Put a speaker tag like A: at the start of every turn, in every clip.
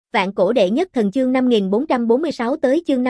A: Vạn cổ đệ nhất thần chương 5446 tới chương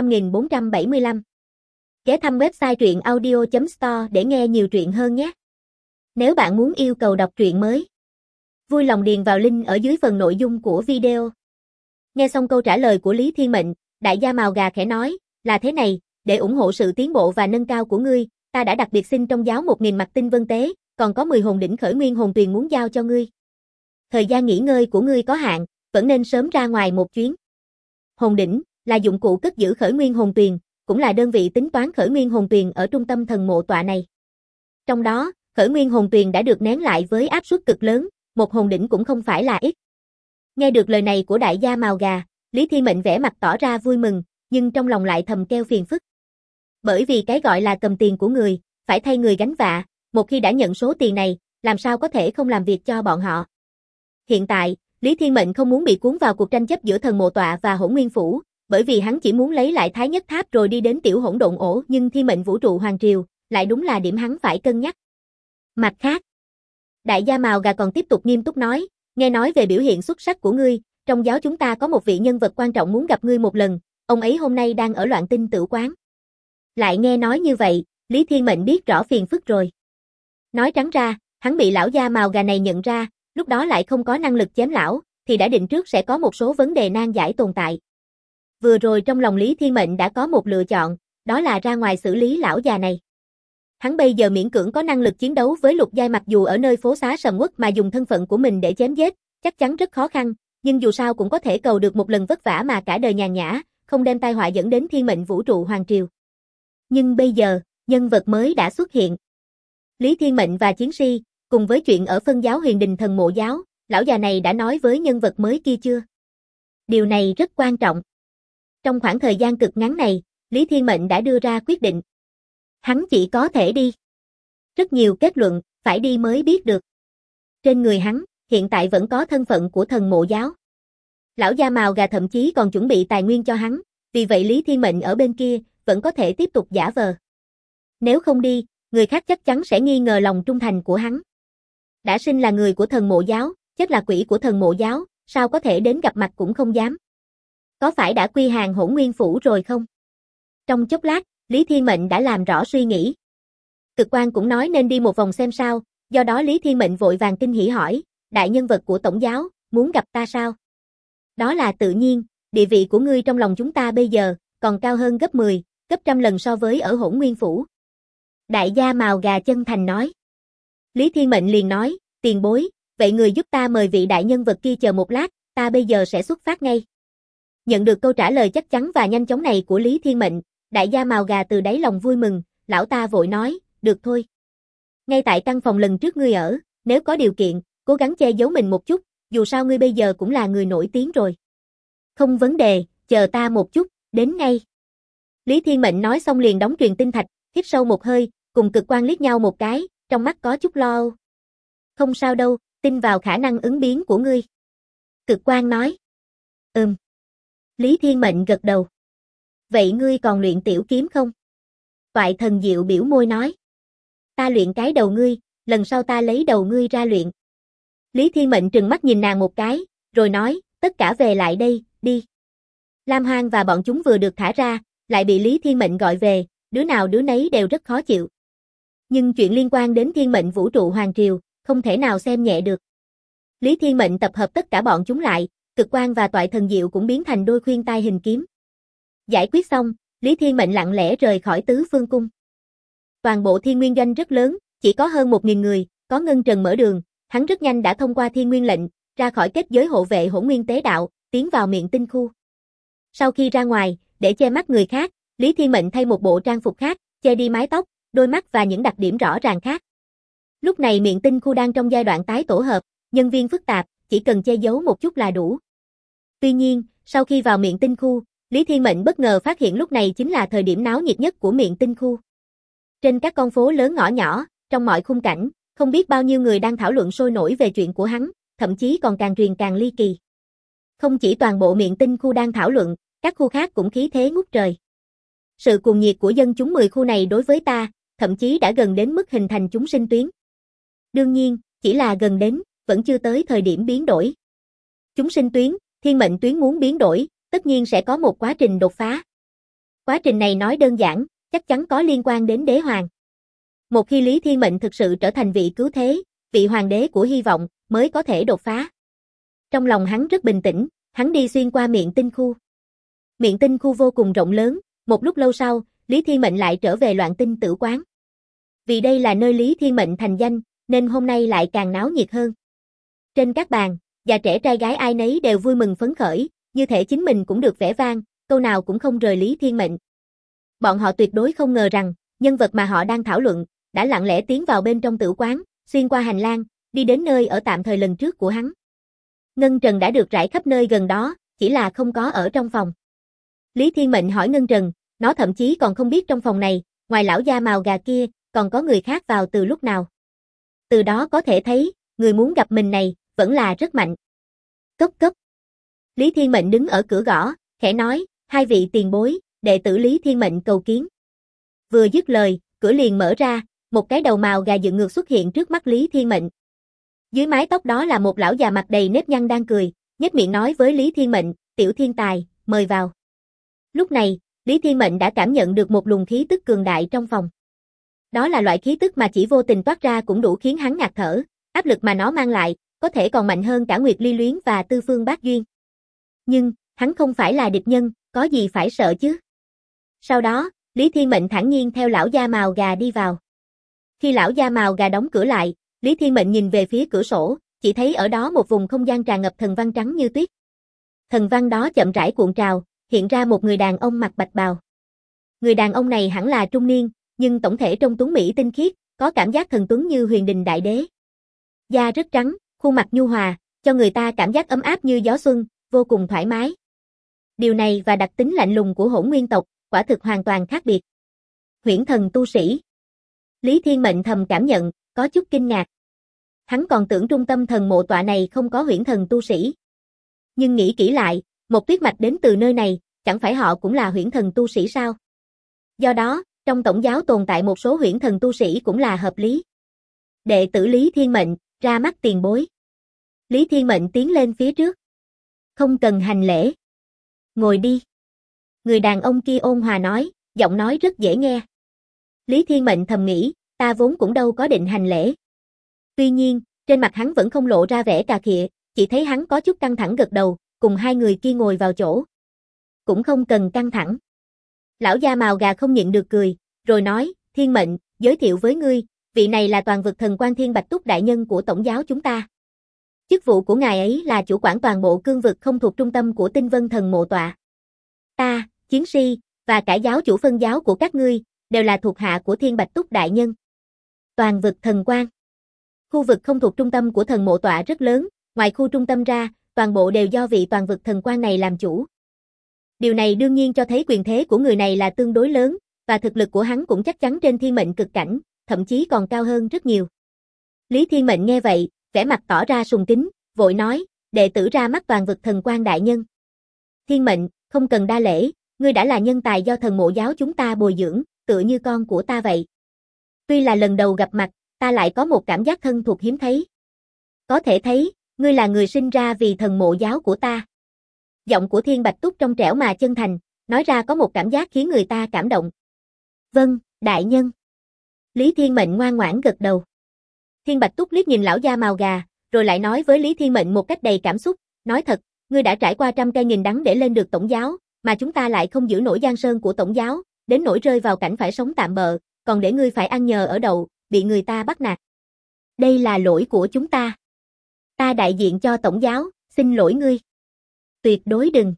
A: 5475. Ghé thăm website truyện audio.store để nghe nhiều truyện hơn nhé. Nếu bạn muốn yêu cầu đọc truyện mới, vui lòng điền vào link ở dưới phần nội dung của video. Nghe xong câu trả lời của Lý Thiên Mệnh, đại gia Mào Gà khẽ nói, là thế này, để ủng hộ sự tiến bộ và nâng cao của ngươi, ta đã đặc biệt xin trong giáo 1000 mặt tinh vân tế, còn có 10 hồn đỉnh khởi nguyên hồn tuyền muốn giao cho ngươi. Thời gian nghỉ ngơi của ngươi có hạn, vẫn nên sớm ra ngoài một chuyến. Hồn đỉnh là dụng cụ cất giữ khởi nguyên hồn tuyền, cũng là đơn vị tính toán khởi nguyên hồn tuyền ở trung tâm thần mộ tọa này. Trong đó, khởi nguyên hồn tuyền đã được nén lại với áp suất cực lớn, một hồn đỉnh cũng không phải là ít. Nghe được lời này của đại gia Mào Gà, Lý Thiên Mệnh vẻ mặt tỏ ra vui mừng, nhưng trong lòng lại thầm kêu phiền phức. Bởi vì cái gọi là cầm tiền của người, phải thay người gánh vạ, một khi đã nhận số tiền này, làm sao có thể không làm việc cho bọn họ. Hiện tại, Lý Thiên Mệnh không muốn bị cuốn vào cuộc tranh chấp giữa thần mộ tọa và Hỗn Nguyên Phủ, bởi vì hắn chỉ muốn lấy lại Thái Nhất Tháp rồi đi đến tiểu hỗn độn ổ, nhưng Thiên Mệnh Vũ trụ Hoàng Triều, lại đúng là điểm hắn phải cân nhắc. Mặt khác, đại gia Mào Gà còn tiếp tục nghiêm túc nói, nghe nói về biểu hiện xuất sắc của ngươi, trong giáo chúng ta có một vị nhân vật quan trọng muốn gặp ngươi một lần, ông ấy hôm nay đang ở Loạn Tinh Tử Quán. Lại nghe nói như vậy, Lý Thiên Mệnh biết rõ phiền phức rồi. Nói trắng ra, hắn bị lão gia Mào Gà này nhận ra, lúc đó lại không có năng lực chém lão, thì đã định trước sẽ có một số vấn đề nan giải tồn tại. Vừa rồi trong lòng Lý Thiên Mệnh đã có một lựa chọn, đó là ra ngoài xử lý lão già này. Hắn bây giờ miễn cưỡng có năng lực chiến đấu với Lục Giai, mặc dù ở nơi phố xá sầm uất mà dùng thân phận của mình để chém giết, chắc chắn rất khó khăn, nhưng dù sao cũng có thể cầu được một lần vất vả mà cả đời nhàn nhã, không đem tai họa dẫn đến Thiên Mệnh Vũ trụ Hoàng Triều. Nhưng bây giờ, nhân vật mới đã xuất hiện. Lý Thiên Mệnh và Chiến Si, cùng với chuyện ở phân giáo Huyền Đình Thần Mộ Giáo, lão già này đã nói với nhân vật mới kia chưa? Điều này rất quan trọng. Trong khoảng thời gian cực ngắn này, Lý Thiên Mệnh đã đưa ra quyết định. Hắn chỉ có thể đi. Rất nhiều kết luận, phải đi mới biết được. Trên người hắn, hiện tại vẫn có thân phận của thần mộ giáo. Lão gia Mào Gà thậm chí còn chuẩn bị tài nguyên cho hắn, vì vậy Lý Thiên Mệnh ở bên kia, vẫn có thể tiếp tục giả vờ. Nếu không đi, người khác chắc chắn sẽ nghi ngờ lòng trung thành của hắn. Đã sinh là người của thần mộ giáo, chất là quỷ của thần mộ giáo, sao có thể đến gặp mặt cũng không dám. Có phải đã quy hàng Hỗn Nguyên Phủ rồi không? Trong chốc lát, Lý Thiên Mệnh đã làm rõ suy nghĩ. Cực Quan cũng nói nên đi một vòng xem sao, do đó Lý Thiên Mệnh vội vàng kinh hỉ hỏi, đại nhân vật của tổng giáo, muốn gặp ta sao? Đó là tự nhiên, địa vị của ngươi trong lòng chúng ta bây giờ, còn cao hơn gấp 10, gấp trăm lần so với ở Hỗn Nguyên Phủ. Đại gia Mào Gà chân thành nói. Lý Thiên Mệnh liền nói, tiền bối, vậy người giúp ta mời vị đại nhân vật kia chờ một lát, ta bây giờ sẽ xuất phát ngay. Nhận được câu trả lời chắc chắn và nhanh chóng này của Lý Thiên Mệnh, đại gia Mào Gà từ đáy lòng vui mừng, lão ta vội nói, được thôi. Ngay tại căn phòng lần trước ngươi ở, nếu có điều kiện, cố gắng che giấu mình một chút, dù sao ngươi bây giờ cũng là người nổi tiếng rồi. Không vấn đề, chờ ta một chút, đến ngay. Lý Thiên Mệnh nói xong liền đóng truyền tinh thạch, hít sâu một hơi, cùng Cực Quan liếc nhau một cái, trong mắt có chút lo âu. Không sao đâu, tin vào khả năng ứng biến của ngươi. Cực Quan nói. Lý Thiên Mệnh gật đầu. Vậy ngươi còn luyện tiểu kiếm không? Toại Thần Diệu biểu môi nói. Ta luyện cái đầu ngươi, lần sau ta lấy đầu ngươi ra luyện. Lý Thiên Mệnh trừng mắt nhìn nàng một cái, rồi nói, tất cả về lại đây, đi. Lam Hoang và bọn chúng vừa được thả ra, lại bị Lý Thiên Mệnh gọi về, đứa nào đứa nấy đều rất khó chịu. Nhưng chuyện liên quan đến Thiên Mệnh Vũ trụ Hoàng Triều, không thể nào xem nhẹ được. Lý Thiên Mệnh tập hợp tất cả bọn chúng lại, Cực Quan và Toại Thần Diệu cũng biến thành đôi khuyên tai hình kiếm. Giải quyết xong, Lý Thiên Mệnh lặng lẽ rời khỏi Tứ Phương Cung. Toàn bộ Thiên Nguyên Doanh rất lớn, chỉ có hơn 1000 người, có Ngân Trần mở đường, hắn rất nhanh đã thông qua Thiên Nguyên lệnh, ra khỏi kết giới hộ vệ Hỗn Nguyên Tế Đạo, tiến vào Miện Tinh khu. Sau khi ra ngoài, để che mắt người khác, Lý Thiên Mệnh thay một bộ trang phục khác, che đi mái tóc, đôi mắt và những đặc điểm rõ ràng khác. Lúc này Miện Tinh khu đang trong giai đoạn tái tổ hợp, nhân viên phức tạp, chỉ cần che giấu một chút là đủ. Tuy nhiên, sau khi vào Miện Tinh khu, Lý Thiên Mệnh bất ngờ phát hiện lúc này chính là thời điểm náo nhiệt nhất của Miện Tinh khu. Trên các con phố lớn ngõ nhỏ, trong mọi khung cảnh, không biết bao nhiêu người đang thảo luận sôi nổi về chuyện của hắn, thậm chí còn càng truyền càng ly kỳ. Không chỉ toàn bộ Miện Tinh khu đang thảo luận, các khu khác cũng khí thế ngút trời. Sự cuồng nhiệt của dân chúng 10 khu này đối với ta, thậm chí đã gần đến mức hình thành chúng sinh tuyến. Đương nhiên, chỉ là gần đến, vẫn chưa tới thời điểm biến đổi. Chúng sinh tuyến, Thiên mệnh tuyến muốn biến đổi, tất nhiên sẽ có một quá trình đột phá. Quá trình này nói đơn giản, chắc chắn có liên quan đến đế hoàng. Một khi Lý Thiên Mệnh thực sự trở thành vị cứu thế, vị hoàng đế của hy vọng, mới có thể đột phá. Trong lòng hắn rất bình tĩnh, hắn đi xuyên qua miệng tinh khu. Miệng tinh khu vô cùng rộng lớn, một lúc lâu sau, Lý Thiên Mệnh lại trở về Loạn Tinh Tử Quán. Vì đây là nơi Lý Thiên Mệnh thành danh, nên hôm nay lại càng náo nhiệt hơn. Trên các bàn, già trẻ trai gái ai nấy đều vui mừng phấn khởi, như thể chính mình cũng được vẻ vang, câu nào cũng không rời Lý Thiên Mệnh. Bọn họ tuyệt đối không ngờ rằng, nhân vật mà họ đang thảo luận, đã lặng lẽ tiến vào bên trong tử quán, xuyên qua hành lang, đi đến nơi ở tạm thời lần trước của hắn. Ngân Trần đã được rải khắp nơi gần đó, chỉ là không có ở trong phòng. Lý Thiên Mệnh hỏi Ngân Trần, nó thậm chí còn không biết trong phòng này, ngoài lão da màu gà kia, còn có người khác vào từ lúc nào. Từ đó có thể thấy, người muốn gặp mình này, vẫn là rất mạnh. Cốc cốc. Lý Thiên Mệnh đứng ở cửa gõ, khẽ nói, hai vị tiền bối, đệ tử Lý Thiên Mệnh cầu kiến. Vừa dứt lời, cửa liền mở ra, một cái đầu màu gà dựng ngược xuất hiện trước mắt Lý Thiên Mệnh. Dưới mái tóc đó là một lão già mặt đầy nếp nhăn đang cười, nhếch miệng nói với Lý Thiên Mệnh, tiểu thiên tài, mời vào. Lúc này, Lý Thiên Mệnh đã cảm nhận được một luồng khí tức cường đại trong phòng. Đó là loại khí tức mà chỉ vô tình toát ra cũng đủ khiến hắn ngạt thở, áp lực mà nó mang lại, có thể còn mạnh hơn cả Nguyệt Ly Luyến và Tư Phương Bát Duyên. Nhưng, hắn không phải là địch nhân, có gì phải sợ chứ. Sau đó, Lý Thiên Mệnh thản nhiên theo lão da màu gà đi vào. Khi lão da màu gà đóng cửa lại, Lý Thiên Mệnh nhìn về phía cửa sổ, chỉ thấy ở đó một vùng không gian tràn ngập thần văn trắng như tuyết. Thần văn đó chậm rãi cuộn trào, hiện ra một người đàn ông mặc bạch bào. Người đàn ông này hẳn là trung niên, nhưng tổng thể trông tuấn mỹ tinh khiết, có cảm giác thần tuấn như huyền đình đại đế. Da rất trắng, khuôn mặt nhu hòa, cho người ta cảm giác ấm áp như gió xuân, vô cùng thoải mái. Điều này và đặc tính lạnh lùng của Hỗn Nguyên tộc, quả thực hoàn toàn khác biệt. Huyễn thần tu sĩ. Lý Thiên Mệnh thầm cảm nhận, có chút kinh ngạc. Hắn còn tưởng trung tâm thần mộ tọa này không có huyễn thần tu sĩ. Nhưng nghĩ kỹ lại, một tuyết mạch đến từ nơi này, chẳng phải họ cũng là huyễn thần tu sĩ sao? Do đó, trong tổng giáo tồn tại một số huyễn thần tu sĩ cũng là hợp lý. Đệ tử Lý Thiên Mệnh, ra mắt tiền bối. Lý Thiên Mệnh tiến lên phía trước. Không cần hành lễ. Ngồi đi. Người đàn ông kia ôn hòa nói, giọng nói rất dễ nghe. Lý Thiên Mệnh thầm nghĩ, ta vốn cũng đâu có định hành lễ. Tuy nhiên, trên mặt hắn vẫn không lộ ra vẻ cà khịa, chỉ thấy hắn có chút căng thẳng gật đầu, cùng hai người kia ngồi vào chỗ. Cũng không cần căng thẳng. Lão da màu gà không nhịn được cười, rồi nói, Thiên Mệnh, giới thiệu với ngươi, vị này là toàn vực thần quan Thiên Bạch Túc đại nhân của tổng giáo chúng ta. Chức vụ của ngài ấy là chủ quản toàn bộ cương vực không thuộc trung tâm của Tinh Vân thần mộ tọa. Ta, Chiến Si, và cả giáo chủ phân giáo của các ngươi, đều là thuộc hạ của Thiên Bạch Túc đại nhân. Toàn vực thần quan. Khu vực không thuộc trung tâm của thần mộ tọa rất lớn, ngoài khu trung tâm ra, toàn bộ đều do vị toàn vực thần quan này làm chủ. Điều này đương nhiên cho thấy quyền thế của người này là tương đối lớn, và thực lực của hắn cũng chắc chắn trên thiên mệnh cực cảnh, thậm chí còn cao hơn rất nhiều. Lý Thiên Mệnh nghe vậy, vẻ mặt tỏ ra sùng kính, vội nói, đệ tử ra mắt toàn vực thần quan đại nhân. Thiên Mệnh, không cần đa lễ, ngươi đã là nhân tài do thần mộ giáo chúng ta bồi dưỡng, tựa như con của ta vậy. Tuy là lần đầu gặp mặt, ta lại có một cảm giác thân thuộc hiếm thấy. Có thể thấy, ngươi là người sinh ra vì thần mộ giáo của ta. Giọng của Thiên Bạch Túc trong trẻo mà chân thành, nói ra có một cảm giác khiến người ta cảm động. Vâng, đại nhân. Lý Thiên Mệnh ngoan ngoãn gật đầu. Thiên Bạch Túc liếc nhìn lão da màu gà, rồi lại nói với Lý Thiên Mệnh một cách đầy cảm xúc, nói thật, ngươi đã trải qua trăm cây nghìn đắng để lên được tổng giáo, mà chúng ta lại không giữ nổi giang sơn của tổng giáo, đến nỗi rơi vào cảnh phải sống tạm bợ, còn để ngươi phải ăn nhờ ở đậu, bị người ta bắt nạt. Đây là lỗi của chúng ta. Ta đại diện cho tổng giáo, xin lỗi ngươi. Tuyệt đối đừng.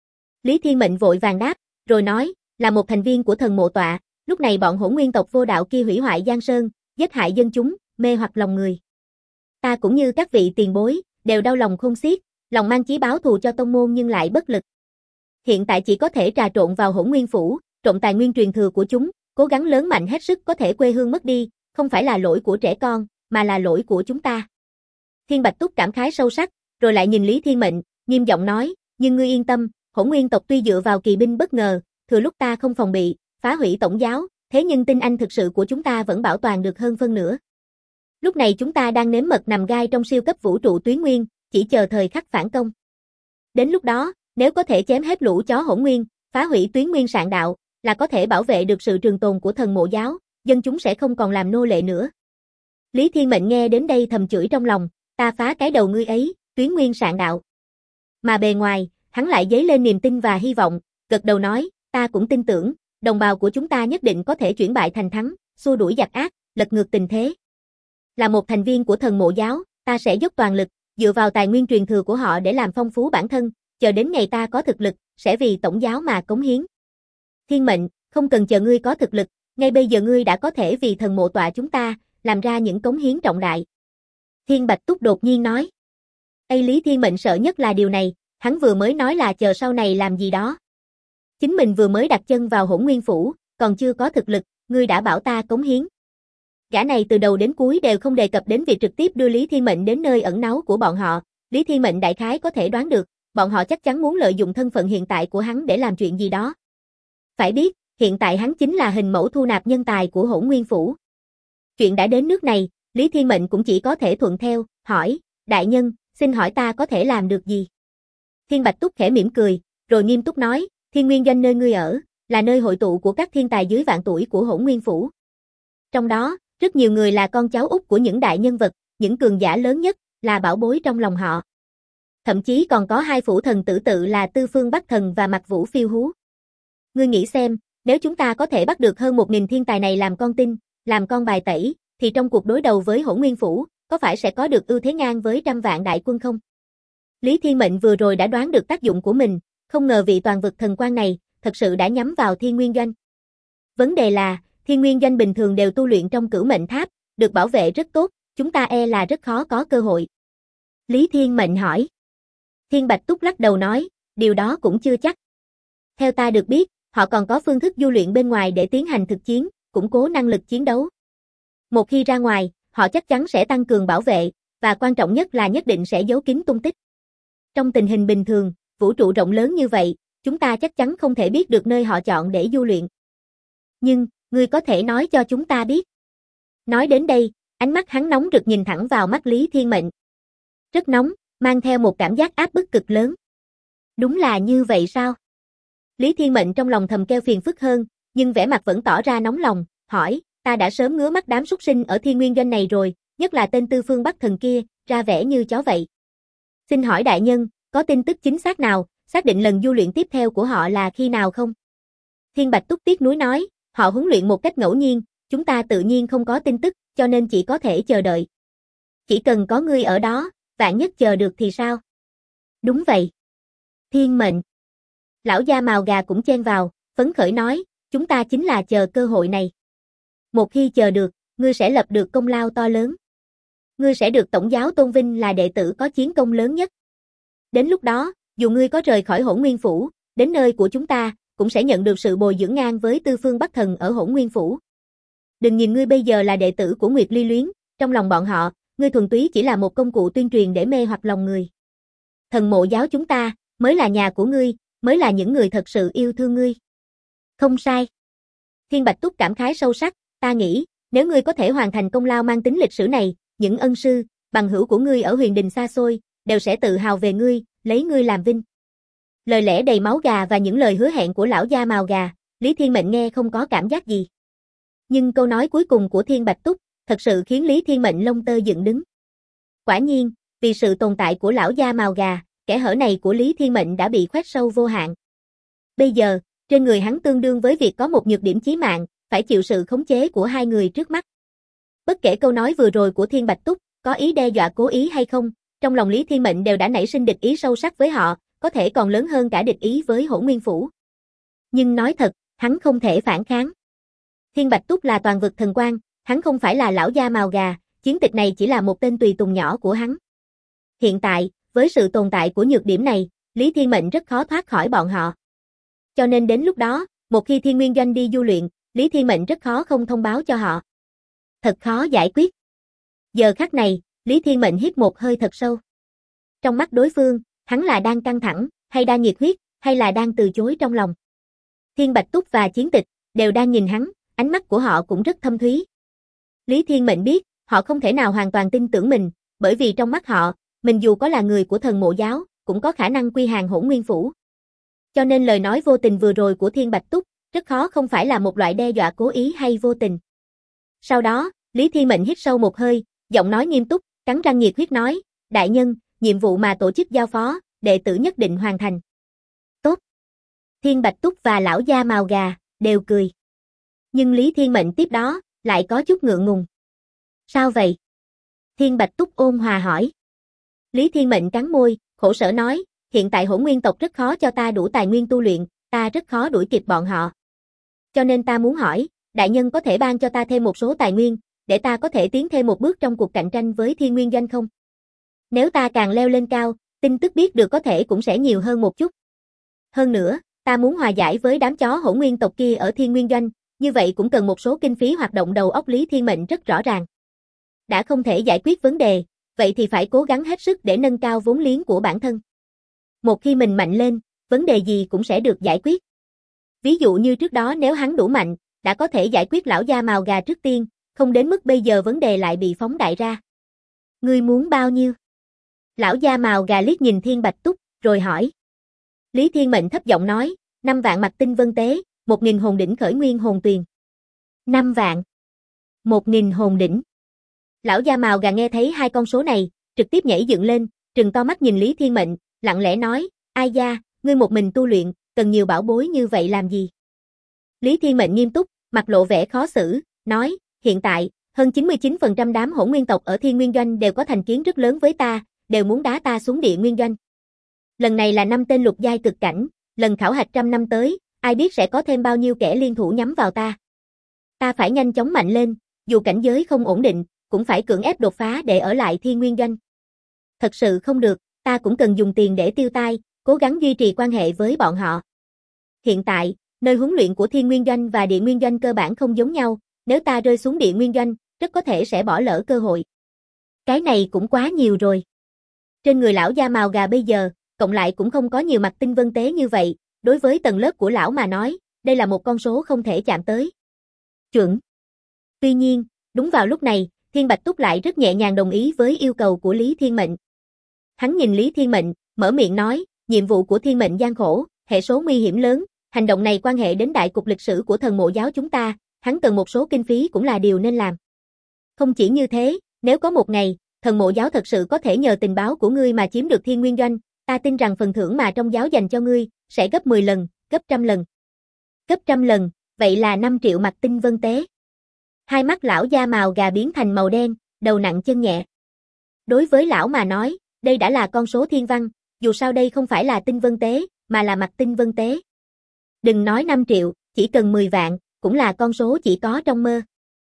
A: Lý Thiên Mệnh vội vàng đáp, rồi nói, là một thành viên của thần mộ tọa, lúc này bọn Hỗn Nguyên tộc vô đạo kia hủy hoại giang sơn, giết hại dân chúng, mê hoặc lòng người. Ta cũng như các vị tiền bối, đều đau lòng khôn xiết, lòng mang chí báo thù cho tông môn nhưng lại bất lực. Hiện tại chỉ có thể trà trộn vào Hỗn Nguyên phủ, trộn tài nguyên truyền thừa của chúng, cố gắng lớn mạnh hết sức có thể quê hương mất đi, không phải là lỗi của trẻ con, mà là lỗi của chúng ta. Thiên Bạch Túc cảm khái sâu sắc, rồi lại nhìn Lý Thiên Mệnh, nghiêm giọng nói, nhưng ngươi yên tâm, Hỗn Nguyên tộc tuy dựa vào kỳ binh bất ngờ, thừa lúc ta không phòng bị, phá hủy tổng giáo, thế nhưng tinh anh thực sự của chúng ta vẫn bảo toàn được hơn phân nửa. Lúc này chúng ta đang nếm mật nằm gai trong siêu cấp vũ trụ tuyến nguyên, chỉ chờ thời khắc phản công. Đến lúc đó, nếu có thể chém hết lũ chó hỗn nguyên, phá hủy tuyến nguyên sạn đạo, là có thể bảo vệ được sự trường tồn của thần mộ giáo, dân chúng sẽ không còn làm nô lệ nữa. Lý Thiên Mệnh nghe đến đây thầm chửi trong lòng, ta phá cái đầu ngươi ấy, tuyến nguyên sạn đạo. Mà bề ngoài, hắn lại dấy lên niềm tin và hy vọng, gật đầu nói, ta cũng tin tưởng, đồng bào của chúng ta nhất định có thể chuyển bại thành thắng, xua đuổi giặc ác, lật ngược tình thế. Là một thành viên của thần mộ giáo, ta sẽ dốc toàn lực, dựa vào tài nguyên truyền thừa của họ để làm phong phú bản thân, chờ đến ngày ta có thực lực, sẽ vì tổng giáo mà cống hiến. Thiên Mệnh, không cần chờ ngươi có thực lực, ngay bây giờ ngươi đã có thể vì thần mộ tọa chúng ta, làm ra những cống hiến trọng đại. Thiên Bạch Túc đột nhiên nói. Lý Thiên Mệnh sợ nhất là điều này, hắn vừa mới nói là chờ sau này làm gì đó. Chính mình vừa mới đặt chân vào Hỗn Nguyên Phủ, còn chưa có thực lực, ngươi đã bảo ta cống hiến. Gã này từ đầu đến cuối đều không đề cập đến việc trực tiếp đưa Lý Thiên Mệnh đến nơi ẩn náu của bọn họ, Lý Thiên Mệnh đại khái có thể đoán được, bọn họ chắc chắn muốn lợi dụng thân phận hiện tại của hắn để làm chuyện gì đó. Phải biết, hiện tại hắn chính là hình mẫu thu nạp nhân tài của Hỗn Nguyên Phủ. Chuyện đã đến nước này, Lý Thiên Mệnh cũng chỉ có thể thuận theo, hỏi, đại nhân, xin hỏi ta có thể làm được gì? Thiên Bạch Túc khẽ mỉm cười, rồi nghiêm túc nói, Thiên Nguyên Doanh nơi ngươi ở, là nơi hội tụ của các thiên tài dưới vạn tuổi của Hỗn Nguyên Phủ. Trong đó, rất nhiều người là con cháu út của những đại nhân vật, những cường giả lớn nhất, là bảo bối trong lòng họ. Thậm chí còn có hai phủ thần tử tự là Tư Phương Bắc Thần và Mặc Vũ Phiêu Hú. Ngươi nghĩ xem, nếu chúng ta có thể bắt được hơn 1000 thiên tài này làm con tin, làm con bài tẩy, thì trong cuộc đối đầu với Hỗn Nguyên Phủ, có phải sẽ có được ưu thế ngang với 100 vạn đại quân không? Lý Thiên Mệnh vừa rồi đã đoán được tác dụng của mình, không ngờ vị toàn vực thần quan này, thật sự đã nhắm vào Thiên Nguyên Doanh. Vấn đề là, Thiên Nguyên Doanh bình thường đều tu luyện trong Cửu Mệnh Tháp, được bảo vệ rất tốt, chúng ta là rất khó có cơ hội. Lý Thiên Mệnh hỏi. Thiên Bạch Túc lắc đầu nói, điều đó cũng chưa chắc. Theo ta được biết, họ còn có phương thức du luyện bên ngoài để tiến hành thực chiến, củng cố năng lực chiến đấu. Một khi ra ngoài, họ chắc chắn sẽ tăng cường bảo vệ, và quan trọng nhất là nhất định sẽ giấu kín tung tích. Trong tình hình bình thường, vũ trụ rộng lớn như vậy, chúng ta chắc chắn không thể biết được nơi họ chọn để du luyện. Nhưng, ngươi có thể nói cho chúng ta biết. Nói đến đây, ánh mắt hắn nóng rực nhìn thẳng vào mắt Lý Thiên Mệnh. Rất nóng, mang theo một cảm giác áp bức cực lớn. Đúng là như vậy sao? Lý Thiên Mệnh trong lòng thầm kêu phiền phức hơn, nhưng vẻ mặt vẫn tỏ ra nóng lòng, hỏi, ta đã sớm ngứa mắt đám súc sinh ở Thiên Nguyên Doanh này rồi, nhất là tên Tư Phương Bắc Thần kia, ra vẻ như chó vậy. Xin hỏi đại nhân, có tin tức chính xác nào, xác định lần du luyện tiếp theo của họ là khi nào không? Thiên Bạch Túc tiếc nuối nói, họ huấn luyện một cách ngẫu nhiên, chúng ta tự nhiên không có tin tức, cho nên chỉ có thể chờ đợi. Chỉ cần có ngươi ở đó, vạn nhất chờ được thì sao? Đúng vậy. Thiên Mệnh. Lão gia mào gà cũng chen vào, phấn khởi nói, chúng ta chính là chờ cơ hội này. Một khi chờ được, ngươi sẽ lập được công lao to lớn. Ngươi sẽ được tổng giáo tôn vinh là đệ tử có chiến công lớn nhất. Đến lúc đó, dù ngươi có rời khỏi Hỗn Nguyên Phủ, đến nơi của chúng ta, cũng sẽ nhận được sự bồi dưỡng ngang với Tư Phương Bắc Thần ở Hỗn Nguyên Phủ. Đừng nhìn ngươi bây giờ là đệ tử của Nguyệt Ly Luyến, trong lòng bọn họ, ngươi thuần túy chỉ là một công cụ tuyên truyền để mê hoặc lòng người. Thần mộ giáo chúng ta, mới là nhà của ngươi, mới là những người thật sự yêu thương ngươi. Không sai. Thiên Bạch Túc cảm khái sâu sắc, ta nghĩ, nếu ngươi có thể hoàn thành công lao mang tính lịch sử này, những ân sư, bằng hữu của ngươi ở huyền đình xa xôi, đều sẽ tự hào về ngươi, lấy ngươi làm vinh. Lời lẽ đầy máu gà và những lời hứa hẹn của lão gia mào gà, Lý Thiên Mệnh nghe không có cảm giác gì. Nhưng câu nói cuối cùng của Thiên Bạch Túc, thật sự khiến Lý Thiên Mệnh lông tơ dựng đứng. Quả nhiên, vì sự tồn tại của lão gia mào gà, kẽ hở này của Lý Thiên Mệnh đã bị khoét sâu vô hạn. Bây giờ, trên người hắn tương đương với việc có một nhược điểm chí mạng, phải chịu sự khống chế của hai người trước mắt. Bất kể câu nói vừa rồi của Thiên Bạch Túc, có ý đe dọa cố ý hay không, trong lòng Lý Thiên Mệnh đều đã nảy sinh địch ý sâu sắc với họ, có thể còn lớn hơn cả địch ý với Hỗn Nguyên Phủ. Nhưng nói thật, hắn không thể phản kháng. Thiên Bạch Túc là toàn vực thần quan, hắn không phải là lão gia mào gà, chiến tịch này chỉ là một tên tùy tùng nhỏ của hắn. Hiện tại, với sự tồn tại của nhược điểm này, Lý Thiên Mệnh rất khó thoát khỏi bọn họ. Cho nên đến lúc đó, một khi Thiên Nguyên Doanh đi du luyện, Lý Thiên Mệnh rất khó không thông báo cho họ. Thật khó giải quyết. Giờ khắc này, Lý Thiên Mệnh hít một hơi thật sâu. Trong mắt đối phương, hắn là đang căng thẳng, hay đang nhiệt huyết, hay là đang từ chối trong lòng. Thiên Bạch Túc và Chiến Tịch đều đang nhìn hắn, ánh mắt của họ cũng rất thâm thúy. Lý Thiên Mệnh biết, họ không thể nào hoàn toàn tin tưởng mình, bởi vì trong mắt họ, mình dù có là người của thần mộ giáo, cũng có khả năng quy hàng Hỗn Nguyên Phủ. Cho nên lời nói vô tình vừa rồi của Thiên Bạch Túc, rất khó không phải là một loại đe dọa cố ý hay vô tình. Sau đó, Lý Thiên Mệnh hít sâu một hơi, giọng nói nghiêm túc, cắn răng nhiệt huyết nói, đại nhân, nhiệm vụ mà tổ chức giao phó, đệ tử nhất định hoàn thành. Tốt. Thiên Bạch Túc và lão gia mào gà, đều cười. Nhưng Lý Thiên Mệnh tiếp đó, lại có chút ngượng ngùng. Sao vậy? Thiên Bạch Túc ôn hòa hỏi. Lý Thiên Mệnh cắn môi, khổ sở nói, hiện tại Hỗn Nguyên tộc rất khó cho ta đủ tài nguyên tu luyện, ta rất khó đuổi kịp bọn họ. Cho nên ta muốn hỏi, đại nhân có thể ban cho ta thêm một số tài nguyên, để ta có thể tiến thêm một bước trong cuộc cạnh tranh với Thiên Nguyên Doanh không? Nếu ta càng leo lên cao, tin tức biết được có thể cũng sẽ nhiều hơn một chút. Hơn nữa, ta muốn hòa giải với đám chó Hỗn Nguyên tộc kia ở Thiên Nguyên Doanh, như vậy cũng cần một số kinh phí hoạt động đầu óc. Lý Thiên Mệnh rất rõ ràng. Đã không thể giải quyết vấn đề, vậy thì phải cố gắng hết sức để nâng cao vốn liếng của bản thân. Một khi mình mạnh lên, vấn đề gì cũng sẽ được giải quyết. Ví dụ như trước đó nếu hắn đủ mạnh, đã có thể giải quyết lão gia mào gà trước tiên, không đến mức bây giờ vấn đề lại bị phóng đại ra. Ngươi muốn bao nhiêu? Lão gia mào gà liếc nhìn Thiên Bạch Túc, rồi hỏi. Lý Thiên Mệnh thấp giọng nói, 5 vạn mặt tinh vân tế, 1.000 hồn đỉnh khởi nguyên hồn tuyền. 5 vạn. 1.000 hồn đỉnh. Lão gia mào gà nghe thấy hai con số này, trực tiếp nhảy dựng lên, trừng to mắt nhìn Lý Thiên Mệnh, lặng lẽ nói, ai da, ngươi một mình tu luyện, cần nhiều bảo bối như vậy làm gì? Lý Thiên Mệnh nghiêm túc, mặt lộ vẻ khó xử, nói, hiện tại, hơn 99% đám Hỗn Nguyên tộc ở Thiên Nguyên Doanh đều có thành kiến rất lớn với ta, đều muốn đá ta xuống Địa Nguyên Doanh. Lần này là 5 tên lục giai cực cảnh, lần khảo hạch 100 năm tới, ai biết sẽ có thêm bao nhiêu kẻ liên thủ nhắm vào ta. Ta phải nhanh chóng mạnh lên, dù cảnh giới không ổn định, cũng phải cưỡng ép đột phá để ở lại Thiên Nguyên Doanh. Thật sự không được, ta cũng cần dùng tiền để tiêu tai, cố gắng duy trì quan hệ với bọn họ. Hiện tại, nơi huấn luyện của Thiên Nguyên Doanh và Địa Nguyên Doanh cơ bản không giống nhau, nếu ta rơi xuống Địa Nguyên Doanh, rất có thể sẽ bỏ lỡ cơ hội. Cái này cũng quá nhiều rồi. Trên người lão da mào gà bây giờ, cộng lại cũng không có nhiều mặt tinh vân tế như vậy, đối với tầng lớp của lão mà nói, đây là một con số không thể chạm tới. Chuẩn. Tuy nhiên, đúng vào lúc này, Thiên Bạch Túc lại rất nhẹ nhàng đồng ý với yêu cầu của Lý Thiên Mệnh. Hắn nhìn Lý Thiên Mệnh, mở miệng nói, nhiệm vụ của Thiên Mệnh gian khổ, hệ số nguy hiểm lớn, hành động này quan hệ đến đại cục lịch sử của thần mộ giáo chúng ta, hắn cần một số kinh phí cũng là điều nên làm. Không chỉ như thế, nếu có một ngày, thần mộ giáo thật sự có thể nhờ tình báo của ngươi mà chiếm được Thiên Nguyên Doanh, ta tin rằng phần thưởng mà trong giáo dành cho ngươi, sẽ gấp 10 lần, gấp 100 lần. Gấp 100 lần, vậy là 5 triệu mặt tinh vân tế. Hai mắt lão da mào gà biến thành màu đen, đầu nặng chân nhẹ. Đối với lão mà nói, đây đã là con số thiên văn, dù sao đây không phải là tinh vân tế, mà là mặt tinh vân tế. Đừng nói 5 triệu, chỉ cần 10 vạn, cũng là con số chỉ có trong mơ.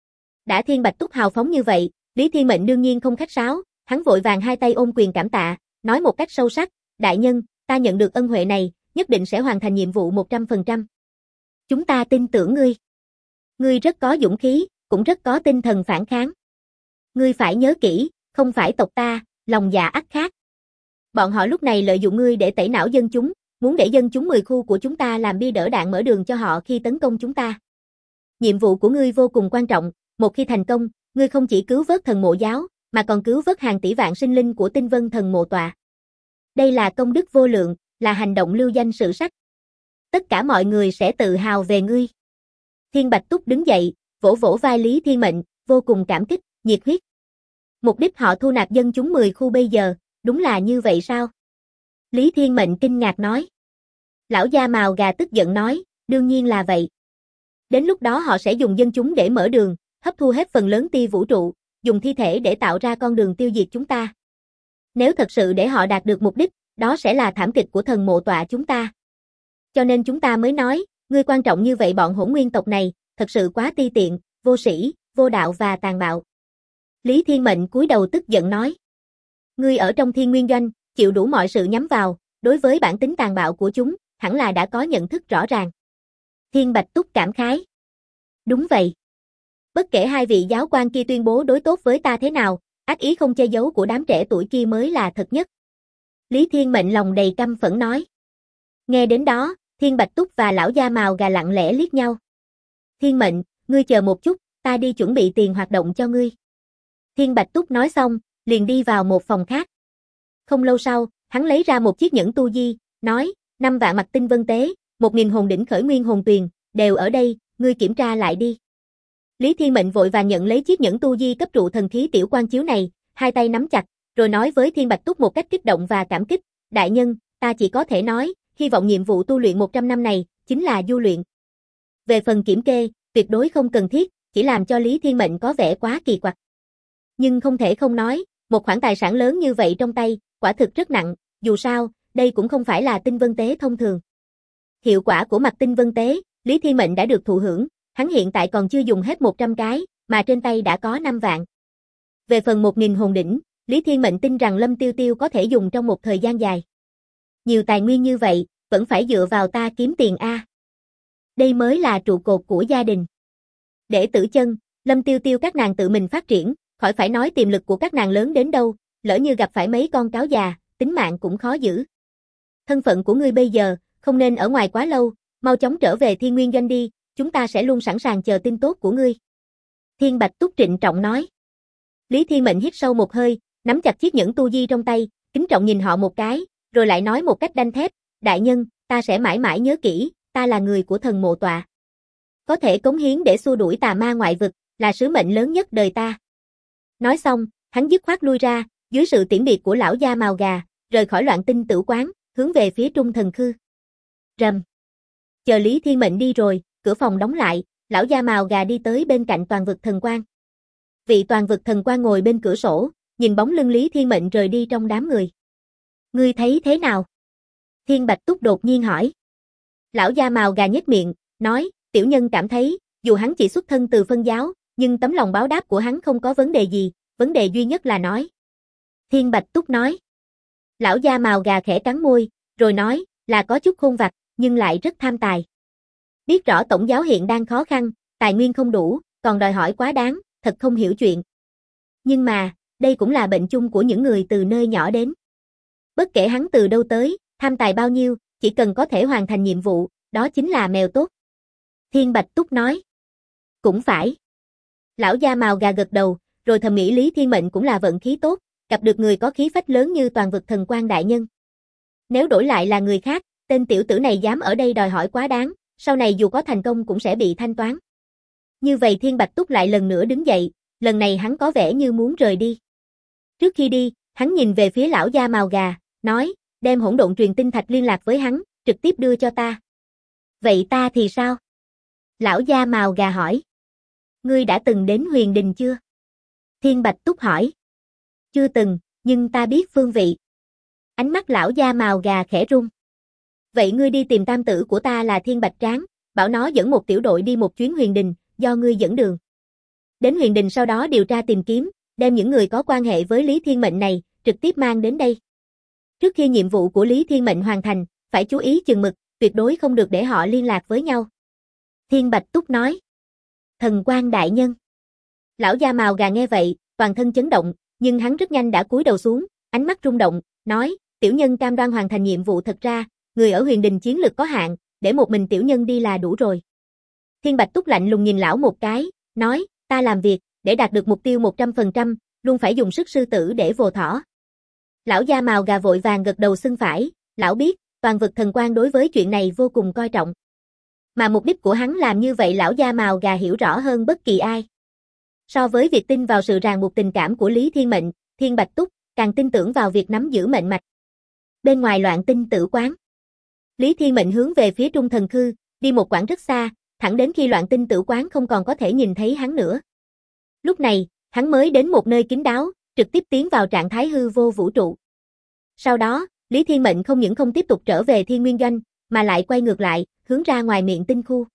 A: Đã Thiên Bạch Túc hào phóng như vậy, Lý Thiên Mệnh đương nhiên không khách sáo, hắn vội vàng hai tay ôm quyền cảm tạ, nói một cách sâu sắc, đại nhân, ta nhận được ân huệ này, nhất định sẽ hoàn thành nhiệm vụ 100%. Chúng ta tin tưởng ngươi. Ngươi rất có dũng khí, cũng rất có tinh thần phản kháng. Ngươi phải nhớ kỹ, không phải tộc ta, lòng dạ ắt khác. Bọn họ lúc này lợi dụng ngươi để tẩy não dân chúng, muốn để dân chúng 10 khu của chúng ta làm bia đỡ đạn mở đường cho họ khi tấn công chúng ta. Nhiệm vụ của ngươi vô cùng quan trọng, một khi thành công, ngươi không chỉ cứu vớt thần mộ giáo, mà còn cứu vớt hàng tỷ vạn sinh linh của tinh vân thần mộ tọa. Đây là công đức vô lượng, là hành động lưu danh sử sách. Tất cả mọi người sẽ tự hào về ngươi. Thiên Bạch Túc đứng dậy, vỗ vỗ vai Lý Thiên Mệnh, vô cùng cảm kích, nhiệt huyết. Mục đích họ thu nạp dân chúng 10 khu bây giờ, đúng là như vậy sao? Lý Thiên Mệnh kinh ngạc nói. Lão da mào gà tức giận nói, đương nhiên là vậy. Đến lúc đó họ sẽ dùng dân chúng để mở đường, hấp thu hết phần lớn tia vũ trụ, dùng thi thể để tạo ra con đường tiêu diệt chúng ta. Nếu thật sự để họ đạt được mục đích, đó sẽ là thảm kịch của thần mộ tọa chúng ta. Cho nên chúng ta mới nói, ngươi quan trọng như vậy bọn Hỗn Nguyên tộc này, thật sự quá ti tiện, vô sĩ, vô đạo và tàn bạo. Lý Thiên Mệnh cúi đầu tức giận nói. Ngươi ở trong Thiên Nguyên Doanh, chịu đủ mọi sự nhắm vào, đối với bản tính tàn bạo của chúng, hẳn là đã có nhận thức rõ ràng. Thiên Bạch Túc cảm khái. Đúng vậy. Bất kể hai vị giáo quan kia tuyên bố đối tốt với ta thế nào, ác ý không che giấu của đám trẻ tuổi kia mới là thật nhất. Lý Thiên Mệnh lòng đầy căm phẫn nói. Nghe đến đó, Thiên Bạch Túc và lão da mào gà lặng lẽ liếc nhau. Thiên Mệnh, ngươi chờ một chút, ta đi chuẩn bị tiền hoạt động cho ngươi. Thiên Bạch Túc nói xong, liền đi vào một phòng khác. Không lâu sau, hắn lấy ra một chiếc nhẫn tu di, nói, 5 vạn mặt tinh vân tế, 1000 hồn đỉnh khởi nguyên hồn tuyền, đều ở đây, ngươi kiểm tra lại đi. Lý Thiên Mệnh vội vàng nhận lấy chiếc nhẫn tu di cấp trụ thần khí tiểu quan chiếu này, hai tay nắm chặt, rồi nói với Thiên Bạch Túc một cách kích động và cảm kích, đại nhân, ta chỉ có thể nói, hy vọng nhiệm vụ tu luyện 100 năm này, chính là du luyện. Về phần kiểm kê, tuyệt đối không cần thiết, chỉ làm cho Lý Thiên Mệnh có vẻ quá kỳ quặc. Nhưng không thể không nói, một khoản tài sản lớn như vậy trong tay, quả thực rất nặng, dù sao, đây cũng không phải là tinh vân tế thông thường. Hiệu quả của mặt tinh vân tế, Lý Thiên Mệnh đã được thụ hưởng, hắn hiện tại còn chưa dùng hết 100 cái, mà trên tay đã có 5 vạn. Về phần 1000 hồn đỉnh, Lý Thiên Mệnh tin rằng Lâm Tiêu Tiêu có thể dùng trong một thời gian dài. Nhiều tài nguyên như vậy, vẫn phải dựa vào ta kiếm tiền a. Đây mới là trụ cột của gia đình. Để Tử Chân, Lâm Tiêu Tiêu các nàng tự mình phát triển, khỏi phải nói tiềm lực của các nàng lớn đến đâu, lỡ như gặp phải mấy con cáo già, tính mạng cũng khó giữ. Thân phận của ngươi bây giờ, không nên ở ngoài quá lâu, mau chóng trở về Thiên Nguyên Doanh đi, chúng ta sẽ luôn sẵn sàng chờ tin tốt của ngươi. Thiên Bạch Túc trịnh trọng nói. Lý Thiên Mệnh hít sâu một hơi, nắm chặt chiếc nhẫn tu di trong tay, kính trọng nhìn họ một cái, rồi lại nói một cách đanh thép, đại nhân, ta sẽ mãi mãi nhớ kỹ, ta là người của thần mộ tọa. Có thể cống hiến để xua đuổi tà ma ngoại vực, là sứ mệnh lớn nhất đời ta. Nói xong, hắn dứt khoát lui ra, dưới sự tiễn biệt của lão gia mào gà, rời khỏi Loạn Tinh Tử quán, hướng về phía Trung Thần Khư. Rầm. Chờ Lý Thiên Mệnh đi rồi, cửa phòng đóng lại, lão gia mào gà đi tới bên cạnh Toàn Vực Thần Quan. Vị Toàn Vực Thần Quan ngồi bên cửa sổ, nhìn bóng lưng Lý Thiên Mệnh rời đi trong đám người. Ngươi thấy thế nào? Thiên Bạch Túc đột nhiên hỏi. Lão gia mào gà nhếch miệng, nói, tiểu nhân cảm thấy, dù hắn chỉ xuất thân từ phân giáo, nhưng tấm lòng báo đáp của hắn không có vấn đề gì, vấn đề duy nhất là nói. Thiên Bạch Túc nói. Lão gia mào gà khẽ cắn môi, rồi nói, là có chút khôn vặt, nhưng lại rất tham tài. Biết rõ tổng giáo hiện đang khó khăn, tài nguyên không đủ, còn đòi hỏi quá đáng, thật không hiểu chuyện. Nhưng mà, đây cũng là bệnh chung của những người từ nơi nhỏ đến. Bất kể hắn từ đâu tới, tham tài bao nhiêu, chỉ cần có thể hoàn thành nhiệm vụ, đó chính là mèo tốt. Thiên Bạch Túc nói. Cũng phải. Lão gia mào gà gật đầu, rồi thầm nghĩ Lý Thiên Mệnh cũng là vận khí tốt, gặp được người có khí phách lớn như Toàn Vực Thần Quan đại nhân. Nếu đổi lại là người khác, tên tiểu tử này dám ở đây đòi hỏi quá đáng, sau này dù có thành công cũng sẽ bị thanh toán. Như vậy Thiên Bạch Túc lại lần nữa đứng dậy, lần này hắn có vẻ như muốn rời đi. Trước khi đi, hắn nhìn về phía lão gia mào gà, nói, đem hỗn độn truyền tinh thạch liên lạc với hắn, trực tiếp đưa cho ta. Vậy ta thì sao? Lão gia mào gà hỏi. Ngươi đã từng đến Huyền Đình chưa? Thiên Bạch Túc hỏi. Chưa từng, nhưng ta biết phương vị. Ánh mắt lão gia mào gà khẽ rung. Vậy ngươi đi tìm tam tử của ta là Thiên Bạch Tráng, bảo nó dẫn một tiểu đội đi một chuyến Huyền Đình, do ngươi dẫn đường. Đến Huyền Đình sau đó điều tra tìm kiếm, đem những người có quan hệ với Lý Thiên Mệnh này, trực tiếp mang đến đây. Trước khi nhiệm vụ của Lý Thiên Mệnh hoàn thành, phải chú ý chừng mực, tuyệt đối không được để họ liên lạc với nhau. Thiên Bạch Túc nói. Thần quan đại nhân. Lão gia mào gà nghe vậy, toàn thân chấn động, nhưng hắn rất nhanh đã cúi đầu xuống, ánh mắt rung động, nói, tiểu nhân cam đoan hoàn thành nhiệm vụ, thật ra, người ở Huyền Đình chiến lực có hạn, để một mình tiểu nhân đi là đủ rồi. Thiên Bạch Túc lạnh lùng nhìn lão một cái, nói, ta làm việc, để đạt được mục tiêu 100%, luôn phải dùng sức sư tử để vồ thỏ. Lão gia mào gà vội vàng gật đầu xưng phải, lão biết, Toàn Vực Thần Quan đối với chuyện này vô cùng coi trọng. Mà mục đích của hắn làm như vậy lão gia mào gà hiểu rõ hơn bất kỳ ai. So với việc tin vào sự ràng buộc tình cảm của Lý Thiên Mệnh, Thiên Bạch Túc càng tin tưởng vào việc nắm giữ mệnh mạch. Bên ngoài Loạn Tinh Tử quán, Lý Thiên Mệnh hướng về phía Trung Thần Khư, đi một quãng rất xa, thẳng đến khi Loạn Tinh Tử quán không còn có thể nhìn thấy hắn nữa. Lúc này, hắn mới đến một nơi kín đáo, trực tiếp tiến vào trạng thái hư vô vũ trụ. Sau đó, Lý Thiên Mệnh không những không tiếp tục trở về Thiên Nguyên Doanh, mà lại quay ngược lại, hướng ra ngoài miệng tinh khu.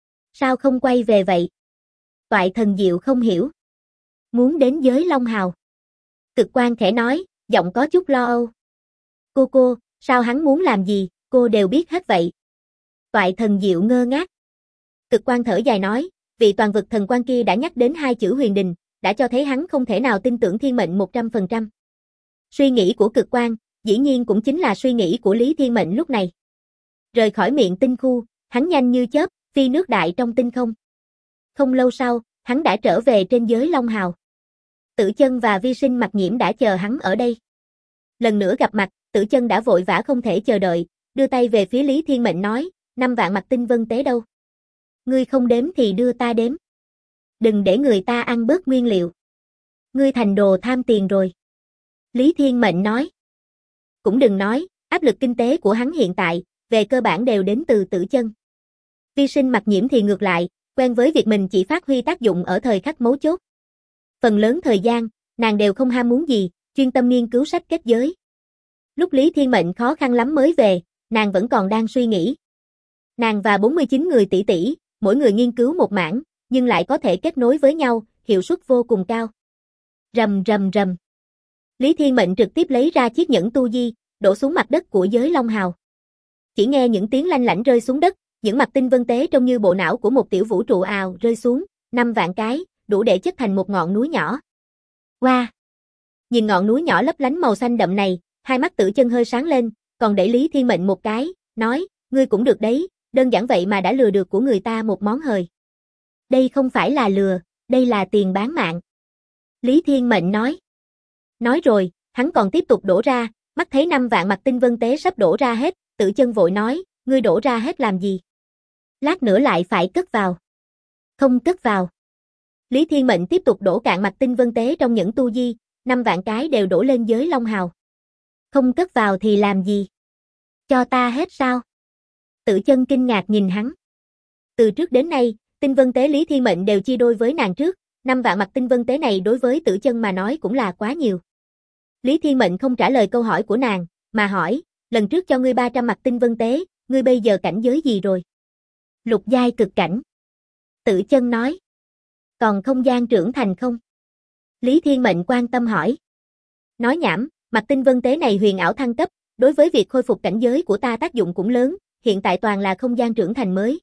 A: Sao không quay về vậy? Toại Thần Diệu không hiểu. Muốn đến giới Long Hào. Cực Quan khẽ nói, giọng có chút lo âu. Cô, sao hắn muốn làm gì, cô đều biết hết vậy. Toại Thần Diệu ngơ ngác. Cực Quan thở dài nói, vị Toàn Vực Thần Quan kia đã nhắc đến hai chữ Huyền Đình, đã cho thấy hắn không thể nào tin tưởng Thiên Mệnh 100%. Suy nghĩ của Cực Quan, dĩ nhiên cũng chính là suy nghĩ của Lý Thiên Mệnh lúc này. Rời khỏi miệng tinh khu, hắn nhanh như chớp, phi nước đại trong tinh không. Không lâu sau, hắn đã trở về trên giới Long Hào. Tử Chân và Vi Sinh Mặc Nhiễm đã chờ hắn ở đây. Lần nữa gặp mặt, Tử Chân đã vội vã không thể chờ đợi, đưa tay về phía Lý Thiên Mệnh nói, 5 vạn mặt tinh vân tế đâu? Ngươi không đếm thì đưa ta đếm. Đừng để người ta ăn bớt nguyên liệu. Ngươi thành đồ tham tiền rồi. Lý Thiên Mệnh nói. Cũng đừng nói, áp lực kinh tế của hắn hiện tại, về cơ bản đều đến từ Tử Chân. Vi Sinh Mặc Nhiễm thì ngược lại, quen với việc mình chỉ phát huy tác dụng ở thời khắc mấu chốt. Phần lớn thời gian, nàng đều không ham muốn gì, chuyên tâm nghiên cứu sách kết giới. Lúc Lý Thiên Mệnh khó khăn lắm mới về, nàng vẫn còn đang suy nghĩ. Nàng và 49 người tỷ tỷ, mỗi người nghiên cứu một mảng, nhưng lại có thể kết nối với nhau, hiệu suất vô cùng cao. Rầm rầm rầm. Lý Thiên Mệnh trực tiếp lấy ra chiếc nhẫn tu di, đổ xuống mặt đất của giới Long Hào. Chỉ nghe những tiếng lanh lảnh rơi xuống đất, những mặt tinh vân tế trông như bộ não của một tiểu vũ trụ ào rơi xuống, 5 vạn cái, đủ để chất thành một ngọn núi nhỏ. Wow! Nhìn ngọn núi nhỏ lấp lánh màu xanh đậm này, hai mắt Tử Chân hơi sáng lên, còn đẩy Lý Thiên Mệnh một cái, nói, ngươi cũng được đấy, đơn giản vậy mà đã lừa được của người ta một món hời. Đây không phải là lừa, đây là tiền bán mạng. Lý Thiên Mệnh nói. Nói rồi, hắn còn tiếp tục đổ ra, mắt thấy 5 vạn mặt tinh vân tế sắp đổ ra hết, Tử Chân vội nói, ngươi đổ ra hết làm gì? Lát nữa lại phải cất vào. Không cất vào. Lý Thiên Mệnh tiếp tục đổ cạn mặt tinh vân tế trong những tu di, 5 vạn cái đều đổ lên giới Long Hào. Không cất vào thì làm gì? Cho ta hết sao? Tử Chân kinh ngạc nhìn hắn. Từ trước đến nay, tinh vân tế Lý Thiên Mệnh đều chia đôi với nàng trước, 5 vạn mặt tinh vân tế này đối với Tử Chân mà nói cũng là quá nhiều. Lý Thiên Mệnh không trả lời câu hỏi của nàng, mà hỏi, lần trước cho ngươi 300 mặt tinh vân tế, ngươi bây giờ cảnh giới gì rồi? Lục giai cực cảnh. Tử Chân nói. Còn không gian trưởng thành không? Lý Thiên Mệnh quan tâm hỏi. Nói nhảm, mặt tinh vân tế này huyền ảo thăng cấp, đối với việc khôi phục cảnh giới của ta tác dụng cũng lớn, hiện tại toàn là không gian trưởng thành mới.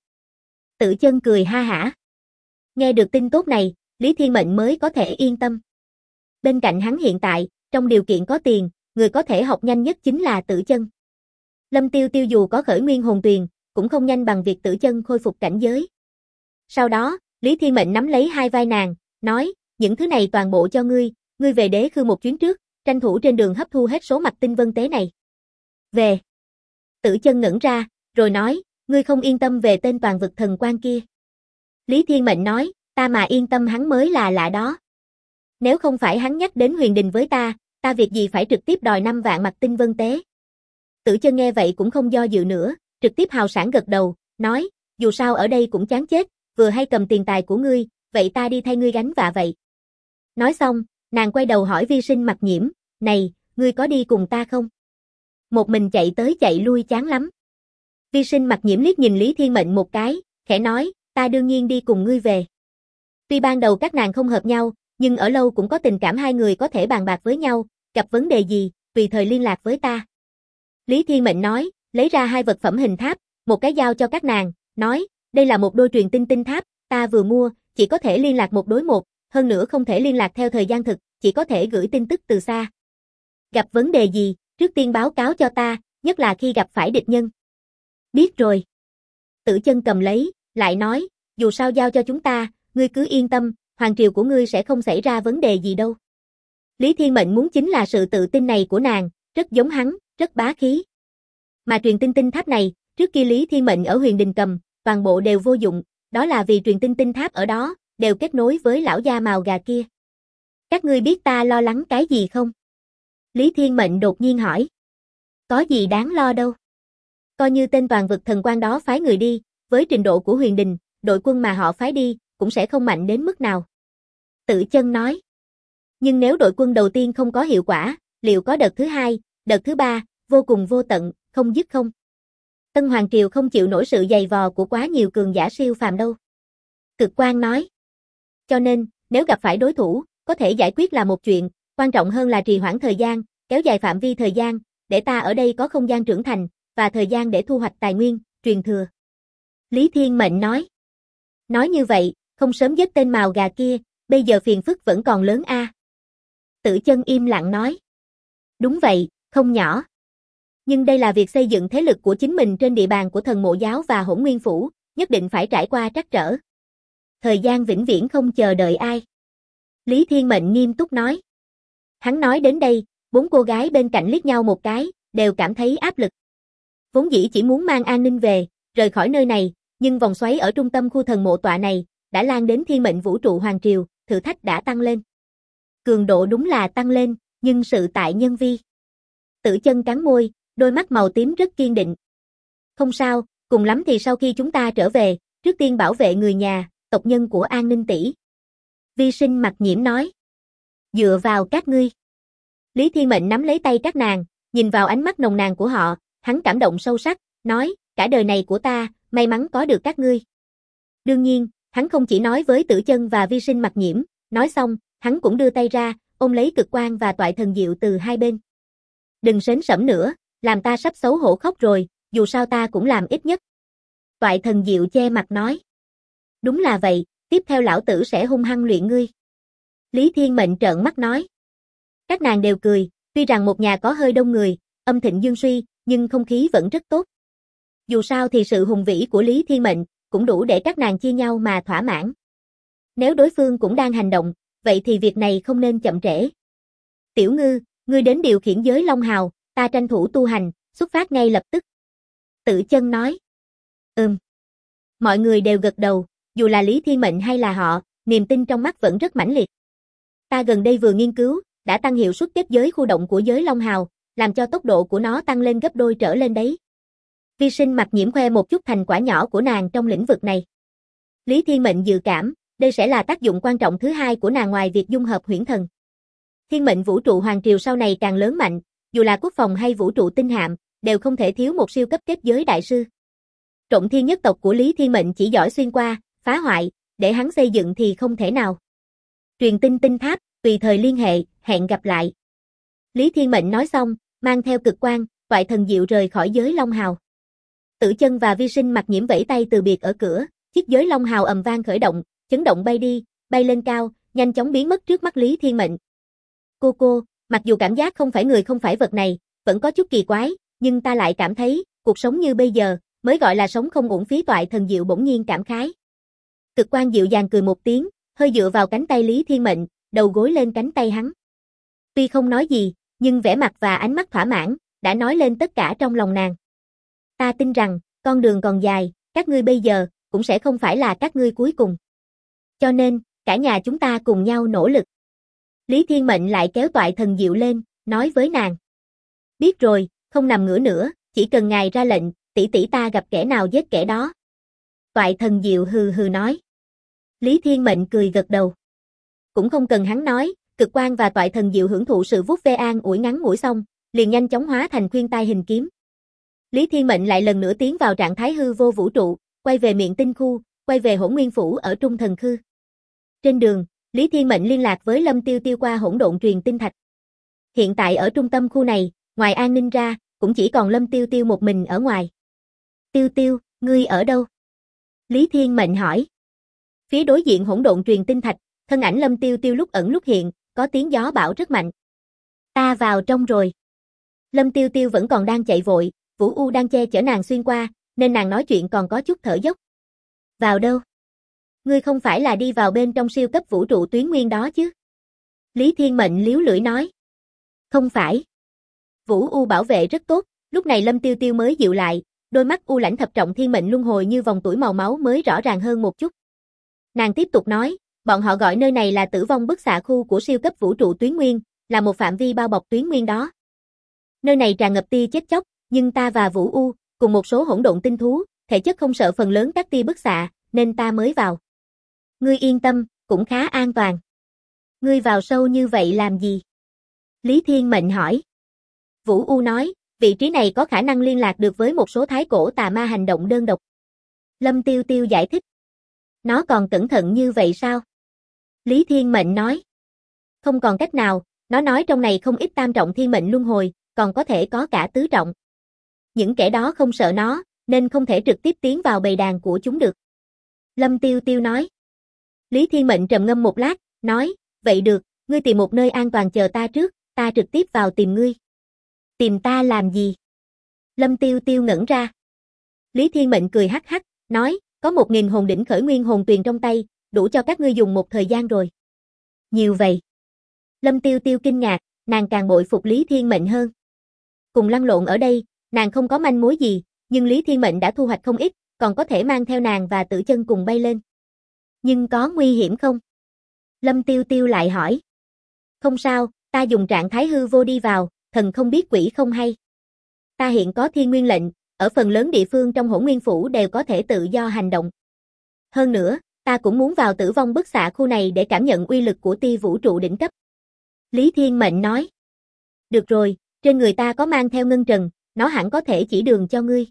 A: Tử Chân cười ha hả. Nghe được tin tốt này, Lý Thiên Mệnh mới có thể yên tâm. Bên cạnh hắn hiện tại, trong điều kiện có tiền, người có thể học nhanh nhất chính là Tử Chân. Lâm Tiêu Tiêu dù có khởi nguyên hồn tuyền, cũng không nhanh bằng việc Tử Chân khôi phục cảnh giới. Sau đó, Lý Thiên Mệnh nắm lấy hai vai nàng, nói, những thứ này toàn bộ cho ngươi về Đế Khư một chuyến trước, tranh thủ trên đường hấp thu hết số mặt tinh vân tế này. Về. Tử Chân ngẩn ra, rồi nói, ngươi không yên tâm về tên toàn vực thần quan kia. Lý Thiên Mệnh nói, ta mà yên tâm hắn mới là lạ đó. Nếu không phải hắn nhắc đến huyền đình với ta việc gì phải trực tiếp đòi 5 vạn mặt tinh vân tế. Tử Chân nghe vậy cũng không do dự nữa, trực tiếp hào sảng gật đầu, nói, dù sao ở đây cũng chán chết, vừa hay cầm tiền tài của ngươi, vậy ta đi thay ngươi gánh vạ vậy. Nói xong, nàng quay đầu hỏi Vi Sinh Mặc Nhiễm, này, ngươi có đi cùng ta không? Một mình chạy tới chạy lui chán lắm. Vi Sinh Mặc Nhiễm liếc nhìn Lý Thiên Mệnh một cái, khẽ nói, ta đương nhiên đi cùng ngươi về. Tuy ban đầu các nàng không hợp nhau, nhưng ở lâu cũng có tình cảm, hai người có thể bàn bạc với nhau, gặp vấn đề gì, tùy thời liên lạc với ta. Lý Thiên Mệnh nói, lấy ra 2 vật phẩm hình tháp, một cái giao cho các nàng, nói, đây là một đôi truyền tinh tinh tháp, ta vừa mua, chỉ có thể liên lạc 1 đối 1, hơn nữa không thể liên lạc theo thời gian thực, chỉ có thể gửi tin tức từ xa. Gặp vấn đề gì, trước tiên báo cáo cho ta, nhất là khi gặp phải địch nhân. Biết rồi. Tử Chân cầm lấy, lại nói, dù sao giao cho chúng ta, ngươi cứ yên tâm, hoàng triều của ngươi sẽ không xảy ra vấn đề gì đâu. Lý Thiên Mệnh muốn chính là sự tự tin này của nàng, rất giống hắn, rất bá khí. Mà truyền tinh tinh tháp này, trước kia Lý Thiên Mệnh ở Huyền Đình cầm, toàn bộ đều vô dụng, đó là vì truyền tinh tinh tháp ở đó, đều kết nối với lão gia màu gà kia. Các ngươi biết ta lo lắng cái gì không? Lý Thiên Mệnh đột nhiên hỏi. Có gì đáng lo đâu. Coi như tên toàn vực thần quan đó phái người đi, với trình độ của Huyền Đình, đội quân mà họ phái đi, cũng sẽ không mạnh đến mức nào. Tử Chân nói. Nhưng nếu đội quân đầu tiên không có hiệu quả, liệu có đợt thứ 2, đợt thứ 3, vô cùng vô tận, không dứt không? Tân Hoàng Triều không chịu nổi sự dày vò của quá nhiều cường giả siêu phàm đâu. Cực Quang nói. Cho nên, nếu gặp phải đối thủ, có thể giải quyết là một chuyện, quan trọng hơn là trì hoãn thời gian, kéo dài phạm vi thời gian, để ta ở đây có không gian trưởng thành, và thời gian để thu hoạch tài nguyên, truyền thừa. Lý Thiên Mệnh nói. Nói như vậy, không sớm giết tên màu gà kia, bây giờ phiền phức vẫn còn lớn a. Tử Chân im lặng nói. Đúng vậy, không nhỏ. Nhưng đây là việc xây dựng thế lực của chính mình trên địa bàn của Thần Mộ Giáo và Hỗn Nguyên Phủ, nhất định phải trải qua trắc trở. Thời gian vĩnh viễn không chờ đợi ai. Lý Thiên Mệnh nghiêm túc nói. Hắn nói đến đây, 4 cô gái bên cạnh liếc nhau một cái, đều cảm thấy áp lực. Vốn dĩ chỉ muốn mang An Ninh về, rời khỏi nơi này, nhưng vòng xoáy ở trung tâm khu thần mộ tọa này, đã lan đến thiên mệnh vũ trụ hoàng triều, thử thách đã tăng lên. Cường độ đúng là tăng lên, nhưng sự tại nhân vi. Tử Chân cắn môi, đôi mắt màu tím rất kiên định. Không sao, cùng lắm thì sau khi chúng ta trở về, trước tiên bảo vệ người nhà, tộc nhân của An Ninh tỷ. Vi Sinh Mặc Nhiễm nói. Dựa vào các ngươi. Lý Thiên Mệnh nắm lấy tay các nàng, nhìn vào ánh mắt nồng nàn của họ, hắn cảm động sâu sắc, nói, cả đời này của ta, may mắn có được các ngươi. Đương nhiên, hắn không chỉ nói với Tử Chân và Vi Sinh Mặc Nhiễm, nói xong, hắn cũng đưa tay ra, ôm lấy Cực Quang và Toại Thần Diệu từ hai bên. Đừng sến sẩm nữa, làm ta sắp xấu hổ khóc rồi, dù sao ta cũng làm ít nhất. Toại Thần Diệu che mặt nói. Đúng là vậy, tiếp theo lão tử sẽ hung hăng luyện ngươi. Lý Thiên Mệnh trợn mắt nói. Các nàng đều cười, tuy rằng một nhà có hơi đông người, âm thịnh dương suy, nhưng không khí vẫn rất tốt. Dù sao thì sự hùng vĩ của Lý Thiên Mệnh cũng đủ để các nàng chia nhau mà thỏa mãn. Nếu đối phương cũng đang hành động, vậy thì việc này không nên chậm trễ. Tiểu Ngư, ngươi đến điều khiển giới Long Hào, ta tranh thủ tu hành, xuất phát ngay lập tức. Tử Chân nói. Mọi người đều gật đầu, dù là Lý Thiên Mệnh hay là họ, niềm tin trong mắt vẫn rất mãnh liệt. Ta gần đây vừa nghiên cứu, đã tăng hiệu suất kết giới khu động của giới Long Hào, làm cho tốc độ của nó tăng lên gấp đôi trở lên đấy. Vi Sinh Mặc Nhiễm khoe một chút thành quả nhỏ của nàng trong lĩnh vực này. Lý Thiên Mệnh dự cảm, đây sẽ là tác dụng quan trọng thứ hai của nàng ngoài việc dung hợp huyễn thần. Thiên mệnh vũ trụ hoàng triều sau này càng lớn mạnh, dù là quốc phòng hay vũ trụ tinh hạm, đều không thể thiếu một siêu cấp kết giới đại sư. Trộm thiên nhất tộc của Lý Thiên Mệnh chỉ giỏi xuyên qua, phá hoại, để hắn xây dựng thì không thể nào. Truyền tin tinh tháp, tùy thời liên hệ, hẹn gặp lại. Lý Thiên Mệnh nói xong, mang theo Cực Quang, Toại Thần Diệu rời khỏi giới Long Hào. Tử Chân và Vi Sinh Mặc Nhiễm vẫy tay từ biệt ở cửa, chiếc giới Long Hào ầm vang khởi động, chấn động bay đi, bay lên cao, nhanh chóng biến mất trước mắt Lý Thiên Mệnh. Cô, mặc dù cảm giác không phải người không phải vật này, vẫn có chút kỳ quái, nhưng ta lại cảm thấy, cuộc sống như bây giờ, mới gọi là sống không uổng phí. Toại Thần Diệu bỗng nhiên cảm khái. Cực Quang dịu dàng cười một tiếng, hơi dựa vào cánh tay Lý Thiên Mệnh, đầu gối lên cánh tay hắn. Tuy không nói gì, nhưng vẻ mặt và ánh mắt thỏa mãn, đã nói lên tất cả trong lòng nàng. Ta tin rằng, con đường còn dài, các ngươi bây giờ, cũng sẽ không phải là các ngươi cuối cùng. Cho nên, cả nhà chúng ta cùng nhau nỗ lực. Lý Thiên Mệnh lại kéo Toại Thần Diệu lên, nói với nàng. Biết rồi, không nằm ngửa nữa, chỉ cần ngài ra lệnh, tỷ tỷ ta gặp kẻ nào giết kẻ đó. Toại Thần Diệu hừ hừ nói. Lý Thiên Mệnh cười gật đầu. Cũng không cần hắn nói, Cực Quang và Toại Thần Diệu hưởng thụ sự vuốt ve an ủi ngắn ngủi xong, liền nhanh chóng hóa thành khuyên tai hình kiếm. Lý Thiên Mệnh lại lần nữa tiến vào trạng thái hư vô vũ trụ, quay về miệng tinh khu, quay về Hỗn Nguyên Phủ ở Trung Thần Khư. Trên đường, Lý Thiên Mệnh liên lạc với Lâm Tiêu Tiêu qua hỗn độn truyền tinh thạch. Hiện tại ở trung tâm khu này, ngoài An Ninh ra, cũng chỉ còn Lâm Tiêu Tiêu một mình ở ngoài. Tiêu Tiêu, ngươi ở đâu? Lý Thiên Mệnh hỏi. Phía đối diện hỗn độn truyền tinh thạch, thân ảnh Lâm Tiêu Tiêu lúc ẩn lúc hiện, có tiếng gió bão rất mạnh. Ta vào trong rồi. Lâm Tiêu Tiêu vẫn còn đang chạy vội, Vũ U đang che chở nàng xuyên qua, nên nàng nói chuyện còn có chút thở dốc. Vào đâu? Ngươi không phải là đi vào bên trong siêu cấp vũ trụ tuyến nguyên đó chứ? Lý Thiên Mệnh liếu lưỡi nói. Không phải. Vũ U bảo vệ rất tốt, lúc này Lâm Tiêu Tiêu mới dịu lại, đôi mắt u lãnh thập trọng thiên mệnh luân hồi như vòng tuổi màu máu mới rõ ràng hơn một chút. Nàng tiếp tục nói, bọn họ gọi nơi này là tử vong bức xạ khu của siêu cấp vũ trụ tuyến nguyên, là một phạm vi bao bọc tuyến nguyên đó. Nơi này tràn ngập tia chết chóc, nhưng ta và Vũ U, cùng một số hỗn độn tinh thú, thể chất không sợ phần lớn các tia bức xạ, nên ta mới vào. Ngươi yên tâm, cũng khá an toàn. Ngươi vào sâu như vậy làm gì? Lý Thiên Mệnh hỏi. Vũ U nói, vị trí này có khả năng liên lạc được với một số thái cổ tà ma hành động đơn độc. Lâm Tiêu Tiêu giải thích. Nó còn cẩn thận như vậy sao? Lý Thiên Mệnh nói. Không còn cách nào, nó nói trong này không ít tam trọng thiên mệnh luân hồi, còn có thể có cả tứ trọng. Những kẻ đó không sợ nó, nên không thể trực tiếp tiến vào bầy đàn của chúng được. Lâm Tiêu Tiêu nói. Lý Thiên Mệnh trầm ngâm một lát, nói, vậy được, ngươi tìm một nơi an toàn chờ ta trước, ta trực tiếp vào tìm ngươi. Tìm ta làm gì? Lâm Tiêu Tiêu ngẩn ra. Lý Thiên Mệnh cười hắc hắc, nói, có 1000 hồn đỉnh khởi nguyên hồn tuyền trong tay, đủ cho các ngươi dùng một thời gian rồi. Nhiều vậy. Lâm Tiêu Tiêu kinh ngạc, nàng càng bội phục Lý Thiên Mệnh hơn. cùng lăn lộn ở đây, nàng không có manh mối gì, nhưng Lý Thiên Mệnh đã thu hoạch không ít, còn có thể mang theo nàng và Tử Chân cùng bay lên. Nhưng có nguy hiểm không? Lâm Tiêu Tiêu lại hỏi. Không sao, ta dùng trạng thái hư vô đi vào, thần không biết quỷ không hay. Ta hiện có thiên nguyên lệnh, ở phần lớn địa phương trong Hỗn Nguyên Phủ đều có thể tự do hành động. Hơn nữa, ta cũng muốn vào tử vong bức xạ khu này để cảm nhận uy lực của tia vũ trụ đỉnh cấp. Lý Thiên Mệnh nói. Được rồi, trên người ta có mang theo ngân trần, nó hẳn có thể chỉ đường cho ngươi.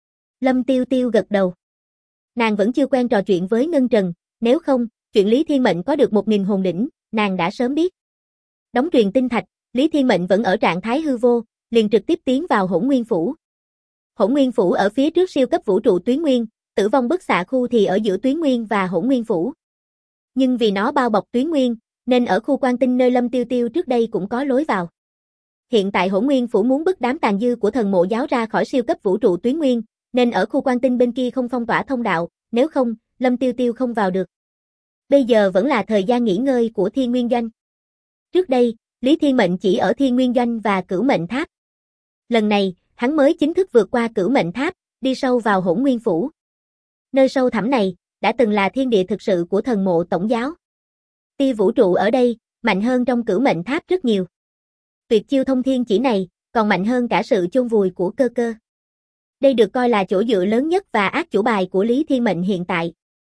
A: Lâm Tiêu Tiêu gật đầu. Nàng vẫn chưa quen trò chuyện với ngân trần, nếu không, chuyện Lý Thiên Mệnh có được 1000 hồn đỉnh, nàng đã sớm biết. Đóng truyền tinh thạch, Lý Thiên Mệnh vẫn ở trạng thái hư vô, liền trực tiếp tiến vào Hỗn Nguyên Phủ. Hỗn Nguyên Phủ ở phía trước siêu cấp vũ trụ tuyến nguyên, tử vong bức xạ khu thì ở giữa tuyến nguyên và Hỗn Nguyên Phủ. Nhưng vì nó bao bọc tuyến nguyên, nên ở khu quan tinh nơi Lâm Tiêu Tiêu trước đây cũng có lối vào. Hiện tại Hỗn Nguyên Phủ muốn bức đám tàn dư của thần mộ giáo ra khỏi siêu cấp vũ trụ tuyến nguyên, nên ở khu quan tinh bên kia không phong tỏa thông đạo, nếu không, Lâm Tiêu Tiêu không vào được. Bây giờ vẫn là thời gian nghỉ ngơi của Thiên Nguyên Doanh. Trước đây, Lý Thiên Mệnh chỉ ở Thiên Nguyên Doanh và Cửu Mệnh Tháp. Lần này, hắn mới chính thức vượt qua Cửu Mệnh Tháp, đi sâu vào Hỗn Nguyên Phủ. Nơi sâu thẳm này, đã từng là thiên địa thực sự của thần mộ tổng giáo. Tia vũ trụ ở đây, mạnh hơn trong Cửu Mệnh Tháp rất nhiều. Tuyệt chiêu thông thiên chỉ này, còn mạnh hơn cả sự chôn vùi của cơ cơ. Đây được coi là chỗ dựa lớn nhất và át chủ bài của Lý Thiên Mệnh hiện tại.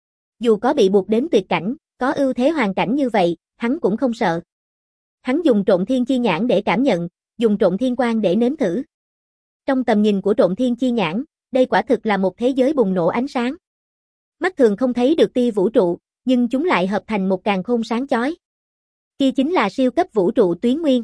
A: Dù có bị buộc đến tuyệt cảnh, có ưu thế hoàn cảnh như vậy, hắn cũng không sợ. Hắn dùng Trộn Thiên Chi Nhãn để cảm nhận, dùng Trộn Thiên Quang để nếm thử. Trong tầm nhìn của Trộn Thiên Chi Nhãn, đây quả thực là một thế giới bùng nổ ánh sáng. Mắt thường không thấy được tia vũ trụ, nhưng chúng lại hợp thành một càn khôn sáng chói. Kia chính là siêu cấp vũ trụ tuyến nguyên.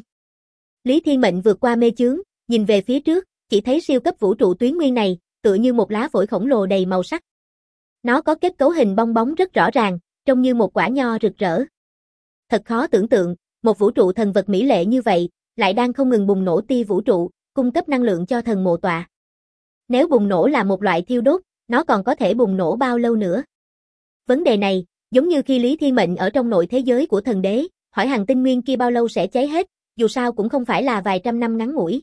A: Lý Thiên Mệnh vượt qua mê chướng, nhìn về phía trước, chỉ thấy siêu cấp vũ trụ tuyến nguyên này, tựa như một lá phổi khổng lồ đầy màu sắc. Nó có kết cấu hình bong bóng rất rõ ràng, trông như một quả nho rực rỡ. Thật khó tưởng tượng, một vũ trụ thần vật mỹ lệ như vậy, lại đang không ngừng bùng nổ tia vũ trụ, cung cấp năng lượng cho thần mộ tọa. Nếu bùng nổ là một loại thiêu đốt, nó còn có thể bùng nổ bao lâu nữa? Vấn đề này, giống như khi Lý Thiên Mệnh ở trong nội thế giới của thần đế, hỏi hành tinh nguyên kia bao lâu sẽ cháy hết, dù sao cũng không phải là vài trăm năm ngắn ngủi.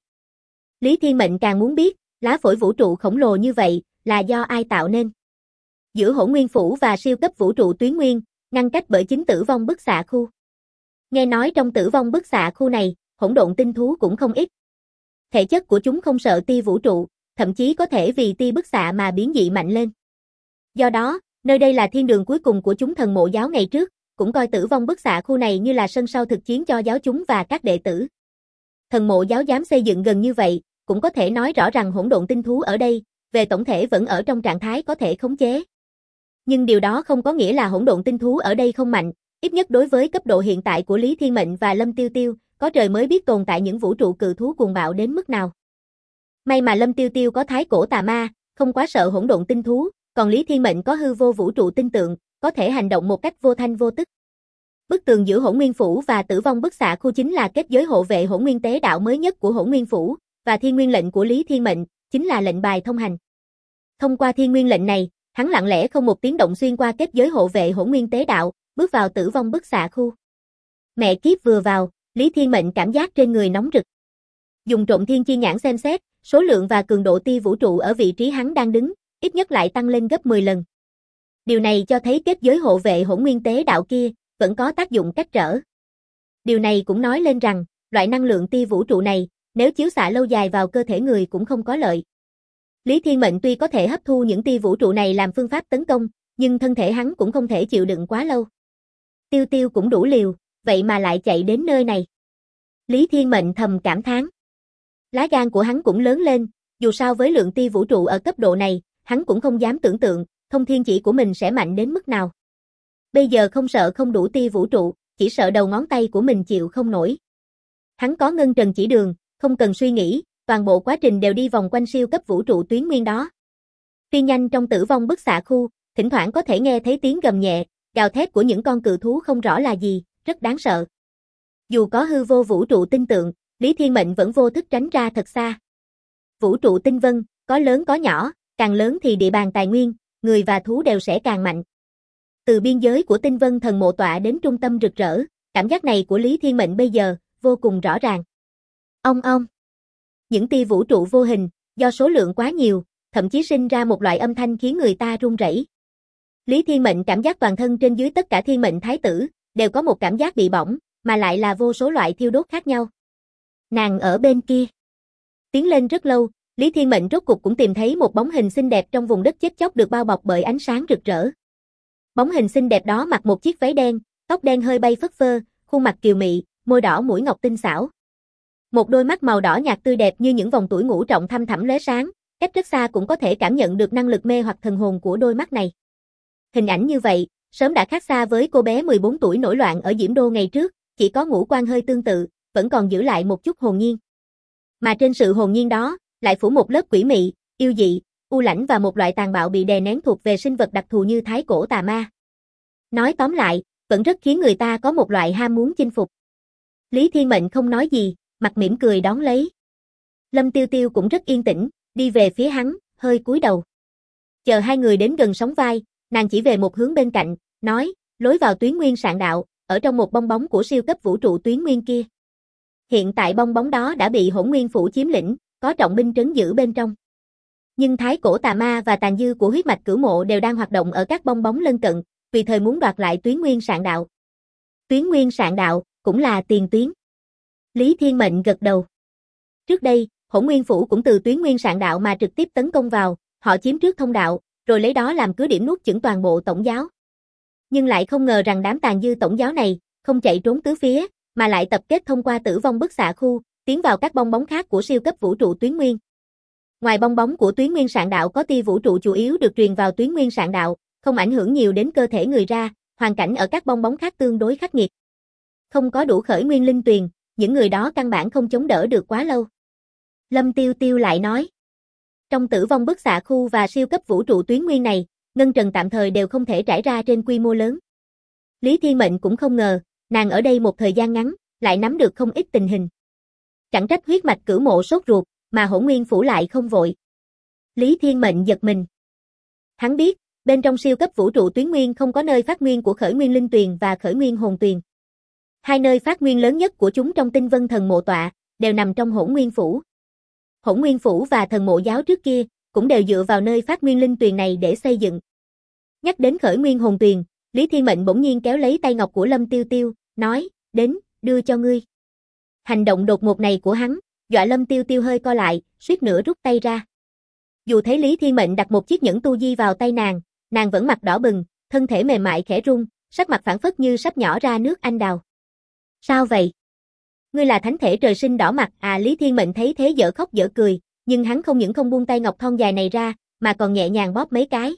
A: Lý Thiên Mệnh càng muốn biết, lá phổi vũ trụ khổng lồ như vậy, là do ai tạo nên? Giữa Hỗn Nguyên Phủ và siêu cấp vũ trụ tuyến nguyên, ngăn cách bởi chính tử vong bức xạ khu. Nghe nói trong tử vong bức xạ khu này, hỗn độn tinh thú cũng không ít. Thể chất của chúng không sợ tia vũ trụ, thậm chí có thể vì tia bức xạ mà biến dị mạnh lên. Do đó, nơi đây là thiên đường cuối cùng của chúng thần mộ giáo ngày trước, cũng coi tử vong bức xạ khu này như là sân sau thực chiến cho giáo chúng và các đệ tử. Thần mộ giáo dám xây dựng gần như vậy, cũng có thể nói rõ rằng hỗn độn tinh thú ở đây, về tổng thể vẫn ở trong trạng thái có thể khống chế. Nhưng điều đó không có nghĩa là hỗn độn tinh thú ở đây không mạnh, ít nhất đối với cấp độ hiện tại của Lý Thiên Mệnh và Lâm Tiêu Tiêu, có trời mới biết tồn tại những vũ trụ cự thú cuồng bạo đến mức nào. May mà Lâm Tiêu Tiêu có thái cổ tà ma, không quá sợ hỗn độn tinh thú, còn Lý Thiên Mệnh có hư vô vũ trụ tinh tượng, có thể hành động một cách vô thanh vô tức. Bức tường giữa Hỗn Nguyên Phủ và tử vong bức xạ khu chính là kết giới hộ vệ Hỗn Nguyên Tế Đạo mới nhất của Hỗn Nguyên Phủ, và Thiên Nguyên lệnh của Lý Thiên Mệnh chính là lệnh bài thông hành. Thông qua Thiên Nguyên lệnh này, hắn lặng lẽ không một tiếng động xuyên qua kết giới hộ vệ Hỗn Nguyên Tế Đạo, bước vào tử vong bức xạ khu. Mẹ kiếp vừa vào, Lý Thiên Mệnh cảm giác trên người nóng rực. Dùng Trộn Thiên Chi Nhãn xem xét, số lượng và cường độ tia vũ trụ ở vị trí hắn đang đứng, ít nhất lại tăng lên gấp 10 lần. Điều này cho thấy kết giới hộ vệ Hỗn Nguyên Tế Đạo kia vẫn có tác dụng cách trở. Điều này cũng nói lên rằng, loại năng lượng tia vũ trụ này, nếu chiếu xạ lâu dài vào cơ thể người cũng không có lợi. Lý Thiên Mệnh tuy có thể hấp thu những tia vũ trụ này làm phương pháp tấn công, nhưng thân thể hắn cũng không thể chịu đựng quá lâu. Tiêu Tiêu cũng đủ liều, vậy mà lại chạy đến nơi này. Lý Thiên Mệnh thầm cảm thán. Lá gan của hắn cũng lớn lên, dù sao với lượng tia vũ trụ ở cấp độ này, hắn cũng không dám tưởng tượng, thông thiên chỉ của mình sẽ mạnh đến mức nào. Bây giờ không sợ không đủ tia vũ trụ, chỉ sợ đầu ngón tay của mình chịu không nổi. Hắn có ngân trần chỉ đường, không cần suy nghĩ, toàn bộ quá trình đều đi vòng quanh siêu cấp vũ trụ tuyến nguyên đó. Phi nhanh trong tử vong bức xạ khu, thỉnh thoảng có thể nghe thấy tiếng gầm nhẹ, gào thét của những con cự thú không rõ là gì, rất đáng sợ. Dù có hư vô vũ trụ tinh tượng, Lý Thiên Mệnh vẫn vô thức tránh ra thật xa. Vũ trụ tinh vân, có lớn có nhỏ, càng lớn thì địa bàn tài nguyên, người và thú đều sẽ càng mạnh. Từ biên giới của tinh vân thần mộ tọa đến trung tâm rực rỡ, cảm giác này của Lý Thiên Mệnh bây giờ, vô cùng rõ ràng. Ong ong. những tia vũ trụ vô hình, do số lượng quá nhiều, thậm chí sinh ra một loại âm thanh khiến người ta run rẩy. Lý Thiên Mệnh cảm giác toàn thân trên dưới tất cả thiên mệnh thái tử, đều có một cảm giác bị bỏng, mà lại là vô số loại thiêu đốt khác nhau. Nàng ở bên kia. Tiến lên rất lâu, Lý Thiên Mệnh rốt cục cũng tìm thấy một bóng hình xinh đẹp trong vùng đất chết chóc được bao bọc bởi ánh sáng rực rỡ. Bóng hình xinh đẹp đó mặc một chiếc váy đen, tóc đen hơi bay phất phơ, khuôn mặt kiều mị, môi đỏ mũi ngọc tinh xảo. Một đôi mắt màu đỏ nhạt tươi đẹp như những vòng tuổi ngũ trọng thăm thẳm lóe sáng, cách rất xa cũng có thể cảm nhận được năng lực mê hoặc thần hồn của đôi mắt này. Hình ảnh như vậy, sớm đã khác xa với cô bé 14 tuổi nổi loạn ở Diễm Đô ngày trước, chỉ có ngũ quan hơi tương tự, vẫn còn giữ lại một chút hồn nhiên. Mà trên sự hồn nhiên đó, lại phủ một lớp quỷ mị, yêu dị, u lãnh và một loại tàn bạo bị đè nén thuộc về sinh vật đặc thù như thái cổ tà ma. Nói tóm lại, vẫn rất khiến người ta có một loại ham muốn chinh phục. Lý Thiên Mệnh không nói gì, mặt mỉm cười đón lấy. Lâm Tiêu Tiêu cũng rất yên tĩnh, đi về phía hắn, hơi cúi đầu. Chờ hai người đến gần sóng vai, nàng chỉ về một hướng bên cạnh, nói, lối vào tuyến nguyên sạn đạo, ở trong một bong bóng của siêu cấp vũ trụ tuyến nguyên kia. Hiện tại bong bóng đó đã bị Hỗn Nguyên Phủ chiếm lĩnh, có trọng binh trấn giữ bên trong. Nhưng thái cổ tà ma và tàn dư của huyết mạch cửu mộ đều đang hoạt động ở các bong bóng lân cận, tùy thời muốn đoạt lại tuyến nguyên sạn đạo. Tuyến nguyên sạn đạo, cũng là tiền tuyến. Lý Thiên Mệnh gật đầu. Trước đây, Hỗn Nguyên Phủ cũng từ tuyến nguyên sạn đạo mà trực tiếp tấn công vào, họ chiếm trước thông đạo, rồi lấy đó làm cứ điểm nuốt chửng toàn bộ tổng giáo. Nhưng lại không ngờ rằng đám tàn dư tổng giáo này, không chạy trốn tứ phía, mà lại tập kết thông qua tử vong bức xạ khu, tiến vào các bong bóng khác của siêu cấp vũ trụ tuyến nguyên. Ngoài bong bóng của tuyến nguyên sạn đạo có tia vũ trụ chủ yếu được truyền vào tuyến nguyên sạn đạo, không ảnh hưởng nhiều đến cơ thể người ra, hoàn cảnh ở các bong bóng khác tương đối khắc nghiệt. Không có đủ khởi nguyên linh tuyền, những người đó căn bản không chống đỡ được quá lâu. Lâm Tiêu Tiêu lại nói, trong tử vong bức xạ khu và siêu cấp vũ trụ tuyến nguyên này, ngân trần tạm thời đều không thể trải ra trên quy mô lớn. Lý Thiên Mệnh cũng không ngờ, nàng ở đây một thời gian ngắn, lại nắm được không ít tình hình. Chẳng trách huyết mạch cửu mộ sốt ruột, mà Hỗn Nguyên Phủ lại không vội. Lý Thiên Mệnh giật mình. Hắn biết, bên trong siêu cấp vũ trụ tuyến nguyên không có nơi phát nguyên của khởi nguyên linh tuyền và khởi nguyên hồn tuyền. Hai nơi phát nguyên lớn nhất của chúng trong tinh vân thần mộ tọa, đều nằm trong Hỗn Nguyên Phủ. Hỗn Nguyên Phủ và thần mộ giáo trước kia, cũng đều dựa vào nơi phát nguyên linh tuyền này để xây dựng. Nhắc đến khởi nguyên hồn tuyền, Lý Thiên Mệnh bỗng nhiên kéo lấy tay ngọc của Lâm Tiêu Tiêu, nói, đến, đưa cho ngươi. Hành động đột ngột này của hắn, dọa Lâm Tiêu Tiêu hơi co lại, suýt nữa rút tay ra. Dù thấy Lý Thiên Mệnh đặt một chiếc nhẫn tu di vào tay nàng vẫn mặt đỏ bừng, thân thể mềm mại khẽ run, sắc mặt phảng phất như sắp nhỏ ra nước anh đào. Sao vậy? Ngươi là thánh thể trời sinh đỏ mặt à? Lý Thiên Mệnh thấy thế dở khóc dở cười, nhưng hắn không những không buông tay ngọc thon dài này ra, mà còn nhẹ nhàng bóp mấy cái.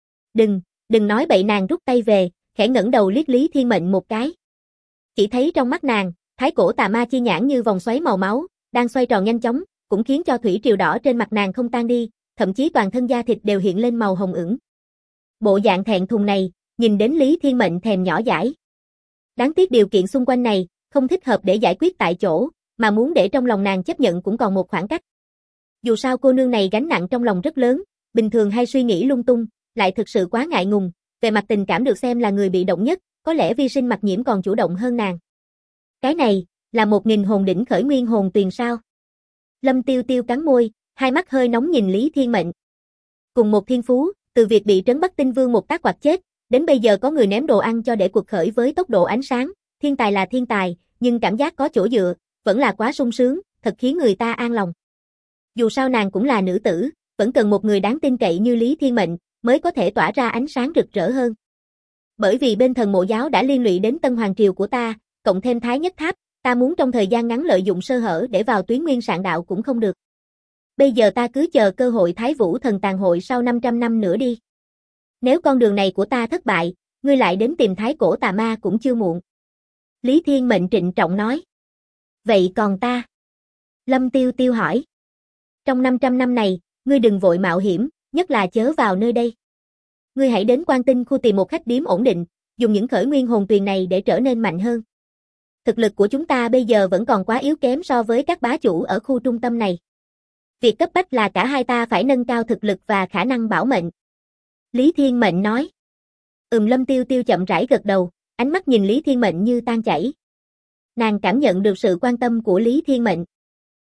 A: Đừng nói bậy. Nàng rút tay về, khẽ ngẩng đầu liếc Lý Thiên Mệnh một cái. Chỉ thấy trong mắt nàng, thái cổ tà ma chi nhãn như vòng xoáy màu máu, đang xoay tròn nhanh chóng, cũng khiến cho thủy triều đỏ trên mặt nàng không tan đi, thậm chí toàn thân da thịt đều hiện lên màu hồng ửng. Bộ dạng thẹn thùng này, nhìn đến Lý Thiên Mệnh thèm nhỏ dãi. Đáng tiếc điều kiện xung quanh này, không thích hợp để giải quyết tại chỗ, mà muốn để trong lòng nàng chấp nhận cũng còn một khoảng cách. Dù sao cô nương này gánh nặng trong lòng rất lớn, bình thường hay suy nghĩ lung tung, lại thực sự quá ngại ngùng, về mặt tình cảm được xem là người bị động nhất, có lẽ vi sinh mặc nhiễm còn chủ động hơn nàng. Cái này, là 1000 hồn đỉnh khởi nguyên hồn tuyền sao? Lâm Tiêu Tiêu cắn môi, hai mắt hơi nóng nhìn Lý Thiên Mệnh. Cùng một thiên phú, từ việc bị Trấn Bắc Tinh Vương một tác quạt chết, đến bây giờ có người ném đồ ăn cho để cuộc khởi với tốc độ ánh sáng, thiên tài là thiên tài, nhưng cảm giác có chỗ dựa, vẫn là quá sung sướng, thật khiến người ta an lòng. Dù sao nàng cũng là nữ tử, vẫn cần một người đáng tin cậy như Lý Thiên Mệnh, mới có thể tỏa ra ánh sáng rực rỡ hơn. Bởi vì bên thần mộ giáo đã liên lụy đến Tân Hoàng Triều của ta, cộng thêm Thái Nhất Tháp, ta muốn trong thời gian ngắn lợi dụng sơ hở để vào tuyến nguyên sạn đạo cũng không được. Bây giờ ta cứ chờ cơ hội Thái Vũ Thần Tàn Hội sau 500 năm nữa đi. Nếu con đường này của ta thất bại, ngươi lại đến tìm Thái Cổ Tà Ma cũng chưa muộn. Lý Thiên Mệnh trịnh trọng nói. Vậy còn ta? Lâm Tiêu Tiêu hỏi. Trong 500 năm này, ngươi đừng vội mạo hiểm, nhất là chớ vào nơi đây. Ngươi hãy đến Quan Tinh khu tìm một khách điếm ổn định, dùng những khởi nguyên hồn tuyền này để trở nên mạnh hơn. Thực lực của chúng ta bây giờ vẫn còn quá yếu kém so với các bá chủ ở khu trung tâm này. Việc cấp bách là cả hai ta phải nâng cao thực lực và khả năng bảo mệnh. Lý Thiên Mệnh nói. Lâm Tiêu Tiêu chậm rãi gật đầu, ánh mắt nhìn Lý Thiên Mệnh như tan chảy. Nàng cảm nhận được sự quan tâm của Lý Thiên Mệnh.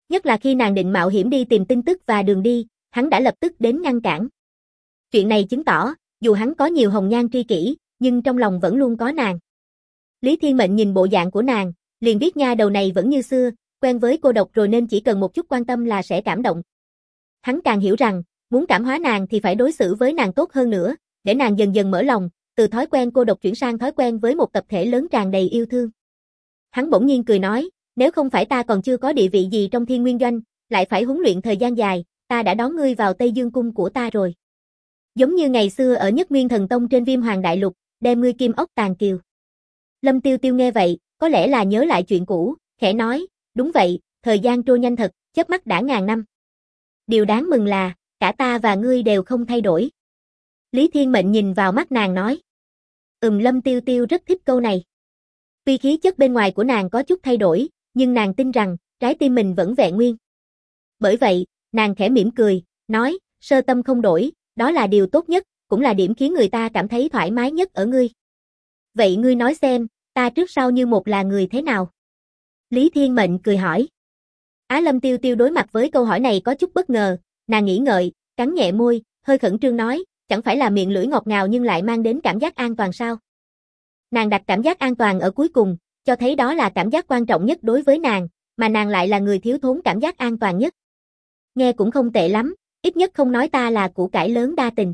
A: Nhất là khi nàng định mạo hiểm đi tìm tin tức và đường đi, hắn đã lập tức đến ngăn cản. Chuyện này chứng tỏ, dù hắn có nhiều hồng nhan tri kỷ, nhưng trong lòng vẫn luôn có nàng. Lý Thiên Mệnh nhìn bộ dạng của nàng, liền biết nha đầu này vẫn như xưa, quen với cô độc rồi nên chỉ cần một chút quan tâm là sẽ cảm động. Hắn càng hiểu rằng, muốn cảm hóa nàng thì phải đối xử với nàng tốt hơn nữa, để nàng dần dần mở lòng, từ thói quen cô độc chuyển sang thói quen với một tập thể lớn tràn đầy yêu thương. Hắn bỗng nhiên cười nói, nếu không phải ta còn chưa có địa vị gì trong Thiên Nguyên Doanh, lại phải huấn luyện thời gian dài, ta đã đón ngươi vào Tây Dương Cung của ta rồi. Giống như ngày xưa ở Nhất Nguyên Thần Tông trên Viêm Hoàng Đại Lục, đem ngươi kim ốc tàng kiều. Lâm Tiêu Tiêu nghe vậy, có lẽ là nhớ lại chuyện cũ, khẽ nói, đúng vậy, thời gian trôi nhanh thật, chớp mắt đã ngàn năm. Điều đáng mừng là, cả ta và ngươi đều không thay đổi. Lý Thiên Mệnh nhìn vào mắt nàng nói. Lâm Tiêu Tiêu rất thích câu này. Tuy khí chất bên ngoài của nàng có chút thay đổi, nhưng nàng tin rằng, trái tim mình vẫn vẹn nguyên. Bởi vậy, nàng khẽ mỉm cười, nói, sơ tâm không đổi, đó là điều tốt nhất, cũng là điểm khiến người ta cảm thấy thoải mái nhất ở ngươi. Vậy ngươi nói xem, ta trước sau như một là người thế nào? Lý Thiên Mệnh cười hỏi. Lâm Tiêu Tiêu đối mặt với câu hỏi này có chút bất ngờ, nàng nghĩ ngợi, cắn nhẹ môi, hơi khẩn trương nói, chẳng phải là miệng lưỡi ngọt ngào nhưng lại mang đến cảm giác an toàn sao? Nàng đặt cảm giác an toàn ở cuối cùng, cho thấy đó là cảm giác quan trọng nhất đối với nàng, mà nàng lại là người thiếu thốn cảm giác an toàn nhất. Nghe cũng không tệ lắm, ít nhất không nói ta là củ cải lớn đa tình.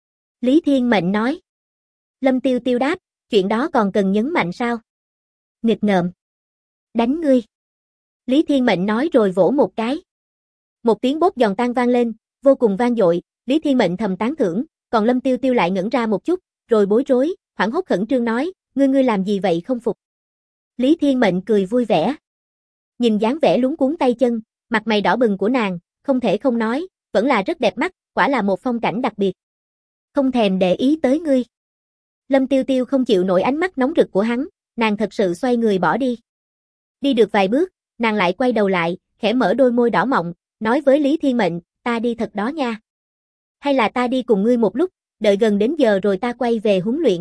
A: Lý Thiên Mệnh nói. Lâm Tiêu Tiêu đáp, chuyện đó còn cần nhấn mạnh sao? Nghịch ngợm. Đánh ngươi. Lý Thiên Mệnh nói rồi vỗ một cái. Một tiếng bốp giòn tan vang lên, vô cùng vang dội, Lý Thiên Mệnh thầm tán thưởng, còn Lâm Tiêu Tiêu lại ngẩn ra một chút, rồi bối rối, hoảng hốt khẩn trương nói, ngươi làm gì vậy không phục? Lý Thiên Mệnh cười vui vẻ. Nhìn dáng vẻ luống cuống tay chân, mặt mày đỏ bừng của nàng, không thể không nói, vẫn là rất đẹp mắt, quả là một phong cảnh đặc biệt. Không thèm để ý tới ngươi. Lâm Tiêu Tiêu không chịu nổi ánh mắt nóng rực của hắn, nàng thật sự xoay người bỏ đi. Đi được vài bước, nàng lại quay đầu lại, khẽ mở đôi môi đỏ mọng, nói với Lý Thiên Mệnh, ta đi thật đó nha. Hay là ta đi cùng ngươi một lúc, đợi gần đến giờ rồi ta quay về huấn luyện.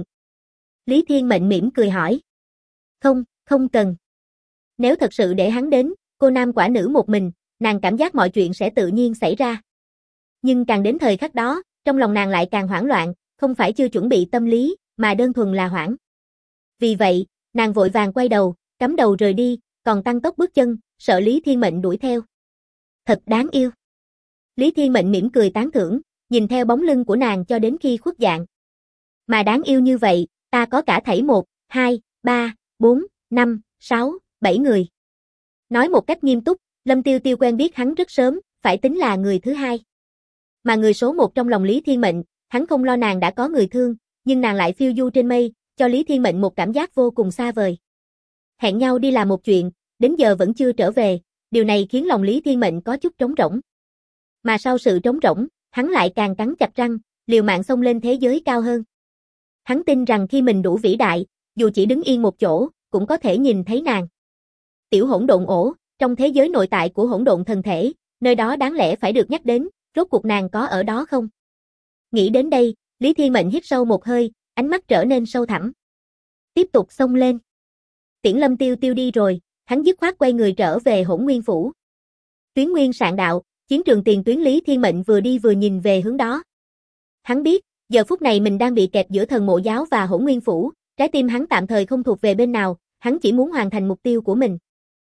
A: Lý Thiên Mệnh mỉm cười hỏi. Không, không cần. Nếu thật sự để hắn đến, cô nam quả nữ một mình, nàng cảm giác mọi chuyện sẽ tự nhiên xảy ra. Nhưng càng đến thời khắc đó, trong lòng nàng lại càng hoảng loạn, không phải chưa chuẩn bị tâm lý, mà đơn thuần là hoảng. Vì vậy, nàng vội vàng quay đầu, cắm đầu rời đi, còn tăng tốc bước chân, sợ Lý Thiên Mệnh đuổi theo. Thật đáng yêu. Lý Thiên Mệnh mỉm cười tán thưởng, nhìn theo bóng lưng của nàng cho đến khi khuất dạng. Mà đáng yêu như vậy, ta có cả thảy 1, 2, 3, 4, 5, 6, 7 người. Nói một cách nghiêm túc, Lâm Tiêu Tiêu quen biết hắn rất sớm, phải tính là người thứ hai. Mà người số 1 trong lòng Lý Thiên Mệnh, hắn không lo nàng đã có người thương, nhưng nàng lại phiêu du trên mây, cho Lý Thiên Mệnh một cảm giác vô cùng xa vời. Hẹn nhau đi làm một chuyện, đến giờ vẫn chưa trở về, điều này khiến lòng Lý Thiên Mệnh có chút trống rỗng. Mà sau sự trống rỗng, hắn lại càng cắn chặt răng, liều mạng xông lên thế giới cao hơn. Hắn tin rằng khi mình đủ vĩ đại, dù chỉ đứng yên một chỗ, cũng có thể nhìn thấy nàng. Tiểu hỗn độn ổ, trong thế giới nội tại của hỗn độn thần thể, nơi đó đáng lẽ phải được nhắc đến, rốt cuộc nàng có ở đó không? Nghĩ đến đây, Lý Thiên Mệnh hít sâu một hơi, ánh mắt trở nên sâu thẳm. Tiếp tục xông lên. Tiễn Lâm Tiêu Tiêu đi rồi, hắn dứt khoát quay người trở về Hỗn Nguyên Phủ. Tuyến Nguyên Sạn Đạo, chiến trường tiền tuyến Lý Thiên Mệnh vừa đi vừa nhìn về hướng đó. Hắn biết, giờ phút này mình đang bị kẹp giữa Thần Mộ Giáo và Hỗn Nguyên Phủ, trái tim hắn tạm thời không thuộc về bên nào, hắn chỉ muốn hoàn thành mục tiêu của mình.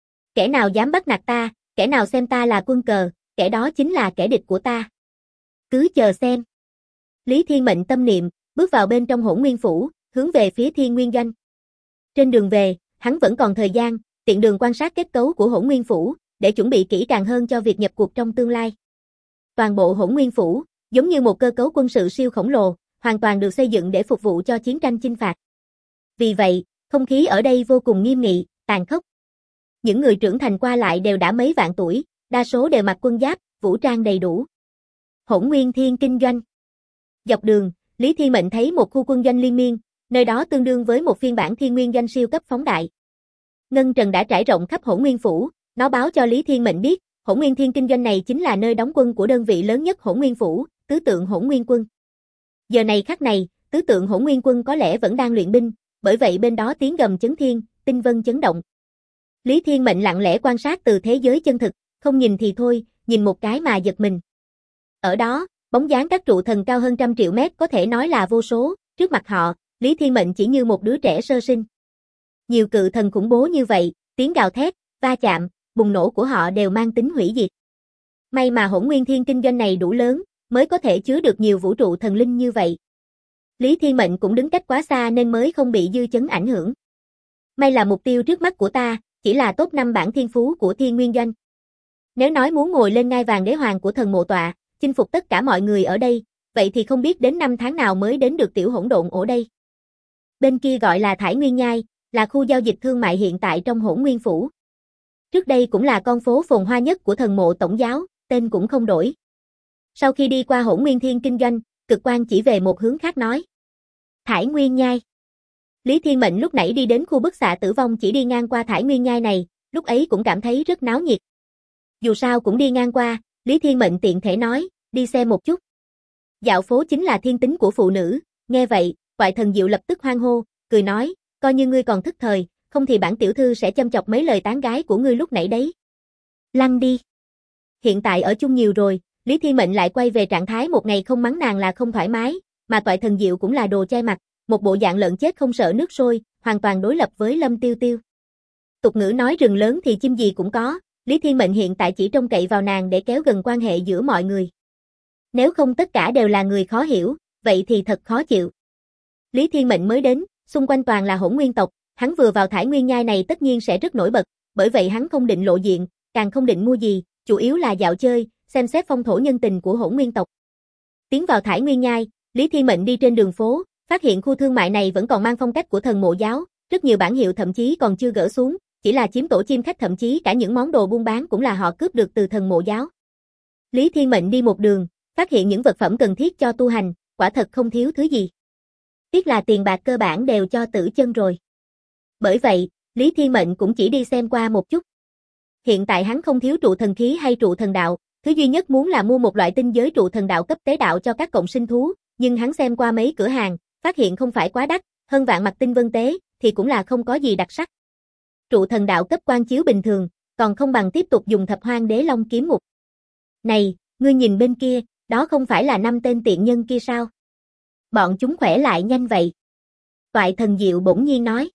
A: Kẻ nào dám bắt nạt ta, kẻ nào xem ta là quân cờ, kẻ đó chính là kẻ địch của ta. Cứ chờ xem. Lý Thiên Mệnh tâm niệm, bước vào bên trong Hỗn Nguyên Phủ, hướng về phía Thiên Nguyên Doanh. Trên đường về, hắn vẫn còn thời gian, tiện đường quan sát kết cấu của Hỗn Nguyên Phủ, để chuẩn bị kỹ càng hơn cho việc nhập cuộc trong tương lai. Toàn bộ Hỗn Nguyên Phủ, giống như một cơ cấu quân sự siêu khổng lồ, hoàn toàn được xây dựng để phục vụ cho chiến tranh chinh phạt. Vì vậy, không khí ở đây vô cùng nghiêm nghị, tàn khốc. Những người trưởng thành qua lại đều đã mấy vạn tuổi, đa số đều mặc quân giáp, vũ trang đầy đủ. Hỗn Nguyên Thiên Kinh Doanh. Dọc đường, Lý Thiên Mệnh thấy một khu quân doanh liên miên, nơi đó tương đương với một phiên bản Thiên Nguyên Doanh siêu cấp phóng đại. Ngân trần đã trải rộng khắp Hỗn Nguyên Phủ, nó báo cho Lý Thiên Mệnh biết, Hỗn Nguyên Thiên Kinh Doanh này chính là nơi đóng quân của đơn vị lớn nhất Hỗn Nguyên Phủ, tứ tượng Hỗn Nguyên Quân. Giờ này khắc này, tứ tượng Hỗn Nguyên Quân có lẽ vẫn đang luyện binh, bởi vậy bên đó tiếng gầm chấn thiên, tinh vân chấn động. Lý Thiên Mệnh lặng lẽ quan sát từ thế giới chân thực, không nhìn thì thôi, nhìn một cái mà giật mình. Ở đó, bóng dáng các trụ thần cao hơn 100 triệu mét có thể nói là vô số, trước mặt họ, Lý Thiên Mệnh chỉ như một đứa trẻ sơ sinh. Nhiều cự thần khủng bố như vậy, tiếng gào thét, va chạm, bùng nổ của họ đều mang tính hủy diệt. May mà Hỗn Nguyên Thiên Kinh Doanh này đủ lớn, mới có thể chứa được nhiều vũ trụ thần linh như vậy. Lý Thiên Mệnh cũng đứng cách quá xa nên mới không bị dư chấn ảnh hưởng. May là mục tiêu trước mắt của ta, chỉ là top 5 bảng thiên phú của Thiên Nguyên Doanh. Nếu nói muốn ngồi lên ngai vàng đế hoàng của thần mộ tọa, chinh phục tất cả mọi người ở đây, vậy thì không biết đến năm tháng nào mới đến được tiểu hỗn độn ổ đây. Bên kia gọi là Thải Nguyên Nhai, là khu giao dịch thương mại hiện tại trong Hỗn Nguyên Phủ. Trước đây cũng là con phố phồn hoa nhất của thần mộ tổng giáo, tên cũng không đổi. Sau khi đi qua Hỗn Nguyên Thiên Kinh Doanh, Cực Quang chỉ về một hướng khác nói. Thải Nguyên Nhai. Lý Thiên Mệnh lúc nãy đi đến khu bức xạ tử vong chỉ đi ngang qua Thải Nguyên Nhai này, lúc ấy cũng cảm thấy rất náo nhiệt. Dù sao cũng đi ngang qua, Lý Thiên Mệnh tiện thể nói, đi xem một chút. Dạo phố chính là thiên tính của phụ nữ, nghe vậy, Toại Thần Diệu lập tức hoan hô, cười nói, coi như ngươi còn thức thời, không thì bản tiểu thư sẽ châm chọc mấy lời tán gái của ngươi lúc nãy đấy. Lăn đi. Hiện tại ở chung nhiều rồi, Lý Thiên Mệnh lại quay về trạng thái một ngày không mắng nàng là không thoải mái, mà Toại Thần Diệu cũng là đồ chai mặt, một bộ dạng lợn chết không sợ nước sôi, hoàn toàn đối lập với Lâm Tiêu Tiêu. Tục ngữ nói rừng lớn thì chim gì cũng có, Lý Thiên Mệnh hiện tại chỉ trông cậy vào nàng để kéo gần quan hệ giữa mọi người. Nếu không tất cả đều là người khó hiểu, vậy thì thật khó chịu. Lý Thiên Mệnh mới đến, xung quanh toàn là Hỗn Nguyên tộc, hắn vừa vào Thải Nguyên Nhai này tất nhiên sẽ rất nổi bật, bởi vậy hắn không định lộ diện, càng không định mua gì, chủ yếu là dạo chơi, xem xét phong thổ nhân tình của Hỗn Nguyên tộc. Tiến vào Thải Nguyên Nhai, Lý Thiên Mệnh đi trên đường phố, phát hiện khu thương mại này vẫn còn mang phong cách của thần mộ giáo, rất nhiều bảng hiệu thậm chí còn chưa gỡ xuống, chỉ là chiếm tổ chim khách, thậm chí cả những món đồ buôn bán cũng là họ cướp được từ thần mộ giáo. Lý Thiên Mệnh đi một đường, phát hiện những vật phẩm cần thiết cho tu hành, quả thật không thiếu thứ gì. Tiếc là tiền bạc cơ bản đều cho tử chân rồi. Bởi vậy, Lý Thiên Mệnh cũng chỉ đi xem qua một chút. Hiện tại hắn không thiếu trụ thần khí hay trụ thần đạo, thứ duy nhất muốn là mua một loại tinh giới trụ thần đạo cấp tế đạo cho các cộng sinh thú, nhưng hắn xem qua mấy cửa hàng, phát hiện không phải quá đắt, hơn vạn mặt tinh vân tế, thì cũng là không có gì đặc sắc. Trụ thần đạo cấp quan chiếu bình thường, còn không bằng tiếp tục dùng Thập Hoang Đế Long kiếm ngục. Này, ngươi nhìn bên kia, đó không phải là 5 tên tiện nhân kia sao? Bọn chúng khỏe lại nhanh vậy. Toại Thần Diệu bỗng nhiên nói.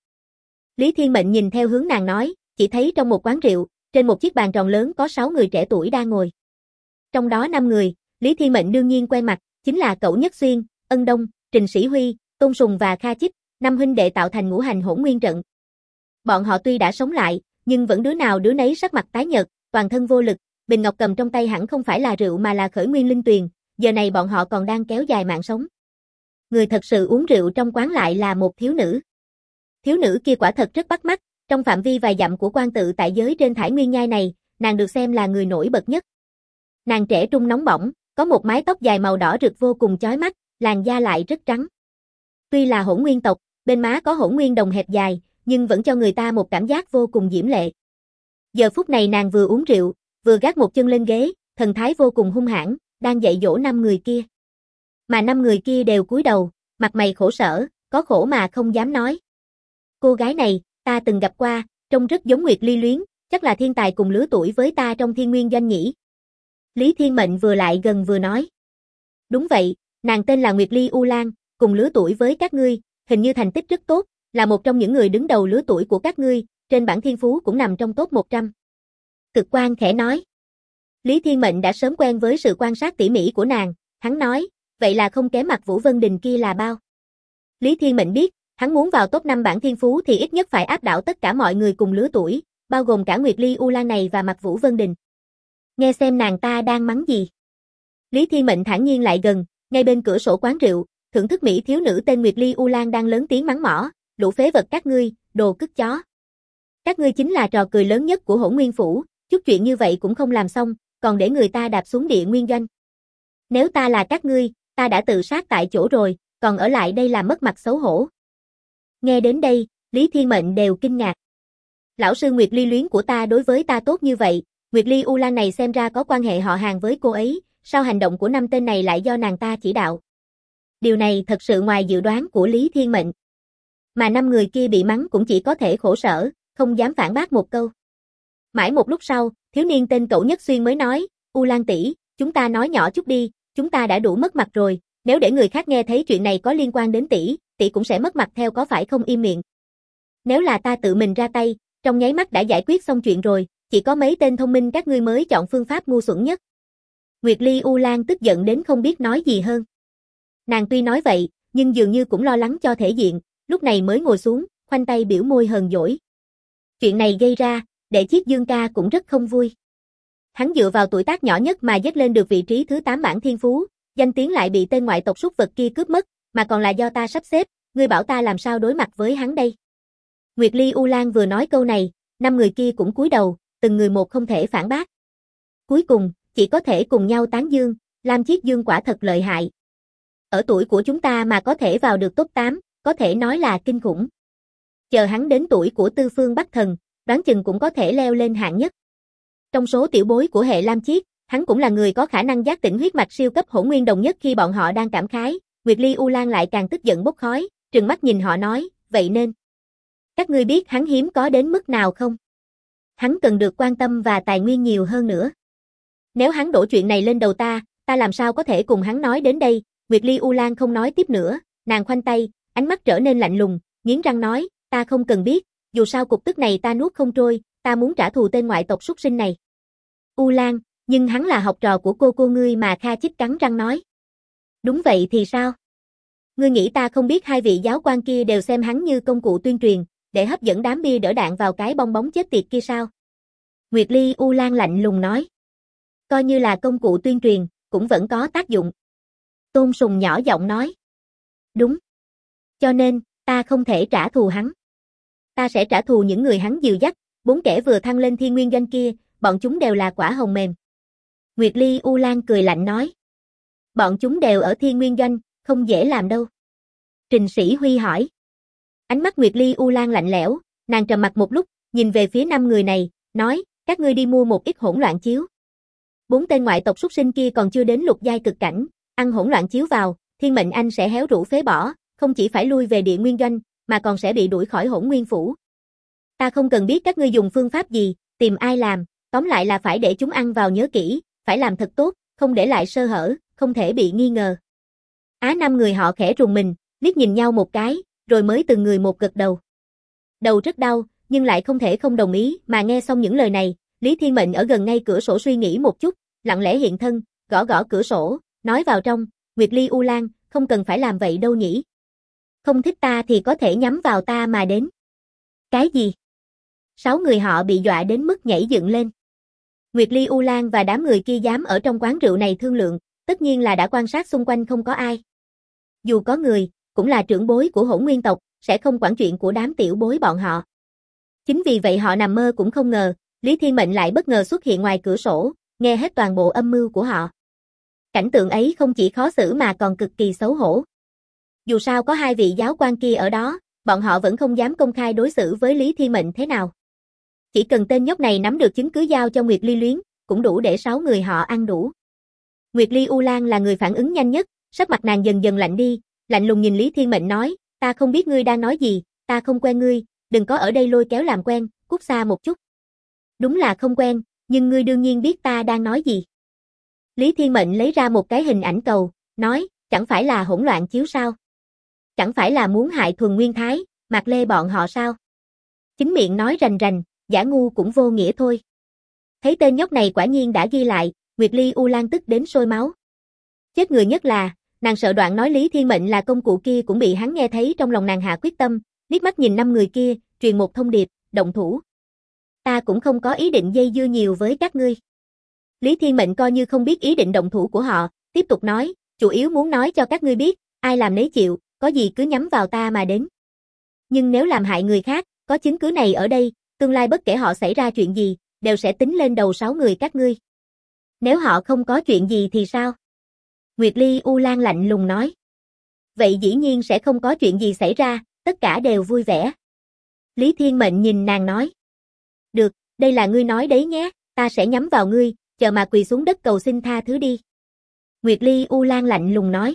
A: Lý Thiên Mệnh nhìn theo hướng nàng nói, chỉ thấy trong một quán rượu, trên một chiếc bàn tròn lớn có 6 người trẻ tuổi đang ngồi. Trong đó 5 người, Lý Thiên Mệnh đương nhiên quen mặt, chính là Cẩu Nhất Xuyên, Ân Đông, Trình Sĩ Huy, Tôn Sùng và Kha Chích, 5 huynh đệ tạo thành ngũ hành hỗn nguyên trận. Bọn họ tuy đã sống lại, nhưng vẫn đứa nào đứa nấy sắc mặt tái nhợt, toàn thân vô lực, bình ngọc cầm trong tay hẳn không phải là rượu mà là khởi nguyên linh tuyền, giờ này bọn họ còn đang kéo dài mạng sống. Người thật sự uống rượu trong quán lại là một thiếu nữ. Thiếu nữ kia quả thật rất bắt mắt, trong phạm vi vài dặm của quan tự tại giới trên Thải Nguyên Nhai này, nàng được xem là người nổi bật nhất. Nàng trẻ trung nóng bỏng, có một mái tóc dài màu đỏ rực vô cùng chói mắt, làn da lại rất trắng. Tuy là hỗn nguyên tộc, bên má có hỗn nguyên đồng hẹp dài, nhưng vẫn cho người ta một cảm giác vô cùng diễm lệ. Giờ phút này nàng vừa uống rượu, vừa gác một chân lên ghế, thần thái vô cùng hung hãn, đang dạy dỗ 5 người kia. Mà 5 người kia đều cúi đầu, mặt mày khổ sở, có khổ mà không dám nói. Cô gái này, ta từng gặp qua, trông rất giống Nguyệt Ly Luyến, chắc là thiên tài cùng lứa tuổi với ta trong Thiên Nguyên Doanh nhỉ. Lý Thiên Mệnh vừa lại gần vừa nói. Đúng vậy, nàng tên là Nguyệt Ly U Lan, cùng lứa tuổi với các ngươi, hình như thành tích rất tốt, là một trong những người đứng đầu lứa tuổi của các ngươi, trên bảng thiên phú cũng nằm trong top 100. Cực Quang khẽ nói. Lý Thiên Mệnh đã sớm quen với sự quan sát tỉ mỉ của nàng, hắn nói, vậy là không kém mặt Vũ Vân Đình kia là bao. Lý Thiên Mệnh biết, hắn muốn vào top 5 bảng thiên phú thì ít nhất phải áp đảo tất cả mọi người cùng lứa tuổi, bao gồm cả Nguyệt Ly U Lan này và mặt Vũ Vân Đình. Nghe xem nàng ta đang mắng gì. Lý Thiên Mệnh thản nhiên lại gần, ngay bên cửa sổ quán rượu, thưởng thức mỹ thiếu nữ tên Nguyệt Ly U Lan đang lớn tiếng mắng mỏ, lũ phế vật các ngươi, đồ cứt chó. Các ngươi chính là trò cười lớn nhất của Hỗn Nguyên Phủ, chút chuyện như vậy cũng không làm xong, còn để người ta đạp xuống địa nguyên doanh. Nếu ta là các ngươi, ta đã tự sát tại chỗ rồi, còn ở lại đây là mất mặt xấu hổ. Nghe đến đây, Lý Thiên Mệnh đều kinh ngạc. Lão sư Nguyệt Ly Luyến của ta đối với ta tốt như vậy, Nguyệt Ly U Lan này xem ra có quan hệ họ hàng với cô ấy, sao hành động của 5 tên này lại do nàng ta chỉ đạo? Điều này thật sự ngoài dự đoán của Lý Thiên Mệnh. Mà 5 người kia bị mắng cũng chỉ có thể khổ sở, không dám phản bác một câu. Mãi một lúc sau, Thiếu niên tên Cẩu Nhất Xuyên mới nói, U Lan tỷ, chúng ta nói nhỏ chút đi, chúng ta đã đủ mất mặt rồi, nếu để người khác nghe thấy chuyện này có liên quan đến tỷ, tỷ cũng sẽ mất mặt theo có phải không im miệng. Nếu là ta tự mình ra tay, trong nháy mắt đã giải quyết xong chuyện rồi, chỉ có mấy tên thông minh các ngươi mới chọn phương pháp ngu xuẩn nhất. Nguyệt Ly U Lan tức giận đến không biết nói gì hơn. Nàng tuy nói vậy, nhưng dường như cũng lo lắng cho thể diện, lúc này mới ngồi xuống, khoanh tay biểu môi hờn dỗi. Chuyện này gây ra, Đệ Chiết Dương ca cũng rất không vui. Hắn dựa vào tuổi tác nhỏ nhất mà dứt lên được vị trí thứ 8 bảng thiên phú, danh tiếng lại bị tên ngoại tộc súc vật kia cướp mất, mà còn là do ta sắp xếp, ngươi bảo ta làm sao đối mặt với hắn đây? Nguyệt Ly U Lan vừa nói câu này, 5 người kia cũng cúi đầu, từng người một không thể phản bác. Cuối cùng, chỉ có thể cùng nhau tán dương, Lam Chiết Dương quả thật lợi hại. Ở tuổi của chúng ta mà có thể vào được top 8, có thể nói là kinh khủng. Chờ hắn đến tuổi của Tư Phương Bắc Thần, đoán chừng cũng có thể leo lên hạng nhất. Trong số tiểu bối của hệ Lam Chiết, hắn cũng là người có khả năng giác tỉnh huyết mạch siêu cấp hỗn nguyên đồng nhất. Khi bọn họ đang cảm khái, Nguyệt Ly U Lan lại càng tức giận bốc khói, trừng mắt nhìn họ nói, vậy nên, các ngươi biết hắn hiếm có đến mức nào không? Hắn cần được quan tâm và tài nguyên nhiều hơn nữa. Nếu hắn đổ chuyện này lên đầu ta làm sao có thể cùng hắn nói đến đây? Nguyệt Ly U Lan không nói tiếp nữa, nàng khoanh tay, ánh mắt trở nên lạnh lùng, nghiến răng nói, ta không cần biết, dù sao cục tức này ta nuốt không trôi, ta muốn trả thù tên ngoại tộc súc sinh này. U Lan, nhưng hắn là học trò của cô ngươi mà. Kha Chích cắn răng nói. Đúng vậy thì sao? Ngươi nghĩ ta không biết hai vị giáo quan kia đều xem hắn như công cụ tuyên truyền, để hấp dẫn đám bia đỡ đạn vào cái bong bóng chết tiệt kia sao? Nguyệt Ly U Lan lạnh lùng nói. Coi như là công cụ tuyên truyền, cũng vẫn có tác dụng. Tôn Sùng nhỏ giọng nói. Đúng. Cho nên, ta không thể trả thù hắn. Ta sẽ trả thù những người hắn dìu dắt, 4 kẻ vừa thăng lên Thiên Nguyên Doanh kia, bọn chúng đều là quả hồng mềm. Nguyệt Ly U Lan cười lạnh nói. Bọn chúng đều ở Thiên Nguyên Doanh, không dễ làm đâu. Trình Sĩ Huy hỏi. Ánh mắt Nguyệt Ly U Lan lạnh lẽo, nàng trầm mặt một lúc, nhìn về phía 5 người này, nói, các ngươi đi mua một ít hỗn loạn chiếu. 4 tên ngoại tộc súc sinh kia còn chưa đến lục giai cực cảnh, ăn hỗn loạn chiếu vào, Thiên Mệnh Anh sẽ héo rũ phế bỏ, không chỉ phải lui về Địa Nguyên Doanh, mà còn sẽ bị đuổi khỏi Hỗn Nguyên Phủ. Ta không cần biết các ngươi dùng phương pháp gì, tìm ai làm, tóm lại là phải để chúng ăn vào nhớ kỹ, phải làm thật tốt, không để lại sơ hở, không thể bị nghi ngờ. 5 người họ khẽ rùng mình, liếc nhìn nhau một cái, rồi mới từng người một gật đầu. Đầu rất đau, nhưng lại không thể không đồng ý, mà nghe xong những lời này, Lý Thiên Mệnh ở gần ngay cửa sổ suy nghĩ một chút, lặng lẽ hiện thân, gõ gõ cửa sổ, nói vào trong, Nguyệt Ly U Lan, không cần phải làm vậy đâu nhỉ. Không thích ta thì có thể nhắm vào ta mà đến. Cái gì? 6 người họ bị dọa đến mức nhảy dựng lên. Nguyệt Ly U Lan và đám người kia dám ở trong quán rượu này thương lượng, tất nhiên là đã quan sát xung quanh không có ai. Dù có người, cũng là trưởng bối của Hỗn Nguyên tộc, sẽ không quản chuyện của đám tiểu bối bọn họ. Chính vì vậy họ nằm mơ cũng không ngờ, Lý Thiên Mệnh lại bất ngờ xuất hiện ngoài cửa sổ, nghe hết toàn bộ âm mưu của họ. Cảnh tượng ấy không chỉ khó xử mà còn cực kỳ xấu hổ. Dù sao có 2 vị giáo quan kia ở đó, bọn họ vẫn không dám công khai đối xử với Lý Thiên Mệnh thế nào. Chỉ cần tên nhóc này nắm được chứng cứ giao cho Nguyệt Ly Luyến, cũng đủ để 6 người họ ăn đủ. Nguyệt Ly U Lan là người phản ứng nhanh nhất, sắc mặt nàng dần dần lạnh đi, lạnh lùng nhìn Lý Thiên Mệnh nói, ta không biết ngươi đang nói gì, ta không quen ngươi, đừng có ở đây lôi kéo làm quen, cút xa một chút. Đúng là không quen, nhưng ngươi đương nhiên biết ta đang nói gì. Lý Thiên Mệnh lấy ra một cái hình ảnh cầu, nói, chẳng phải là hỗn loạn chiếu sao? Chẳng phải là muốn hại Thuần Nguyên Thái, Mạc Lê bọn họ sao? Chính miệng nói rành rành, giả ngu cũng vô nghĩa thôi. Thấy tên nhóc này quả nhiên đã ghi lại, Nguyệt Ly U Lan tức đến sôi máu. Chết người nhất là, nàng sợ đoạn nói Lý Thiên Mệnh là công cụ kia cũng bị hắn nghe thấy, trong lòng nàng hạ quyết tâm, liếc mắt nhìn 5 người kia, truyền một thông điệp, động thủ. Ta cũng không có ý định dây dưa nhiều với các ngươi. Lý Thiên Mệnh coi như không biết ý định động thủ của họ, tiếp tục nói, chủ yếu muốn nói cho các ngươi biết, ai làm nấy chịu, có gì cứ nhắm vào ta mà đến. Nhưng nếu làm hại người khác, có chứng cứ này ở đây, tương lai bất kể họ xảy ra chuyện gì, đều sẽ tính lên đầu 6 người các ngươi. Nếu họ không có chuyện gì thì sao? Nguyệt Ly U Lan lạnh lùng nói. Vậy dĩ nhiên sẽ không có chuyện gì xảy ra, tất cả đều vui vẻ. Lý Thiên Mệnh nhìn nàng nói. Được, đây là ngươi nói đấy nhé, ta sẽ nhắm vào ngươi, chờ mà quỳ xuống đất cầu xin tha thứ đi. Nguyệt Ly U Lan lạnh lùng nói.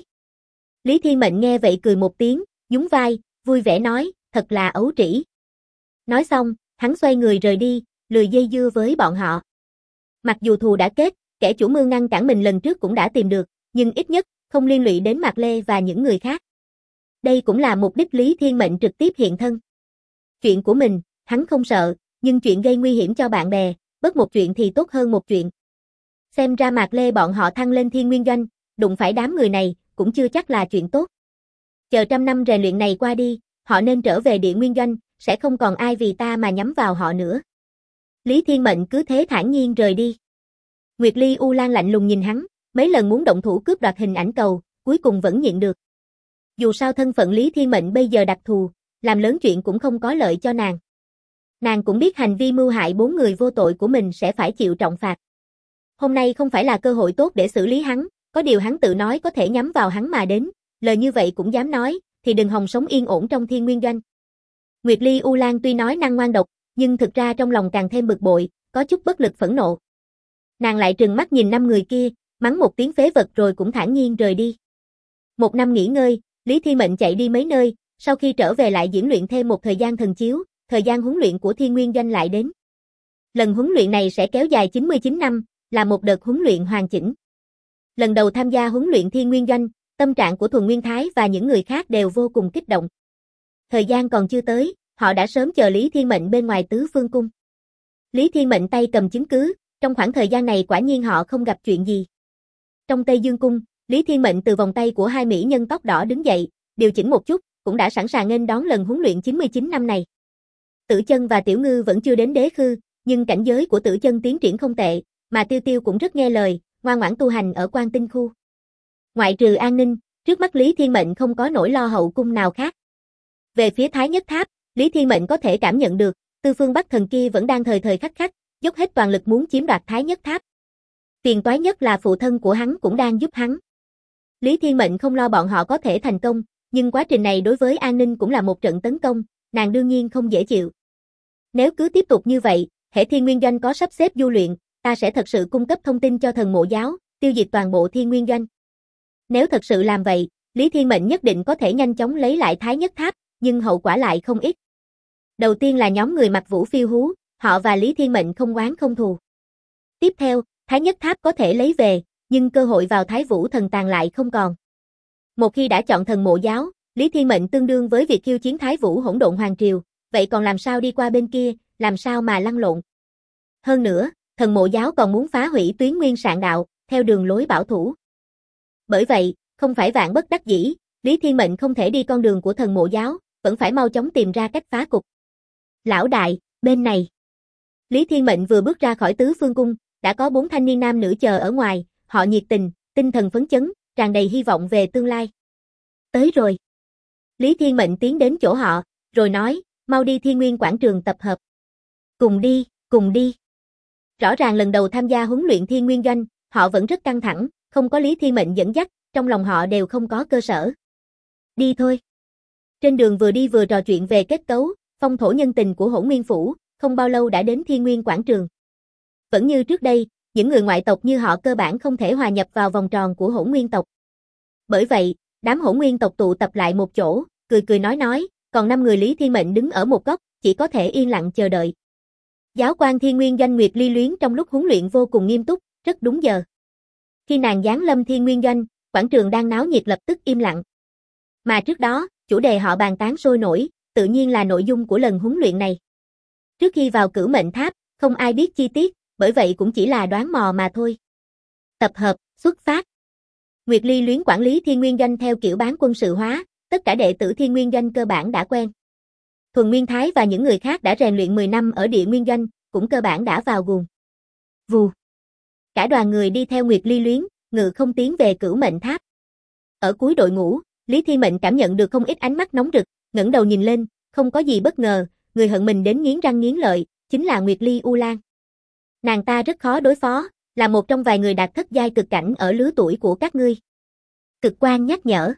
A: Lý Thiên Mệnh nghe vậy cười một tiếng, nhún vai, vui vẻ nói, thật là ấu trĩ. Nói xong, hắn xoay người rời đi, lười dây dưa với bọn họ. Mặc dù thù đã kết, kẻ chủ mưu ngăn cản mình lần trước cũng đã tìm được, nhưng ít nhất, không liên lụy đến Mạc Lê và những người khác. Đây cũng là mục đích Lý Thiên Mệnh trực tiếp hiện thân. Chuyện của mình, hắn không sợ, nhưng chuyện gây nguy hiểm cho bạn bè, bớt một chuyện thì tốt hơn một chuyện. Xem ra Mạc Lê bọn họ thăng lên Thiên Nguyên Doanh, đụng phải đám người này, cũng chưa chắc là chuyện tốt. Chờ 100 năm rèn luyện này qua đi, họ nên trở về Địa Nguyên Doanh, sẽ không còn ai vì ta mà nhắm vào họ nữa. Lý Thiên Mệnh cứ thế thản nhiên rời đi. Nguyệt Ly U Lan lạnh lùng nhìn hắn, mấy lần muốn động thủ cướp đoạt hình ảnh cầu, cuối cùng vẫn nhịn được. Dù sao thân phận Lý Thiên Mệnh bây giờ đặc thù, làm lớn chuyện cũng không có lợi cho nàng. Nàng cũng biết hành vi mưu hại 4 người vô tội của mình sẽ phải chịu trọng phạt. Hôm nay không phải là cơ hội tốt để xử lý hắn, có điều hắn tự nói có thể nhắm vào hắn mà đến, lời như vậy cũng dám nói, thì đừng hòng sống yên ổn trong Thiên Nguyên Doanh. Nguyệt Ly U Lan tuy nói năng ngoan độc, nhưng thực ra trong lòng càng thêm bực bội, có chút bất lực phẫn nộ. Nàng lại trừng mắt nhìn 5 người kia, mắng một tiếng phế vật rồi cũng thản nhiên rời đi. Một năm nghỉ ngơi, Lý Thiên Mệnh chạy đi mấy nơi, sau khi trở về lại diễn luyện thêm một thời gian thần chiếu, thời gian huấn luyện của Thiên Nguyên Doanh lại đến. Lần huấn luyện này sẽ kéo dài 99 năm, là một đợt huấn luyện hoàn chỉnh. Lần đầu tham gia huấn luyện Thiên Nguyên Doanh, tâm trạng của Thuần Nguyên Thái và những người khác đều vô cùng kích động. Thời gian còn chưa tới, họ đã sớm chờ Lý Thiên Mệnh bên ngoài Tứ Phương Cung. Lý Thiên Mệnh tay cầm chứng cứ, trong khoảng thời gian này quả nhiên họ không gặp chuyện gì. Trong Tây Dương Cung, Lý Thiên Mệnh từ vòng tay của hai mỹ nhân tóc đỏ đứng dậy, điều chỉnh một chút, cũng đã sẵn sàng nghênh đón lần huấn luyện 99 năm này. Tử Chân và Tiểu Ngư vẫn chưa đến đế khư, nhưng cảnh giới của Tử Chân tiến triển không tệ, mà Tiêu Tiêu cũng rất nghe lời, ngoan ngoãn tu hành ở Quan Tinh khu. Ngoại trừ an ninh, trước mắt Lý Thiên Mệnh không có nỗi lo hậu cung nào khác. Về phía Thái Nhất Tháp, Lý Thiên Mệnh có thể cảm nhận được, Tư Phương Bắc Thần kia vẫn đang thời thời khắc khắc, dốc hết toàn lực muốn chiếm đoạt Thái Nhất Tháp. Phiền toái nhất là phụ thân của hắn cũng đang giúp hắn. Lý Thiên Mệnh không lo bọn họ có thể thành công, nhưng quá trình này đối với an ninh cũng là một trận tấn công, nàng đương nhiên không dễ chịu. Nếu cứ tiếp tục như vậy, hễ Thiên Nguyên Doanh có sắp xếp du luyện, ta sẽ thật sự cung cấp thông tin cho Thần Mộ Giáo, tiêu diệt toàn bộ Thiên Nguyên Doanh. Nếu thật sự làm vậy, Lý Thiên Mệnh nhất định có thể nhanh chóng lấy lại Thái Nhất Tháp, nhưng hậu quả lại không ít. Đầu tiên là nhóm người mặc vũ phiêu hú, họ và Lý Thiên Mệnh không oán không thù. Tiếp theo, Thái Nhất Tháp có thể lấy về, nhưng cơ hội vào Thái Vũ Thần Tàng lại không còn. Một khi đã chọn Thần Mộ Giáo, Lý Thiên Mệnh tương đương với việc khiêu chiến Thái Vũ Hỗn Độn Hoàng Triều, vậy còn làm sao đi qua bên kia, làm sao mà lăn lộn. Hơn nữa, Thần Mộ Giáo còn muốn phá hủy Tuyến Nguyên Sạn Đạo, theo đường lối bảo thủ. Bởi vậy, không phải vạn bất đắc dĩ, Lý Thiên Mệnh không thể đi con đường của Thần Mộ Giáo, vẫn phải mau chóng tìm ra cách phá cục. Lão đại, bên này. Lý Thiên Mệnh vừa bước ra khỏi Tứ Phương Cung, đã có 4 thanh niên nam nữ chờ ở ngoài, họ nhiệt tình, tinh thần phấn chấn, tràn đầy hy vọng về tương lai. Tới rồi. Lý Thiên Mệnh tiến đến chỗ họ, rồi nói, mau đi Thiên Nguyên quảng trường tập hợp. Cùng đi, cùng đi. Rõ ràng lần đầu tham gia huấn luyện Thiên Nguyên Doanh, họ vẫn rất căng thẳng, không có Lý Thiên Mệnh dẫn dắt, trong lòng họ đều không có cơ sở. Đi thôi. Trên đường vừa đi vừa trò chuyện về kết cấu, phong thổ nhân tình của Hỗn Nguyên Phủ, không bao lâu đã đến Thiên Nguyên quảng trường. Vẫn như trước đây, những người ngoại tộc như họ cơ bản không thể hòa nhập vào vòng tròn của Hỗn Nguyên tộc. Bởi vậy, đám Hỗn Nguyên tộc tụ tập lại một chỗ, cười cười nói, còn 5 người Lý Thiên Mệnh đứng ở một góc, chỉ có thể yên lặng chờ đợi. Giáo quan Thiên Nguyên Doanh Nguyệt Ly Luyến trong lúc huấn luyện vô cùng nghiêm túc, rất đúng giờ. Khi nàng giáng lâm Thiên Nguyên Doanh, quảng trường đang náo nhiệt lập tức im lặng. Mà trước đó, chủ đề họ bàn tán sôi nổi, tự nhiên là nội dung của lần huấn luyện này. Trước khi vào Cửu Mệnh Tháp, không ai biết chi tiết, bởi vậy cũng chỉ là đoán mò mà thôi. Tập hợp, xuất phát. Nguyệt Ly Luyến quản lý Thiên Nguyên Doanh theo kiểu bán quân sự hóa, tất cả đệ tử Thiên Nguyên Doanh cơ bản đã quen. Thuần Nguyên Thái và những người khác đã rèn luyện 10 năm ở Địa Nguyên Doanh, cũng cơ bản đã vào guồng. Vù. Cả đoàn người đi theo Nguyệt Ly Luyến, ngự không tiến về Cửu Mệnh Tháp. Ở cuối đội ngũ, Lý Thiên Mệnh cảm nhận được không ít ánh mắt nóng rực, ngẩng đầu nhìn lên, không có gì bất ngờ, người hận mình đến nghiến răng nghiến lợi, chính là Nguyệt Ly U Lan. Nàng ta rất khó đối phó, là một trong vài người đạt thất giai cực cảnh ở lứa tuổi của các ngươi. Cực Quan nhắc nhở.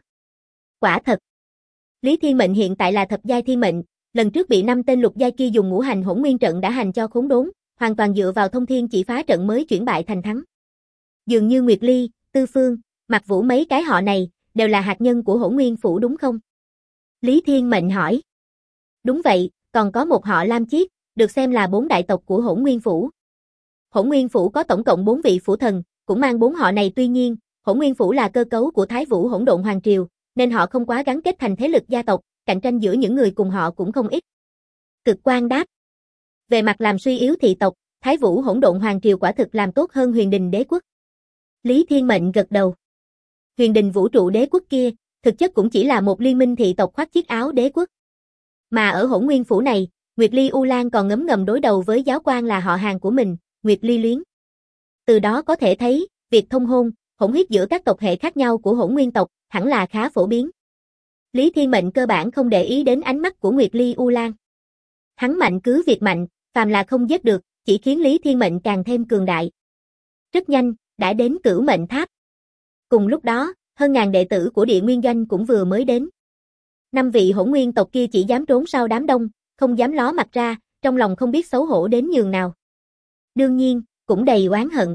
A: Quả thật. Lý Thiên Mệnh hiện tại là thập giai thiên mệnh, lần trước bị 5 tên lục giai kia dùng ngũ hành hỗn nguyên trận đã hành cho khốn đốn, hoàn toàn dựa vào thông thiên chỉ phá trận mới chuyển bại thành thắng. Dường như Nguyệt Ly, Tư Phương, Mạc Vũ mấy cái họ này, đều là hạt nhân của Hỗn Nguyên Phủ đúng không? Lý Thiên Mệnh hỏi. Đúng vậy, còn có một họ Lam Chiết, được xem là 4 đại tộc của Hỗn Nguyên Phủ. Hỗn Nguyên Phủ có tổng cộng 4 vị phủ thần, cũng mang 4 họ này, tuy nhiên, Hỗn Nguyên Phủ là cơ cấu của Thái Vũ Hỗn Độn Hoàng Triều, nên họ không quá gắn kết thành thế lực gia tộc, cạnh tranh giữa những người cùng họ cũng không ít. Cực Quang đáp. Về mặt làm suy yếu thị tộc, Thái Vũ Hỗn Độn Hoàng Triều quả thực làm tốt hơn Huyền Đình Đế Quốc. Lý Thiên Mệnh gật đầu. Huyền Đình Vũ Trụ Đế Quốc kia, thực chất cũng chỉ là một liên minh thị tộc khoác chiếc áo đế quốc. Mà ở Hỗn Nguyên Phủ này, Nguyệt Ly U Lan còn ngấm ngầm đối đầu với giáo quan là họ hàng của mình, Nguyệt Ly Luyến. Từ đó có thể thấy, việc thông hôn, hỗn huyết giữa các tộc hệ khác nhau của Hỗn Nguyên tộc hẳn là khá phổ biến. Lý Thiên Mệnh cơ bản không để ý đến ánh mắt của Nguyệt Ly U Lan. Hắn mạnh cứ việc mạnh, phàm là không giết được, chỉ khiến Lý Thiên Mệnh càng thêm cường đại. Rất nhanh, đã đến Cửu Mệnh Tháp. Cùng lúc đó, hơn ngàn đệ tử của Địa Nguyên Doanh cũng vừa mới đến. 5 vị Hỗn Nguyên tộc kia chỉ dám trốn sau đám đông, không dám ló mặt ra, trong lòng không biết xấu hổ đến nhường nào. Đương nhiên, cũng đầy oán hận.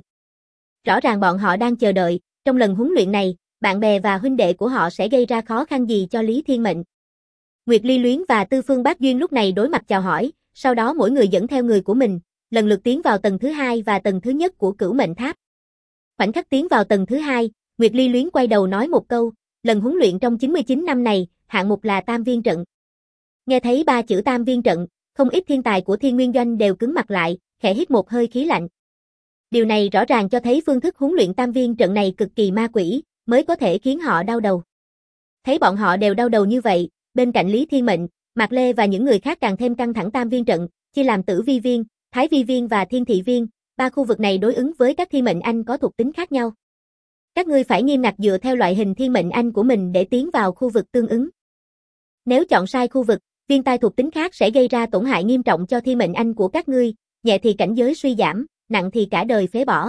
A: Rõ ràng bọn họ đang chờ đợi, trong lần huấn luyện này, bạn bè và huynh đệ của họ sẽ gây ra khó khăn gì cho Lý Thiên Mệnh. Nguyệt Ly Luyến và Tư Phương Bác Duyên lúc này đối mặt chào hỏi, sau đó mỗi người dẫn theo người của mình, lần lượt tiến vào tầng thứ 2 và tầng thứ nhất của Cửu Mệnh Tháp. Khoảnh khắc tiến vào tầng thứ 2, Nguyệt Ly Luyến quay đầu nói một câu, lần huấn luyện trong 99 năm này, hạng mục là Tam Viên Trận. Nghe thấy 3 chữ Tam Viên Trận, không ít thiên tài của Thiên Nguyên Doanh đều cứng mặt lại, khẽ hít một hơi khí lạnh. Điều này rõ ràng cho thấy phương thức huấn luyện Tam Viên Trận này cực kỳ ma quỷ, mới có thể khiến họ đau đầu. Thấy bọn họ đều đau đầu như vậy, bên cạnh Lý Thiên Mệnh, Mạc Lê và những người khác càng thêm căng thẳng. Tam Viên Trận chia làm Tử Vi Viên, Thái Vi Viên và Thiên Thị Viên, 3 khu vực này đối ứng với các thiên mệnh anh có thuộc tính khác nhau. Các ngươi phải nghiêm ngặt dựa theo loại hình thiên mệnh anh của mình để tiến vào khu vực tương ứng. Nếu chọn sai khu vực, viên tai thuộc tính khác sẽ gây ra tổn hại nghiêm trọng cho thiên mệnh anh của các ngươi, nhẹ thì cảnh giới suy giảm, nặng thì cả đời phế bỏ.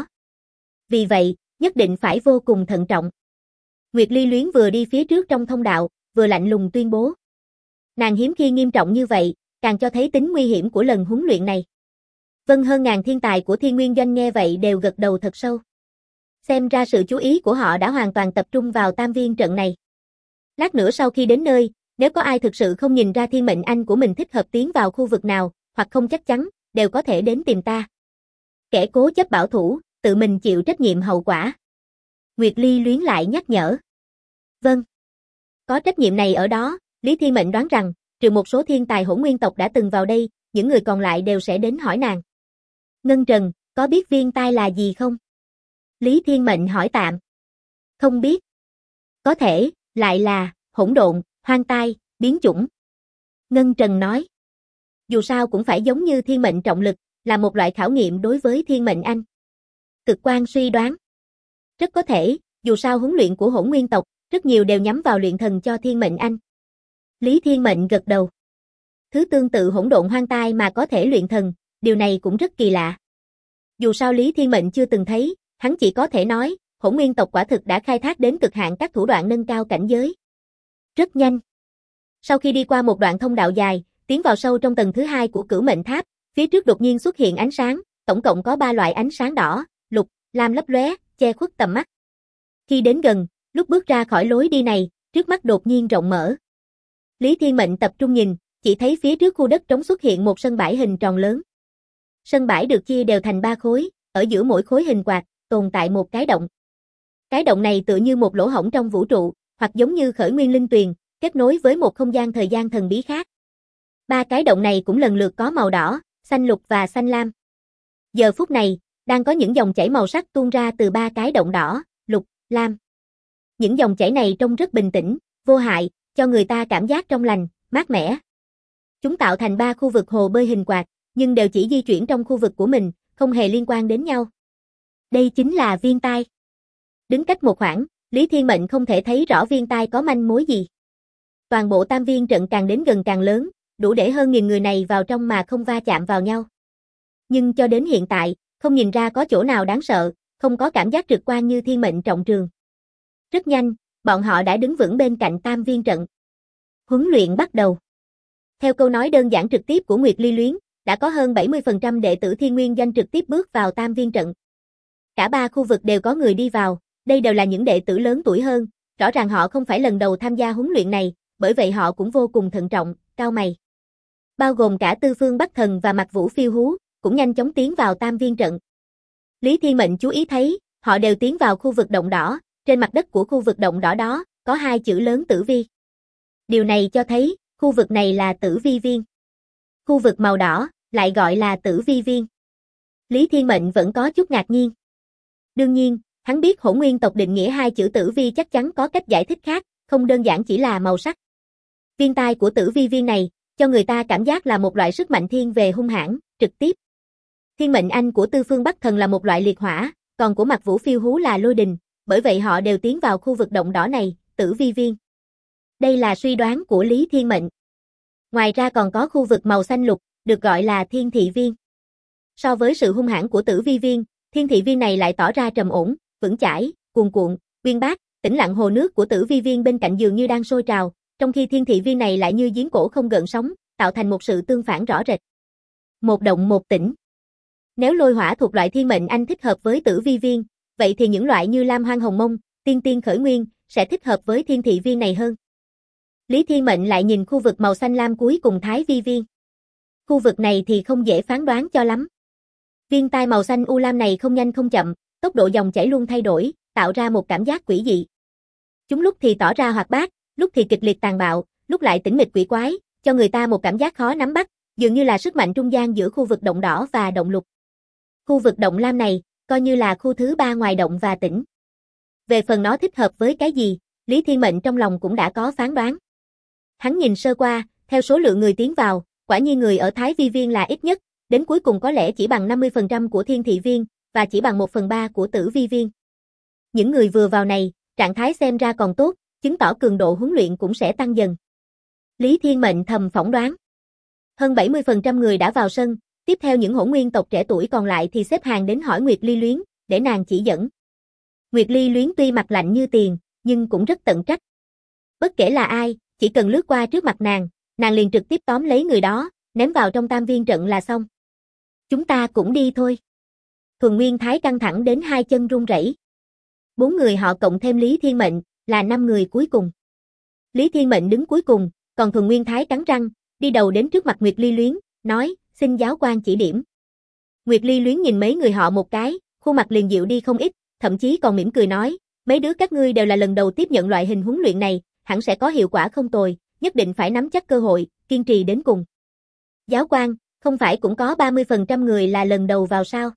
A: Vì vậy, nhất định phải vô cùng thận trọng. Nguyệt Ly Luyến vừa đi phía trước trong thông đạo, vừa lạnh lùng tuyên bố. Nàng hiếm khi nghiêm trọng như vậy, càng cho thấy tính nguy hiểm của lần huấn luyện này. Vâng, hơn ngàn thiên tài của Thiên Nguyên Doanh nghe vậy đều gật đầu thật sâu. Xem ra sự chú ý của họ đã hoàn toàn tập trung vào Tam Viên Trận này. Lát nữa sau khi đến nơi, nếu có ai thực sự không nhìn ra thiên mệnh anh của mình thích hợp tiến vào khu vực nào, hoặc không chắc chắn, đều có thể đến tìm ta. Kẻ cố chấp bảo thủ, tự mình chịu trách nhiệm hậu quả. Nguyệt Ly Luyến lại nhắc nhở. Vâng. Có trách nhiệm này ở đó, Lý Thiên Mệnh đoán rằng, trừ một số thiên tài Hỗn Nguyên tộc đã từng vào đây, những người còn lại đều sẽ đến hỏi nàng. Ngân Trần, có biết viên tai là gì không? Lý Thiên Mệnh hỏi tạm. Không biết. Có thể, lại là, hỗn độn, hoang tai, biến chủng. Ngân Trần nói. Dù sao cũng phải giống như thiên mệnh trọng lực, là một loại khảo nghiệm đối với thiên mệnh anh. Cực Quang suy đoán. Rất có thể, dù sao huấn luyện của Hỗn Nguyên tộc, rất nhiều đều nhắm vào luyện thần cho thiên mệnh anh. Lý Thiên Mệnh gật đầu. Thứ tương tự hỗn độn hoang tai mà có thể luyện thần, điều này cũng rất kỳ lạ. Dù sao Lý Thiên Mệnh chưa từng thấy, hắn chỉ có thể nói, Hỗn Nguyên tộc quả thực đã khai thác đến cực hạn các thủ đoạn nâng cao cảnh giới. Rất nhanh. Sau khi đi qua một đoạn thông đạo dài, tiến vào sâu trong tầng thứ 2 của Cửu Mệnh Tháp, phía trước đột nhiên xuất hiện ánh sáng, tổng cộng có 3 loại ánh sáng đỏ, lục, lam lấp lóe, che khuất tầm mắt. Khi đến gần, lúc bước ra khỏi lối đi này, trước mắt đột nhiên rộng mở. Lý Thiên Mệnh tập trung nhìn, chỉ thấy phía trước khu đất trống xuất hiện một sân bãi hình tròn lớn. Sân bãi được chia đều thành 3 khối, ở giữa mỗi khối hình quạt, tồn tại một cái động. Cái động này tựa như một lỗ hổng trong vũ trụ, hoặc giống như khởi nguyên linh tuyền, kết nối với một không gian thời gian thần bí khác. 3 cái động này cũng lần lượt có màu đỏ, xanh lục và xanh lam. Giờ phút này, đang có những dòng chảy màu sắc tuôn ra từ 3 cái động đỏ, lục, lam. Những dòng chảy này trông rất bình tĩnh, vô hại, cho người ta cảm giác trong lành, mát mẻ. Chúng tạo thành 3 khu vực hồ bơi hình quạt, nhưng đều chỉ di chuyển trong khu vực của mình, không hề liên quan đến nhau. Đây chính là viên tai. Đứng cách một khoảng, Lý Thiên Mệnh không thể thấy rõ viên tai có manh mối gì. Toàn bộ Tam Viên Trận càng đến gần càng lớn, đủ để hơn 1000 người này vào trong mà không va chạm vào nhau. Nhưng cho đến hiện tại, không nhìn ra có chỗ nào đáng sợ, không có cảm giác trực quan như thiên mệnh trọng trường. Rất nhanh, bọn họ đã đứng vững bên cạnh Tam Viên Trận. Huấn luyện bắt đầu. Theo câu nói đơn giản trực tiếp của Nguyệt Ly Luyến, đã có hơn 70% đệ tử Thiên Nguyên Doanh trực tiếp bước vào Tam Viên Trận. Cả 3 khu vực đều có người đi vào, đây đều là những đệ tử lớn tuổi hơn, rõ ràng họ không phải lần đầu tham gia huấn luyện này, bởi vậy họ cũng vô cùng thận trọng, cau mày. Bao gồm cả Tư Phương Bắc Thần và Mạc Vũ Phiêu Hú, cũng nhanh chóng tiến vào Tam Viên Trận. Lý Thiên Mệnh chú ý thấy, họ đều tiến vào khu vực động đỏ, trên mặt đất của khu vực động đỏ đó, có hai chữ lớn tử vi. Điều này cho thấy, khu vực này là tử vi viên. Khu vực màu đỏ, lại gọi là tử vi viên. Lý Thiên Mệnh vẫn có chút ngạc nhiên. Đương nhiên, hắn biết Hỗn Nguyên tộc định nghĩa hai chữ tử vi chắc chắn có cách giải thích khác, không đơn giản chỉ là màu sắc. Viên tai của tử vi viên này, cho người ta cảm giác là một loại sức mạnh thiên về hung hãn, trực tiếp. Thiên mệnh anh của Tư Phương Bắc Thần là một loại liệt hỏa, còn của Mạc Vũ Phiêu Hú là lôi đình, bởi vậy họ đều tiến vào khu vực động đỏ này, tử vi viên. Đây là suy đoán của Lý Thiên Mệnh. Ngoài ra còn có khu vực màu xanh lục, được gọi là thiên thị viên. So với sự hung hãn của tử vi viên, thiên thị viên này lại tỏ ra trầm ổn, vững chãi, cuồn cuộn, uyên bác, tĩnh lặng. Hồ nước của tử vi viên bên cạnh dường như đang sôi trào, trong khi thiên thị viên này lại như giếng cổ không gợn sóng, tạo thành một sự tương phản rõ rệt. Một động một tĩnh. Nếu lôi hỏa thuộc loại thiên mệnh anh thích hợp với tử vi viên, vậy thì những loại như lam hoang hồng mông, tiên tiên khởi nguyên, sẽ thích hợp với thiên thị viên này hơn. Lý Thiên Mệnh lại nhìn khu vực màu xanh lam cuối cùng thái vi viên. Khu vực này thì không dễ phán đoán cho lắm. Viên tai màu xanh u lam này không nhanh không chậm, tốc độ dòng chảy luôn thay đổi, tạo ra một cảm giác quỷ dị. Chúng lúc thì tỏ ra hoạt bát, lúc thì kịch liệt tàn bạo, lúc lại tĩnh mịch quỷ quái, cho người ta một cảm giác khó nắm bắt, dường như là sức mạnh trung gian giữa khu vực động đỏ và động lục. Khu vực động lam này, coi như là khu thứ ba ngoài động và tĩnh. Về phần nó thích hợp với cái gì, Lý Thiên Mệnh trong lòng cũng đã có phán đoán. Hắn nhìn sơ qua, theo số lượng người tiến vào, quả nhiên người ở Thái Vi Viên là ít nhất, đến cuối cùng có lẽ chỉ bằng 50% của Thiên Thị Viên, và chỉ bằng 1/3 của Tử Vi Viên. Những người vừa vào này, trạng thái xem ra còn tốt, chứng tỏ cường độ huấn luyện cũng sẽ tăng dần. Lý Thiên Mệnh thầm phỏng đoán. Hơn 70% người đã vào sân, tiếp theo những hỗn nguyên tộc trẻ tuổi còn lại thì xếp hàng đến hỏi Nguyệt Ly Luyến, để nàng chỉ dẫn. Nguyệt Ly Luyến tuy mặt lạnh như tiền, nhưng cũng rất tận trách. Bất kể là ai, chỉ cần lướt qua trước mặt nàng liền trực tiếp tóm lấy người đó, ném vào trong tam viên trận là xong. Chúng ta cũng đi thôi. Thuần Nguyên Thái căng thẳng đến hai chân run rẩy. 4 người họ cộng thêm Lý Thiên Mệnh, là 5 người cuối cùng. Lý Thiên Mệnh đứng cuối cùng, còn Thuần Nguyên Thái cắn răng, đi đầu đến trước mặt Nguyệt Ly Luyến, nói, xin giáo quan chỉ điểm. Nguyệt Ly Luyến nhìn mấy người họ một cái, khuôn mặt liền dịu đi không ít, thậm chí còn mỉm cười nói, mấy đứa các ngươi đều là lần đầu tiếp nhận loại hình huấn luyện này, hẳn sẽ có hiệu quả không tồi, nhất định phải nắm chắc cơ hội, kiên trì đến cùng. Giáo quan, không phải cũng có 30% người là lần đầu vào sao?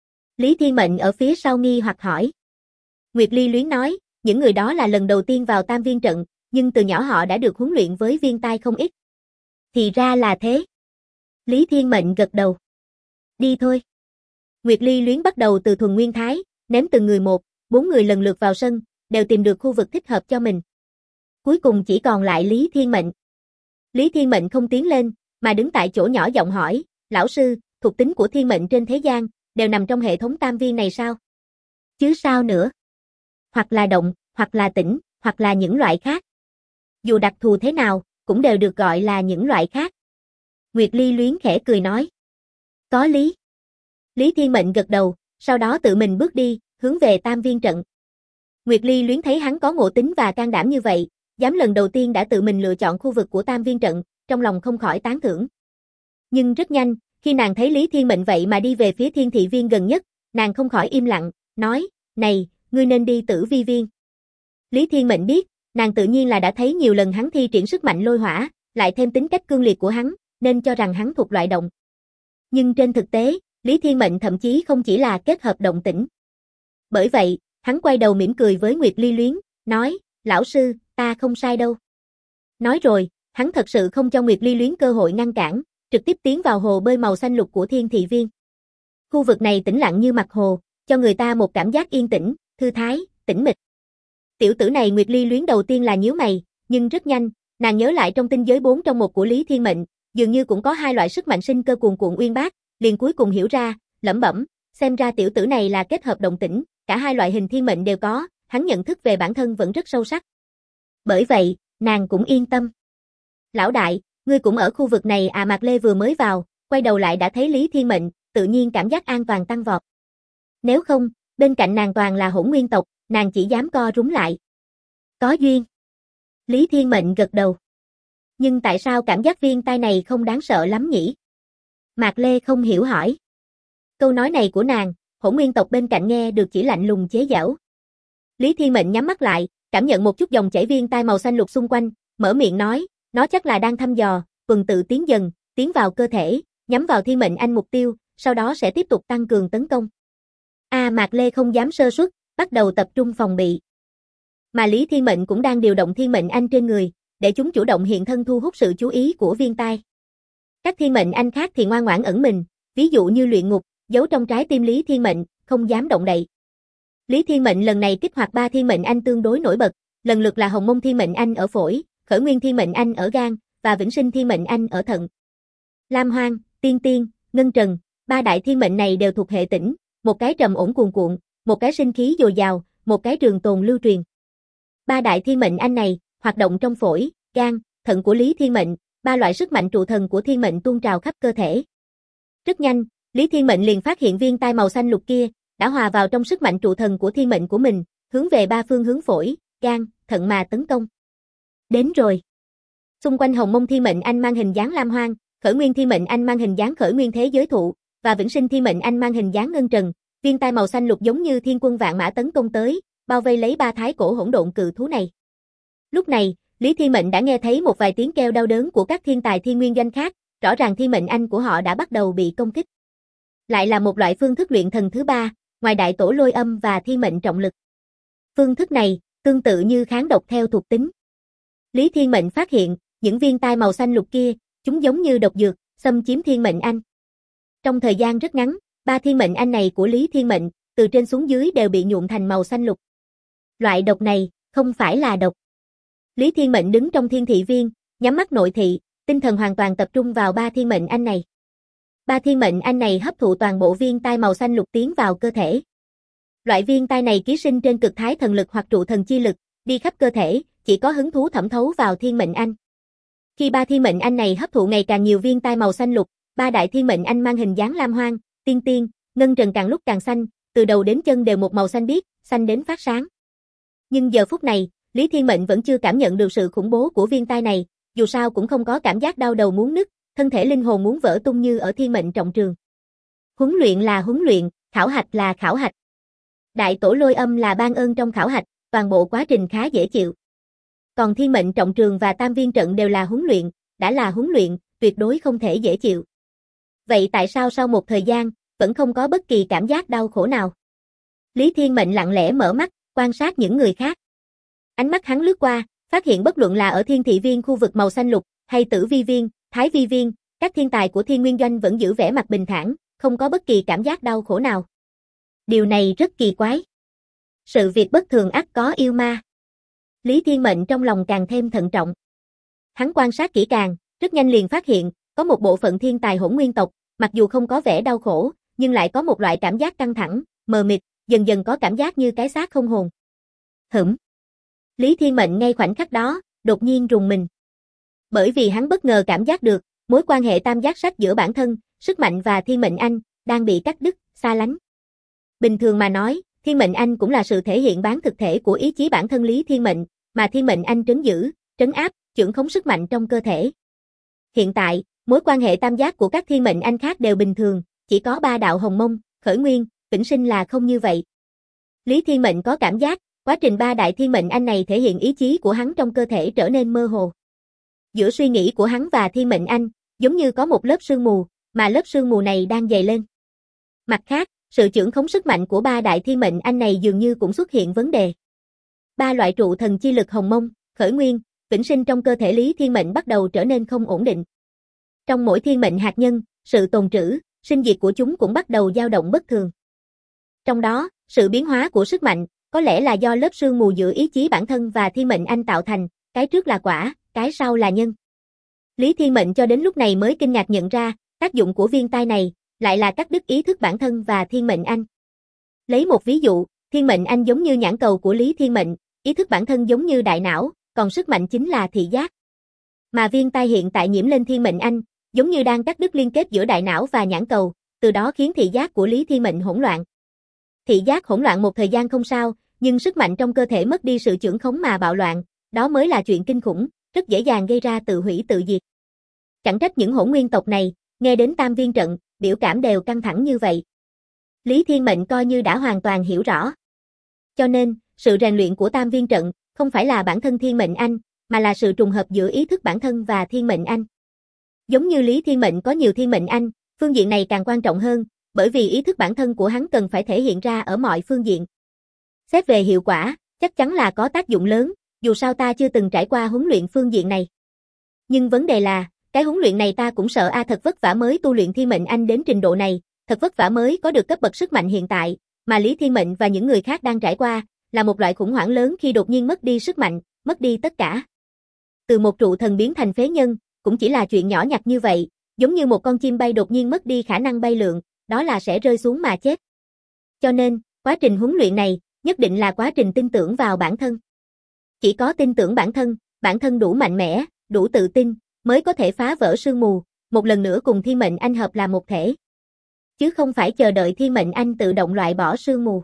A: Lý Thiên Mệnh ở phía sau nghi hoặc hỏi. Nguyệt Ly Luyến nói, những người đó là lần đầu tiên vào tam viên trận, nhưng từ nhỏ họ đã được huấn luyện với viên tai không ít. Thì ra là thế. Lý Thiên Mệnh gật đầu. Đi thôi. Nguyệt Ly Luyến bắt đầu từ Thuần Nguyên Thái, ném từng người một, 4 người lần lượt vào sân, đều tìm được khu vực thích hợp cho mình. Cuối cùng chỉ còn lại Lý Thiên Mệnh. Lý Thiên Mệnh không tiến lên, mà đứng tại chỗ nhỏ giọng hỏi, lão sư, thuộc tính của thiên mệnh trên thế gian, đều nằm trong hệ thống tam viên này sao? Chứ sao nữa? Hoặc là động, hoặc là tĩnh, hoặc là những loại khác. Dù đặc thù thế nào, cũng đều được gọi là những loại khác. Nguyệt Ly Luyến khẽ cười nói. Có lý. Lý Thiên Mệnh gật đầu, sau đó tự mình bước đi, hướng về tam viên trận. Nguyệt Ly Luyến thấy hắn có ngộ tính và can đảm như vậy, dám lần đầu tiên đã tự mình lựa chọn khu vực của tam viên trận, trong lòng không khỏi tán thưởng. Nhưng rất nhanh, khi nàng thấy Lý Thiên Mệnh vậy mà đi về phía thiên thị viên gần nhất, nàng không khỏi im lặng, nói, này, ngươi nên đi tử vi viên. Lý Thiên Mệnh biết, nàng tự nhiên là đã thấy nhiều lần hắn thi triển sức mạnh lôi hỏa, lại thêm tính cách cương liệt của hắn, nên cho rằng hắn thuộc loại động. Nhưng trên thực tế, Lý Thiên Mệnh thậm chí không chỉ là kết hợp động tĩnh. Bởi vậy, hắn quay đầu mỉm cười với Nguyệt Ly Luyến, nói, lão sư, ta không sai đâu. Nói rồi, hắn thật sự không cho Nguyệt Ly Luyến cơ hội ngăn cản, trực tiếp tiến vào hồ bơi màu xanh lục của thiên thị viên. Khu vực này tĩnh lặng như mặt hồ, cho người ta một cảm giác yên tĩnh, thư thái, tĩnh mịch. Tiểu tử này Nguyệt Ly Luyến đầu tiên là nhíu mày, nhưng rất nhanh, nàng nhớ lại trong tinh giới 4 trong 1 của Lý Thiên Mệnh, dường như cũng có hai loại sức mạnh sinh cơ cuồn cuộn uyên bác, liền cuối cùng hiểu ra, lẩm bẩm, xem ra tiểu tử này là kết hợp động tĩnh, cả hai loại hình thiên mệnh đều có, hắn nhận thức về bản thân vẫn rất sâu sắc. Bởi vậy, nàng cũng yên tâm. Lão đại, ngươi cũng ở khu vực này à? Mạc Lê vừa mới vào, quay đầu lại đã thấy Lý Thiên Mệnh, tự nhiên cảm giác an toàn tăng vọt. Nếu không, bên cạnh nàng toàn là hỗn nguyên tộc, nàng chỉ dám co rúm lại. Có duyên. Lý Thiên Mệnh gật đầu. Nhưng tại sao cảm giác viên tai này không đáng sợ lắm nhỉ? Mạc Lê không hiểu hỏi. Câu nói này của nàng, hỗn nguyên tộc bên cạnh nghe được chỉ lạnh lùng chế giễu. Lý Thiên Mệnh nhắm mắt lại, cảm nhận một chút dòng chảy viên tai màu xanh lục xung quanh, mở miệng nói, nó chắc là đang thăm dò, tuần tự tiến dần, tiến vào cơ thể, nhắm vào Thiên Mệnh Anh mục tiêu, sau đó sẽ tiếp tục tăng cường tấn công. Mạc Lê không dám sơ suất, bắt đầu tập trung phòng bị. Mà Lý Thiên Mệnh cũng đang điều động Thiên Mệnh Anh trên người, để chúng chủ động hiện thân thu hút sự chú ý của viên tai. Các Thiên Mệnh Anh khác thì ngoan ngoãn ẩn mình, ví dụ như luyện ngục, giấu trong trái tim Lý Thiên Mệnh, không dám động đậy. Lý Thiên Mệnh lần này kích hoạt 3 Thiên Mệnh Anh tương đối nổi bật, lần lượt là Hồng Mông Thiên Mệnh Anh ở phổi, Khởi Nguyên Thiên Mệnh Anh ở gan, và Vĩnh Sinh Thiên Mệnh Anh ở thận. Lam Hoang, Tiên Tiên, Ngân Trần, 3 đại thiên mệnh này đều thuộc hệ tĩnh, một cái trầm ổn cuồn cuộn, một cái sinh khí dồi dào, một cái trường tồn lưu truyền. 3 đại thiên mệnh Anh này hoạt động trong phổi, gan, thận của Lý Thiên Mệnh, 3 loại sức mạnh trụ thần của thiên mệnh tuôn trào khắp cơ thể. Rất nhanh, Lý Thiên Mệnh liền phát hiện viên tai màu xanh lục kia đã hòa vào trong sức mạnh trụ thần của thiên mệnh của mình, hướng về 3 phương hướng phổi, gan, thận mà tấn công. Đến rồi. Xung quanh Hồng Mông Thiên Mệnh Anh mang hình dáng Lam Hoang, Khởi Nguyên Thiên Mệnh Anh mang hình dáng Khởi Nguyên Thế Giới Thụ, và Vĩnh Sinh Thiên Mệnh Anh mang hình dáng Ngân Trần, viên tai màu xanh lục giống như thiên quân vạn mã tấn công tới, bao vây lấy 3 thái cổ hỗn độn cự thú này. Lúc này, Lý Thiên Mệnh đã nghe thấy một vài tiếng kêu đau đớn của các thiên tài thiên nguyên doanh khác, rõ ràng Thiên Mệnh Anh của họ đã bắt đầu bị công kích. Lại là một loại phương thức luyện thần thứ 3, ngoài đại tổ lôi âm và thiên mệnh trọng lực. Phương thức này, tương tự như kháng độc theo thuộc tính. Lý Thiên Mệnh phát hiện, những viên tai màu xanh lục kia, chúng giống như độc dược, xâm chiếm Thiên Mệnh Anh. Trong thời gian rất ngắn, 3 Thiên Mệnh Anh này của Lý Thiên Mệnh, từ trên xuống dưới đều bị nhuộm thành màu xanh lục. Loại độc này, không phải là độc. Lý Thiên Mệnh đứng trong thiên thị viên, nhắm mắt nội thị, tinh thần hoàn toàn tập trung vào 3 Thiên Mệnh Anh này. 3 Thiên Mệnh Anh này hấp thụ toàn bộ viên tai màu xanh lục tiến vào cơ thể. Loại viên tai này ký sinh trên cực thái thần lực hoặc trụ thần chi lực, đi khắp cơ thể, chỉ có hứng thú thẩm thấu vào Thiên Mệnh Anh. Khi 3 Thiên Mệnh Anh này hấp thụ ngày càng nhiều viên tai màu xanh lục, 3 đại Thiên Mệnh Anh mang hình dáng Lam Hoang, Tiên Tiên, Ngân Trần càng lúc càng xanh, từ đầu đến chân đều một màu xanh biếc, xanh đến phát sáng. Nhưng giờ phút này, Lý Thiên Mệnh vẫn chưa cảm nhận được sự khủng bố của viên tai này, dù sao cũng không có cảm giác đau đầu muốn nứt, thân thể linh hồn muốn vỡ tung như ở thiên mệnh trọng trường. Huấn luyện là huấn luyện, khảo hạch là khảo hạch. Đại tổ lôi âm là ban ơn trong khảo hạch, toàn bộ quá trình khá dễ chịu. Còn thiên mệnh trọng trường và tam viên trận đều là huấn luyện, đã là huấn luyện, tuyệt đối không thể dễ chịu. Vậy tại sao sau một thời gian, vẫn không có bất kỳ cảm giác đau khổ nào? Lý Thiên Mệnh lặng lẽ mở mắt, quan sát những người khác. Ánh mắt hắn lướt qua, phát hiện bất luận là ở thiên thị viên khu vực màu xanh lục, hay tử vi viên, thái vi viên, các thiên tài của thiên nguyên doanh vẫn giữ vẻ mặt bình thản, không có bất kỳ cảm giác đau khổ nào. Điều này rất kỳ quái. Sự việc bất thường ắt có yêu ma. Lý Thiên Mệnh trong lòng càng thêm thận trọng. Hắn quan sát kỹ càng, rất nhanh liền phát hiện, có một bộ phận thiên tài hỗn nguyên tộc, mặc dù không có vẻ đau khổ, nhưng lại có một loại cảm giác căng thẳng, mờ mịt, dần dần có cảm giác như cái xác không hồn. Lý Thiên Mệnh ngay khoảnh khắc đó, đột nhiên rùng mình. Bởi vì hắn bất ngờ cảm giác được, mối quan hệ tam giác sách giữa bản thân, sức mạnh và Thiên Mệnh Anh, đang bị cắt đứt, xa lánh. Bình thường mà nói, Thiên Mệnh Anh cũng là sự thể hiện bán thực thể của ý chí bản thân Lý Thiên Mệnh, mà Thiên Mệnh Anh trấn giữ, trấn áp, chưởng khống sức mạnh trong cơ thể. Hiện tại, mối quan hệ tam giác của các Thiên Mệnh Anh khác đều bình thường, chỉ có 3 đạo Hồng Mông, Khởi Nguyên, Vĩnh Sinh là không như vậy. Lý Thiên Mệnh có cảm giác, quá trình 3 đại Thiên Mệnh Anh này thể hiện ý chí của hắn trong cơ thể trở nên mơ hồ. Giữa suy nghĩ của hắn và Thiên Mệnh Anh, giống như có một lớp sương mù, mà lớp sương mù này đang dày lên. Mặt khác, sự chưởng khống sức mạnh của 3 đại Thiên Mệnh Anh này dường như cũng xuất hiện vấn đề. 3 loại trụ thần chi lực Hồng Mông, Khởi Nguyên, Vĩnh Sinh trong cơ thể Lý Thiên Mệnh bắt đầu trở nên không ổn định. Trong mỗi thiên mệnh hạt nhân, sự tồn trữ, sinh diệt của chúng cũng bắt đầu dao động bất thường. Trong đó, sự biến hóa của sức mạnh, có lẽ là do lớp sương mù giữa ý chí bản thân và Thiên Mệnh Anh tạo thành, cái trước là quả, cái sau là nhân. Lý Thiên Mệnh cho đến lúc này mới kinh ngạc nhận ra, tác dụng của viên tai này, lại là cắt đứt ý thức bản thân và Thiên Mệnh Anh. Lấy một ví dụ, Thiên Mệnh Anh giống như nhãn cầu của Lý Thiên Mệnh, ý thức bản thân giống như đại não, còn sức mạnh chính là thị giác. Mà viên tai hiện tại nhiễm lên Thiên Mệnh Anh, giống như đang cắt đứt liên kết giữa đại não và nhãn cầu, từ đó khiến thị giác của Lý Thiên Mệnh hỗn loạn. Thị giác hỗn loạn một thời gian không sao, nhưng sức mạnh trong cơ thể mất đi sự chưởng khống mà bạo loạn, đó mới là chuyện kinh khủng, rất dễ dàng gây ra tự hủy tự diệt. Chẳng trách những hỗn nguyên tộc này, nghe đến tam viên trận, biểu cảm đều căng thẳng như vậy. Lý Thiên Mệnh coi như đã hoàn toàn hiểu rõ. Cho nên, sự rèn luyện của Tam Viên Trận không phải là bản thân Thiên Mệnh Anh, mà là sự trùng hợp giữa ý thức bản thân và Thiên Mệnh Anh. Giống như Lý Thiên Mệnh có nhiều Thiên Mệnh Anh, phương diện này càng quan trọng hơn, bởi vì ý thức bản thân của hắn cần phải thể hiện ra ở mọi phương diện. Xét về hiệu quả, chắc chắn là có tác dụng lớn, dù sao ta chưa từng trải qua huấn luyện phương diện này. Nhưng vấn đề là, cái huấn luyện này ta cũng sợ thật vất vả mới tu luyện Thiên Mệnh Anh đến trình độ này, thật vất vả mới có được cấp bậc sức mạnh hiện tại, mà Lý Thiên Mệnh và những người khác đang trải qua, là một loại khủng hoảng lớn khi đột nhiên mất đi sức mạnh, mất đi tất cả. Từ một trụ thần biến thành phế nhân, cũng chỉ là chuyện nhỏ nhặt như vậy, giống như một con chim bay đột nhiên mất đi khả năng bay lượn, đó là sẽ rơi xuống mà chết. Cho nên, quá trình huấn luyện này, nhất định là quá trình tin tưởng vào bản thân. Chỉ có tin tưởng bản thân đủ mạnh mẽ, đủ tự tin, mới có thể phá vỡ sương mù, một lần nữa cùng Thiên Mệnh Anh hợp làm một thể. Chứ không phải chờ đợi Thiên Mệnh Anh tự động loại bỏ sương mù.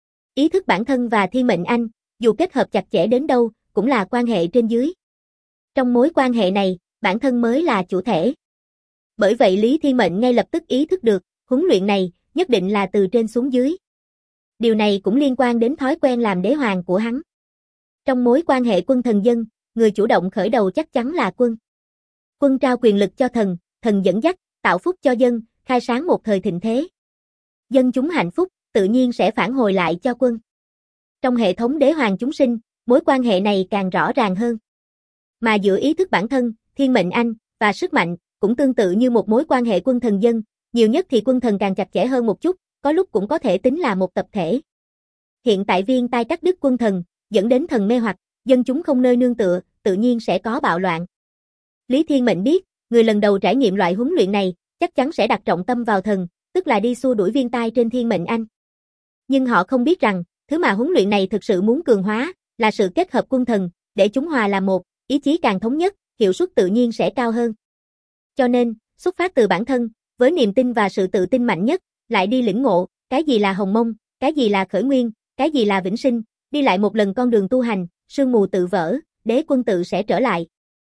A: Ý thức bản thân và Thiên Mệnh Anh, dù kết hợp chặt chẽ đến đâu, cũng là quan hệ trên dưới. Trong mối quan hệ này, bản thân mới là chủ thể. Bởi vậy Lý Thiên Mệnh ngay lập tức ý thức được, huấn luyện này, nhất định là từ trên xuống dưới. Điều này cũng liên quan đến thói quen làm đế hoàng của hắn. Trong mối quan hệ quân thần dân, người chủ động khởi đầu chắc chắn là quân. Quân trao quyền lực cho thần, thần dẫn dắt, tạo phúc cho dân, khai sáng một thời thịnh thế. Dân chúng hạnh phúc, tự nhiên sẽ phản hồi lại cho quân. Trong hệ thống đế hoàng chúng sinh, mối quan hệ này càng rõ ràng hơn. Mà giữa ý thức bản thân, Thiên Mệnh Anh, và sức mạnh, cũng tương tự như một mối quan hệ quân thần dân, nhiều nhất thì quân thần càng chặt chẽ hơn một chút, có lúc cũng có thể tính là một tập thể. Hiện tại viên tai cắt đứt quân thần, dẫn đến thần mê hoặc, dân chúng không nơi nương tựa, tự nhiên sẽ có bạo loạn. Lý Thiên Mệnh biết, người lần đầu trải nghiệm loại huấn luyện này, chắc chắn sẽ đặt trọng tâm vào thần, tức là đi xua đuổi viên tai trên Thiên Mệnh Anh. Nhưng họ không biết rằng, thứ mà huấn luyện này thực sự muốn cường hóa, là sự kết hợp quân thần, để chúng hòa làm một, ý chí càng thống nhất, hiệu suất tự nhiên sẽ cao hơn. Cho nên, xuất phát từ bản thân, với niềm tin và sự tự tin mạnh nhất, lại đi lĩnh ngộ, cái gì là hồng mông, cái gì là khởi nguyên, cái gì là vĩnh sinh, đi lại một lần con đường tu hành, sương mù tự vỡ, đế quân tự sẽ trở lại.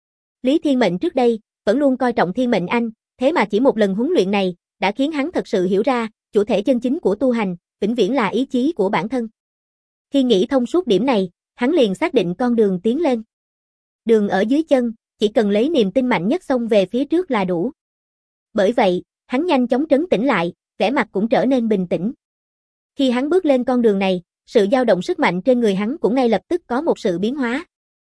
A: Lý Thiên Mệnh trước đây, vẫn luôn coi trọng Thiên Mệnh Anh, thế mà chỉ một lần huấn luyện này, đã khiến hắn thật sự hiểu ra, chủ thể chân chính của tu hành, vĩnh viễn là ý chí của bản thân. Khi nghĩ thông suốt điểm này, hắn liền xác định con đường tiến lên. Đường ở dưới chân, chỉ cần lấy niềm tin mạnh nhất xông về phía trước là đủ. Bởi vậy, hắn nhanh chóng trấn tĩnh lại, vẻ mặt cũng trở nên bình tĩnh. Khi hắn bước lên con đường này, sự dao động sức mạnh trên người hắn cũng ngay lập tức có một sự biến hóa.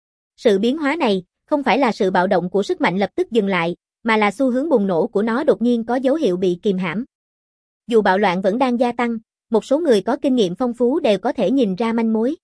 A: Sự biến hóa này, không phải là sự bạo động của sức mạnh lập tức dừng lại, mà là xu hướng bùng nổ của nó đột nhiên có dấu hiệu bị kìm hãm. Dù bạo loạn vẫn đang gia tăng, một số người có kinh nghiệm phong phú đều có thể nhìn ra manh mối.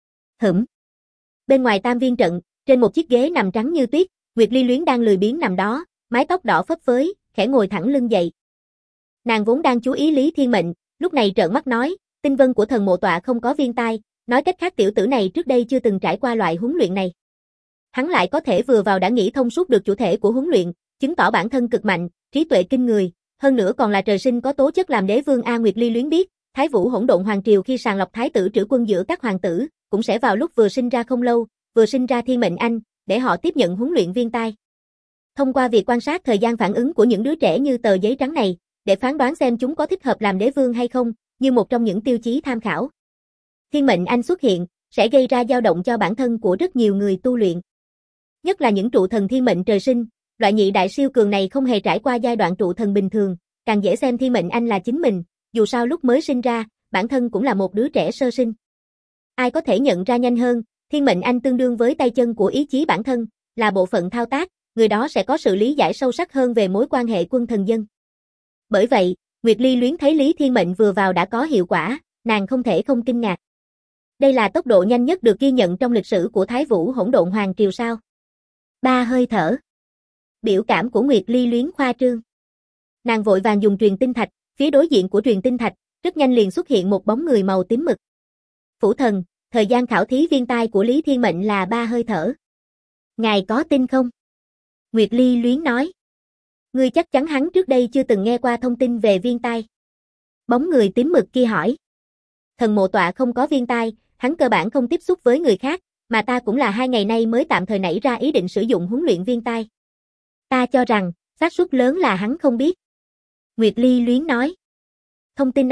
A: Bên ngoài Tam Viên Trận, trên một chiếc ghế nằm trắng như tuyết, Nguyệt Ly Luyến đang lười biếng nằm đó, mái tóc đỏ phấp phới, khẽ ngồi thẳng lưng dậy. Nàng vốn đang chú ý Lý Thiên Mệnh, lúc này trợn mắt nói, tinh vân của thần mộ tọa không có viên tai, nói cách khác tiểu tử này trước đây chưa từng trải qua loại huấn luyện này. Hắn lại có thể vừa vào đã nghĩ thông suốt được chủ thể của huấn luyện, chứng tỏ bản thân cực mạnh, trí tuệ kinh người, hơn nữa còn là trời sinh có tố chất làm đế vương. Nguyệt Ly Luyến biết, Thái Vũ Hỗn Độn Hoàng Triều khi sàng lọc thái tử trữ quân giữa các hoàng tử, cũng sẽ vào lúc vừa sinh ra không lâu, vừa sinh ra Thiên Mệnh Anh, để họ tiếp nhận huấn luyện viên tai. Thông qua việc quan sát thời gian phản ứng của những đứa trẻ như tờ giấy trắng này, để phán đoán xem chúng có thích hợp làm đế vương hay không, như một trong những tiêu chí tham khảo. Thiên Mệnh Anh xuất hiện, sẽ gây ra dao động cho bản thân của rất nhiều người tu luyện. Nhất là những trụ thần thiên mệnh trời sinh, loại nhị đại siêu cường này không hề trải qua giai đoạn trụ thần bình thường, càng dễ xem Thiên Mệnh Anh là chính mình, dù sao lúc mới sinh ra, bản thân cũng là một đứa trẻ sơ sinh. Ai có thể nhận ra nhanh hơn, Thiên Mệnh Anh tương đương với tay chân của ý chí bản thân, là bộ phận thao tác, người đó sẽ có sự lý giải sâu sắc hơn về mối quan hệ quân thần dân. Bởi vậy, Nguyệt Ly Luyến thấy Lý Thiên Mệnh vừa vào đã có hiệu quả, nàng không thể không kinh ngạc. Đây là tốc độ nhanh nhất được ghi nhận trong lịch sử của Thái Vũ Hỗn Độn Hoàng Triều sao? 3 hơi thở. Biểu cảm của Nguyệt Ly Luyến khoa trương. Nàng vội vàng dùng truyền tinh thạch, phía đối diện của truyền tinh thạch, rất nhanh liền xuất hiện một bóng người màu tím mực. Phủ thần, thời gian khảo thí viên tai của Lý Thiên Mệnh là 3 hơi thở. Ngài có tin không? Nguyệt Ly Luyến nói. Ngươi chắc chắn hắn trước đây chưa từng nghe qua thông tin về viên tai. Bóng người tím mực kia hỏi. Thần mộ tọa không có viên tai, hắn cơ bản không tiếp xúc với người khác, mà ta cũng là 2 ngày nay mới tạm thời nảy ra ý định sử dụng huấn luyện viên tai. Ta cho rằng, xác suất lớn là hắn không biết. Nguyệt Ly Luyến nói. Thông tin này,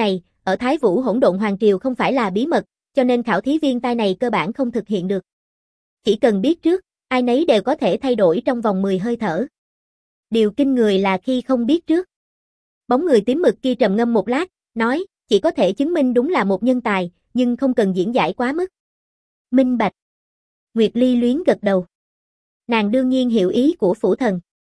A: ở Thái Vũ Hỗn Độn Hoàng Triều không phải là bí mật, cho nên khảo thí viên tai này cơ bản không thực hiện được. Chỉ cần biết trước, ai nấy đều có thể thay đổi trong vòng 10 hơi thở. Điều kinh người là khi không biết trước. Bóng người tím mực kia trầm ngâm một lát, nói, chỉ có thể chứng minh đúng là một nhân tài, nhưng không cần diễn giải quá mức. Minh bạch. Nguyệt Ly Luyến gật đầu. Nàng đương nhiên hiểu ý của phủ thần.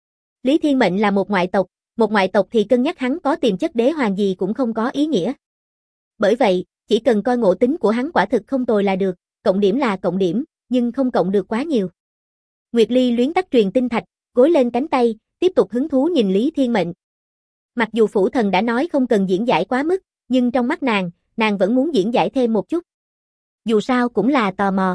A: Lý Thiên Mệnh là một ngoại tộc thì cân nhắc hắn có tiềm chất đế hoàng gì cũng không có ý nghĩa. Bởi vậy, chỉ cần coi ngộ tính của hắn quả thực không tồi là được, cộng điểm là cộng điểm, nhưng không cộng được quá nhiều. Nguyệt Ly Luyến tắt truyền tinh thạch, gối lên cánh tay, tiếp tục hứng thú nhìn Lý Thiên Mệnh. Mặc dù phủ thần đã nói không cần diễn giải quá mức, nhưng trong mắt nàng vẫn muốn diễn giải thêm một chút. Dù sao cũng là tò mò.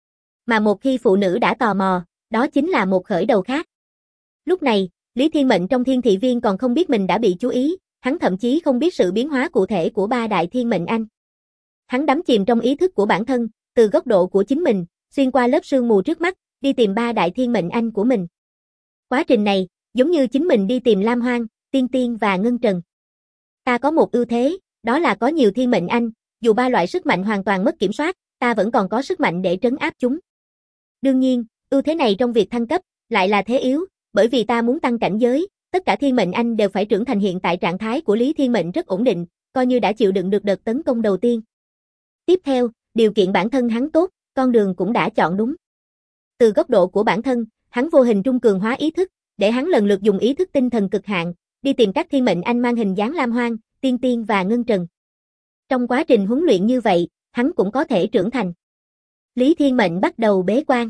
A: Mà một khi phụ nữ đã tò mò, đó chính là một khởi đầu khác. Lúc này, Lý Thiên Mệnh trong Thiên Thị Viên còn không biết mình đã bị chú ý, hắn thậm chí không biết sự biến hóa cụ thể của ba đại thiên mệnh anh. Hắn đắm chìm trong ý thức của bản thân, từ góc độ của chính mình, xuyên qua lớp sương mù trước mắt, đi tìm ba đại thiên mệnh anh của mình. Quá trình này, giống như chính mình đi tìm Lam Hoang, Tiên Tiên và Ngân Trần. Ta có một ưu thế, đó là có nhiều thiên mệnh anh, dù ba loại sức mạnh hoàn toàn mất kiểm soát, ta vẫn còn có sức mạnh để trấn áp chúng. Đương nhiên, ưu thế này trong việc thăng cấp, lại là thế yếu, bởi vì ta muốn tăng cảnh giới, tất cả thiên mệnh anh đều phải trưởng thành. Hiện tại trạng thái của Lý Thiên Mệnh rất ổn định, coi như đã chịu đựng được đợt tấn công đầu tiên. Tiếp theo, điều kiện bản thân hắn tốt, con đường cũng đã chọn đúng. Từ góc độ của bản thân, hắn vô hình trung cường hóa ý thức, để hắn lần lượt dùng ý thức tinh thần cực hạn, đi tìm các thiên mệnh anh mang hình dáng Lam Hoang, Tiên Tiên và Ngân Trần. Trong quá trình huấn luyện như vậy, hắn cũng có thể trưởng thành. Lý Thiên Mệnh bắt đầu bế quan.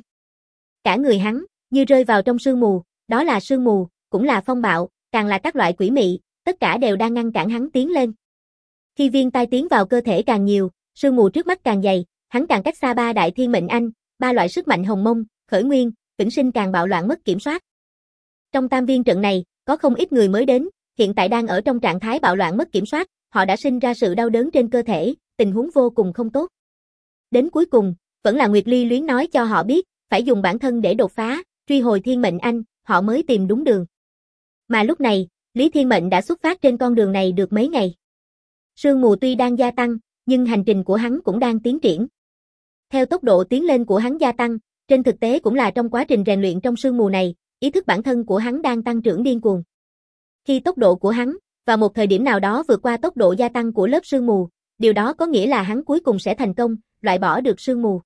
A: Cả người hắn, như rơi vào trong sương mù, đó là sương mù, cũng là phong bạo, càng là các loại quỷ mị, tất cả đều đang ngăn cản hắn tiến lên. Khi viên tai tiến vào cơ thể càng nhiều, sương mù trước mắt càng dày, hắn càng cách xa ba đại thiên mệnh anh, ba loại sức mạnh hồng mông, khởi nguyên, vĩnh sinh càng bạo loạn mất kiểm soát. Trong tam viên trận này, có không ít người mới đến, hiện tại đang ở trong trạng thái bạo loạn mất kiểm soát, họ đã sinh ra sự đau đớn trên cơ thể, tình huống vô cùng không tốt. Đến cuối cùng, vẫn là Nguyệt Ly Luyến nói cho họ biết, phải dùng bản thân để đột phá, truy hồi thiên mệnh anh, họ mới tìm đúng đường. Mà lúc này, Lý Thiên Mệnh đã xuất phát trên con đường này được mấy ngày. Sương mù tuy đang gia tăng, nhưng hành trình của hắn cũng đang tiến triển. Theo tốc độ tiến lên của hắn gia tăng, trên thực tế cũng là trong quá trình rèn luyện trong sương mù này, ý thức bản thân của hắn đang tăng trưởng điên cuồng. Khi tốc độ của hắn, vào một thời điểm nào đó vượt qua tốc độ gia tăng của lớp sương mù, điều đó có nghĩa là hắn cuối cùng sẽ thành công, loại bỏ được sương mù.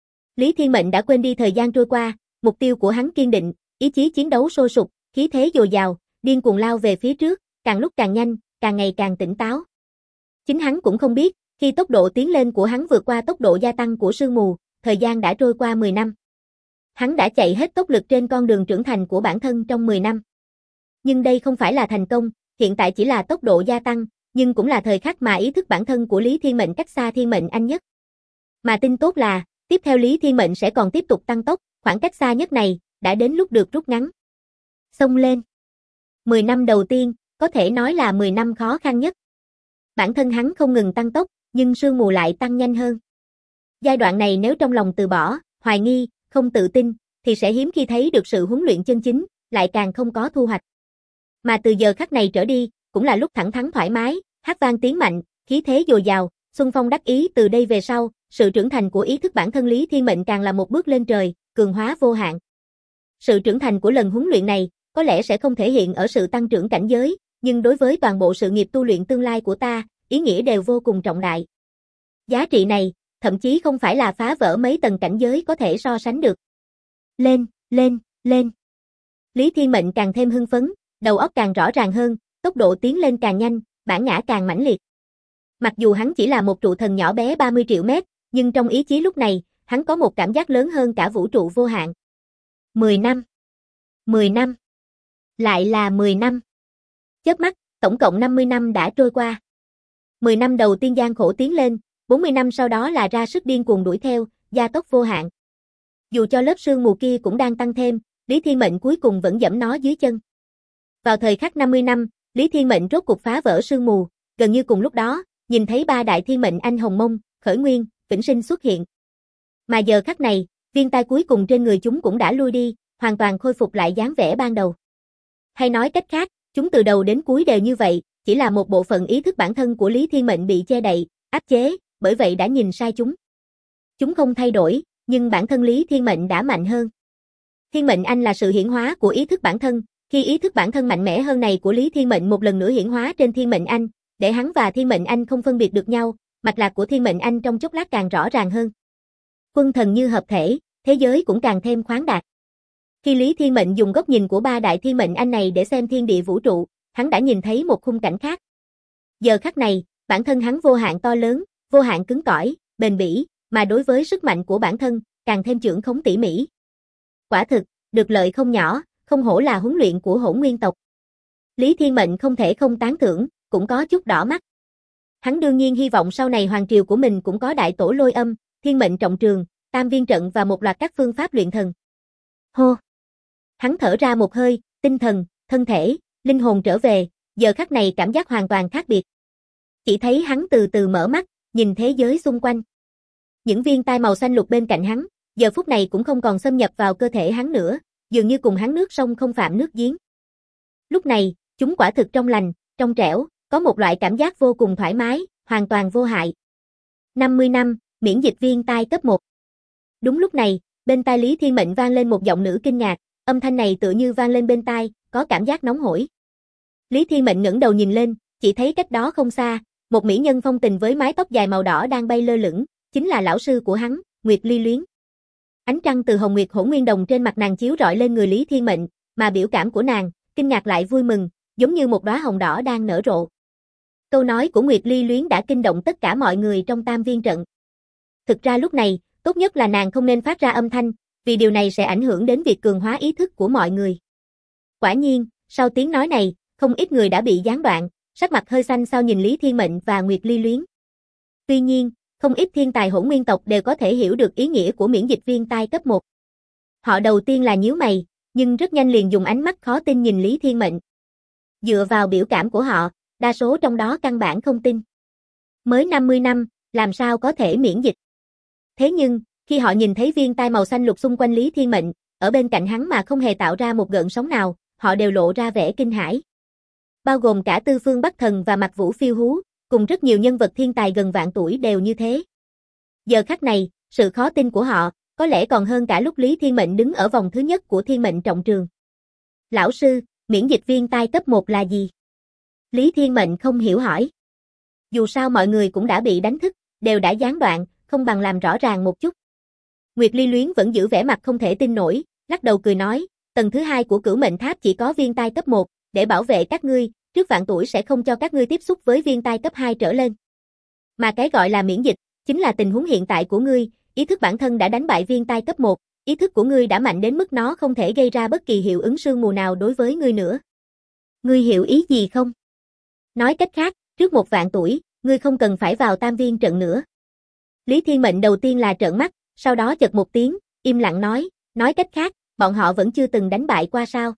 A: Lý Thiên Mệnh đã quên đi thời gian trôi qua, mục tiêu của hắn kiên định, ý chí chiến đấu sôi sục, khí thế dồi dào, điên cuồng lao về phía trước, càng lúc càng nhanh, càng ngày càng tỉnh táo. Chính hắn cũng không biết, khi tốc độ tiến lên của hắn vượt qua tốc độ gia tăng của sương mù, thời gian đã trôi qua 10 năm. Hắn đã chạy hết tốc lực trên con đường trưởng thành của bản thân trong 10 năm. Nhưng đây không phải là thành công, hiện tại chỉ là tốc độ gia tăng, nhưng cũng là thời khắc mà ý thức bản thân của Lý Thiên Mệnh cách xa thiên mệnh anh nhất. Mà tin tốt là, tiếp theo Lý Thiên Mệnh sẽ còn tiếp tục tăng tốc, khoảng cách xa nhất này, đã đến lúc được rút ngắn. Xông lên. 10 năm đầu tiên, có thể nói là 10 năm khó khăn nhất. Bản thân hắn không ngừng tăng tốc, nhưng sương mù lại tăng nhanh hơn. Giai đoạn này nếu trong lòng từ bỏ, hoài nghi, không tự tin, thì sẽ hiếm khi thấy được sự huấn luyện chân chính, lại càng không có thu hoạch. Mà từ giờ khắc này trở đi, cũng là lúc thẳng thắn thoải mái, hát vang tiếng mạnh, khí thế dồi dào, xuân phong đắc ý. Từ đây về sau, sự trưởng thành của ý thức bản thân Lý Thiên Mệnh càng là một bước lên trời, cường hóa vô hạn. Sự trưởng thành của lần huấn luyện này, có lẽ sẽ không thể hiện ở sự tăng trưởng cảnh giới, nhưng đối với toàn bộ sự nghiệp tu luyện tương lai của ta, ý nghĩa đều vô cùng trọng đại. Giá trị này, thậm chí không phải là phá vỡ mấy tầng cảnh giới có thể so sánh được. Lên, lên, lên. Lý Thiên Mệnh càng thêm hưng phấn, đầu óc càng rõ ràng hơn, tốc độ tiến lên càng nhanh, bản ngã càng mãnh liệt. Mặc dù hắn chỉ là một trụ thần nhỏ bé 30 triệu mét, nhưng trong ý chí lúc này, hắn có một cảm giác lớn hơn cả vũ trụ vô hạn. 10 năm. 10 năm. Lại là 10 năm. Chớp mắt, tổng cộng 50 năm đã trôi qua. 10 năm đầu tiên gian khổ tiến lên, 40 năm sau đó là ra sức điên cuồng đuổi theo, gia tốc vô hạn. Dù cho lớp sương mù kia cũng đang tăng thêm, Lý Thiên Mệnh cuối cùng vẫn giẫm nó dưới chân. Vào thời khắc 50 năm, Lý Thiên Mệnh rốt cuộc phá vỡ sương mù, gần như cùng lúc đó, nhìn thấy ba đại thiên mệnh anh hồng mông, khởi nguyên, vĩnh sinh xuất hiện. Mà giờ khắc này, viên tai cuối cùng trên người chúng cũng đã lui đi, hoàn toàn khôi phục lại dáng vẻ ban đầu. Hay nói cách khác, chúng từ đầu đến cuối đều như vậy, chỉ là một bộ phận ý thức bản thân của Lý Thiên Mệnh bị che đậy, áp chế, bởi vậy đã nhìn sai chúng. Chúng không thay đổi, nhưng bản thân Lý Thiên Mệnh đã mạnh hơn. Thiên Mệnh Anh là sự hiển hóa của ý thức bản thân, khi ý thức bản thân mạnh mẽ hơn này của Lý Thiên Mệnh một lần nữa hiển hóa trên Thiên Mệnh Anh, để hắn và Thiên Mệnh Anh không phân biệt được nhau, mạch lạc của Thiên Mệnh Anh trong chốc lát càng rõ ràng hơn. Quân thần như hợp thể, thế giới cũng càng thêm khoáng đạt. Khi Lý Thiên Mệnh dùng góc nhìn của ba đại Thiên Mệnh Anh này để xem thiên địa vũ trụ, hắn đã nhìn thấy một khung cảnh khác. Giờ khắc này, bản thân hắn vô hạn to lớn, vô hạn cứng cỏi, bền bỉ, mà đối với sức mạnh của bản thân, càng thêm chưởng khống tỉ mỉ. Quả thực, được lợi không nhỏ, không hổ là huấn luyện của Hỗn Nguyên tộc. Lý Thiên Mệnh không thể không tán thưởng, cũng có chút đỏ mắt. Hắn đương nhiên hy vọng sau này hoàng triều của mình cũng có đại tổ Lôi Âm, Thiên Mệnh Trọng Trường, Tam Viên Trận và một loạt các phương pháp luyện thần. Hô! Hắn thở ra một hơi, tinh thần, thân thể, linh hồn trở về, giờ khắc này cảm giác hoàn toàn khác biệt. Chỉ thấy hắn từ từ mở mắt, nhìn thế giới xung quanh. Những viên tai màu xanh lục bên cạnh hắn, giờ phút này cũng không còn xâm nhập vào cơ thể hắn nữa, dường như cùng hắn nước sông không phạm nước giếng. Lúc này, chúng quả thực trong lành, trong trẻo, có một loại cảm giác vô cùng thoải mái, hoàn toàn vô hại. 50 năm, miễn dịch viên tai cấp 1. Đúng lúc này, bên tai Lý Thiên Mệnh vang lên một giọng nữ kinh ngạc, âm thanh này tựa như vang lên bên tai, có cảm giác nóng hổi. Lý Thiên Mệnh ngẩng đầu nhìn lên, chỉ thấy cách đó không xa, một mỹ nhân phong tình với mái tóc dài màu đỏ đang bay lơ lửng, chính là lão sư của hắn, Nguyệt Ly Luyến. Ánh trăng từ hồng nguyệt hỗn nguyên đồng trên mặt nàng chiếu rọi lên người Lý Thiên Mệnh, mà biểu cảm của nàng, kinh ngạc lại vui mừng, giống như một đóa hồng đỏ đang nở rộ. Câu nói của Nguyệt Ly Luyến đã kinh động tất cả mọi người trong Tam Viên Trận. Thực ra lúc này, tốt nhất là nàng không nên phát ra âm thanh, vì điều này sẽ ảnh hưởng đến việc cường hóa ý thức của mọi người. Quả nhiên, sau tiếng nói này, không ít người đã bị gián đoạn, sắc mặt hơi xanh xao nhìn Lý Thiên Mệnh và Nguyệt Ly Luyến. Tuy nhiên, không ít thiên tài Hỗn Nguyên tộc đều có thể hiểu được ý nghĩa của miễn dịch viên tai cấp 1. Họ đầu tiên là nhíu mày, nhưng rất nhanh liền dùng ánh mắt khó tin nhìn Lý Thiên Mệnh. Dựa vào biểu cảm của họ, đa số trong đó căn bản không tin. Mới 50 năm, làm sao có thể miễn dịch? Thế nhưng, khi họ nhìn thấy viên tai màu xanh lục xung quanh Lý Thiên Mệnh, ở bên cạnh hắn mà không hề tạo ra một gợn sóng nào, họ đều lộ ra vẻ kinh hãi. Bao gồm cả Tư Phương Bắc Thần và Mạc Vũ Phiêu Hú, cùng rất nhiều nhân vật thiên tài gần vạn tuổi đều như thế. Giờ khắc này, sự khó tin của họ, có lẽ còn hơn cả lúc Lý Thiên Mệnh đứng ở vòng thứ nhất của Thiên Mệnh Trọng Trường. Lão sư, miễn dịch viên tai cấp 1 là gì? Lý Thiên Mệnh không hiểu hỏi. Dù sao mọi người cũng đã bị đánh thức, đều đã gián đoạn, không bằng làm rõ ràng một chút. Nguyệt Ly Luyến vẫn giữ vẻ mặt không thể tin nổi, lắc đầu cười nói, tầng thứ 2 của Cửu Mệnh Tháp chỉ có viên tai cấp 1, để bảo vệ các ngươi, trước vạn tuổi sẽ không cho các ngươi tiếp xúc với viên tai cấp 2 trở lên. Mà cái gọi là miễn dịch, chính là tình huống hiện tại của ngươi, ý thức bản thân đã đánh bại viên tai cấp 1, ý thức của ngươi đã mạnh đến mức nó không thể gây ra bất kỳ hiệu ứng sương mù nào đối với ngươi nữa. Ngươi hiểu ý gì không? Nói cách khác, trước 1 vạn tuổi, ngươi không cần phải vào Tam Viên Trận nữa. Lý Thiên Mệnh đầu tiên là trợn mắt, sau đó chợt một tiếng, im lặng nói cách khác, bọn họ vẫn chưa từng đánh bại qua sao?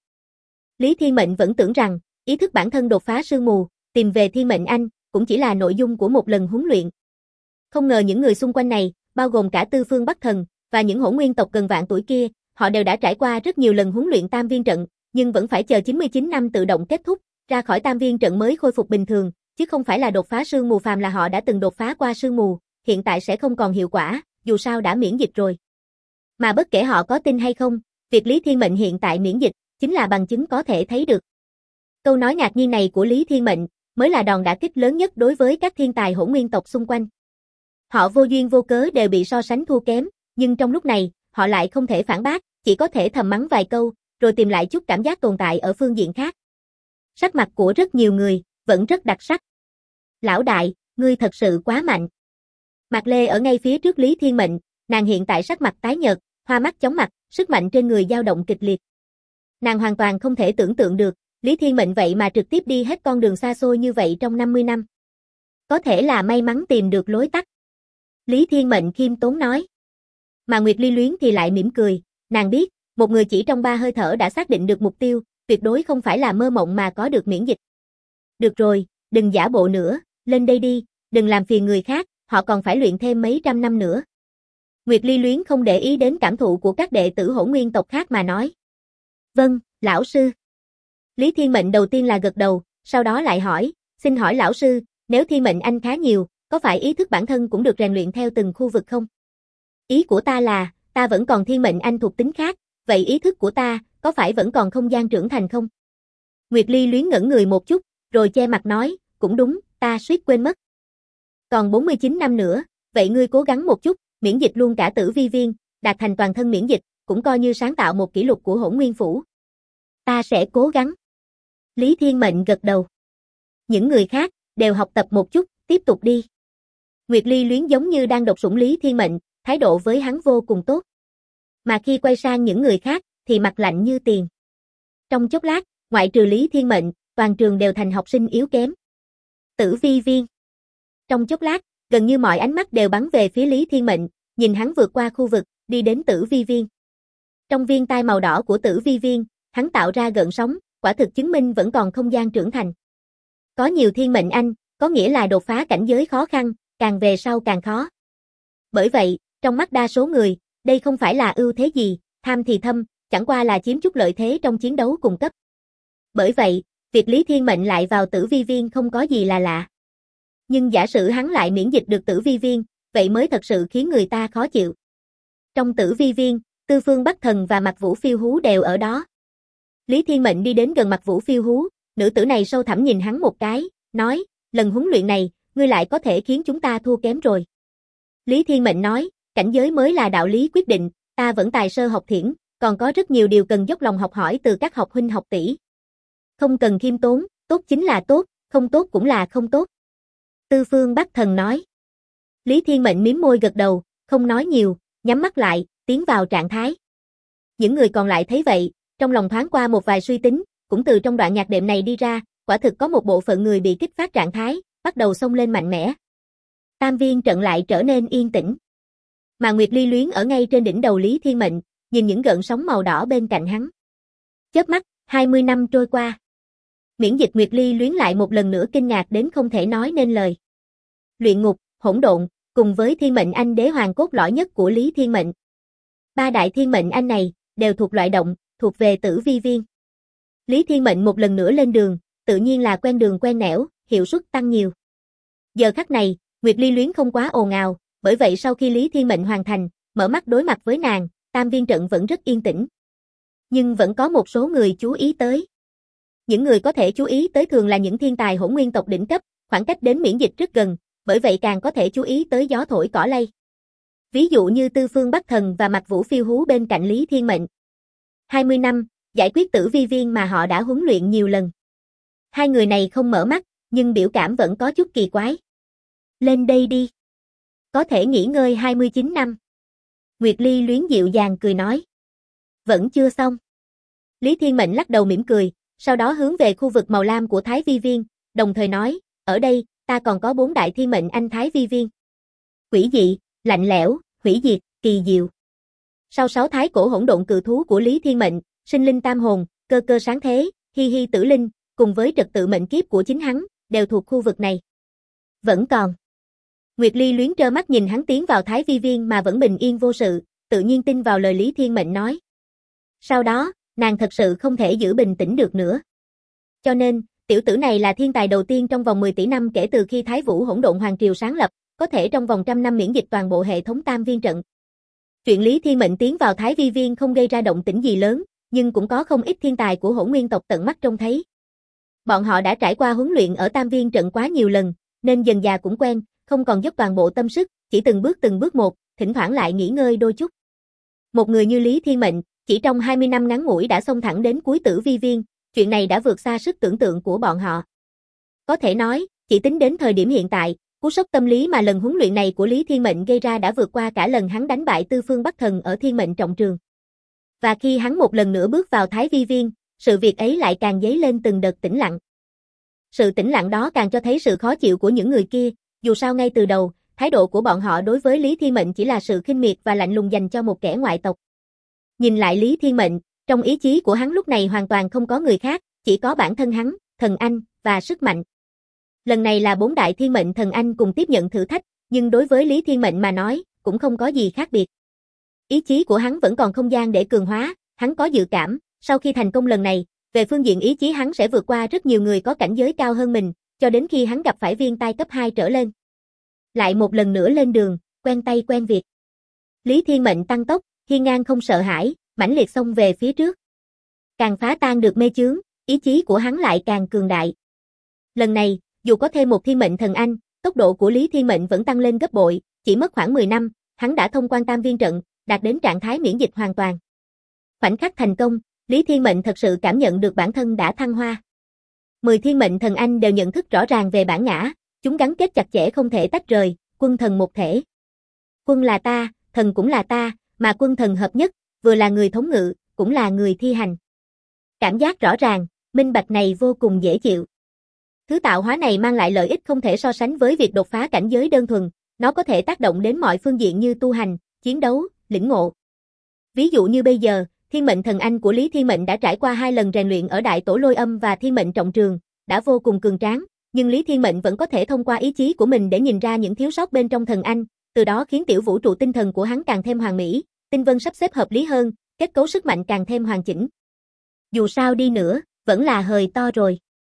A: Lý Thiên Mệnh vẫn tưởng rằng, ý thức bản thân đột phá sương mù, tìm về Thiên Mệnh Anh, cũng chỉ là nội dung của một lần huấn luyện. Không ngờ những người xung quanh này, bao gồm cả Tư Phương Bắc Thần, và những Hỗn Nguyên tộc gần vạn tuổi kia, họ đều đã trải qua rất nhiều lần huấn luyện Tam Viên Trận, nhưng vẫn phải chờ 99 năm tự động kết thúc, ra khỏi Tam Viên Trận mới khôi phục bình thường, chứ không phải là đột phá sương mù. Phàm là họ đã từng đột phá qua sương mù, hiện tại sẽ không còn hiệu quả, dù sao đã miễn dịch rồi. Mà bất kể họ có tin hay không, việc Lý Thiên Mệnh hiện tại miễn dịch, chính là bằng chứng có thể thấy được. Câu nói ngạc nhiên này của Lý Thiên Mệnh, mới là đòn đả kích lớn nhất đối với các thiên tài Hỗn Nguyên tộc xung quanh. Họ vô duyên vô cớ đều bị so sánh thua kém, nhưng trong lúc này, họ lại không thể phản bác, chỉ có thể thầm mắng vài câu, rồi tìm lại chút cảm giác tồn tại ở phương diện khác. Sắc mặt của rất nhiều người, vẫn rất đặc sắc. Lão đại, ngươi thật sự quá mạnh. Mạc Lê ở ngay phía trước Lý Thiên Mệnh, nàng hiện tại sắc mặt tái nhợt, hoa mắt chóng mặt, sức mạnh trên người dao động kịch liệt. Nàng hoàn toàn không thể tưởng tượng được, Lý Thiên Mệnh vậy mà trực tiếp đi hết con đường xa xôi như vậy trong 50 năm. Có thể là may mắn tìm được lối tắt. Lý Thiên Mệnh khiêm tốn nói. Mà Nguyệt Ly Luyến thì lại mỉm cười, nàng biết, một người chỉ trong 3 hơi thở đã xác định được mục tiêu, tuyệt đối không phải là mơ mộng mà có được miễn dịch. Được rồi, đừng giả bộ nữa, lên đây đi, đừng làm phiền người khác, họ còn phải luyện thêm mấy trăm năm nữa. Nguyệt Ly Luyến không để ý đến cảm thụ của các đệ tử Hỗn Nguyên tộc khác mà nói. Vâng, lão sư. Lý Thiên Mệnh đầu tiên là gật đầu, sau đó lại hỏi, Xin hỏi lão sư, nếu thiên mệnh anh khá nhiều, có phải ý thức bản thân cũng được rèn luyện theo từng khu vực không? Ý của ta là, ta vẫn còn thiên mệnh anh thuộc tính khác, vậy ý thức của ta, có phải vẫn còn không gian trưởng thành không? Nguyệt Ly Luyến ngẩn người một chút, rồi che mặt nói, cũng đúng, ta suýt quên mất. Còn 49 năm nữa, vậy ngươi cố gắng một chút, miễn dịch luôn cả tử vi viên, đạt thành toàn thân miễn dịch, cũng coi như sáng tạo một kỷ lục của Hỗn Nguyên Phủ. Ta sẽ cố gắng. Lý Thiên Mệnh gật đầu. Những người khác, đều học tập một chút, tiếp tục đi. Nguyệt Ly Luyến giống như đang độc sủng Lý Thiên Mệnh, thái độ với hắn vô cùng tốt. Mà khi quay sang những người khác, thì mặt lạnh như tiền. Trong chốc lát, ngoại trừ Lý Thiên Mệnh, toàn trường đều thành học sinh yếu kém. Tử vi viên. Trong chốc lát, gần như mọi ánh mắt đều bắn về phía Lý Thiên Mệnh, nhìn hắn vượt qua khu vực, đi đến tử vi viên. Trong viên tai màu đỏ của tử vi viên, hắn tạo ra gợn sóng, quả thực chứng minh vẫn còn không gian trưởng thành. Có nhiều thiên mệnh anh, có nghĩa là đột phá cảnh giới khó khăn, càng về sau càng khó. Bởi vậy, trong mắt đa số người, đây không phải là ưu thế gì, tham thì thâm, chẳng qua là chiếm chút lợi thế trong chiến đấu cùng cấp. Bởi vậy, việc Lý Thiên Mệnh lại vào tử vi viên không có gì là lạ. Nhưng giả sử hắn lại miễn dịch được tử vi viên, vậy mới thật sự khiến người ta khó chịu. Trong tử vi viên, Tư Phương Bắc Thần và Mạc Vũ Phiêu Hú đều ở đó. Lý Thiên Mệnh đi đến gần Mạc Vũ Phiêu Hú, nữ tử này sâu thẳm nhìn hắn một cái, nói, lần huấn luyện này, ngươi lại có thể khiến chúng ta thua kém rồi. Lý Thiên Mệnh nói, cảnh giới mới là đạo lý quyết định, ta vẫn tài sơ học thiển, còn có rất nhiều điều cần dốc lòng học hỏi từ các học huynh học tỷ. Không cần khiêm tốn, tốt chính là tốt, không tốt cũng là không tốt. Tư Phương Bắc Thần nói. Lý Thiên Mệnh mím môi gật đầu, không nói nhiều, nhắm mắt lại, tiến vào trạng thái. Những người còn lại thấy vậy, trong lòng thoáng qua một vài suy tính, cũng từ trong đoạn nhạc đệm này đi ra, quả thực có một bộ phận người bị kích phát trạng thái, bắt đầu xông lên mạnh mẽ. Tam viên trận lại trở nên yên tĩnh. Mà Nguyệt Ly Luyến ở ngay trên đỉnh đầu Lý Thiên Mệnh, nhìn những gợn sóng màu đỏ bên cạnh hắn. Chớp mắt, 20 năm trôi qua. Miễn dịch Nguyệt Ly Luyến lại một lần nữa kinh ngạc đến không thể nói nên lời. Luyện ngục, hỗn độn, cùng với thiên mệnh anh đế hoàng cốt lõi nhất của Lý Thiên Mệnh. Ba đại thiên mệnh anh này, đều thuộc loại động, thuộc về tử vi viên. Lý Thiên Mệnh một lần nữa lên đường, tự nhiên là quen đường quen nẻo, hiệu suất tăng nhiều. Giờ khắc này, Nguyệt Ly Luyến không quá ồn ào, bởi vậy sau khi Lý Thiên Mệnh hoàn thành, mở mắt đối mặt với nàng, tam viên trận vẫn rất yên tĩnh. Nhưng vẫn có một số người chú ý tới. Những người có thể chú ý tới thường là những thiên tài hỗn nguyên tộc đỉnh cấp, khoảng cách đến miễn dịch rất gần, bởi vậy càng có thể chú ý tới gió thổi cỏ lay. Ví dụ như Tư Phương Bắc Thần và Mạc Vũ Phiêu Hú bên cạnh Lý Thiên Mệnh. 20 năm, giải quyết tử vi viên mà họ đã huấn luyện nhiều lần. Hai người này không mở mắt, nhưng biểu cảm vẫn có chút kỳ quái. Lên đây đi. Có thể nghỉ ngơi 29 năm. Nguyệt Ly Luyến dịu dàng cười nói. Vẫn chưa xong. Lý Thiên Mệnh lắc đầu mỉm cười, sau đó hướng về khu vực màu lam của Thái Vi Viên, đồng thời nói, ở đây, ta còn có 4 đại thiên mệnh anh Thái Vi Viên. Quỷ dị, lạnh lẽo, hủy diệt, kỳ diệu. Sau 6 thái cổ hỗn độn cự thú của Lý Thiên Mệnh, sinh linh tam hồn, cơ cơ sáng thế, hi hi tử linh, cùng với trật tự mệnh kiếp của chính hắn, đều thuộc khu vực này. Vẫn còn. Nguyệt Ly Luyến trơ mắt nhìn hắn tiến vào Thái Vi Viên mà vẫn bình yên vô sự, tự nhiên tin vào lời Lý Thiên Mệnh nói. Sau đó, nàng thật sự không thể giữ bình tĩnh được nữa. Cho nên, tiểu tử này là thiên tài đầu tiên trong vòng 10 tỷ năm kể từ khi Thái Vũ Hỗn Độn Hoàng Triều sáng lập, có thể trong vòng 100 năm miễn dịch toàn bộ hệ thống tam viên trận. Chuyện Lý Thiên Mệnh tiến vào Thái Vi Viên không gây ra động tĩnh gì lớn, nhưng cũng có không ít thiên tài của Hỗn Nguyên tộc tận mắt trông thấy. Bọn họ đã trải qua huấn luyện ở tam viên trận quá nhiều lần, nên dần dà cũng quen, không còn dốc toàn bộ tâm sức, chỉ từng bước một, thỉnh thoảng lại nghỉ ngơi đôi chút. Một người như Lý Thiên Mệnh, chỉ trong 20 năm ngắn ngủi đã xông thẳng đến cuối tử vi viên, chuyện này đã vượt xa sức tưởng tượng của bọn họ. Có thể nói, chỉ tính đến thời điểm hiện tại, cú sốc tâm lý mà lần huấn luyện này của Lý Thiên Mệnh gây ra đã vượt qua cả lần hắn đánh bại Tư Phương Bắc Thần ở Thiên Mệnh Trọng Trường. Và khi hắn một lần nữa bước vào Thái Vi Viên, sự việc ấy lại càng dấy lên từng đợt tĩnh lặng. Sự tĩnh lặng đó càng cho thấy sự khó chịu của những người kia, dù sao ngay từ đầu, thái độ của bọn họ đối với Lý Thiên Mệnh chỉ là sự khinh miệt và lạnh lùng dành cho một kẻ ngoại tộc. Nhìn lại Lý Thiên Mệnh, trong ý chí của hắn lúc này hoàn toàn không có người khác, chỉ có bản thân hắn, thần anh, và sức mạnh. Lần này là 4 đại thiên mệnh thần anh cùng tiếp nhận thử thách, nhưng đối với Lý Thiên Mệnh mà nói, cũng không có gì khác biệt. Ý chí của hắn vẫn còn không gian để cường hóa, hắn có dự cảm, sau khi thành công lần này, về phương diện ý chí hắn sẽ vượt qua rất nhiều người có cảnh giới cao hơn mình, cho đến khi hắn gặp phải viên tai cấp 2 trở lên. Lại một lần nữa lên đường, quen tay quen việc. Lý Thiên Mệnh tăng tốc, hiên ngang không sợ hãi, mãnh liệt xông về phía trước. Càng phá tan được mê chướng, ý chí của hắn lại càng cường đại. Lần này, dù có thêm một thiên mệnh thần anh, tốc độ của Lý Thiên Mệnh vẫn tăng lên gấp bội, chỉ mất khoảng 10 năm, hắn đã thông quan tam viên trận, đạt đến trạng thái miễn dịch hoàn toàn. Khoảnh khắc thành công, Lý Thiên Mệnh thật sự cảm nhận được bản thân đã thăng hoa. 10 thiên mệnh thần anh đều nhận thức rõ ràng về bản ngã, chúng gắn kết chặt chẽ không thể tách rời, quân thần một thể. Quân là ta, thần cũng là ta, mà quân thần hợp nhất, vừa là người thống ngự, cũng là người thi hành. Cảm giác rõ ràng, minh bạch này vô cùng dễ chịu. Thứ tạo hóa này mang lại lợi ích không thể so sánh với việc đột phá cảnh giới đơn thuần, nó có thể tác động đến mọi phương diện như tu hành, chiến đấu, lĩnh ngộ. Ví dụ như bây giờ, thiên mệnh thần anh của Lý Thiên Mệnh đã trải qua 2 lần rèn luyện ở Đại Tổ Lôi Âm và thiên mệnh trọng trường, đã vô cùng cường tráng, nhưng Lý Thiên Mệnh vẫn có thể thông qua ý chí của mình để nhìn ra những thiếu sót bên trong thần anh, từ đó khiến tiểu vũ trụ tinh thần của hắn càng thêm hoàn mỹ, tinh vân sắp xếp hợp lý hơn, kết cấu sức mạnh càng thêm hoàn chỉnh. Dù sao đi nữa, vẫn là hời to rồi.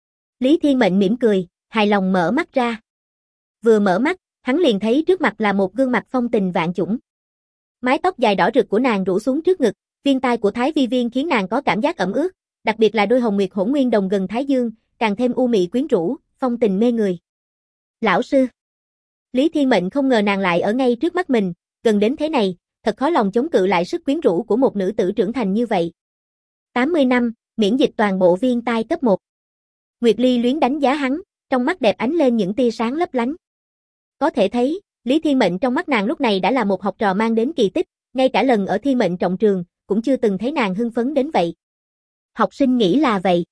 A: Lý Thiên Mệnh mỉm cười, hài lòng mở mắt ra. Vừa mở mắt, hắn liền thấy trước mặt là một gương mặt phong tình vạn chủng. Mái tóc dài đỏ rực của nàng rủ xuống trước ngực, viên tai của Thái Vi Viên khiến nàng có cảm giác ẩm ướt, đặc biệt là đôi hồng nguyệt hỗn nguyên đồng gần thái dương, càng thêm u mị quyến rũ, phong tình mê người. Lão sư. Lý Thiên Mệnh không ngờ nàng lại ở ngay trước mắt mình, gần đến thế này, thật khó lòng chống cự lại sức quyến rũ của một nữ tử trưởng thành như vậy. 80 năm, miễn dịch toàn bộ viên tai cấp 1. Nguyệt Ly luyến đánh giá hắn, trong mắt đẹp ánh lên những tia sáng lấp lánh. Có thể thấy, Lý Thiên Mệnh trong mắt nàng lúc này đã là một học trò mang đến kỳ tích, ngay cả lần ở thiên mệnh trọng trường, cũng chưa từng thấy nàng hưng phấn đến vậy. Học sinh nghĩ là vậy.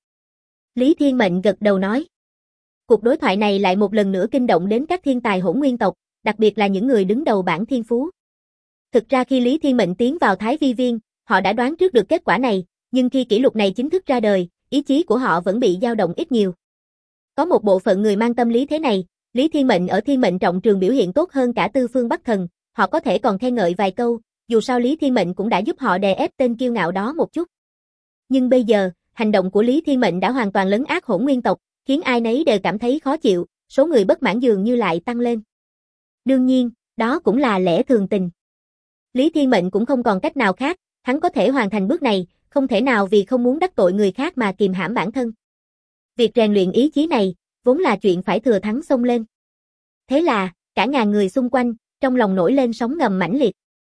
A: Lý Thiên Mệnh gật đầu nói. Cuộc đối thoại này lại một lần nữa kinh động đến các thiên tài hỗn nguyên tộc, đặc biệt là những người đứng đầu bảng thiên phú. Thực ra khi Lý Thiên Mệnh tiến vào Thái Vi Viên, họ đã đoán trước được kết quả này, nhưng khi kỷ lục này chính thức ra đời, ý chí của họ vẫn bị dao động ít nhiều. Có một bộ phận người mang tâm lý thế này, Lý Thiên Mệnh ở thiên mệnh trọng trường biểu hiện tốt hơn cả Tư Phương Bắc Thần, họ có thể còn khen ngợi vài câu, dù sao Lý Thiên Mệnh cũng đã giúp họ đè ép tên kiêu ngạo đó một chút. Nhưng bây giờ, hành động của Lý Thiên Mệnh đã hoàn toàn lấn át hỗn nguyên tộc, khiến ai nấy đều cảm thấy khó chịu, số người bất mãn dường như lại tăng lên. Đương nhiên, đó cũng là lẽ thường tình. Lý Thiên Mệnh cũng không còn cách nào khác, hắn có thể hoàn thành bước này, không thể nào vì không muốn đắc tội người khác mà kìm hãm bản thân. Việc rèn luyện ý chí này, vốn là chuyện phải thừa thắng xông lên. Thế là, cả ngàn người xung quanh, trong lòng nổi lên sóng ngầm mãnh liệt.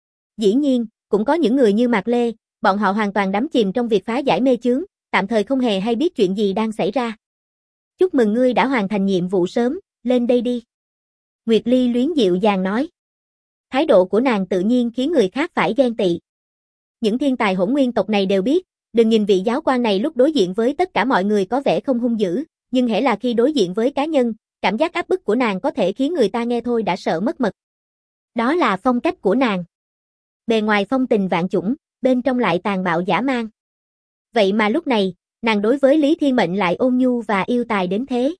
A: Dĩ nhiên, cũng có những người như Mạc Lê, bọn họ hoàn toàn đắm chìm trong việc phá giải mê chướng, tạm thời không hề hay biết chuyện gì đang xảy ra. Chúc mừng ngươi đã hoàn thành nhiệm vụ sớm, lên đây đi. Nguyệt Ly luyến dịu dàng nói. Thái độ của nàng tự nhiên khiến người khác phải ghen tị. Những thiên tài hỗn nguyên tộc này đều biết, đừng nhìn vị giáo quan này lúc đối diện với tất cả mọi người có vẻ không hung dữ, nhưng hễ là khi đối diện với cá nhân, cảm giác áp bức của nàng có thể khiến người ta nghe thôi đã sợ mất mật. Đó là phong cách của nàng. Bề ngoài phong tình vạn chủng, bên trong lại tàn bạo dã man. Vậy mà lúc này, nàng đối với Lý Thiên Mệnh lại ôn nhu và yêu tài đến thế.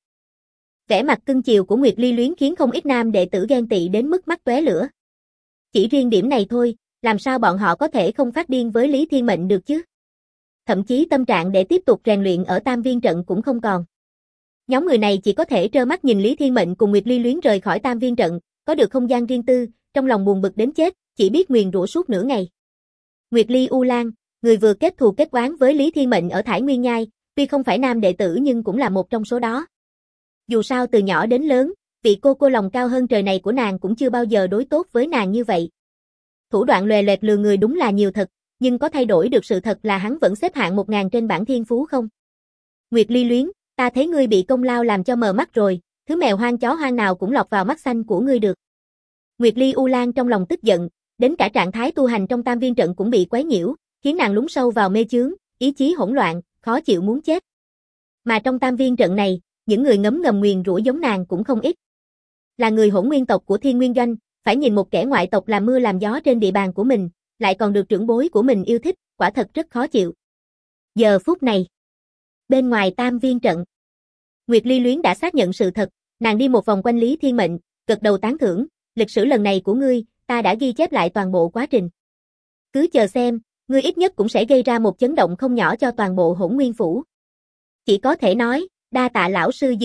A: Vẻ mặt cưng chiều của Nguyệt Ly luyến khiến không ít nam đệ tử ghen tị đến mức mắt tóe lửa. Chỉ riêng điểm này thôi, làm sao bọn họ có thể không phát điên với Lý Thiên Mệnh được chứ? Thậm chí tâm trạng để tiếp tục rèn luyện ở Tam Viên trận cũng không còn. Nhóm người này chỉ có thể trơ mắt nhìn Lý Thiên Mệnh cùng Nguyệt Ly luyến rời khỏi Tam Viên trận, có được không gian riêng tư, trong lòng buồn bực đến chết, chỉ biết nguyền rủa suốt nửa ngày. Nguyệt Ly U Lan, người vừa kết thù kết oán với Lý Thiên Mệnh ở Thải Nguyên Nhai, tuy không phải nam đệ tử nhưng cũng là một trong số đó. Dù sao từ nhỏ đến lớn, vị cô lòng cao hơn trời này của nàng cũng chưa bao giờ đối tốt với nàng như vậy. Thủ đoạn lòe loẹt lừa người đúng là nhiều thật, nhưng có thay đổi được sự thật là hắn vẫn xếp hạng 1000 trên bảng thiên phú không? Nguyệt Ly luyến, ta thấy ngươi bị công lao làm cho mờ mắt rồi, thứ mèo hoang chó hoang nào cũng lọt vào mắt xanh của ngươi được. Nguyệt Ly U Lan trong lòng tức giận, đến cả trạng thái tu hành trong Tam Viên trận cũng bị quấy nhiễu, khiến nàng lún sâu vào mê chướng, ý chí hỗn loạn, khó chịu muốn chết. Mà trong Tam Viên trận này, những người ngấm ngầm nguyền rủa giống nàng cũng không ít. Là người hỗn nguyên tộc của Thiên Nguyên Doanh, phải nhìn một kẻ ngoại tộc làm mưa làm gió trên địa bàn của mình, lại còn được trưởng bối của mình yêu thích, quả thật rất khó chịu. Giờ phút này, bên ngoài Tam Viên trận, Nguyệt Ly luyến đã xác nhận sự thật, nàng đi một vòng quanh Lý Thiên Mệnh, gật đầu tán thưởng, lịch sử lần này của ngươi, ta đã ghi chép lại toàn bộ quá trình. Cứ chờ xem, ngươi ít nhất cũng sẽ gây ra một chấn động không nhỏ cho toàn bộ Hỗn Nguyên phủ. Chỉ có thể nói, đa tạ lão sư dìu dắt,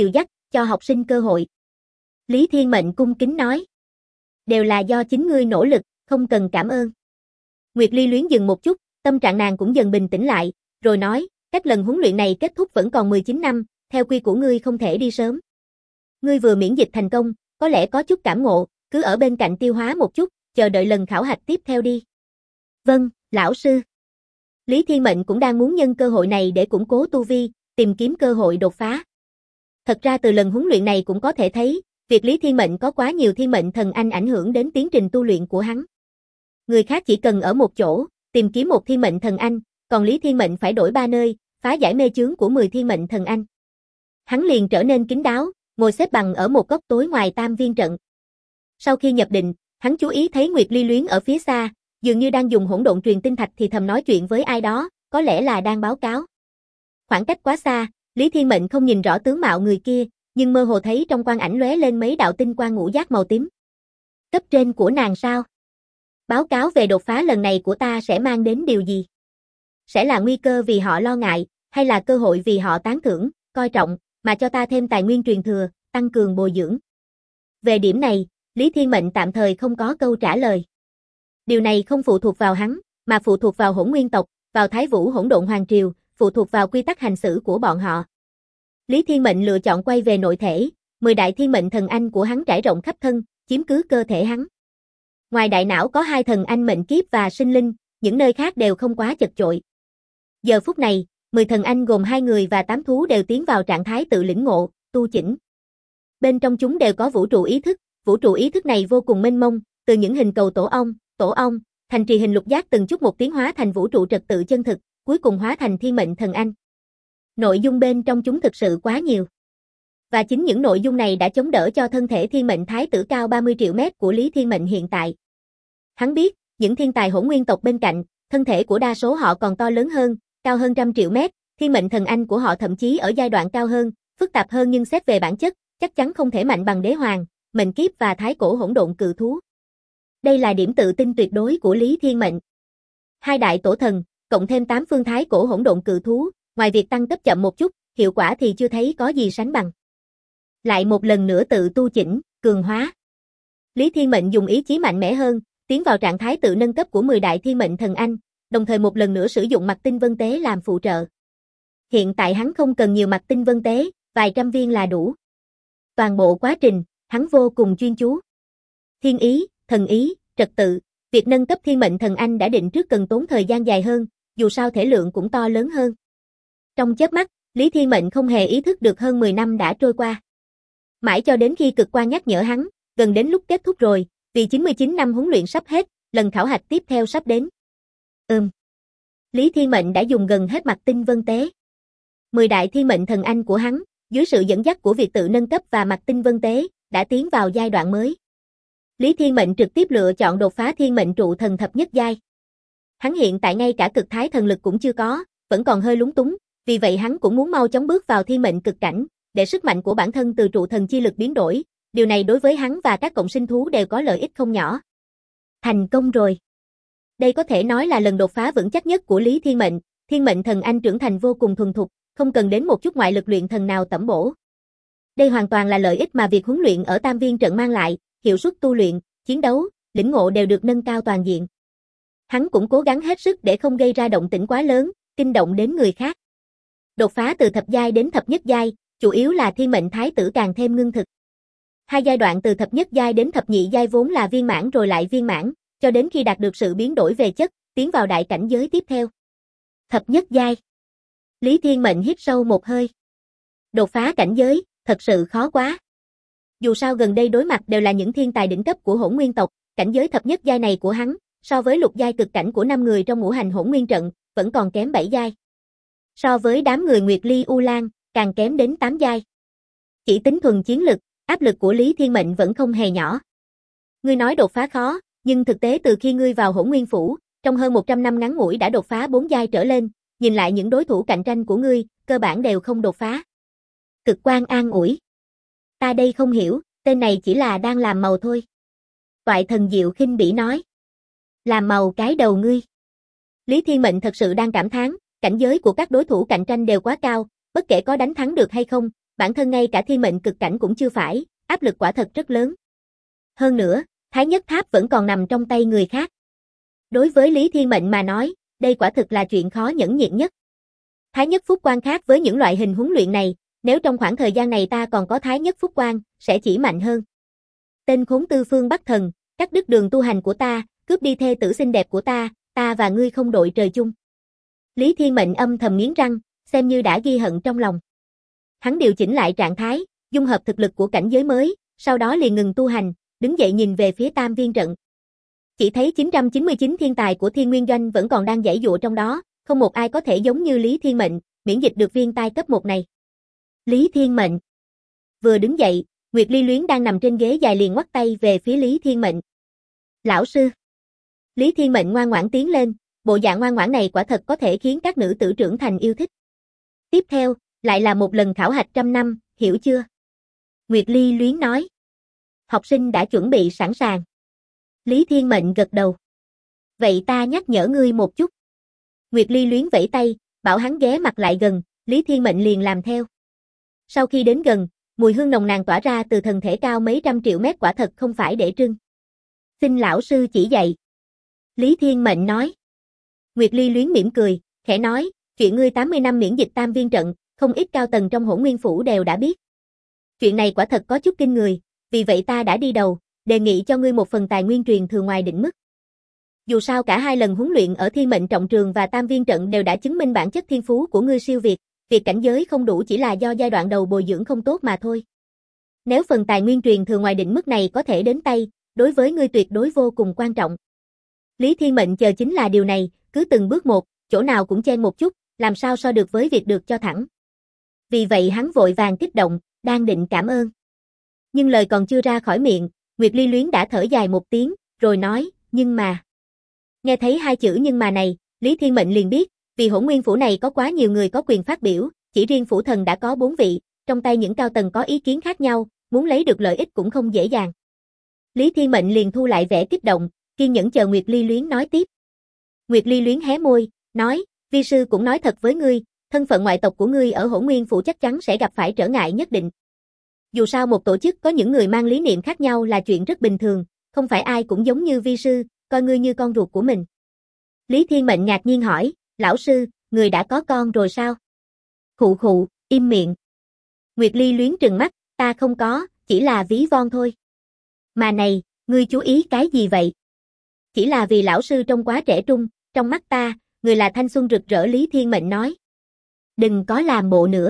A: cho học sinh cơ hội. Lý Thiên Mệnh cung kính nói. Đều là do chính ngươi nỗ lực, không cần cảm ơn. Nguyệt Ly Luyến dừng một chút, tâm trạng nàng cũng dần bình tĩnh lại, rồi nói, cách lần huấn luyện này kết thúc vẫn còn 19 năm, theo quy của ngươi không thể đi sớm. Ngươi vừa miễn dịch thành công, có lẽ có chút cảm ngộ, cứ ở bên cạnh tiêu hóa một chút, chờ đợi lần khảo hạch tiếp theo đi. Vâng, lão sư. Lý Thiên Mệnh cũng đang muốn nhân cơ hội này để củng cố tu vi, tìm kiếm cơ hội đột phá. Thật ra từ lần huấn luyện này cũng có thể thấy, việc Lý Thiên Mệnh có quá nhiều thiên mệnh thần anh ảnh hưởng đến tiến trình tu luyện của hắn. Người khác chỉ cần ở một chỗ, tìm kiếm một thiên mệnh thần anh, còn Lý Thiên Mệnh phải đổi 3 nơi, phá giải mê chướng của 10 thiên mệnh thần anh. Hắn liền trở nên kín đáo, ngồi xếp bằng ở một góc tối ngoài Tam Viên trận. Sau khi nhập định, hắn chú ý thấy Nguyệt Ly Luyến ở phía xa, dường như đang dùng hỗn độn truyền tinh thạch thì thầm nói chuyện với ai đó, có lẽ là đang báo cáo. Khoảng cách quá xa, Lý Thiên Mệnh không nhìn rõ tướng mạo người kia, nhưng mơ hồ thấy trong quang ảnh lóe lên mấy đạo tinh quang ngũ giác màu tím. Cấp trên của nàng sao? Báo cáo về đột phá lần này của ta sẽ mang đến điều gì? Sẽ là nguy cơ vì họ lo ngại, hay là cơ hội vì họ tán thưởng, coi trọng, mà cho ta thêm tài nguyên truyền thừa, tăng cường bồi dưỡng? Về điểm này, Lý Thiên Mệnh tạm thời không có câu trả lời. Điều này không phụ thuộc vào hắn, mà phụ thuộc vào Hỗn Nguyên tộc, vào Thái Vũ Hỗn Độn Hoàng Triều, phụ thuộc vào quy tắc hành xử của bọn họ. Lý Thiên Mệnh lựa chọn quay về nội thể, 10 đại thiên mệnh thần anh của hắn trải rộng khắp thân, chiếm cứ cơ thể hắn. Ngoài đại não có 2 thần anh mệnh kiếp và sinh linh, những nơi khác đều không quá chật chội. Giờ phút này, 10 thần anh gồm 2 người và 8 thú đều tiến vào trạng thái tự lĩnh ngộ, tu chỉnh. Bên trong chúng đều có vũ trụ ý thức này vô cùng mênh mông, từ những hình cầu tổ ong, thành trì hình lục giác từng chút một tiến hóa thành vũ trụ trật tự chân thực, cuối cùng hóa thành thiên mệnh thần anh. Nội dung bên trong chúng thực sự quá nhiều. Và chính những nội dung này đã chống đỡ cho thân thể thiên mệnh thái tử cao 30 triệu mét của Lý Thiên Mệnh hiện tại. Hắn biết, những thiên tài Hỗn Nguyên tộc bên cạnh, thân thể của đa số họ còn to lớn hơn, cao hơn 100 triệu mét, thiên mệnh thần anh của họ thậm chí ở giai đoạn cao hơn, phức tạp hơn, nhưng xét về bản chất, chắc chắn không thể mạnh bằng đế hoàng, mệnh kiếp và thái cổ hỗn độn cự thú. Đây là điểm tự tin tuyệt đối của Lý Thiên Mệnh. 2 đại tổ thần, cộng thêm 8 phương thái cổ hỗn độn cự thú, ngoài việc tăng cấp chậm một chút, hiệu quả thì chưa thấy có gì sánh bằng. Lại một lần nữa tự tu chỉnh, cường hóa. Lý Thiên Mệnh dùng ý chí mạnh mẽ hơn, tiến vào trạng thái tự nâng cấp của 10 đại thiên mệnh thần anh, đồng thời một lần nữa sử dụng Mạc Tinh Vân Tế làm phụ trợ. Hiện tại hắn không cần nhiều Mạc Tinh Vân Tế, vài trăm viên là đủ. Toàn bộ quá trình, hắn vô cùng chuyên chú. Thiên ý, thần ý, trật tự, việc nâng cấp thiên mệnh thần anh đã định trước cần tốn thời gian dài hơn, dù sao thể lượng cũng to lớn hơn. Trong chớp mắt, Lý Thiên Mệnh không hề ý thức được hơn 10 năm đã trôi qua. Mãi cho đến khi cực quang nhắc nhở hắn, gần đến lúc kết thúc rồi, vì 99 năm huấn luyện sắp hết, lần khảo hạch tiếp theo sắp đến. Lý Thiên Mệnh đã dùng gần hết Mạc Tinh Vân Tế. 10 đại thiên mệnh thần anh của hắn, dưới sự dẫn dắt của việc tự nâng cấp và Mạc Tinh Vân Tế, đã tiến vào giai đoạn mới. Lý Thiên Mệnh trực tiếp lựa chọn đột phá thiên mệnh trụ thần thập nhất giai. Hắn hiện tại ngay cả cực thái thần lực cũng chưa có, vẫn còn hơi lúng túng, vì vậy hắn cũng muốn mau chóng bước vào thiên mệnh cực cảnh, để sức mạnh của bản thân từ trụ thần chi lực biến đổi, điều này đối với hắn và các cộng sinh thú đều có lợi ích không nhỏ. Thành công rồi. Đây có thể nói là lần đột phá vững chắc nhất của Lý Thiên mệnh thần anh trưởng thành vô cùng thuần thục, không cần đến một chút ngoại lực luyện thần nào tẩm bổ. Đây hoàn toàn là lợi ích mà việc huấn luyện ở Tam Viên trận mang lại, hiệu suất tu luyện, chiến đấu, lĩnh ngộ đều được nâng cao toàn diện. Hắn cũng cố gắng hết sức để không gây ra động tĩnh quá lớn, kinh động đến người khác. Đột phá từ thập giai đến thập nhất giai, chủ yếu là thiên mệnh thái tử càng thêm ngưng thực. 2 giai đoạn từ thập nhất giai đến thập nhị giai vốn là viên mãn rồi lại viên mãn, cho đến khi đạt được sự biến đổi về chất, tiến vào đại cảnh giới tiếp theo. Thập nhất giai. Lý Thiên Mệnh hít sâu một hơi. Đột phá cảnh giới, thật sự khó quá. Dù sao gần đây đối mặt đều là những thiên tài đỉnh cấp của Hỗn Nguyên tộc, cảnh giới thập nhất giai này của hắn, so với lục giai cực cảnh của 5 người trong ngũ hành Hỗn Nguyên trận, vẫn còn kém 7 giai. So với đám người Nguyệt Ly U Lan, càng kém đến 8 giai. Chỉ tính thuần chiến lực, áp lực của Lý Thiên Mệnh vẫn không hề nhỏ. Ngươi nói đột phá khó, nhưng thực tế từ khi ngươi vào Hỗn Nguyên phủ, trong hơn 100 năm ngắn ngủi đã đột phá 4 giai trở lên, nhìn lại những đối thủ cạnh tranh của ngươi, cơ bản đều không đột phá. Cực Quang an ủi. Ta đây không hiểu, tên này chỉ là đang làm màu thôi. Toại Thần Diệu khinh bỉ nói. Làm màu cái đầu ngươi. Lý Thiên Mệnh thật sự đang cảm thán, cảnh giới của các đối thủ cạnh tranh đều quá cao, bất kể có đánh thắng được hay không, bản thân ngay cả thiên mệnh cực cảnh cũng chưa phải, áp lực quả thật rất lớn. Hơn nữa, Thái Nhất Tháp vẫn còn nằm trong tay người khác. Đối với Lý Thiên Mệnh mà nói, đây quả thực là chuyện khó nhẫn nhịn nhất. Thái Nhất Phúc Quan khác với những loại hình huấn luyện này, nếu trong khoảng thời gian này ta còn có Thái Nhất Phúc Quan, sẽ chỉ mạnh hơn. Tên khốn tư phương Bắc Thần, cắt đứt đường tu hành của ta, cướp đi thê tử xinh đẹp của ta và ngươi không đội trời chung. Lý Thiên Mệnh âm thầm nghiến răng, xem như đã ghi hận trong lòng. Hắn điều chỉnh lại trạng thái, dung hợp thực lực của cảnh giới mới, sau đó liền ngừng tu hành, đứng dậy nhìn về phía Tam Viên trận. Chỉ thấy 999 thiên tài của Thiên Nguyên Doanh vẫn còn đang giãy giụa trong đó, không một ai có thể giống như Lý Thiên Mệnh, miễn dịch được viên tai cấp 1 này. Lý Thiên Mệnh vừa đứng dậy, Nguyệt Ly Luyến đang nằm trên ghế dài liền ngoắt tay về phía Lý Thiên Mệnh. Lão sư. Lý Thiên Mệnh ngoan ngoãn tiến lên, bộ dạng ngoan ngoãn này quả thật có thể khiến các nữ tử trưởng thành yêu thích. Tiếp theo, lại là một lần khảo hạch 100 năm, hiểu chưa? Nguyệt Ly Luyến nói. Học sinh đã chuẩn bị sẵn sàng. Lý Thiên Mệnh gật đầu. Vậy ta nhắc nhở ngươi một chút. Nguyệt Ly Luyến vẫy tay, bảo hắn ghé mặt lại gần, Lý Thiên Mệnh liền làm theo. Sau khi đến gần, mùi hương nồng nàn tỏa ra từ thân thể cao mấy trăm triệu mét quả thật không phải để trưng. Xin lão sư chỉ dạy. Lý Thiên Mệnh nói. Nguyệt Ly Luyến mỉm cười, khẽ nói, chuyện ngươi 80 năm miễn dịch Tam Viên trận, không ít cao tầng trong Hỗn Nguyên Phủ đều đã biết. Chuyện này quả thật có chút kinh người, vì vậy ta đã đi đầu, đề nghị cho ngươi một phần tài nguyên truyền thừa ngoài định mức. Dù sao cả 2 lần huấn luyện ở Thiên Mệnh Trọng Trường và Tam Viên trận đều đã chứng minh bản chất thiên phú của ngươi siêu việt, việc cảnh giới không đủ chỉ là do giai đoạn đầu bồi dưỡng không tốt mà thôi. Nếu phần tài nguyên truyền thừa ngoài định mức này có thể đến tay, đối với ngươi tuyệt đối vô cùng quan trọng. Lý Thiên Mệnh chờ chính là điều này, cứ từng bước một, chỗ nào cũng chen một chút, làm sao so được với việc được cho thẳng. Vì vậy hắn vội vàng kích động, đang định cảm ơn. Nhưng lời còn chưa ra khỏi miệng, Nguyệt Ly Luyến đã thở dài một tiếng, rồi nói, nhưng mà. Nghe thấy 2 chữ nhưng mà này, Lý Thiên Mệnh liền biết, vì Hỗn Nguyên Phủ này có quá nhiều người có quyền phát biểu, chỉ riêng Phủ Thần đã có 4 vị, trong tay những cao tầng có ý kiến khác nhau, muốn lấy được lợi ích cũng không dễ dàng. Lý Thiên Mệnh liền thu lại vẻ kích động, kiên nhẫn chờ Nguyệt Ly Luyến nói tiếp. Nguyệt Ly Luyến hé môi, nói, vi sư cũng nói thật với ngươi, thân phận ngoại tộc của ngươi ở Hỗn Nguyên Phủ chắc chắn sẽ gặp phải trở ngại nhất định. Dù sao một tổ chức có những người mang lý niệm khác nhau là chuyện rất bình thường, không phải ai cũng giống như vi sư, coi ngươi như con ruột của mình. Lý Thiên Mệnh ngạc nhiên hỏi, lão sư, người đã có con rồi sao? Khụ khụ, im miệng. Nguyệt Ly Luyến trừng mắt, ta không có, chỉ là ví von thôi. Mà này, ngươi chú ý cái gì vậy? Chỉ là vì lão sư trông quá trẻ trung, trong mắt ta, người là thanh xuân rực rỡ Lý Thiên Mệnh nói. Đừng có làm bộ nữa.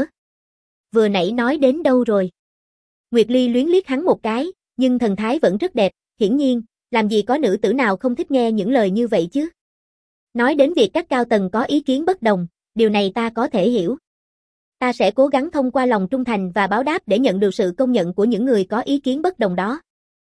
A: Vừa nãy nói đến đâu rồi? Nguyệt Ly Luyến liếc hắn một cái, nhưng thần thái vẫn rất đẹp, hiển nhiên, làm gì có nữ tử nào không thích nghe những lời như vậy chứ. Nói đến việc các cao tầng có ý kiến bất đồng, điều này ta có thể hiểu. Ta sẽ cố gắng thông qua lòng trung thành và báo đáp để nhận được sự công nhận của những người có ý kiến bất đồng đó.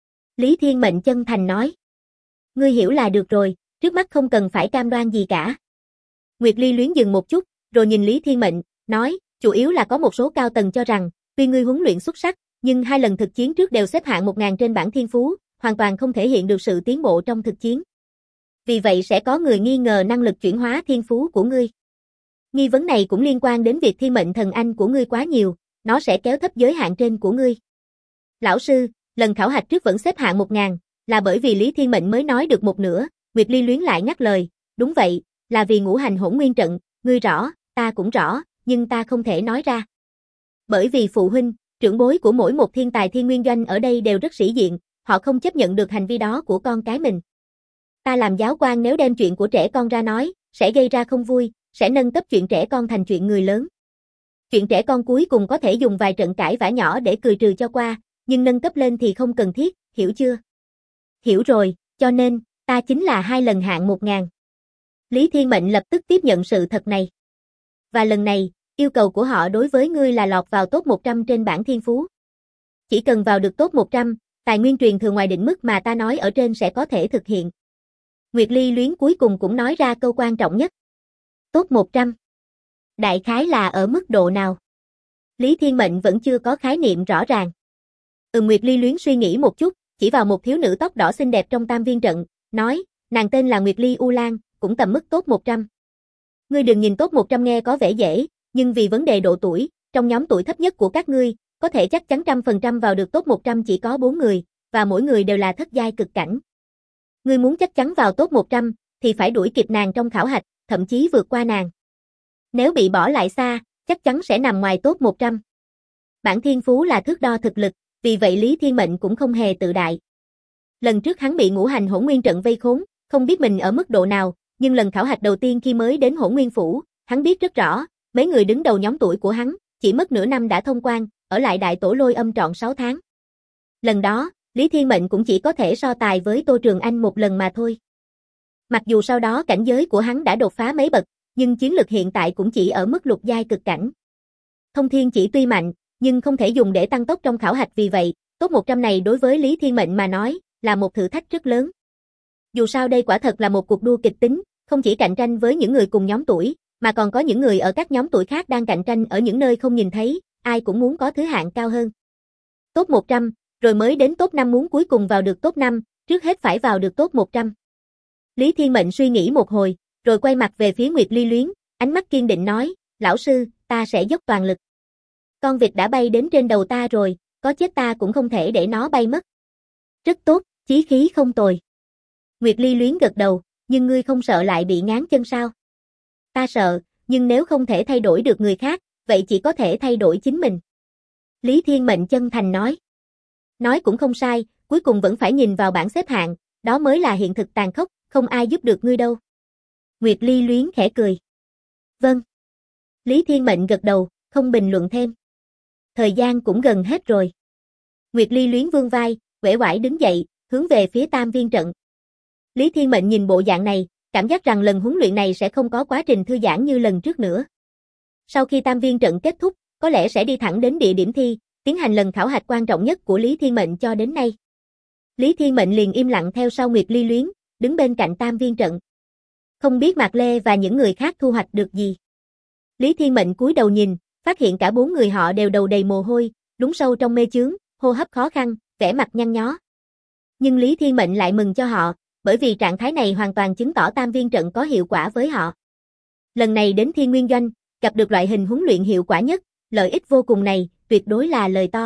A: Lý Thiên Mệnh chân thành nói. Ngươi hiểu là được rồi, trước mắt không cần phải cam đoan gì cả. Nguyệt Ly Luyến dừng một chút, rồi nhìn Lý Thiên Mệnh, nói, chủ yếu là có một số cao tầng cho rằng, tuy ngươi huấn luyện xuất sắc, nhưng 2 lần thực chiến trước đều xếp hạng 1000 trên bảng thiên phú, hoàn toàn không thể hiện được sự tiến bộ trong thực chiến. Vì vậy sẽ có người nghi ngờ năng lực chuyển hóa thiên phú của ngươi. Nghi vấn này cũng liên quan đến việc thiên mệnh thần anh của ngươi quá nhiều, nó sẽ kéo thấp giới hạn trên của ngươi. Lão sư, lần khảo hạch trước vẫn xếp hạng 1000, là bởi vì Lý Thiên Mệnh mới nói được một nửa, Nguyệt Ly Luyến lại ngắt lời, đúng vậy, là vì ngũ hành hỗn nguyên trận, ngươi rõ, ta cũng rõ, nhưng ta không thể nói ra. Bởi vì phụ huynh, trưởng bối của mỗi một thiên tài Thiên Nguyên Doanh ở đây đều rất sĩ diện, họ không chấp nhận được hành vi đó của con cái mình. Ta làm giáo quan nếu đem chuyện của trẻ con ra nói, sẽ gây ra không vui, sẽ nâng cấp chuyện trẻ con thành chuyện người lớn. Chuyện trẻ con cuối cùng có thể dùng vài trận cãi vã nhỏ để cười trừ cho qua, nhưng nâng cấp lên thì không cần thiết, hiểu chưa? Hiểu rồi, cho nên, ta chính là 2 lần hạng 1000. Lý Thiên Mệnh lập tức tiếp nhận sự thật này. Và lần này, yêu cầu của họ đối với ngươi là lọt vào top 100 trên bảng thiên phú. Chỉ cần vào được top 100, tài nguyên truyền thừa ngoài định mức mà ta nói ở trên sẽ có thể thực hiện. Nguyệt Ly Luyến cuối cùng cũng nói ra câu quan trọng nhất. Top 100. Đại khái là ở mức độ nào? Lý Thiên Mệnh vẫn chưa có khái niệm rõ ràng. Nguyệt Ly Luyến suy nghĩ một chút, chỉ vào một thiếu nữ tóc đỏ xinh đẹp trong Tam Viên trận, nói, nàng tên là Nguyệt Ly U Lan, cũng tầm mức top 100. Ngươi đừng nhìn top 100 nghe có vẻ dễ, nhưng vì vấn đề độ tuổi, trong nhóm tuổi thấp nhất của các ngươi, có thể chắc chắn 100% vào được top 100 chỉ có 4 người, và mỗi người đều là thất giai cực cảnh. Ngươi muốn chắc chắn vào top 100, thì phải đuổi kịp nàng trong khảo hạch, thậm chí vượt qua nàng. Nếu bị bỏ lại xa, chắc chắn sẽ nằm ngoài top 100. Bản thiên phú là thước đo thực lực, vì vậy Lý Thiên Mệnh cũng không hề tự đại. Lần trước hắn bị ngũ hành hỗn nguyên trận vây khốn, không biết mình ở mức độ nào, nhưng lần khảo hạch đầu tiên khi mới đến hỗn nguyên phủ, hắn biết rất rõ, mấy người đứng đầu nhóm tuổi của hắn, chỉ mất nửa năm đã thông quan, ở lại đại tổ lôi âm trọn 6 tháng. Lần đó, Lý Thiên Mệnh cũng chỉ có thể so tài với Tô Trường Anh một lần mà thôi. Mặc dù sau đó cảnh giới của hắn đã đột phá mấy bậc, nhưng chiến lực hiện tại cũng chỉ ở mức lục giai cực cảnh. Thông thiên chỉ tuy mạnh, nhưng không thể dùng để tăng tốc trong khảo hạch, vì vậy, top 100 này đối với Lý Thiên Mệnh mà nói, là một thử thách rất lớn. Dù sao đây quả thật là một cuộc đua kịch tính, không chỉ cạnh tranh với những người cùng nhóm tuổi, mà còn có những người ở các nhóm tuổi khác đang cạnh tranh ở những nơi không nhìn thấy, ai cũng muốn có thứ hạng cao hơn. Top 100, rồi mới đến top 5, muốn cuối cùng vào được top 5, trước hết phải vào được top 100. Lý Thiên Mệnh suy nghĩ một hồi, rồi quay mặt về phía Nguyệt Ly Luyến, ánh mắt kiên định nói, lão sư, ta sẽ dốc toàn lực. Con vịt đã bay đến trên đầu ta rồi, có chết ta cũng không thể để nó bay mất. Rất tốt, chí khí không tồi. Nguyệt Ly Luyến gật đầu, nhưng ngươi không sợ lại bị ngáng chân sao? Ta sợ, nhưng nếu không thể thay đổi được người khác, vậy chỉ có thể thay đổi chính mình. Lý Thiên Mệnh chân thành nói. Nói cũng không sai, cuối cùng vẫn phải nhìn vào bảng xếp hạng, đó mới là hiện thực tàn khốc, không ai giúp được ngươi đâu. Nguyệt Ly Luyến khẽ cười. Vâng. Lý Thiên Mệnh gật đầu, không bình luận thêm. Thời gian cũng gần hết rồi. Nguyệt Ly Luyến vươn vai, uể oải đứng dậy, hướng về phía Tam Viên trận. Lý Thiên Mệnh nhìn bộ dạng này, cảm giác rằng lần huấn luyện này sẽ không có quá trình thư giãn như lần trước nữa. Sau khi Tam Viên trận kết thúc, có lẽ sẽ đi thẳng đến địa điểm thi, tiến hành lần khảo hạch quan trọng nhất của Lý Thiên Mệnh cho đến nay. Lý Thiên Mệnh liền im lặng theo sau Nguyệt Ly Luyến, đứng bên cạnh Tam Viên trận. Không biết Mạc Lê và những người khác thu hoạch được gì. Lý Thiên Mệnh cúi đầu nhìn, phát hiện cả 4 người họ đều đầu đầy mồ hôi, lún sâu trong mê chướng, hô hấp khó khăn, vẻ mặt nhăn nhó. Nhưng Lý Thiên Mệnh lại mừng cho họ, bởi vì trạng thái này hoàn toàn chứng tỏ Tam Viên trận có hiệu quả với họ. Lần này đến Thiên Nguyên Doanh, gặp được loại hình huấn luyện hiệu quả nhất, lợi ích vô cùng này, tuyệt đối là lời to.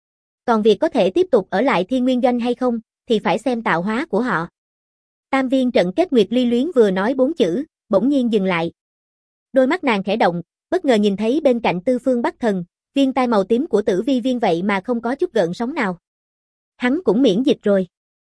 A: Còn việc có thể tiếp tục ở lại Thiên Nguyên Doanh hay không, thì phải xem tạo hóa của họ. Tam Viên trận kết. Nguyệt Ly Luyến vừa nói 4 chữ, bỗng nhiên dừng lại. Đôi mắt nàng khẽ động, bất ngờ nhìn thấy bên cạnh Tư Phương Bắc Thần, viên tai màu tím của Tử Vi Viên vậy mà không có chút gợn sóng nào. Hắn cũng miễn dịch rồi.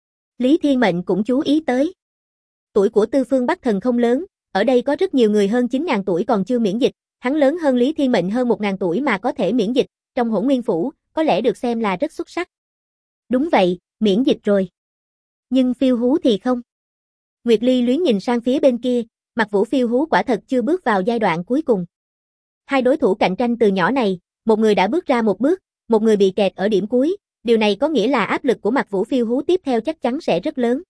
A: Lý Thiên Mệnh cũng chú ý tới. Tuổi của Tư Phương Bắc Thần không lớn, ở đây có rất nhiều người hơn 9.000 tuổi còn chưa miễn dịch, hắn lớn hơn Lý Thiên Mệnh hơn 1.000 tuổi mà có thể miễn dịch, trong Hỗn Nguyên Phủ, có lẽ được xem là rất xuất sắc. Đúng vậy, miễn dịch rồi. Nhưng Phiêu Hú thì không. Nguyệt Ly Luyến nhìn sang phía bên kia, Mặc Vũ Phiêu Hú quả thật chưa bước vào giai đoạn cuối cùng. Hai đối thủ cạnh tranh từ nhỏ này, một người đã bước ra một bước, một người bị kẹt ở điểm cuối, điều này có nghĩa là áp lực của Mặc Vũ Phiêu Hú tiếp theo chắc chắn sẽ rất lớn.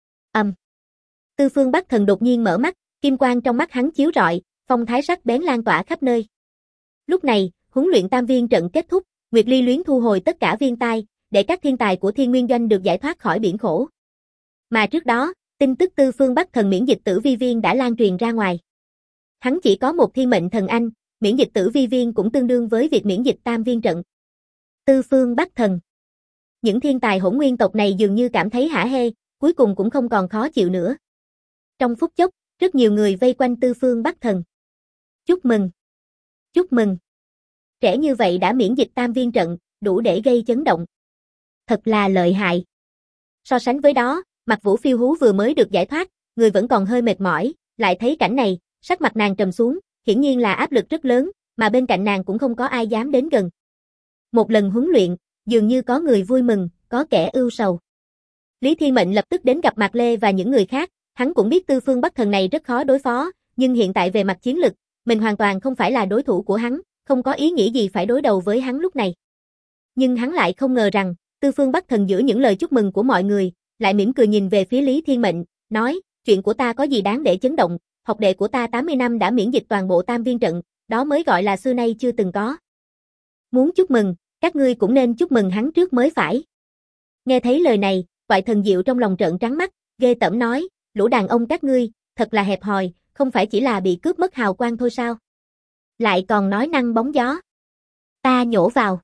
A: Tư Phương Bắc Thần đột nhiên mở mắt, kim quang trong mắt hắn chiếu rọi, phong thái sắc bén lan tỏa khắp nơi. Lúc này, huấn luyện Tam Viên trận kết thúc, Nguyệt Ly Luyến thu hồi tất cả viên tai, để các thiên tài của Thiên Nguyên Doanh được giải thoát khỏi biển khổ. Mà trước đó, tin tức Tư Phương Bắc Thần miễn dịch Tử Vi Viên đã lan truyền ra ngoài. Hắn chỉ có một thiên mệnh thần anh, miễn dịch Tử Vi Viên cũng tương đương với việc miễn dịch Tam Viên trận. Tư Phương Bắc Thần. Những thiên tài Hỗn Nguyên tộc này dường như cảm thấy hả hê, cuối cùng cũng không còn khó chịu nữa. Trong phút chốc, rất nhiều người vây quanh Tư Phương Bắc Thần. Chúc mừng! Chúc mừng! Trẻ như vậy đã miễn dịch Tam Viên trận, đủ để gây chấn động. Thật là lợi hại. So sánh với đó, Mặc Vũ Phiêu Hú vừa mới được giải thoát, người vẫn còn hơi mệt mỏi, lại thấy cảnh này, sắc mặt nàng trầm xuống, hiển nhiên là áp lực rất lớn, mà bên cạnh nàng cũng không có ai dám đến gần. Một lần huấn luyện, dường như có người vui mừng, có kẻ ưu sầu. Lý Thiên Mệnh lập tức đến gặp Mạc Lê và những người khác, hắn cũng biết Tư Phương Bắc Thần này rất khó đối phó, nhưng hiện tại về mặt chiến lực, mình hoàn toàn không phải là đối thủ của hắn, không có ý nghĩ gì phải đối đầu với hắn lúc này. Nhưng hắn lại không ngờ rằng, Tư Phương Bắc Thần giữa những lời chúc mừng của mọi người, lại mỉm cười nhìn về phía Lý Thiên Mệnh, nói, chuyện của ta có gì đáng để chấn động, học đệ của ta 80 năm đã miễn dịch toàn bộ Tam Viên trận, đó mới gọi là xưa nay chưa từng có. Muốn chúc mừng, các ngươi cũng nên chúc mừng hắn trước mới phải. Nghe thấy lời này, Quại Thần Diệu trong lòng trợn trắng mắt, ghê tởm nói, lũ đàn ông các ngươi, thật là hẹp hòi, không phải chỉ là bị cướp mất hào quang thôi sao? Lại còn nói năng bóng gió. Ta nhổ vào.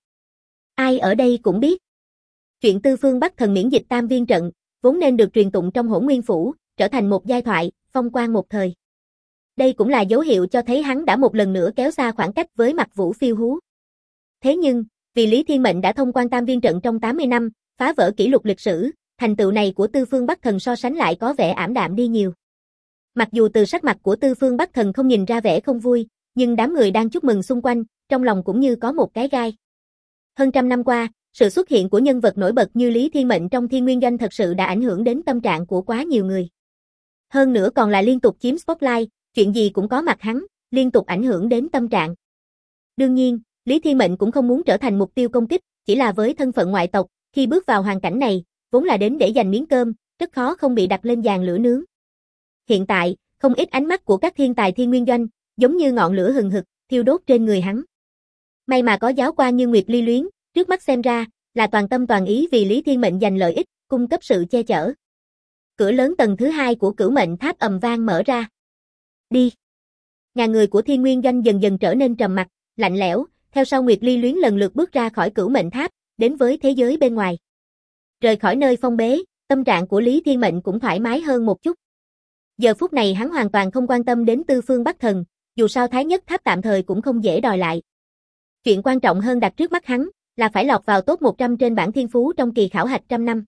A: Ai ở đây cũng biết. Chuyện Tư Phương Bắc Thần miễn dịch tam viên trận, vốn nên được truyền tụng trong Hỗn Nguyên Phủ, trở thành một giai thoại, phong quang một thời. Đây cũng là dấu hiệu cho thấy hắn đã một lần nữa kéo xa khoảng cách với Mặc Vũ Phiêu Hú. Thế nhưng, vì Lý Thiên Mệnh đã thông quan tam viên trận trong 80 năm, phá vỡ kỷ lục lịch sử, thành tựu này của Tư Phương Bắc Thần so sánh lại có vẻ ảm đạm đi nhiều. Mặc dù từ sắc mặt của Tư Phương Bắc Thần không nhìn ra vẻ không vui, nhưng đám người đang chúc mừng xung quanh, trong lòng cũng như có một cái gai. Hơn trăm năm qua, sự xuất hiện của nhân vật nổi bật như Lý Thiên Mệnh trong Thiên Nguyên Doanh thật sự đã ảnh hưởng đến tâm trạng của quá nhiều người. Hơn nữa còn là liên tục chiếm spotlight, chuyện gì cũng có mặt hắn, liên tục ảnh hưởng đến tâm trạng. Đương nhiên, Lý Thiên Mệnh cũng không muốn trở thành mục tiêu công kích, chỉ là với thân phận ngoại tộc, khi bước vào hoàn cảnh này, vốn là đến để giành miếng cơm, rất khó không bị đặt lên giàn lửa nướng. Hiện tại, không ít ánh mắt của các thiên tài Thiên Nguyên Doanh, giống như ngọn lửa hừng hực, thiêu đốt trên người hắn. May mà có giáo quan như Nguyệt Ly Luyến, trước mắt xem ra, là toàn tâm toàn ý vì Lý Thiên Mệnh giành lợi ích, cung cấp sự che chở. Cửa lớn tầng thứ 2 của Cửu Mệnh Tháp ầm vang mở ra. Đi. Ngàn người của Thiên Nguyên Doanh dần dần trở nên trầm mặc, lạnh lẽo, theo sau Nguyệt Ly Luyến lần lượt bước ra khỏi Cửu Mệnh Tháp, đến với thế giới bên ngoài. Rời khỏi nơi phong bế, tâm trạng của Lý Thiên Mệnh cũng thoải mái hơn một chút. Giờ phút này hắn hoàn toàn không quan tâm đến Tư Phương Bắc Thần, dù sao Thái Nhất Tháp tạm thời cũng không dễ đòi lại. Chuyện quan trọng hơn đặt trước mắt hắn, là phải lọt vào top 100 trên bảng thiên phú trong kỳ khảo hạch trăm năm.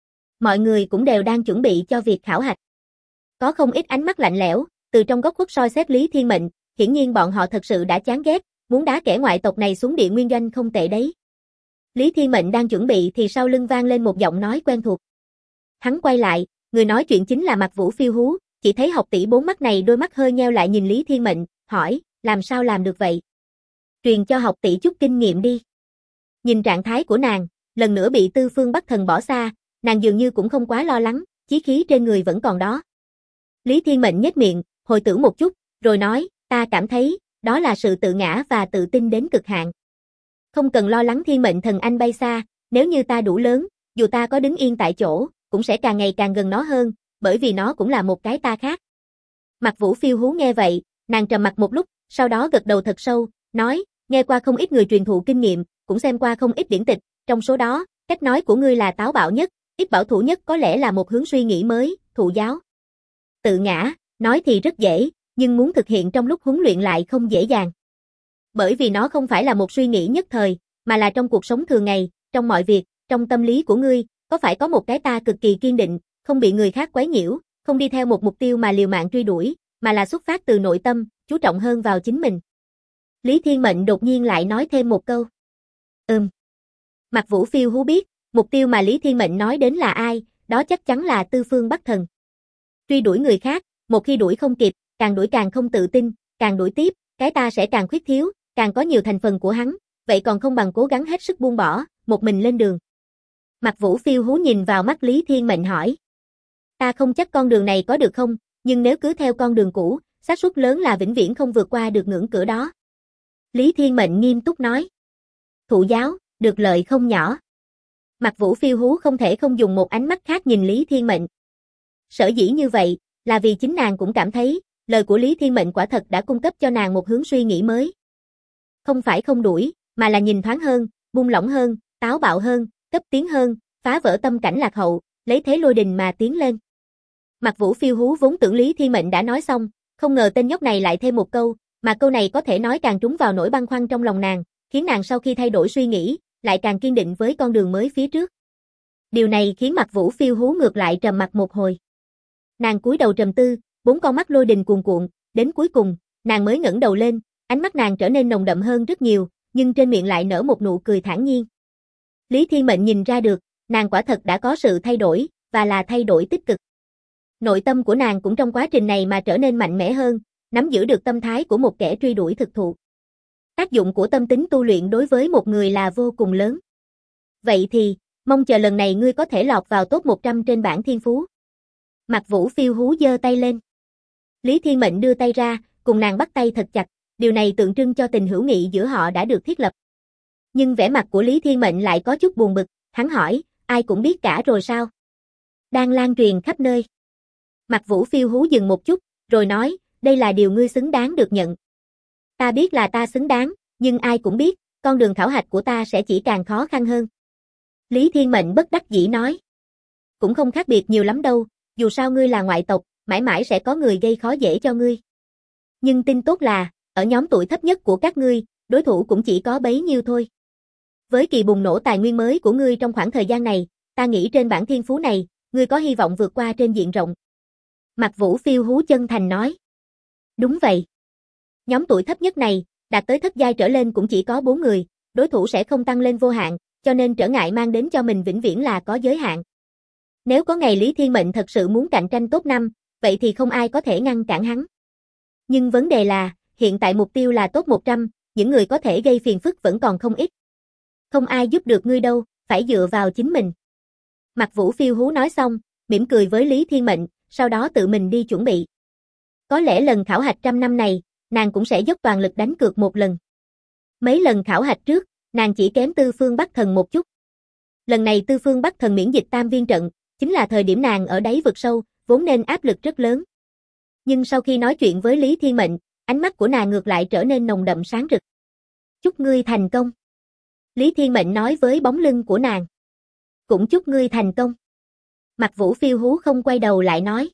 A: Mọi người cũng đều đang chuẩn bị cho việc khảo hạch. Có không ít ánh mắt lạnh lẽo, từ trong góc khuất soi xét Lý Thiên Mệnh, hiển nhiên bọn họ thật sự đã chán ghét, muốn đá kẻ ngoại tộc này xuống địa nguyên doanh không tệ đấy. Lý Thiên Mệnh đang chuẩn bị thì sau lưng vang lên một giọng nói quen thuộc. Hắn quay lại, người nói chuyện chính là Mặc Vũ Phiêu Hú, chỉ thấy học tỷ bốn mắt này đôi mắt hơi nheo lại nhìn Lý Thiên Mệnh, hỏi, làm sao làm được vậy? Truyền cho học tỷ chút kinh nghiệm đi. Nhìn trạng thái của nàng, lần nữa bị Tư Phương Bắc Thần bỏ xa, nàng dường như cũng không quá lo lắng, chí khí trên người vẫn còn đó. Lý Thiên Mệnh nhếch miệng, hồi tưởng một chút, rồi nói, ta cảm thấy, đó là sự tự ngã và tự tin đến cực hạn. Không cần lo lắng Thiên Mệnh Thần Anh bay xa, nếu như ta đủ lớn, dù ta có đứng yên tại chỗ, cũng sẽ càng ngày càng gần nó hơn, bởi vì nó cũng là một cái ta khác. Mặc Vũ Phiêu Hú nghe vậy, nàng trầm mặc một lúc, sau đó gật đầu thật sâu, nói, nghe qua không ít người truyền thụ kinh nghiệm, cũng xem qua không ít điển tịch, trong số đó, cách nói của ngươi là táo bạo nhất, ít bảo thủ nhất có lẽ là một hướng suy nghĩ mới, thụ giáo. Tự ngã, nói thì rất dễ, nhưng muốn thực hiện trong lúc huấn luyện lại không dễ dàng. Bởi vì nó không phải là một suy nghĩ nhất thời, mà là trong cuộc sống thường ngày, trong mọi việc, trong tâm lý của ngươi, có phải có một cái ta cực kỳ kiên định, không bị người khác quấy nhiễu, không đi theo một mục tiêu mà liều mạng truy đuổi, mà là xuất phát từ nội tâm, chú trọng hơn vào chính mình. Lý Thiên Mệnh đột nhiên lại nói thêm một câu. Mặc Vũ Phiêu Hú biết, mục tiêu mà Lý Thiên Mệnh nói đến là ai, đó chắc chắn là Tư Phương Bắc Thần. Truy đuổi người khác, một khi đuổi không kịp, càng đuổi càng không tự tin, càng đuổi tiếp, cái ta sẽ càng khuyết thiếu, càng có nhiều thành phần của hắn, vậy còn không bằng cố gắng hết sức buông bỏ, một mình lên đường. Mặc Vũ Phiêu Hú nhìn vào mắt Lý Thiên Mệnh hỏi. Ta không chắc con đường này có được không, nhưng nếu cứ theo con đường cũ, xác suất lớn là vĩnh viễn không vượt qua được ngưỡng cửa đó. Lý Thiên Mệnh nghiêm túc nói. Thụ giáo, được lợi không nhỏ. Mặc Vũ Phiêu Hú không thể không dùng một ánh mắt khác nhìn Lý Thiên Mệnh. Sở dĩ như vậy, là vì chính nàng cũng cảm thấy, lời của Lý Thiên Mệnh quả thật đã cung cấp cho nàng một hướng suy nghĩ mới. Không phải không đuổi, mà là nhìn thoáng hơn, buông lỏng hơn, táo bạo hơn, cấp tiến hơn, phá vỡ tâm cảnh lạc hậu, lấy thế lôi đình mà tiến lên. Mặc Vũ Phiêu Hú vốn tưởng Lý Thiên Mệnh đã nói xong, không ngờ tên nhóc này lại thêm một câu, mà câu này có thể nói càng trúng vào nỗi băn khoăn trong lòng nàng, khiến nàng sau khi thay đổi suy nghĩ, lại càng kiên định với con đường mới phía trước. Điều này khiến Mặc Vũ Phiêu Hú ngược lại trầm mặc một hồi. Nàng cúi đầu trầm tư, bốn con mắt lôi đình cuồn cuộn, đến cuối cùng, nàng mới ngẩng đầu lên, ánh mắt nàng trở nên nồng đậm hơn rất nhiều, nhưng trên miệng lại nở một nụ cười thản nhiên. Lý Thiên Mệnh nhìn ra được, nàng quả thật đã có sự thay đổi, và là thay đổi tích cực. Nội tâm của nàng cũng trong quá trình này mà trở nên mạnh mẽ hơn, nắm giữ được tâm thái của một kẻ truy đuổi thực thụ. Tác dụng của tâm tính tu luyện đối với một người là vô cùng lớn. Vậy thì, mong chờ lần này ngươi có thể lọt vào top 100 trên bảng thiên phú. Mặc Vũ Phiêu Hú giơ tay lên. Lý Thiên Mệnh đưa tay ra, cùng nàng bắt tay thật chặt, điều này tượng trưng cho tình hữu nghị giữa họ đã được thiết lập. Nhưng vẻ mặt của Lý Thiên Mệnh lại có chút buồn bực, hắn hỏi, ai cũng biết cả rồi sao? Đang lan truyền khắp nơi. Mặc Vũ Phiêu Hú dừng một chút, rồi nói, đây là điều ngươi xứng đáng được nhận. Ta biết là ta xứng đáng, nhưng ai cũng biết, con đường khảo hạch của ta sẽ chỉ càng khó khăn hơn. Lý Thiên Mệnh bất đắc dĩ nói. Cũng không khác biệt nhiều lắm đâu, dù sao ngươi là ngoại tộc, mãi mãi sẽ có người gây khó dễ cho ngươi. Nhưng tin tốt là, ở nhóm tuổi thấp nhất của các ngươi, đối thủ cũng chỉ có bấy nhiêu thôi. Với kỳ bùng nổ tài nguyên mới của ngươi trong khoảng thời gian này, ta nghĩ trên bảng thiên phú này, ngươi có hy vọng vượt qua trên diện rộng. Mạc Vũ phiêu hú chân thành nói. Đúng vậy. Nhóm tuổi thấp nhất này, đạt tới thất giai trở lên cũng chỉ có 4 người, đối thủ sẽ không tăng lên vô hạn, cho nên trở ngại mang đến cho mình vĩnh viễn là có giới hạn. Nếu có ngày Lý Thiên Mệnh thật sự muốn cạnh tranh top 5, vậy thì không ai có thể ngăn cản hắn. Nhưng vấn đề là, hiện tại mục tiêu là top 100, những người có thể gây phiền phức vẫn còn không ít. Không ai giúp được ngươi đâu, phải dựa vào chính mình. Mạc Vũ phiêu hú nói xong, mỉm cười với Lý Thiên Mệnh, sau đó tự mình đi chuẩn bị. Có lẽ lần khảo hạch 100 năm này, nàng cũng sẽ dốc toàn lực đánh cược một lần. Mấy lần khảo hạch trước, nàng chỉ kém Tư Phương Bắc Thần một chút. Lần này Tư Phương Bắc Thần miễn dịch tam viên trận, chính là thời điểm nàng ở đáy vực sâu, vốn nên áp lực rất lớn. Nhưng sau khi nói chuyện với Lý Thiên Mệnh, ánh mắt của nàng ngược lại trở nên nồng đậm sáng rực. Chúc ngươi thành công. Lý Thiên Mệnh nói với bóng lưng của nàng. Cũng chúc ngươi thành công. Mạc Vũ phiêu hú không quay đầu lại nói.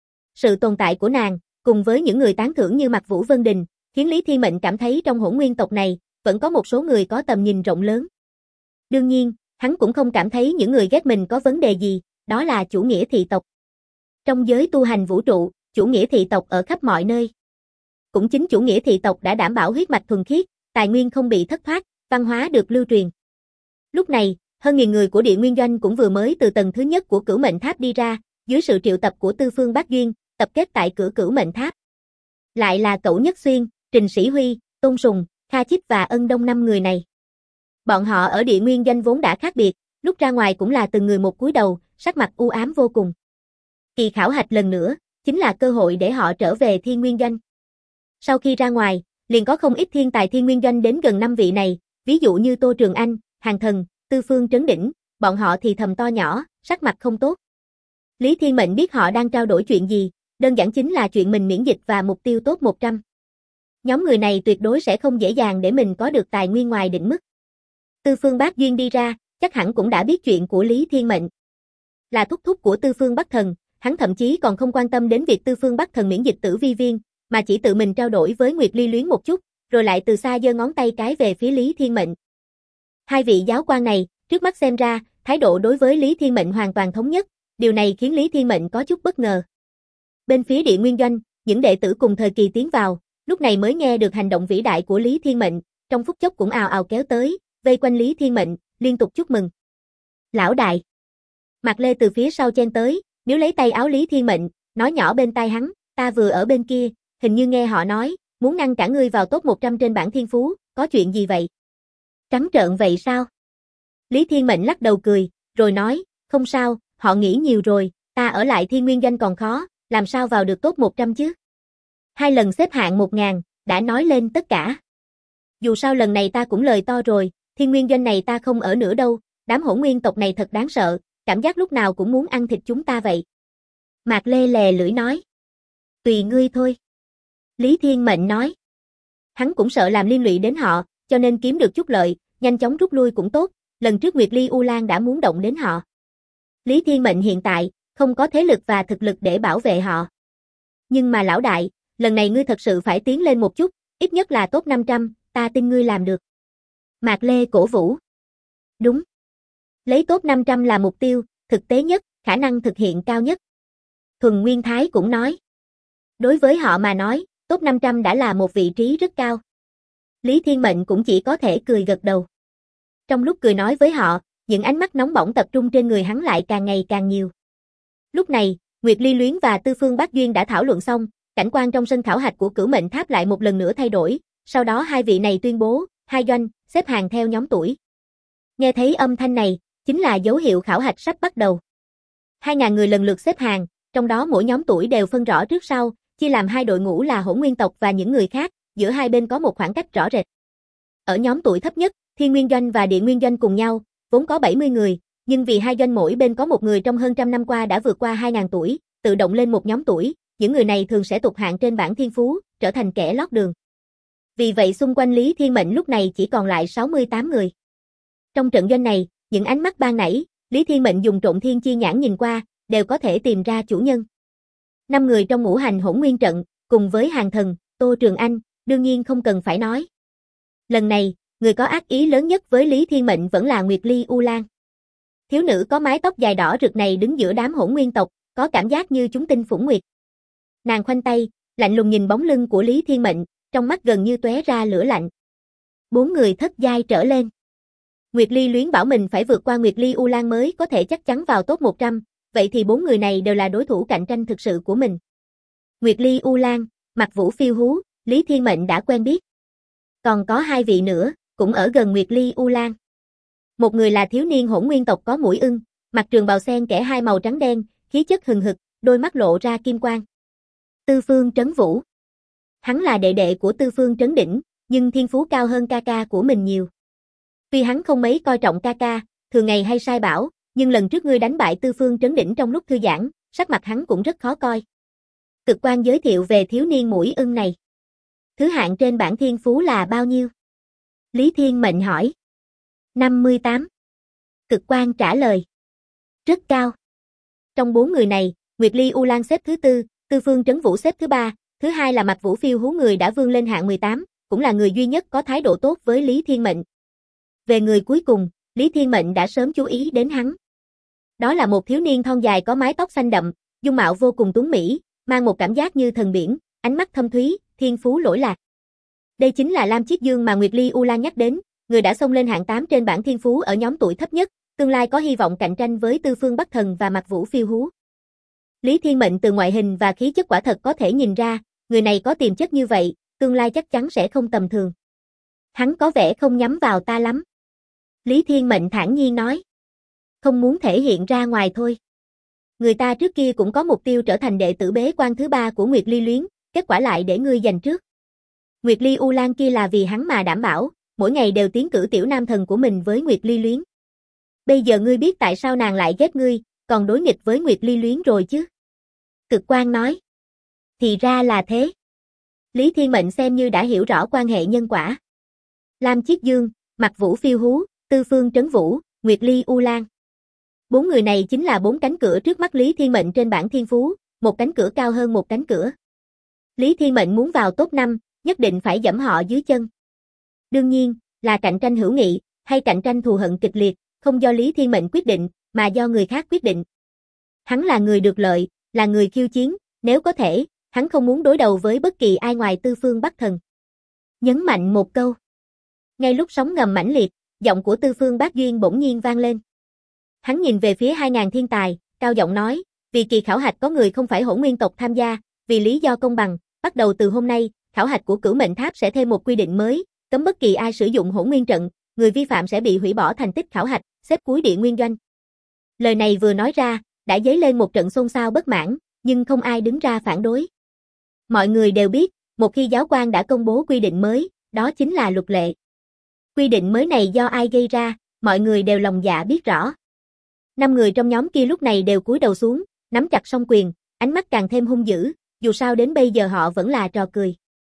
A: Sự tồn tại của nàng, cùng với những người tán thưởng như Mạc Vũ Vân Đình, khiến Lý Thiên Mệnh cảm thấy trong hỗn nguyên tộc này, vẫn có một số người có tầm nhìn rộng lớn. Đương nhiên, hắn cũng không cảm thấy những người ghét mình có vấn đề gì, đó là chủ nghĩa thị tộc. Trong giới tu hành vũ trụ, chủ nghĩa thị tộc ở khắp mọi nơi. Cũng chính chủ nghĩa thị tộc đã đảm bảo huyết mạch thuần khiết, tài nguyên không bị thất thoát, văn hóa được lưu truyền. Lúc này, hơn 1000 người của Địa Nguyên Doanh cũng vừa mới từ tầng thứ nhất của Cửu Mệnh Tháp đi ra, dưới sự triệu tập của Tư Phương Bác Duyên, tập kết tại cửa Cửu Mệnh Tháp. Lại là Cẩu Nhất Xuyên, Trình Sĩ Huy, Tôn Sùng, Kha Chích và Ân Đông 5 người này. Bọn họ ở Địa Nguyên Doanh vốn đã khác biệt, lúc ra ngoài cũng là từng người một cúi đầu, sắc mặt u ám vô cùng. Kỳ khảo hạch lần nữa, chính là cơ hội để họ trở về Thiên Nguyên Doanh. Sau khi ra ngoài, liền có không ít thiên tài Thiên Nguyên Doanh đến gần 5 vị này, ví dụ như Tô Trường Anh, Hàng Thần, Tư Phương Trấn Đỉnh, bọn họ thì thầm to nhỏ, sắc mặt không tốt. Lý Thiên Mệnh biết họ đang trao đổi chuyện gì, đơn giản chính là chuyện mình miễn dịch và mục tiêu top 100. Nhóm người này tuyệt đối sẽ không dễ dàng để mình có được tài nguyên ngoài định mức. Tư Phương Bác Duyên đi ra, chắc hẳn cũng đã biết chuyện của Lý Thiên Mệnh. Là thúc thúc của Tư Phương Bắc Thần, hắn thậm chí còn không quan tâm đến việc Tư Phương Bắc Thần miễn dịch tử vi viên, mà chỉ tự mình trao đổi với Nguyệt Ly Luyến một chút, rồi lại từ xa giơ ngón tay cái về phía Lý Thiên Mệnh. Hai vị giáo quan này, trước mắt xem ra, thái độ đối với Lý Thiên Mệnh hoàn toàn thống nhất, điều này khiến Lý Thiên Mệnh có chút bất ngờ. Bên phía Địa Nguyên Doanh, những đệ tử cùng thời kỳ tiến vào, lúc này mới nghe được hành động vĩ đại của Lý Thiên Mệnh, trong phút chốc cũng ào ào kéo tới, vây quanh Lý Thiên Mệnh, liên tục chúc mừng. Lão đại. Mạc Lê từ phía sau chen tới, níu lấy tay áo Lý Thiên Mệnh, nói nhỏ bên tai hắn, ta vừa ở bên kia, hình như nghe họ nói, muốn ngăn cản ngươi vào top 100 trên bảng thiên phú, có chuyện gì vậy? Trắng trợn vậy sao? Lý Thiên Mệnh lắc đầu cười, rồi nói, không sao, họ nghĩ nhiều rồi, ta ở lại Thiên Nguyên Doanh còn khó, làm sao vào được top 100 chứ? 2 lần xếp hạng 1000, đã nói lên tất cả. Dù sao lần này ta cũng lời to rồi, Thiên Nguyên Doanh này ta không ở nữa đâu, đám hỗn nguyên tộc này thật đáng sợ, cảm giác lúc nào cũng muốn ăn thịt chúng ta vậy. Mạc Lê lè lưỡi nói. Tùy ngươi thôi. Lý Thiên Mệnh nói. Hắn cũng sợ làm liên lụy đến họ, cho nên kiếm được chút lợi, nhanh chóng rút lui cũng tốt, lần trước Nguyệt Ly U Lan đã muốn động đến họ. Lý Thiên Mệnh hiện tại, không có thế lực và thực lực để bảo vệ họ. Nhưng mà lão đại, lần này ngươi thật sự phải tiến lên một chút, ít nhất là top 500, ta tin ngươi làm được. Mạc Lê cổ vũ. Đúng. Lấy top 500 là mục tiêu, thực tế nhất, khả năng thực hiện cao nhất. Thuần Nguyên Thái cũng nói. Đối với họ mà nói, top 500 đã là một vị trí rất cao. Lý Thiên Mệnh cũng chỉ có thể cười gật đầu. Trong lúc cười nói với họ, những ánh mắt nóng bỏng tập trung trên người hắn lại càng ngày càng nhiều. Lúc này, Nguyệt Ly Luyến và Tư Phương Bác Duyên đã thảo luận xong, cảnh quan trong sân khảo hạch của Cửu Mệnh Tháp lại một lần nữa thay đổi, sau đó hai vị này tuyên bố, 2 doanh, xếp hàng theo nhóm tuổi. Nghe thấy âm thanh này, chính là dấu hiệu khảo hạch sắp bắt đầu. 2000 người lần lượt xếp hàng, trong đó mỗi nhóm tuổi đều phân rõ trước sau, chia làm 2 đội ngũ là hỗn nguyên tộc và những người khác, giữa hai bên có một khoảng cách rõ rệt. Ở nhóm tuổi thấp nhất, Thiên Nguyên Doanh và Địa Nguyên Doanh cùng nhau, vốn có 70 người, nhưng vì 2 doanh mỗi bên có một người trong hơn trăm năm qua đã vượt qua 2000 tuổi, tự động lên một nhóm tuổi, những người này thường sẽ tụt hạng trên bảng thiên phú, trở thành kẻ lót đường. Vì vậy xung quanh Lý Thiên Mệnh lúc này chỉ còn lại 68 người. Trong trận doanh này, những ánh mắt ban nãy, Lý Thiên Mệnh dùng trộn thiên chi nhãn nhìn qua, đều có thể tìm ra chủ nhân. 5 người trong ngũ hành hỗn nguyên trận, cùng với hàng thần, Tô Trường Anh, đương nhiên không cần phải nói. Lần này, người có ác ý lớn nhất với Lý Thiên Mệnh vẫn là Nguyệt Ly U Lan. Thiếu nữ có mái tóc dài đỏ rực này đứng giữa đám hỗn nguyên tộc, có cảm giác như chúng tinh phủng nguyệt. Nàng khoanh tay, lạnh lùng nhìn bóng lưng của Lý Thiên Mệnh, trong mắt gần như tóe ra lửa lạnh. 4 người thất giai trở lên. Nguyệt Ly luyến bảo mình phải vượt qua Nguyệt Ly U Lan mới có thể chắc chắn vào top 100, vậy thì 4 người này đều là đối thủ cạnh tranh thực sự của mình. Nguyệt Ly U Lan, Mặc Vũ Phiêu Hú, Lý Thiên Mệnh đã quen biết. Còn có 2 vị nữa, cũng ở gần Nguyệt Ly U Lan. Một người là thiếu niên hỗn nguyên tộc có mũi ưng, mặc trường bào xen kẽ hai màu trắng đen, khí chất hừng hực, đôi mắt lộ ra kim quang. Tư Phương Trấn Vũ. Hắn là đệ đệ của Tư Phương Trấn Đỉnh, nhưng thiên phú cao hơn ca ca của mình nhiều. Tuy hắn không mấy coi trọng ca ca, thường ngày hay sai bảo, nhưng lần trước ngươi đánh bại Tư Phương Trấn Đỉnh trong lúc thư giãn, sắc mặt hắn cũng rất khó coi. Cực Quan giới thiệu về thiếu niên mũi ưng này. Thứ hạng trên bảng thiên phú là bao nhiêu? Lý Thiên Mệnh hỏi. 58. Cực Quan trả lời. Rất cao. Trong 4 người này, Nguyệt Ly U Lan xếp thứ 4, Tư Phương Trấn Vũ xếp thứ 3, thứ hai là Mặc Vũ Phiêu Hú người đã vươn lên hạng 18, cũng là người duy nhất có thái độ tốt với Lý Thiên Mệnh. Về người cuối cùng, Lý Thiên Mệnh đã sớm chú ý đến hắn. Đó là một thiếu niên thon dài có mái tóc xanh đậm, dung mạo vô cùng tuấn mỹ, mang một cảm giác như thần biển, ánh mắt thâm thúy, thiên phú lỗi lạc. Đây chính là Lam Chiết Dương mà Nguyệt Ly U Lan nhắc đến, người đã xông lên hạng 8 trên bảng thiên phú ở nhóm tuổi thấp nhất, tương lai có hy vọng cạnh tranh với Tư Phương Bắc Thần và Mặc Vũ Phiêu Hú. Lý Thiên Mệnh từ ngoại hình và khí chất quả thật có thể nhìn ra, người này có tiềm chất như vậy, tương lai chắc chắn sẽ không tầm thường. Hắn có vẻ không nhắm vào ta lắm. Lý Thiên Mệnh thản nhiên nói. Không muốn thể hiện ra ngoài thôi. Người ta trước kia cũng có mục tiêu trở thành đệ tử bế quan thứ 3 của Nguyệt Ly Luyến, kết quả lại để ngươi giành trước. Nguyệt Ly U Lan kia là vì hắn mà đảm bảo, mỗi ngày đều tiến cử tiểu nam thần của mình với Nguyệt Ly Luyến. Bây giờ ngươi biết tại sao nàng lại ghét ngươi, còn đối nghịch với Nguyệt Ly Luyến rồi chứ? Cực Quan nói. Thì ra là thế. Lý Thiên Mệnh xem như đã hiểu rõ quan hệ nhân quả. Lam Chiết Dương, Mặc Vũ Phiêu Hú, Tư Phương Trấn Vũ, Nguyệt Ly U Lan. 4 người này chính là 4 cánh cửa trước mắt Lý Thiên Mệnh trên bảng thiên phú, một cánh cửa cao hơn một cánh cửa. Lý Thiên Mệnh muốn vào top 5, nhất định phải giẫm họ dưới chân. Đương nhiên, là cạnh tranh hữu nghị, hay cạnh tranh thù hận kịch liệt, không do Lý Thiên Mệnh quyết định, mà do người khác quyết định. Hắn là người được lợi, là người khiêu chiến, nếu có thể, hắn không muốn đối đầu với bất kỳ ai ngoài Tư Phương Bắc Thần. Nhấn mạnh một câu. Ngay lúc sóng ngầm mãnh liệt, giọng của Tư Phương Bác Duyên bỗng nhiên vang lên. Hắn nhìn về phía 2000 thiên tài, cao giọng nói, vì kỳ khảo hạch có người không phải hỗn nguyên tộc tham gia, vì lý do công bằng, bắt đầu từ hôm nay, khảo hạch của Cửu Mệnh Tháp sẽ thêm một quy định mới, cấm bất kỳ ai sử dụng hỗn nguyên trận, người vi phạm sẽ bị hủy bỏ thành tích khảo hạch, xếp cuối địa nguyên doanh. Lời này vừa nói ra, đã dấy lên một trận xôn xao bất mãn, nhưng không ai đứng ra phản đối. Mọi người đều biết, một khi giáo quan đã công bố quy định mới, đó chính là luật lệ. Quy định mới này do ai gây ra, mọi người đều lòng dạ biết rõ. 5 người trong nhóm kia lúc này đều cúi đầu xuống, nắm chặt song quyền, ánh mắt càng thêm hung dữ, dù sao đến bây giờ họ vẫn là trò cười.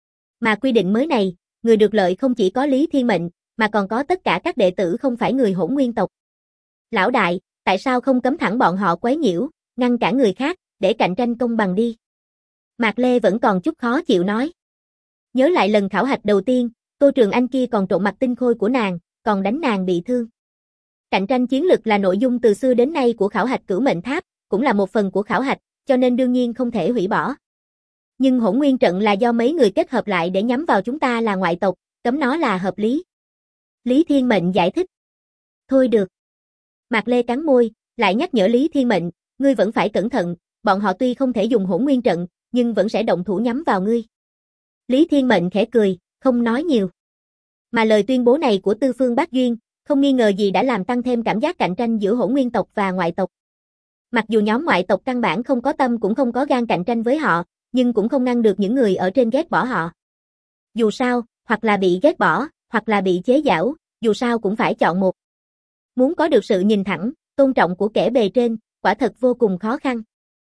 A: Mà quy định mới này, người được lợi không chỉ có Lý Thiên Mệnh, mà còn có tất cả các đệ tử không phải người hỗn nguyên tộc. Lão đại, tại sao không cấm thẳng bọn họ quấy nhiễu, ngăn cản người khác, để cạnh tranh công bằng đi? Mạc Lê vẫn còn chút khó chịu nói. Nhớ lại lần khảo hạch đầu tiên, Tô Trường Anh kia còn trộn mặt tinh khôi của nàng, còn đánh nàng bị thương. Cạnh tranh chiến lực là nội dung từ xưa đến nay của khảo hạch Cửu Mệnh Tháp, cũng là một phần của khảo hạch, cho nên đương nhiên không thể hủy bỏ. Nhưng hỗn nguyên trận là do mấy người kết hợp lại để nhắm vào chúng ta là ngoại tộc, cấm nó là hợp lý. Lý Thiên Mệnh giải thích. Thôi được. Mạc Lê cắn môi, lại nhắc nhở Lý Thiên Mệnh, ngươi vẫn phải cẩn thận, bọn họ tuy không thể dùng hỗn nguyên trận, nhưng vẫn sẽ động thủ nhắm vào ngươi. Lý Thiên Mệnh khẽ cười, không nói nhiều. Mà lời tuyên bố này của Tư Phương Bác Duyên, không nghi ngờ gì đã làm tăng thêm cảm giác cạnh tranh giữa hỗn nguyên tộc và ngoại tộc. Mặc dù nhóm ngoại tộc căn bản không có tâm cũng không có gan cạnh tranh với họ, nhưng cũng không ngăn được những người ở trên ghét bỏ họ. Dù sao, hoặc là bị ghét bỏ, hoặc là bị chế giễu, dù sao cũng phải chọn một. Muốn có được sự nhìn thẳng, tôn trọng của kẻ bề trên, quả thật vô cùng khó khăn.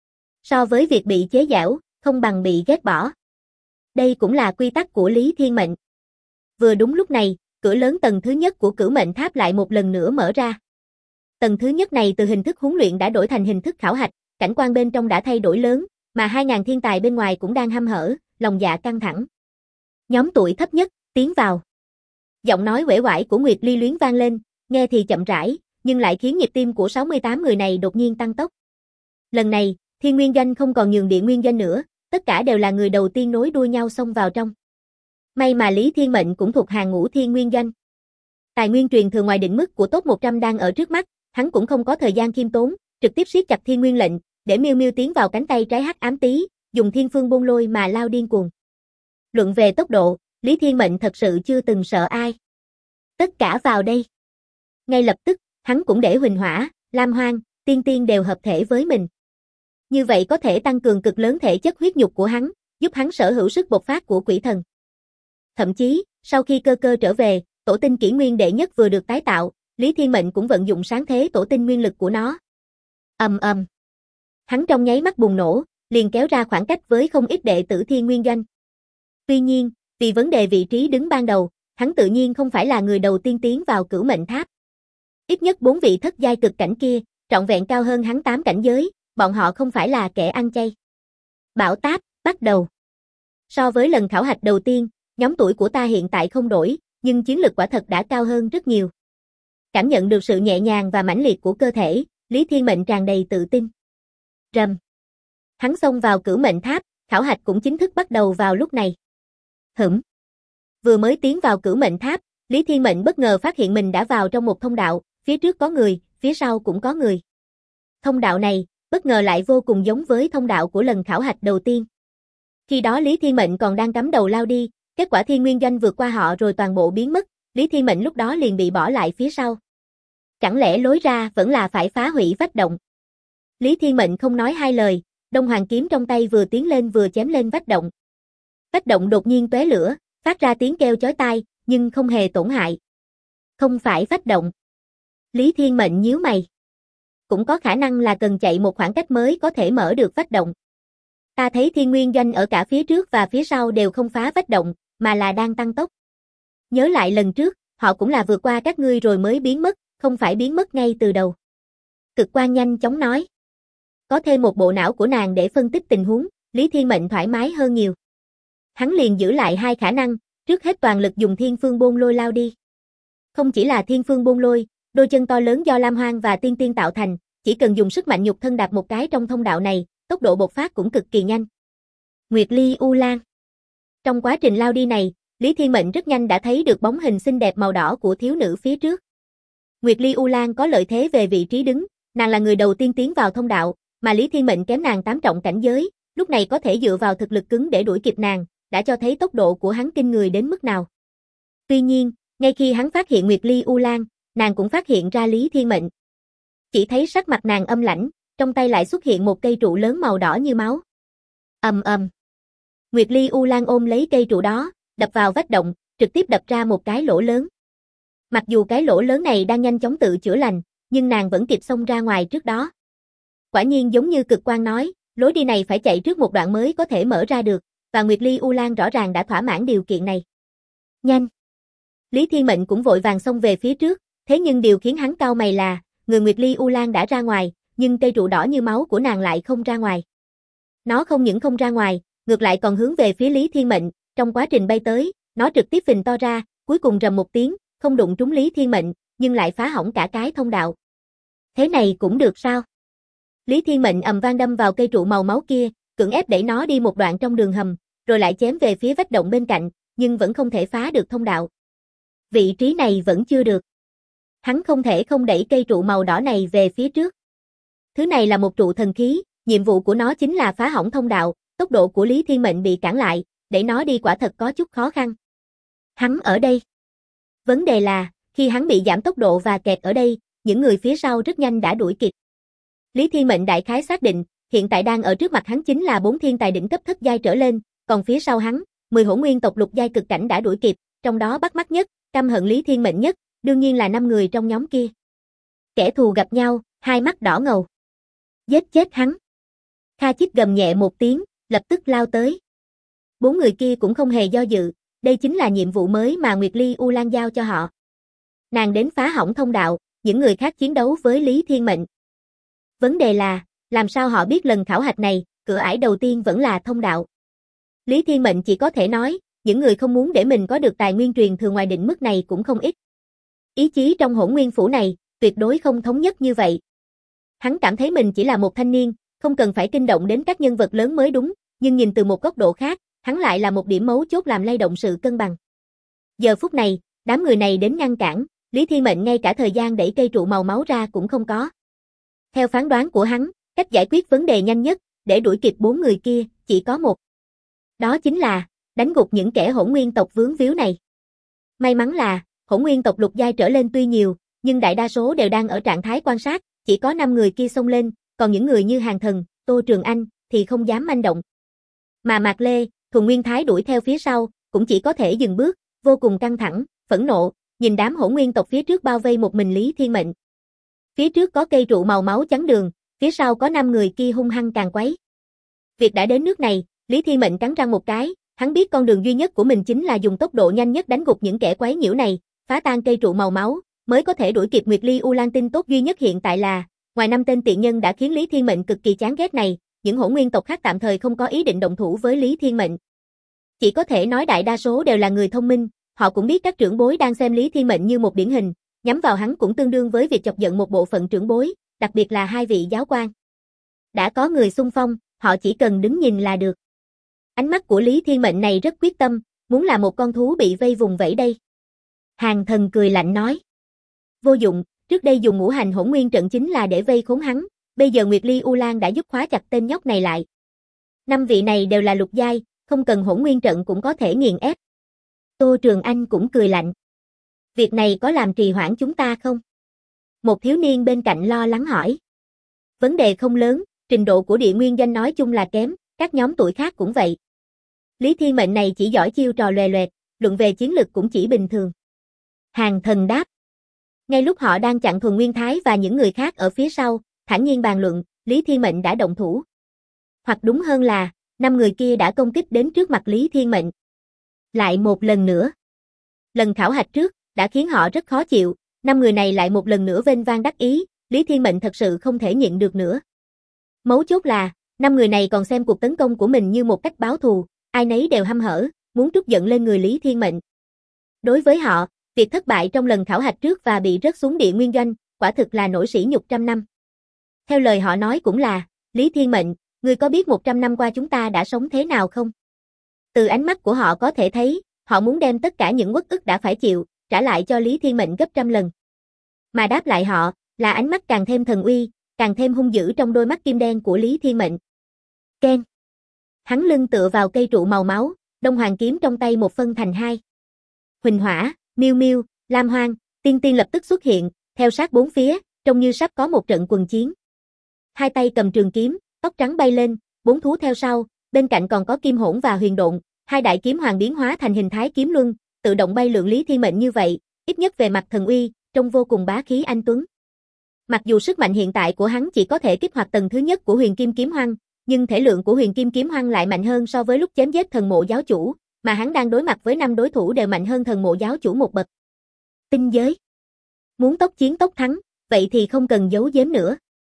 A: So với việc bị chế giễu, không bằng bị ghét bỏ. Đây cũng là quy tắc của Lý Thiên Mệnh. Vừa đúng lúc này, cửa lớn tầng thứ nhất của Cửu Mệnh Tháp lại một lần nữa mở ra. Tầng thứ nhất này từ hình thức huấn luyện đã đổi thành hình thức khảo hạch, cảnh quan bên trong đã thay đổi lớn, mà 2000 thiên tài bên ngoài cũng đang hăm hở, lòng dạ căng thẳng. Nhóm tuổi thấp nhất, tiến vào. Giọng nói uể oải của Nguyệt Ly Luyến vang lên, nghe thì chậm rãi, nhưng lại khiến nhịp tim của 68 người này đột nhiên tăng tốc. Lần này, Thiên Nguyên Doanh không còn nhường Địa Nguyên Doanh nữa, tất cả đều là người đầu tiên nối đuôi nhau xông vào trong. May mà Lý Thiên Mệnh cũng thuộc hàng ngũ Thiên Nguyên Doanh. Tài nguyên truyền thừa ngoài định mức của top 100 đang ở trước mắt, hắn cũng không có thời gian khiêm tốn, trực tiếp siết chặt Thiên Nguyên lệnh, để Miêu Miêu tiến vào cánh tay trái hắc ám tí, dùng Thiên Phương Bôn Lôi mà lao điên cuồng. Luận về tốc độ, Lý Thiên Mệnh thật sự chưa từng sợ ai. Tất cả vào đây. Ngay lập tức, hắn cũng để Huỳnh Hỏa, Lam Hoang, Tiên Tiên đều hợp thể với mình. Như vậy có thể tăng cường cực lớn thể chất huyết nhục của hắn, giúp hắn sở hữu sức bộc phát của quỷ thần. Thậm chí, sau khi cơ cơ trở về, tổ tinh kỷ nguyên đệ nhất vừa được tái tạo, Lý Thiên Mệnh cũng vận dụng sáng thế tổ tinh nguyên lực của nó. Hắn trong nháy mắt bùng nổ, liền kéo ra khoảng cách với không ít đệ tử Thiên Nguyên Doanh. Tuy nhiên, vì vấn đề vị trí đứng ban đầu, hắn tự nhiên không phải là người đầu tiên tiến vào Cửu Mệnh Tháp. Ít nhất 4 vị thất giai cực cảnh kia, trọn vẹn cao hơn hắn 8 cảnh giới, bọn họ không phải là kẻ ăn chay. Bão táp, bắt đầu. So với lần khảo hạch đầu tiên, nhóm tuổi của ta hiện tại không đổi, nhưng chiến lực quả thật đã cao hơn rất nhiều. Cảm nhận được sự nhẹ nhàng và mãnh liệt của cơ thể, Lý Thiên Mệnh tràn đầy tự tin. Rầm. Hắn xông vào Cửu Mệnh Tháp, khảo hạch cũng chính thức bắt đầu vào lúc này. Vừa mới tiến vào Cửu Mệnh Tháp, Lý Thiên Mệnh bất ngờ phát hiện mình đã vào trong một thông đạo, phía trước có người, phía sau cũng có người. Thông đạo này, bất ngờ lại vô cùng giống với thông đạo của lần khảo hạch đầu tiên. Khi đó Lý Thiên Mệnh còn đang cắm đầu lao đi, kết quả Thiên Nguyên Doanh vượt qua họ rồi toàn bộ biến mất, Lý Thiên Mệnh lúc đó liền bị bỏ lại phía sau. Chẳng lẽ lối ra vẫn là phải phá hủy vách động? Lý Thiên Mệnh không nói hai lời, Đông Hoàng kiếm trong tay vừa tiến lên vừa chém lên vách động. Vách động đột nhiên tóe lửa, phát ra tiếng kêu chói tai, nhưng không hề tổn hại. Không phải vách động. Lý Thiên Mệnh nhíu mày. Cũng có khả năng là cần chạy một khoảng cách mới có thể mở được vách động. Ta thấy Thiên Nguyên Doanh ở cả phía trước và phía sau đều không phá vách động, mà là đang tăng tốc. Nhớ lại lần trước, họ cũng là vượt qua các ngươi rồi mới biến mất, không phải biến mất ngay từ đầu. Cực Quan nhanh chóng nói. Có thêm một bộ não của nàng để phân tích tình huống, Lý Thiên Mệnh thoải mái hơn nhiều. Hắn liền giữ lại hai khả năng, trước hết toàn lực dùng Thiên Phương Bôn Lôi lao đi. Không chỉ là Thiên Phương Bôn Lôi, đôi chân to lớn do Lam Hoang và Tiên Tiên tạo thành, chỉ cần dùng sức mạnh nhục thân đạp một cái trong thông đạo này, tốc độ bộc phát cũng cực kỳ nhanh. Nguyệt Ly U Lan. Trong quá trình lao đi này, Lý Thiên Mệnh rất nhanh đã thấy được bóng hình xinh đẹp màu đỏ của thiếu nữ phía trước. Nguyệt Ly U Lan có lợi thế về vị trí đứng, nàng là người đầu tiên tiến vào thông đạo, mà Lý Thiên Mệnh kém nàng 8 trọng cảnh giới, lúc này có thể dựa vào thực lực cứng để đuổi kịp nàng, đã cho thấy tốc độ của hắn kinh người đến mức nào. Tuy nhiên, ngay khi hắn phát hiện Nguyệt Ly U Lan, nàng cũng phát hiện ra Lý Thiên Mệnh. Chỉ thấy sắc mặt nàng âm lãnh, trong tay lại xuất hiện một cây trụ lớn màu đỏ như máu. Nguyệt Ly U Lan ôm lấy cây trụ đó, đập vào vách động, trực tiếp đập ra một cái lỗ lớn. Mặc dù cái lỗ lớn này đang nhanh chóng tự chữa lành, nhưng nàng vẫn kịp xông ra ngoài trước đó. Quả nhiên giống như Cực Quan nói, lối đi này phải chạy trước một đoạn mới có thể mở ra được, và Nguyệt Ly U Lan rõ ràng đã thỏa mãn điều kiện này. Nhanh! Lý Thiên Mệnh cũng vội vàng xông về phía trước, thế nhưng điều khiến hắn cau mày là, người Nguyệt Ly U Lan đã ra ngoài, nhưng cây trụ đỏ như máu của nàng lại không ra ngoài. Nó không những không ra ngoài, ngược lại còn hướng về phía Lý Thiên Mệnh, trong quá trình bay tới, nó trực tiếp phình to ra, cuối cùng rầm một tiếng, không đụng trúng Lý Thiên Mệnh, nhưng lại phá hỏng cả cái thông đạo. Thế này cũng được sao? Lý Thiên Mệnh ầm vang đâm vào cây trụ màu máu kia, cưỡng ép đẩy nó đi một đoạn trong đường hầm, rồi lại chém về phía vách động bên cạnh, nhưng vẫn không thể phá được thông đạo. Vị trí này vẫn chưa được. Hắn không thể không đẩy cây trụ màu đỏ này về phía trước. Thứ này là một trụ thần khí, nhiệm vụ của nó chính là phá hỏng thông đạo, tốc độ của Lý Thiên Mệnh bị cản lại, để nó đi quả thật có chút khó khăn. Hắn ở đây. Vấn đề là, khi hắn bị giảm tốc độ và kẹt ở đây, những người phía sau rất nhanh đã đuổi kịp. Lý Thiên Mệnh đại khái xác định, hiện tại đang ở trước mặt hắn chính là 4 thiên tài đỉnh cấp thất giai trở lên, còn phía sau hắn, 10 hỗn nguyên tộc lục giai cực cảnh đã đuổi kịp, trong đó bắt mắt nhất, căm hận Lý Thiên Mệnh nhất, đương nhiên là 5 người trong nhóm kia. Kẻ thù gặp nhau, hai mắt đỏ ngầu. Giết chết hắn. Kha Chích gầm nhẹ một tiếng, lập tức lao tới. 4 người kia cũng không hề do dự, Đây chính là nhiệm vụ mới mà Nguyệt Ly U Lan giao cho họ. Nàng đến phá hỏng thông đạo, những người khác chiến đấu với Lý Thiên Mệnh. Vấn đề là, làm sao họ biết lần khảo hạch này, cửa ải đầu tiên vẫn là thông đạo. Lý Thiên Mệnh chỉ có thể nói, những người không muốn để mình có được tài nguyên truyền thừa ngoài định mức này cũng không ít. Ý chí trong Hỗn Nguyên Phủ này, tuyệt đối không thống nhất như vậy. Hắn cảm thấy mình chỉ là một thanh niên, không cần phải kinh động đến các nhân vật lớn mới đúng, nhưng nhìn từ một góc độ khác, hắn lại là một điểm mấu chốt làm lay động sự cân bằng. Giờ phút này, đám người này đến ngăn cản, Lý Thiên Mệnh ngay cả thời gian đẩy cây trụ màu máu ra cũng không có. Theo phán đoán của hắn, cách giải quyết vấn đề nhanh nhất, để đuổi kịp 4 người kia, chỉ có một. Đó chính là, đánh gục những kẻ Hỗn Nguyên tộc vướng víu này. May mắn là, Hỗn Nguyên tộc lục giai trở lên tuy nhiều, nhưng đại đa số đều đang ở trạng thái quan sát, chỉ có 5 người kia xông lên, còn những người như Hàn Thần, Tô Trường Anh, thì không dám manh động. Mà Mạc Lê, Thuần Nguyên Thái đuổi theo phía sau, cũng chỉ có thể dừng bước, vô cùng căng thẳng, phẫn nộ, nhìn đám Hỗn Nguyên tộc phía trước bao vây một mình Lý Thiên Mệnh. Phía trước có cây trụ màu máu chắn đường, phía sau có 5 người kia hung hăng càn quấy. Việc đã đến nước này, Lý Thiên Mệnh cắn răng một cái, hắn biết con đường duy nhất của mình chính là dùng tốc độ nhanh nhất đánh gục những kẻ quấy nhiễu này, phá tan cây trụ màu máu, mới có thể đuổi kịp Nguyệt Ly U Lan. Tin tốt duy nhất hiện tại là, ngoài 5 tên tiện nhân đã khiến Lý Thiên Mệnh cực kỳ chán ghét này, những Hỗn Nguyên tộc khác tạm thời không có ý định động thủ với Lý Thiên Mệnh. Chỉ có thể nói đại đa số đều là người thông minh, họ cũng biết các trưởng bối đang xem Lý Thiên Mệnh như một điển hình, nhắm vào hắn cũng tương đương với việc chọc giận một bộ phận trưởng bối, đặc biệt là 2 vị giáo quan. Đã có người xung phong, họ chỉ cần đứng nhìn là được. Ánh mắt của Lý Thiên Mệnh này rất quyết tâm, muốn là một con thú bị vây vùng vẫy đây. Hàn Thần cười lạnh nói. Vô dụng, trước đây dùng ngũ hành Hỗn Nguyên trận chính là để vây khốn hắn, bây giờ Nguyệt Ly U Lan đã giúp khóa chặt tên nhóc này lại. 5 vị này đều là lục giai, không cần Hỗn Nguyên trận cũng có thể nghiền ép. Tô Trường Anh cũng cười lạnh. Việc này có làm trì hoãn chúng ta không? Một thiếu niên bên cạnh lo lắng hỏi. Vấn đề không lớn, trình độ của địa nguyên danh nói chung là kém, các nhóm tuổi khác cũng vậy. Lý Thiên Mệnh này chỉ giỏi chiêu trò lòe loẹt, luận về chiến lực cũng chỉ bình thường. Hàn Thần đáp. Ngay lúc họ đang chặn Thuần Nguyên Thái và những người khác ở phía sau, thản nhiên bàn luận, Lý Thiên Mệnh đã động thủ. Hoặc đúng hơn là, 5 người kia đã công kích đến trước mặt Lý Thiên Mệnh. Lại một lần nữa. Lần khảo hạch trước, đã khiến họ rất khó chịu, 5 người này lại một lần nữa vênh vang đắc ý, Lý Thiên Mệnh thật sự không thể nhịn được nữa. Mấu chốt là, 5 người này còn xem cuộc tấn công của mình như một cách báo thù, ai nấy đều hăm hở, muốn trút giận lên người Lý Thiên Mệnh. Đối với họ, việc thất bại trong lần khảo hạch trước và bị rớt xuống địa nguyên doanh, quả thực là nỗi sỉ nhục trăm năm. Theo lời họ nói cũng là, Lý Thiên Mệnh, ngươi có biết 100 năm qua chúng ta đã sống thế nào không? Từ ánh mắt của họ có thể thấy, họ muốn đem tất cả những uất ức đã phải chịu, trả lại cho Lý Thiên Mệnh gấp trăm lần. Mà đáp lại họ, là ánh mắt càng thêm thần uy, càng thêm hung dữ trong đôi mắt kim đen của Lý Thiên Mệnh. Ken. Hắn lưng tựa vào cây trụ màu máu, Đông Hoàng kiếm trong tay một phân thành 2. Huỳnh Hỏa, Miêu Miêu, Lam Hoang, Tiên Tiên lập tức xuất hiện, theo sát bốn phía, trông như sắp có một trận quần chiến. Hai tay cầm trường kiếm, tóc trắng bay lên, 4 thú theo sau, bên cạnh còn có Kim Hỗn và Huyền Độn, 2 đại kiếm hoàng biến hóa thành hình thái kiếm luân, tự động bay lượn Lý Thiên Mệnh như vậy, ít nhất về mặt thần uy, trông vô cùng bá khí anh tuấn. Mặc dù sức mạnh hiện tại của hắn chỉ có thể kích hoạt tầng thứ nhất của Huyền Kim Kiếm Hoang, nhưng thể lượng của Huyền Kim Kiếm Hoang lại mạnh hơn so với lúc chém giết Thần Mộ giáo chủ, mà hắn đang đối mặt với 5 đối thủ đều mạnh hơn Thần Mộ giáo chủ một bậc. Tinh giới. Muốn tốc chiến tốc thắng, vậy thì không cần giấu giếm nữa.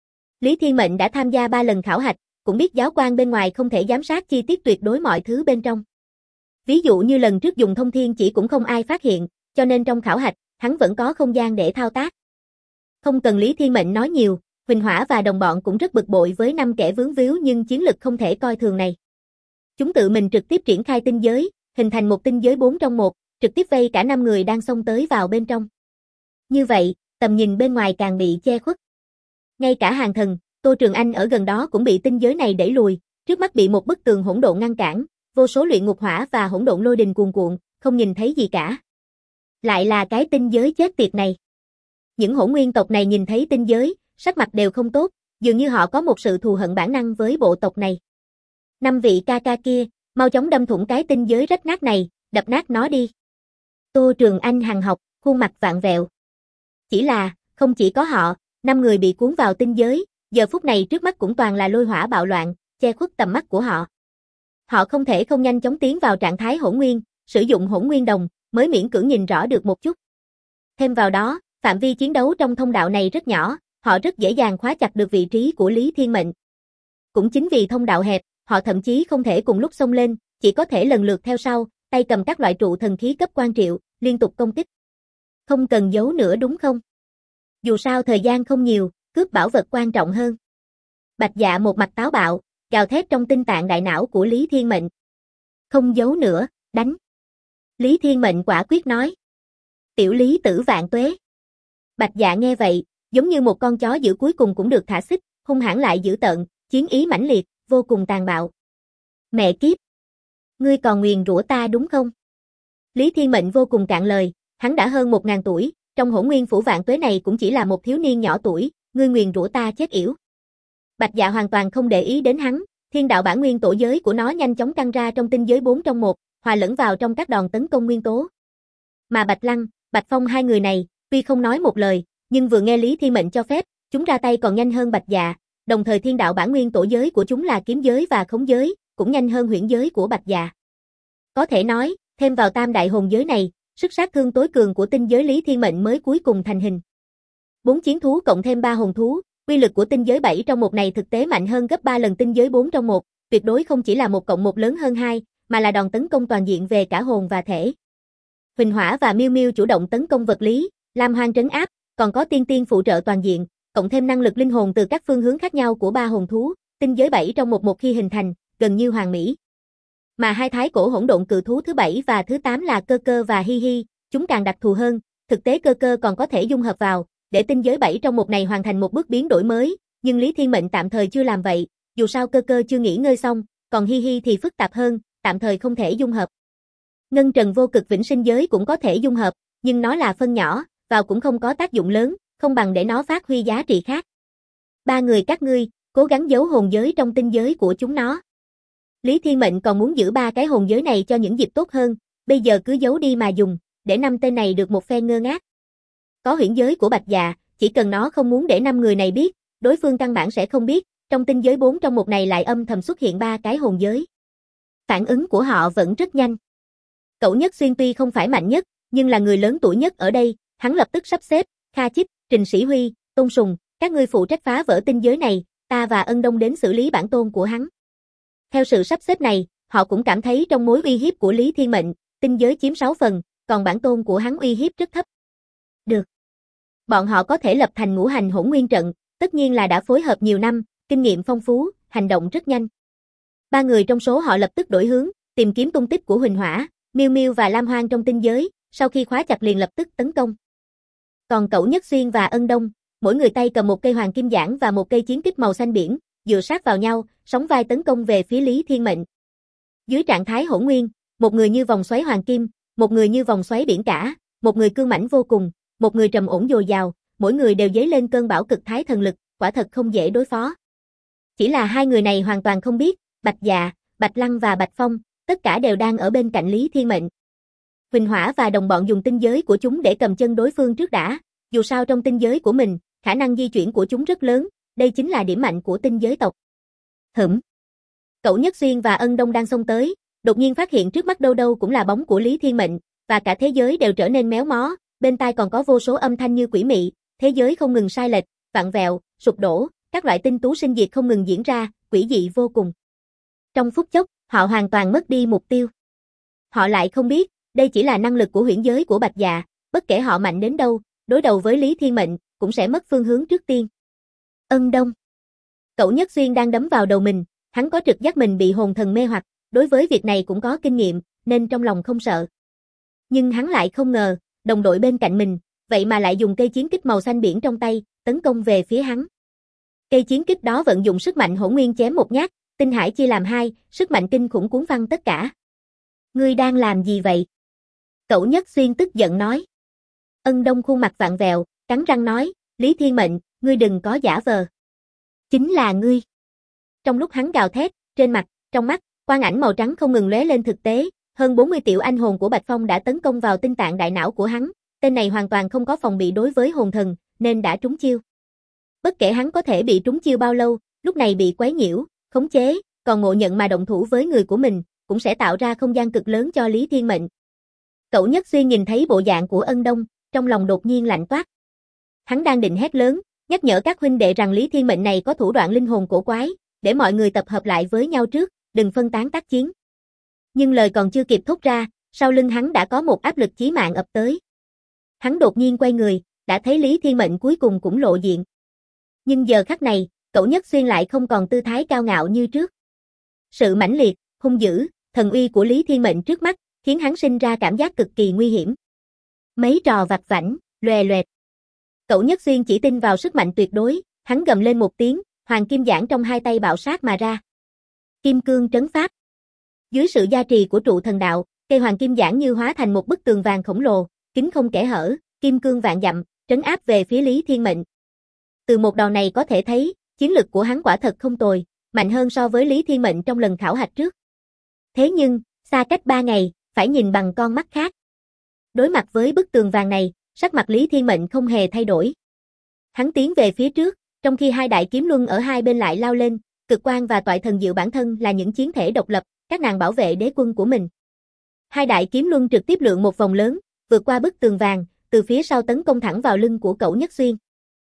A: Lý Thiên Mệnh đã tham gia 3 lần khảo hạch, cũng biết giáo quan bên ngoài không thể giám sát chi tiết tuyệt đối mọi thứ bên trong. Ví dụ như lần trước dùng thông thiên chỉ cũng không ai phát hiện, cho nên trong khảo hạch, hắn vẫn có không gian để thao tác. Không cần Lý Thiên Mệnh nói nhiều, Huỳnh Hỏa và đồng bọn cũng rất bực bội với 5 kẻ vướng víu nhưng chiến lực không thể coi thường này. Chúng tự mình trực tiếp triển khai tinh giới, hình thành một tinh giới 4 trong 1, trực tiếp vây cả 5 người đang xông tới vào bên trong. Như vậy, tầm nhìn bên ngoài càng bị che khuất. Ngay cả Hàn Thần, Tô Trường Anh ở gần đó cũng bị tinh giới này đẩy lùi, trước mắt bị một bức tường hỗn độn ngăn cản, vô số luyện ngục hỏa và hỗn độn lôi đình cuồn cuộn, không nhìn thấy gì cả. Lại là cái tinh giới chết tiệt này. Những hỗn nguyên tộc này nhìn thấy tinh giới, sắc mặt đều không tốt, dường như họ có một sự thù hận bản năng với bộ tộc này. 5 vị ca ca kia, mau chóng đâm thủng cái tinh giới rách nát này, đập nát nó đi. Tô Trường Anh hằn học, khuôn mặt vặn vẹo. Chỉ là, không chỉ có họ, 5 người bị cuốn vào tinh giới, giờ phút này trước mắt cũng toàn là lôi hỏa bạo loạn, che khuất tầm mắt của họ. Họ không thể không nhanh chóng tiến vào trạng thái hỗn nguyên, sử dụng hỗn nguyên đồng, mới miễn cưỡng nhìn rõ được một chút. Thêm vào đó, phạm vi chiến đấu trong thông đạo này rất nhỏ, họ rất dễ dàng khóa chặt được vị trí của Lý Thiên Mệnh. Cũng chính vì thông đạo hẹp, họ thậm chí không thể cùng lúc xông lên, chỉ có thể lần lượt theo sau, tay cầm các loại trụ thần khí cấp quan triệu, liên tục công kích. Không cần giấu nữa đúng không? Dù sao thời gian không nhiều, cướp bảo vật quan trọng hơn. Bạch Dạ một mặt táo bạo, gào thét trong tinh tạng đại não của Lý Thiên Mệnh. Không giấu nữa, đánh. Lý Thiên Mệnh quả quyết nói. Tiểu Lý tử vạn tuế. Bạch Dạ nghe vậy, giống như một con chó dữ cuối cùng cũng được thả xích, hung hãn lại dữ tợn, chiến ý mãnh liệt, vô cùng tàn bạo. Mẹ kiếp! Ngươi còn nguyền rủa ta đúng không? Lý Thiên Mệnh vô cùng cạn lời, hắn đã hơn 1000 tuổi, trong hỗn nguyên phủ vạn tuế này cũng chỉ là một thiếu niên nhỏ tuổi, ngươi nguyền rủa ta chết yểu. Bạch Dạ hoàn toàn không để ý đến hắn, thiên đạo bản nguyên tổ giới của nó nhanh chóng căng ra trong tinh giới 4 trong 1, hòa lẫn vào trong các đòn tấn công nguyên tố. Mà Bạch Lăng, Bạch Phong hai người này, tuy không nói một lời, nhưng vừa nghe Lý Thiên Mệnh cho phép, chúng ra tay còn nhanh hơn Bạch Dạ, đồng thời thiên đạo bản nguyên tổ giới của chúng là kiếm giới và khống giới, cũng nhanh hơn huyễn giới của Bạch Dạ. Có thể nói, thêm vào tam đại hồn giới này, sức sát thương tối cường của tinh giới Lý Thiên Mệnh mới cuối cùng thành hình. 4 chiến thú cộng thêm 3 hồn thú, uy lực của tinh giới 7 trong 1 này thực tế mạnh hơn gấp 3 lần tinh giới 4 trong 1, tuyệt đối không chỉ là 1 cộng 1 lớn hơn 2, mà là đòn tấn công toàn diện về cả hồn và thể. Huỳnh Hỏa và Miêu Miêu chủ động tấn công vật lý, Lam Hoang trấn áp, còn có Tiên Tiên phụ trợ toàn diện, cộng thêm năng lực linh hồn từ các phương hướng khác nhau của 3 hồn thú, tinh giới 7 trong 1 khi hình thành, gần như hoàn mỹ. Mà hai thái cổ hỗn độn cự thú thứ 7 và thứ 8 là Cơ Cơ và Hi Hi, chúng càng đặc thù hơn, thực tế Cơ Cơ còn có thể dung hợp vào, để tinh giới 7 trong 1 này hoàn thành một bước biến đổi mới, nhưng Lý Thiên Mệnh tạm thời chưa làm vậy, dù sao Cơ Cơ chưa nghỉ ngơi xong, còn Hi Hi thì phức tạp hơn, tạm thời không thể dung hợp. Ngân Trần vô cực vĩnh sinh giới cũng có thể dung hợp, nhưng nó là phân nhỏ, vào cũng không có tác dụng lớn, không bằng để nó phát huy giá trị khác. Ba người các ngươi, cố gắng giấu hồn giới trong tinh giới của chúng nó. Lý Thiên Mệnh còn muốn giữ 3 cái hồn giới này cho những dịp tốt hơn, bây giờ cứ giấu đi mà dùng, để 5 tên này được một phe ngơ ngác. Có huyễn giới của Bạch Dạ, chỉ cần nó không muốn để 5 người này biết, đối phương căn bản sẽ không biết, trong tinh giới 4 trong 1 này lại âm thầm xuất hiện 3 cái hồn giới. Phản ứng của họ vẫn rất nhanh. Cậu Nhất Xuyên tuy không phải mạnh nhất, nhưng là người lớn tuổi nhất ở đây, hắn lập tức sắp xếp, Kha Chích, Trình Sĩ Huy, Tôn Sùng, các ngươi phụ trách phá vỡ tinh giới này, ta và Ân Đông đến xử lý bản tôn của hắn. Theo sự sắp xếp này, họ cũng cảm thấy trong mối uy hiếp của Lý Thiên Mệnh, tinh giới chiếm 6 phần, còn bản tôn của hắn uy hiếp rất thấp. Được. Bọn họ có thể lập thành ngũ hành hỗn nguyên trận, tất nhiên là đã phối hợp nhiều năm, kinh nghiệm phong phú, hành động rất nhanh. 3 người trong số họ lập tức đổi hướng, tìm kiếm tung tích của Huỳnh Hỏa, Miêu Miêu và Lam Hoang trong tinh giới, sau khi khóa chặt liền lập tức tấn công. Còn Cẩu Nhất Xuyên và Ân Đông, mỗi người tay cầm một cây hoàng kim giản và một cây chiến kích màu xanh biển, dựa sát vào nhau, sóng vai tấn công về phía Lý Thiên Mệnh. Dưới trạng thái hỗn nguyên, một người như vòng xoáy hoàng kim, một người như vòng xoáy biển cả, một người cương mãnh vô cùng, một người trầm ổn dồi dào, mỗi người đều dấy lên cơn bão cực thái thần lực, quả thật không dễ đối phó. Chỉ là hai người này hoàn toàn không biết, Bạch Dạ, Bạch Lăng và Bạch Phong, tất cả đều đang ở bên cạnh Lý Thiên Mệnh. Huỳnh Hỏa và đồng bọn dùng tinh giới của chúng để cầm chân đối phương trước đã, dù sao trong tinh giới của mình, khả năng di chuyển của chúng rất lớn, đây chính là điểm mạnh của tinh giới tộc. Cẩu Nhất Xuyên và Ân Đông đang xông tới, đột nhiên phát hiện trước mắt đâu đâu cũng là bóng của Lý Thiên Mệnh, và cả thế giới đều trở nên méo mó, bên tai còn có vô số âm thanh như quỷ mị, thế giới không ngừng sai lệch, vặn vẹo, sụp đổ, các loại tinh tú sinh diệt không ngừng diễn ra, quỷ dị vô cùng. Trong phút chốc, họ hoàn toàn mất đi mục tiêu. Họ lại không biết, đây chỉ là năng lực của huyễn giới của Bạch Dạ, bất kể họ mạnh đến đâu, đối đầu với Lý Thiên Mệnh, cũng sẽ mất phương hướng trước tiên. Ân Đông. Cẩu Nhất Xuyên đang đấm vào đầu mình, hắn có trực giác mình bị hồn thần mê hoặc, đối với việc này cũng có kinh nghiệm, nên trong lòng không sợ. Nhưng hắn lại không ngờ, đồng đội bên cạnh mình, vậy mà lại dùng cây chiến kích màu xanh biển trong tay, tấn công về phía hắn. Cây chiến kích đó vận dụng sức mạnh hỗn nguyên chém một nhát, tinh hải chia làm 2, sức mạnh kinh khủng cuốn phăng tất cả. Ngươi đang làm gì vậy? Cẩu Nhất Xuyên tức giận nói. Ân Đông khuôn mặt vặn vẹo, cắn răng nói, Lý Thiên Mệnh, ngươi đừng có giả vờ. Chính là ngươi. Trong lúc hắn gào thét, trên mặt, trong mắt, quang ảnh màu trắng không ngừng lóe lên thực tế, hơn 40 tiểu anh hồn của Bạch Phong đã tấn công vào tinh tạng đại não của hắn, tên này hoàn toàn không có phòng bị đối với hồn thần, nên đã trúng chiêu. Bất kể hắn có thể bị trúng chiêu bao lâu, lúc này bị quấy nhiễu, khống chế, còn ngộ nhận mà động thủ với người của mình, cũng sẽ tạo ra không gian cực lớn cho Lý Thiên Mệnh. Cậu Nhất Xuyên nhìn thấy bộ dạng của Ân Đông, trong lòng đột nhiên lạnh toát. Hắn đang định hét lớn, nhắc nhở các huynh đệ rằng Lý Thiên Mệnh này có thủ đoạn linh hồn cổ quái, để mọi người tập hợp lại với nhau trước, đừng phân tán tác chiến. Nhưng lời còn chưa kịp thốt ra, sau lưng hắn đã có một áp lực chí mạng ập tới. Hắn đột nhiên quay người, đã thấy Lý Thiên Mệnh cuối cùng cũng lộ diện. Nhưng giờ khắc này, Cậu Nhất Xuyên lại không còn tư thái cao ngạo như trước. Sự mãnh liệt, hung dữ, thần uy của Lý Thiên Mệnh trước mắt, khiến hắn sinh ra cảm giác cực kỳ nguy hiểm. Mấy trò vặt vãnh, loè loẹt. Cậu Nhất Xuyên chỉ tin vào sức mạnh tuyệt đối, hắn gầm lên một tiếng, hoàng kim giản trong hai tay bạo sát mà ra. Kim cương trấn pháp. Dưới sự gia trì của trụ thần đạo, cây hoàng kim giản như hóa thành một bức tường vàng khổng lồ, kín không kẽ hở, kim cương vạn dặm, trấn áp về phía Lý Thiên Mệnh. Từ một đòn này có thể thấy, chiến lực của hắn quả thật không tồi, mạnh hơn so với Lý Thiên Mệnh trong lần khảo hạch trước. Thế nhưng, xa cách 3 ngày, phải nhìn bằng con mắt khác. Đối mặt với bức tường vàng này, sắc mặt Lý Thiên Mệnh không hề thay đổi. Hắn tiến về phía trước, trong khi hai đại kiếm luân ở hai bên lại lao lên, Cực Quang và Toại Thần Diệu bản thân là những chiến thể độc lập, các nàng bảo vệ đế quân của mình. Hai đại kiếm luân trực tiếp lượn một vòng lớn, vượt qua bức tường vàng, từ phía sau tấn công thẳng vào lưng của Cậu Nhất Xuyên.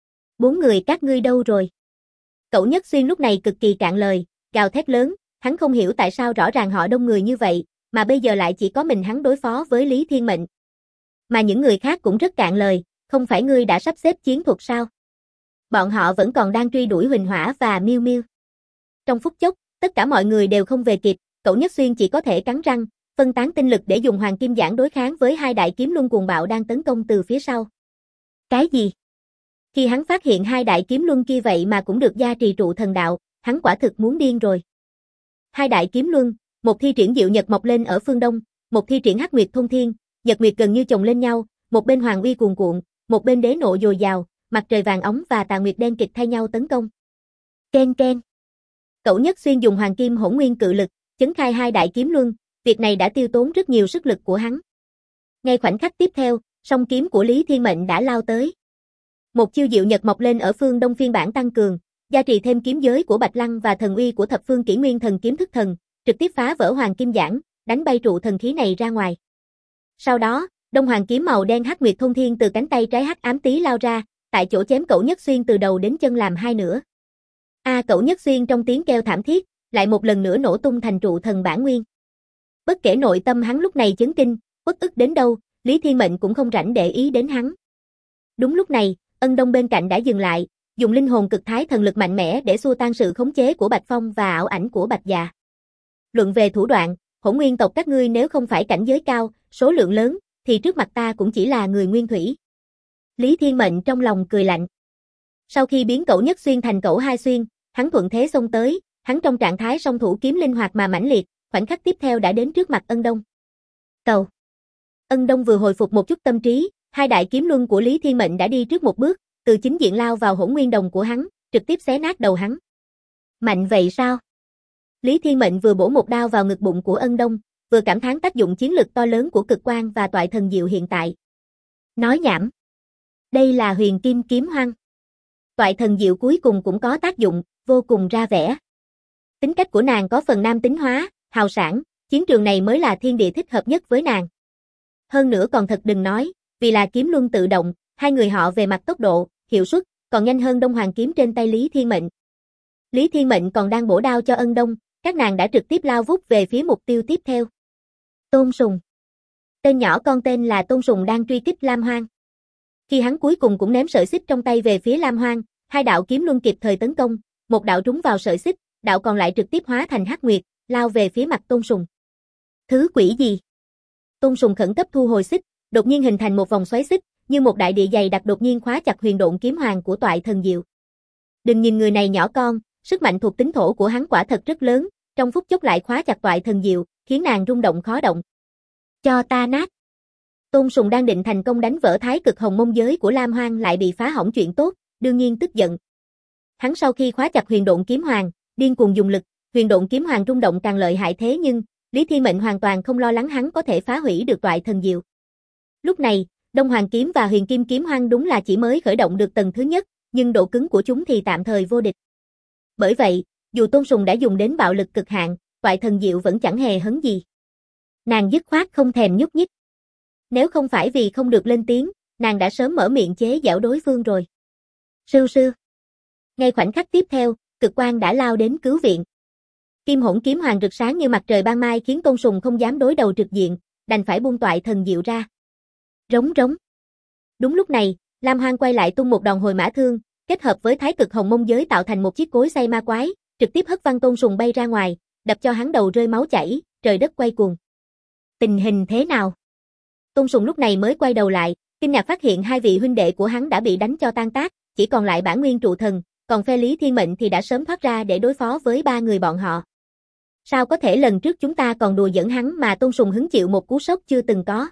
A: 4 người các ngươi đâu rồi? Cậu Nhất Xuyên lúc này cực kỳ cạn lời, gào thét lớn, hắn không hiểu tại sao rõ ràng họ đông người như vậy, mà bây giờ lại chỉ có mình hắn đối phó với Lý Thiên Mệnh. Mà những người khác cũng rất cạn lời, không phải ngươi đã sắp xếp chiến thuật sao? Bọn họ vẫn còn đang truy đuổi Huỳnh Hỏa và Miêu Miêu. Trong phút chốc, tất cả mọi người đều không về kịp, Cậu Nhất Xuyên chỉ có thể cắn răng, phân tán tinh lực để dùng hoàng kim giản đối kháng với hai đại kiếm luân cuồng bạo đang tấn công từ phía sau. Cái gì? Khi hắn phát hiện hai đại kiếm luân kia vậy mà cũng được gia trì trụ thần đạo, hắn quả thực muốn điên rồi. Hai đại kiếm luân, một thi triển diệu nhật mọc lên ở phương đông, một thi triển hắc nguyệt thông thiên, nhật nguyệt gần như chồng lên nhau, một bên hoàng uy cuồn cuộn, một bên đế nộ dồi dào, mặt trời vàng óng và tà nguyệt đen kịt thay nhau tấn công. Ken ken. Cậu Nhất Xuyên dùng hoàng kim hỗn nguyên cự lực, chấn khai hai đại kiếm luân, việc này đã tiêu tốn rất nhiều sức lực của hắn. Ngay khoảnh khắc tiếp theo, song kiếm của Lý Thiên Mệnh đã lao tới. Một chiêu diệu nhật mọc lên ở phương đông phiên bản tăng cường, gia trì thêm kiếm giới của Bạch Lăng và thần uy của thập phương kỷ nguyên thần kiếm thức thần, trực tiếp phá vỡ hoàng kim giản, đánh bay trụ thần khí này ra ngoài. Sau đó, đông hoàng kiếm màu đen hắc nguyệt thông thiên từ cánh tay trái hắc ám tí lao ra, tại chỗ chém Cậu Nhất Xuyên từ đầu đến chân làm hai nửa. Cậu Nhất Xuyên trong tiếng kêu thảm thiết, lại một lần nữa nổ tung thành trụ thần bản nguyên. Bất kể nội tâm hắn lúc này chấn kinh, uất ức đến đâu, Lý Thiên Mệnh cũng không rảnh để ý đến hắn. Đúng lúc này, Ân Đông bên cạnh đã dừng lại, dùng linh hồn cực thái thần lực mạnh mẽ để xua tan sự khống chế của Bạch Phong và ảo ảnh của Bạch Dạ. Luận về thủ đoạn, hỗn nguyên tộc các ngươi nếu không phải cảnh giới cao, số lượng lớn, thì trước mặt ta cũng chỉ là người nguyên thủy. Lý Thiên Mệnh trong lòng cười lạnh. Sau khi biến Cậu Nhất Xuyên thành Cậu Hai Xuyên, hắn thuận thế xông tới, hắn trong trạng thái song thủ kiếm linh hoạt mà mãnh liệt, khoảnh khắc tiếp theo đã đến trước mặt Ân Đông. Cầu. Ân Đông vừa hồi phục một chút tâm trí, hai đại kiếm luân của Lý Thiên Mệnh đã đi trước một bước, từ chính diện lao vào hỗn nguyên đồng của hắn, trực tiếp xé nát đầu hắn. Mạnh vậy sao? Lý Thiên Mệnh vừa bổ một đao vào ngực bụng của Ân Đông, vừa cảm thán tác dụng chiến lực to lớn của Cực Quang và Toại Thần Diệu hiện tại. Nói nhảm. Đây là Huyền Kim kiếm hoang. Toại Thần Diệu cuối cùng cũng có tác dụng, vô cùng ra vẻ. Tính cách của nàng có phần nam tính hóa, hào sảng, chiến trường này mới là thiên địa thích hợp nhất với nàng. Hơn nữa còn thật đừng nói, vì là kiếm luân tự động, hai người họ về mặt tốc độ, hiệu suất, còn nhanh hơn Đông Hoàng kiếm trên tay Lý Thiên Mệnh. Lý Thiên Mệnh còn đang bổ đao cho Ân Đông, các nàng đã trực tiếp lao vút về phía mục tiêu tiếp theo. Tôn Sùng. Tên nhỏ con tên là Tôn Sùng đang truy kích Lam Hoang. Khi hắn cuối cùng cũng ném sợi xích trong tay về phía Lam Hoang, hai đạo kiếm luân kịp thời tấn công, một đạo trúng vào sợi xích, đạo còn lại trực tiếp hóa thành hắc nguyệt, lao về phía mặt Tôn Sùng. Thứ quỷ gì? Tôn Sùng khẩn cấp thu hồi xích, đột nhiên hình thành một vòng xoáy xích, như một đại địa dày đặc đột nhiên khóa chặt huyền độn kiếm hoàng của Toại Thần Diệu. Đừng nhìn người này nhỏ con, sức mạnh thuộc tính thổ của hắn quả thật rất lớn, trong phút chốc lại khóa chặt Toại Thần Diệu, khiến nàng rung động khó động. Cho ta nát. Tôn Sùng đang định thành công đánh vỡ thái cực hồng mông giới của Lam Hoang lại bị phá hỏng chuyện tốt, đương nhiên tức giận. Hắn sau khi khóa chặt huyền độn kiếm hoàng, điên cuồng dùng lực, huyền độn kiếm hoàng rung động càng lợi hại thế nhưng, Lý Thiên Mệnh hoàn toàn không lo lắng hắn có thể phá hủy được Toại Thần Diệu. Lúc này, Đông Hoàng kiếm và Huyền Kim kiếm hoang đúng là chỉ mới khởi động được tầng thứ nhất, nhưng độ cứng của chúng thì tạm thời vô địch. Bởi vậy, dù Tôn Sùng đã dùng đến bạo lực cực hạn, Toại Thần Diệu vẫn chẳng hề hấn gì. Nàng dứt khoát không thèm nhúc nhích. Nếu không phải vì không được lên tiếng, nàng đã sớm mở miệng chế giễu đối phương rồi. Sưu sưu. Ngay khoảnh khắc tiếp theo, Cực Quang đã lao đến cứu viện. Kim Hỗn Kiếm Hoàng rực sáng như mặt trời ban mai khiến Tôn Sùng không dám đối đầu trực diện, đành phải buông Toại Thần Diệu ra. Rống rống. Đúng lúc này, Lam Hoang quay lại tung một đòn hồi mã thương, kết hợp với Thái Cực Hồng Mông Giới tạo thành một chiếc cối xay ma quái, trực tiếp hất văng Tôn Sùng bay ra ngoài, đập cho hắn đầu rơi máu chảy, trời đất quay cuồng. Tình hình thế nào? Tôn Sùng lúc này mới quay đầu lại, kinh ngạc phát hiện hai vị huynh đệ của hắn đã bị đánh cho tan tác, chỉ còn lại Bản Nguyên Trụ Thần, còn phe Lý Thiên Mệnh thì đã sớm thoát ra để đối phó với ba người bọn họ. Sao có thể lần trước chúng ta còn đùa giỡn hắn mà Tôn Sùng hứng chịu một cú sốc chưa từng có.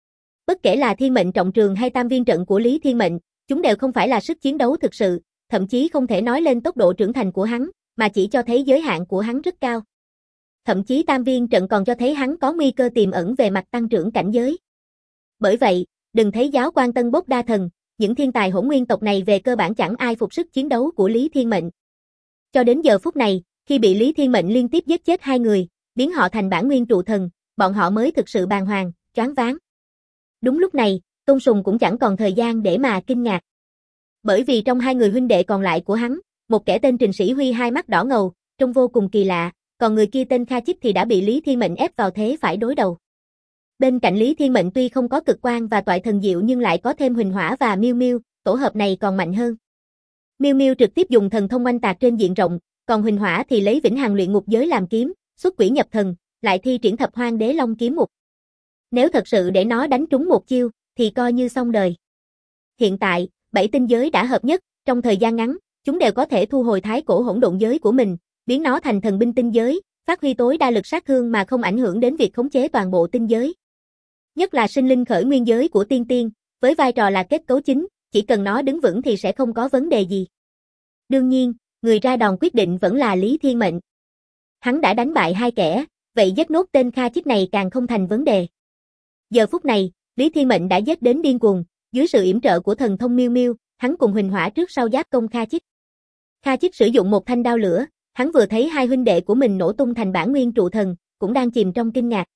A: Bất kể là Thiên Mệnh Trọng Trường hay Tam Viên Trận của Lý Thiên Mệnh, chúng đều không phải là sức chiến đấu thực sự, thậm chí không thể nói lên tốc độ trưởng thành của hắn, mà chỉ cho thấy giới hạn của hắn rất cao. Thậm chí Tam Viên Trận còn cho thấy hắn có nguy cơ tiềm ẩn về mặt tăng trưởng cảnh giới. Bởi vậy, đừng thấy giáo quan Tân Bốc Đa Thần, những thiên tài hỗn nguyên tộc này về cơ bản chẳng ai phục sức chiến đấu của Lý Thiên Mệnh. Cho đến giờ phút này, khi bị Lý Thiên Mệnh liên tiếp giết chết hai người, biến họ thành Bản Nguyên Trụ Thần, bọn họ mới thực sự bàng hoàng, choáng váng. Đúng lúc này, Tôn Sùng cũng chẳng còn thời gian để mà kinh ngạc. Bởi vì trong hai người huynh đệ còn lại của hắn, một kẻ tên Trình Sĩ Huy hai mắt đỏ ngầu, trông vô cùng kỳ lạ, còn người kia tên Kha Chích thì đã bị Lý Thiên Mệnh ép vào thế phải đối đầu. Bên cạnh Lý Thiên Mệnh tuy không có Cực Quang và Toại Thần Diệu nhưng lại có thêm Huỳnh Hỏa và Miêu Miêu, tổ hợp này còn mạnh hơn. Miêu Miêu trực tiếp dùng thần thông oanh tạc trên diện rộng, còn Huỳnh Hỏa thì lấy Vĩnh Hằng Luyện Ngục Giới làm kiếm, xuất quỷ nhập thần, lại thi triển Thập Hoang Đế Long kiếm mục. Nếu thật sự để nó đánh trúng một chiêu, thì coi như xong đời. Hiện tại, 7 tinh giới đã hợp nhất, trong thời gian ngắn, chúng đều có thể thu hồi thái cổ hỗn độn giới của mình, biến nó thành thần binh tinh giới, phát huy tối đa lực sát thương mà không ảnh hưởng đến việc khống chế toàn bộ tinh giới. Nhất là sinh linh khởi nguyên giới của tiên tiên, với vai trò là kết cấu chính, chỉ cần nó đứng vững thì sẽ không có vấn đề gì. Đương nhiên, người ra đòn quyết định vẫn là Lý Thiên Mệnh. Hắn đã đánh bại hai kẻ, vậy giết nốt tên Kha Chích này càng không thành vấn đề. Giờ phút này, Lý Thiên Mệnh đã giết đến điên cuồng, dưới sự yểm trợ của thần thông Miêu Miêu, hắn cùng Huỳnh Hỏa trước sau giáp công Kha Chích. Kha Chích sử dụng một thanh đao lửa, hắn vừa thấy hai huynh đệ của mình nổ tung thành Bản Nguyên Trụ Thần, cũng đang chìm trong kinh ngạc.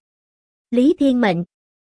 A: Lý Thiên Mệnh.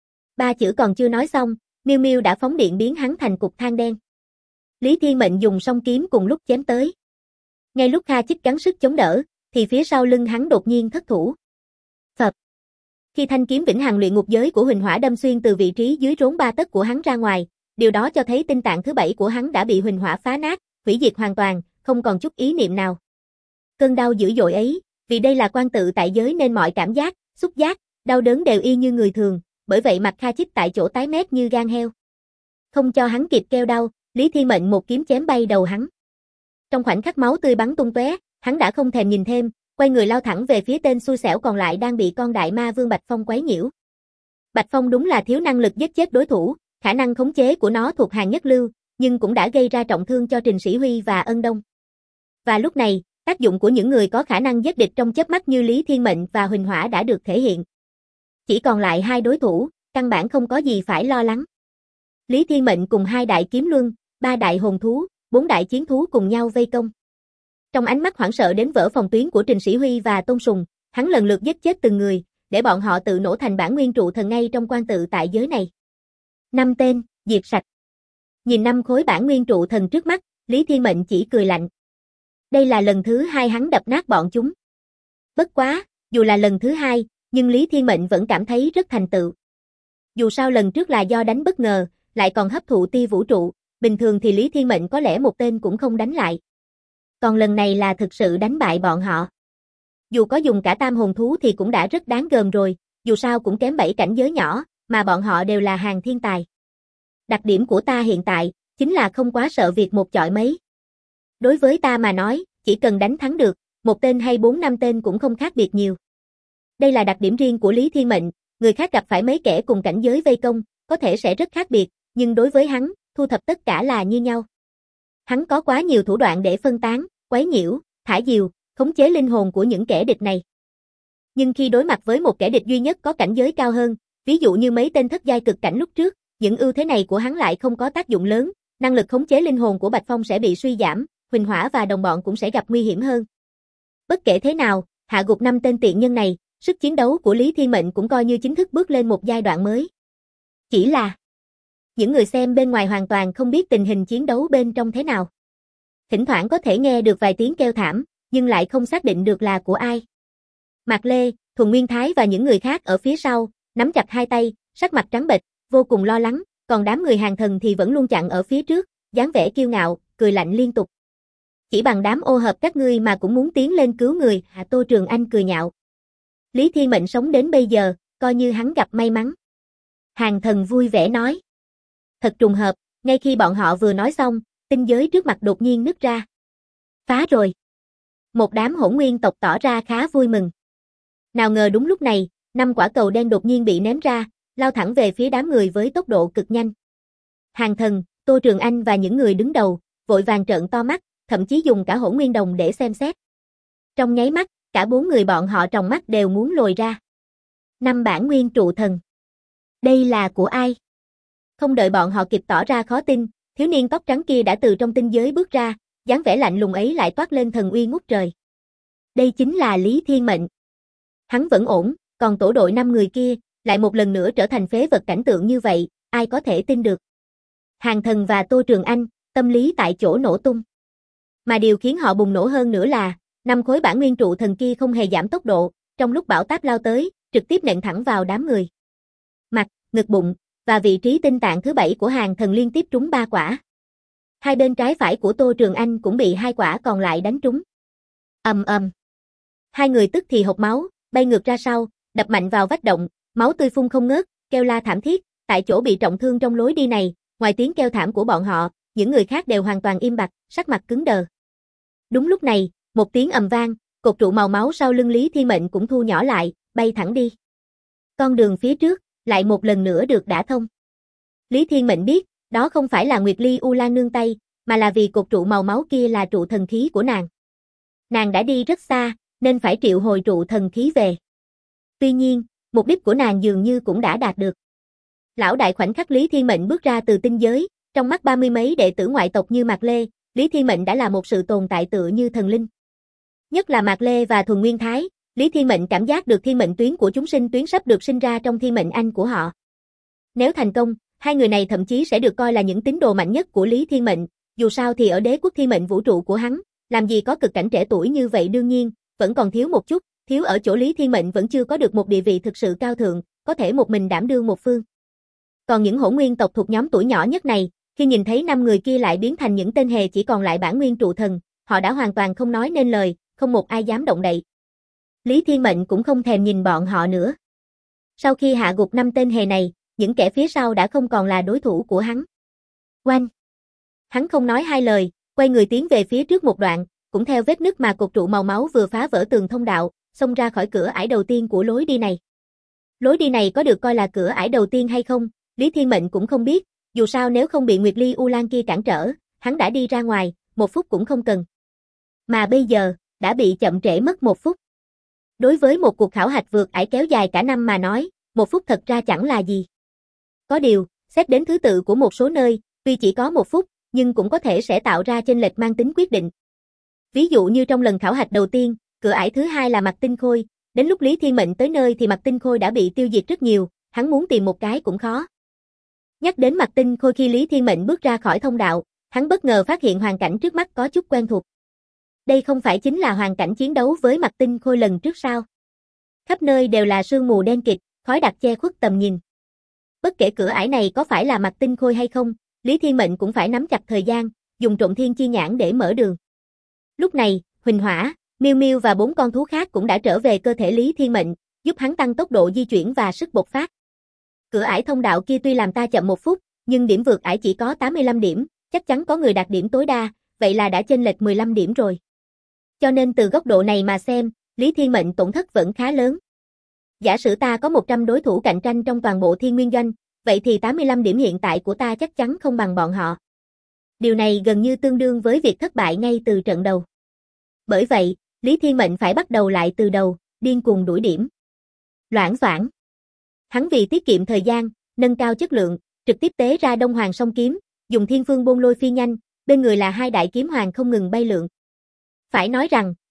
A: Ba chữ còn chưa nói xong, Miêu Miêu đã phóng điện biến hắn thành cục than đen. Lý Thiên Mệnh dùng song kiếm cùng lúc chém tới. Ngay lúc Kha Chích gắng sức chống đỡ, thì phía sau lưng hắn đột nhiên thất thủ. Phập. Khi thanh kiếm Vĩnh Hằng Luyện Ngục Giới của Huỳnh Hỏa đâm xuyên từ vị trí dưới rốn 3 tấc của hắn ra ngoài, điều đó cho thấy tinh tạng thứ 7 của hắn đã bị Huỳnh Hỏa phá nát, hủy diệt hoàn toàn, không còn chút ý niệm nào. Cơn đau dữ dội ấy, vì đây là quan tự tại giới nên mọi cảm giác, xúc giác, đau đớn đều y như người thường, bởi vậy mặt Kha Chích tại chỗ tái mét như gan heo. Không cho hắn kịp kêu đau, Lý Thiên Mệnh một kiếm chém bay đầu hắn. Trong khoảnh khắc máu tươi bắn tung tóe, hắn đã không thèm nhìn thêm, quay người lao thẳng về phía tên xui xẻo còn lại đang bị con đại ma vương Bạch Phong quấy nhiễu. Bạch Phong đúng là thiếu năng lực giết chết đối thủ, khả năng khống chế của nó thuộc hàng nhất lưu, nhưng cũng đã gây ra trọng thương cho Trình Sĩ Huy và Ân Đông. Và lúc này, tác dụng của những người có khả năng giết địch trong chớp mắt như Lý Thiên Mệnh và Huỳnh Hỏa đã được thể hiện. Chỉ còn lại hai đối thủ, căn bản không có gì phải lo lắng. Lý Thiên Mệnh cùng 2 đại kiếm luân, 3 đại hồn thú, 4 đại chiến thú cùng nhau vây công. Trong ánh mắt hoảng sợ đến vỡ phòng tuyến của Trình Sĩ Huy và Tôn Sùng, hắn lần lượt giết chết từng người, để bọn họ tự nổ thành Bản Nguyên Trụ Thần ngay trong quan tự tại giới này. 5 tên, diệt sạch. Nhìn 5 khối Bản Nguyên Trụ Thần trước mắt, Lý Thiên Mệnh chỉ cười lạnh. Đây là lần thứ 2 hắn đập nát bọn chúng. Bất quá, dù là lần thứ 2, nhưng Lý Thiên Mệnh vẫn cảm thấy rất thành tựu. Dù sao lần trước là do đánh bất ngờ, lại còn hấp thụ tia vũ trụ, bình thường thì Lý Thiên Mệnh có lẽ một tên cũng không đánh lại. Còn lần này là thực sự đánh bại bọn họ. Dù có dùng cả tam hồn thú thì cũng đã rất đáng gờm rồi, dù sao cũng kém 7 cảnh giới nhỏ, mà bọn họ đều là hàng thiên tài. Đặc điểm của ta hiện tại, chính là không quá sợ việc một chọi mấy. Đối với ta mà nói, chỉ cần đánh thắng được, một tên hay 4-5 tên cũng không khác biệt nhiều. Đây là đặc điểm riêng của Lý Thiên Mệnh, người khác gặp phải mấy kẻ cùng cảnh giới vây công, có thể sẽ rất khác biệt, nhưng đối với hắn, thu thập tất cả là như nhau. Hắn có quá nhiều thủ đoạn để phân tán, quấy nhiễu, thả diều, khống chế linh hồn của những kẻ địch này. Nhưng khi đối mặt với một kẻ địch duy nhất có cảnh giới cao hơn, ví dụ như mấy tên thất giai cực cảnh lúc trước, những ưu thế này của hắn lại không có tác dụng lớn, năng lực khống chế linh hồn của Bạch Phong sẽ bị suy giảm, Huỳnh Hỏa và đồng bọn cũng sẽ gặp nguy hiểm hơn. Bất kể thế nào, hạ gục 5 tên tiện nhân này, sức chiến đấu của Lý Thiên Mệnh cũng coi như chính thức bước lên một giai đoạn mới. Chỉ là những người xem bên ngoài hoàn toàn không biết tình hình chiến đấu bên trong thế nào. Thỉnh thoảng có thể nghe được vài tiếng kêu thảm, nhưng lại không xác định được là của ai. Mạc Lê, Thuần Nguyên Thái và những người khác ở phía sau, nắm chặt hai tay, sắc mặt trắng bệch, vô cùng lo lắng, còn đám người Hàng Thần thì vẫn luôn chặn ở phía trước, dáng vẻ kiêu ngạo, cười lạnh liên tục. Chỉ bằng đám ô hợp các ngươi mà cũng muốn tiến lên cứu người, Tô Trường Anh cười nhạo. Lý Thiên Mệnh sống đến bây giờ, coi như hắn gặp may mắn. Hàng Thần vui vẻ nói. Thật trùng hợp, ngay khi bọn họ vừa nói xong, tinh giới trước mặt đột nhiên nứt ra. Phá rồi. Một đám hỗn nguyên tộc tỏ ra khá vui mừng. Nào ngờ đúng lúc này, 5 quả cầu đen đột nhiên bị ném ra, lao thẳng về phía đám người với tốc độ cực nhanh. Hàng Thần, Tô Trường Anh và những người đứng đầu, vội vàng trợn to mắt, thậm chí dùng cả hỗn nguyên đồng để xem xét. Trong nháy mắt, cả 4 người bọn họ tròng mắt đều muốn lồi ra. 5 bản nguyên trụ thần. Đây là của ai? Không đợi bọn họ kịp tỏ ra khó tin, thiếu niên tóc trắng kia đã từ trong tinh giới bước ra, dáng vẻ lạnh lùng ấy lại toát lên thần uy ngút trời. Đây chính là Lý Thiên Mệnh. Hắn vẫn ổn, còn tổ đội 5 người kia, lại một lần nữa trở thành phế vật cảnh tượng như vậy, ai có thể tin được. Hàng Thần và Tô Trường Anh, tâm lý tại chỗ nổ tung. Mà điều khiến họ bùng nổ hơn nữa là, 5 khối bản nguyên trụ thần kia không hề giảm tốc độ, trong lúc bão táp lao tới, trực tiếp nện thẳng vào đám người. Mặt, ngực bụng, và vị trí tinh tạng thứ 7 của Hàng Thần liên tiếp trúng 3 quả. Hai bên trái phải của Tô Trường Anh cũng bị 2 quả còn lại đánh trúng. Ầm ầm. Hai người tức thì hộc máu, bay ngược ra sau, đập mạnh vào vách động, máu tươi phun không ngớt, kêu la thảm thiết, tại chỗ bị trọng thương trong lối đi này, ngoài tiếng kêu thảm của bọn họ, những người khác đều hoàn toàn im bặt, sắc mặt cứng đờ. Đúng lúc này, một tiếng ầm vang, cột trụ màu máu sau lưng Lý Thiên Mệnh cũng thu nhỏ lại, bay thẳng đi. Con đường phía trước, lại một lần nữa được đả thông. Lý Thiên Mệnh biết, đó không phải là Nguyệt Ly U Lan nương tay, mà là vì cột trụ màu máu kia là trụ thần khí của nàng. Nàng đã đi rất xa, nên phải triệu hồi trụ thần khí về. Tuy nhiên, mục đích của nàng dường như cũng đã đạt được. Lão đại khoảnh khắc Lý Thiên Mệnh bước ra từ tinh giới, trong mắt 30 mấy đệ tử ngoại tộc như Mạc Lê, Lý Thiên Mệnh đã là một sự tồn tại tựa như thần linh. Nhất là Mạc Lê và Thuần Nguyên Thái, Lý Thiên Mệnh cảm giác được thiên mệnh tuyến của chúng sinh tuyến sắp được sinh ra trong thiên mệnh anh của họ. Nếu thành công, hai người này thậm chí sẽ được coi là những tín đồ mạnh nhất của Lý Thiên Mệnh, dù sao thì ở đế quốc thiên mệnh vũ trụ của hắn, làm gì có cực cảnh trẻ tuổi như vậy đương nhiên, vẫn còn thiếu một chút, thiếu ở chỗ Lý Thiên Mệnh vẫn chưa có được một địa vị thực sự cao thượng, có thể một mình đảm đương một phương. Còn những hỗn nguyên tộc thuộc nhóm tuổi nhỏ nhất này, khi nhìn thấy 5 người kia lại biến thành những tên hề chỉ còn lại bản nguyên trụ thần, họ đã hoàn toàn không nói nên lời, không một ai dám động đậy. Lý Thiên Mệnh cũng không thèm nhìn bọn họ nữa. Sau khi hạ gục 5 tên hề này, những kẻ phía sau đã không còn là đối thủ của hắn. Oanh! Hắn không nói hai lời, quay người tiến về phía trước một đoạn, cũng theo vết nứt mà cột trụ màu máu vừa phá vỡ tường thông đạo, xông ra khỏi cửa ải đầu tiên của lối đi này. Lối đi này có được coi là cửa ải đầu tiên hay không, Lý Thiên Mệnh cũng không biết, dù sao nếu không bị Nguyệt Ly U Lan kia cản trở, hắn đã đi ra ngoài, 1 phút cũng không cần. Mà bây giờ, đã bị chậm trễ mất 1 phút. Đối với một cuộc khảo hạch vượt ải kéo dài cả năm mà nói, 1 phút thật ra chẳng là gì. Có điều, xét đến thứ tự của một số nơi, tuy chỉ có 1 phút, nhưng cũng có thể sẽ tạo ra chênh lệch mang tính quyết định. Ví dụ như trong lần khảo hạch đầu tiên, cửa ải thứ 2 là Mạc Tinh Khôi, đến lúc Lý Thiên Mệnh tới nơi thì Mạc Tinh Khôi đã bị tiêu diệt rất nhiều, hắn muốn tìm một cái cũng khó. Nhắc đến Mạc Tinh Khôi khi Lý Thiên Mệnh bước ra khỏi thông đạo, hắn bất ngờ phát hiện hoàn cảnh trước mắt có chút quen thuộc. Đây không phải chính là hoàn cảnh chiến đấu với Mạc Tinh Khôi lần trước sao? Khắp nơi đều là sương mù đen kịt, khói đặc che khuất tầm nhìn. Bất kể cửa ải này có phải là Mạc Tinh Khôi hay không, Lý Thiên Mệnh cũng phải nắm chặt thời gian, dùng trộm thiên chi nhãn để mở đường. Lúc này, Huỳnh Hỏa, Miêu Miêu và 4 con thú khác cũng đã trở về cơ thể Lý Thiên Mệnh, giúp hắn tăng tốc độ di chuyển và sức bộc phát. Cửa ải thông đạo kia tuy làm ta chậm 1 phút, nhưng điểm vượt ải chỉ có 85 điểm, chắc chắn có người đạt điểm tối đa, vậy là đã chênh lệch 15 điểm rồi. Cho nên từ góc độ này mà xem, Lý Thiên Mệnh tổn thất vẫn khá lớn. Giả sử ta có 100 đối thủ cạnh tranh trong toàn bộ Thiên Nguyên Doanh, vậy thì 85 điểm hiện tại của ta chắc chắn không bằng bọn họ. Điều này gần như tương đương với việc thất bại ngay từ trận đầu. Bởi vậy, Lý Thiên Mệnh phải bắt đầu lại từ đầu, điên cuồng đuổi điểm. Loảng xoảng. Hắn vì tiết kiệm thời gian, nâng cao chất lượng, trực tiếp tế ra Đông Hoàng song kiếm, dùng Thiên Phương Bôn Lôi phi nhanh, bên người là 2 đại kiếm hoàng không ngừng bay lượn. Phải nói rằng,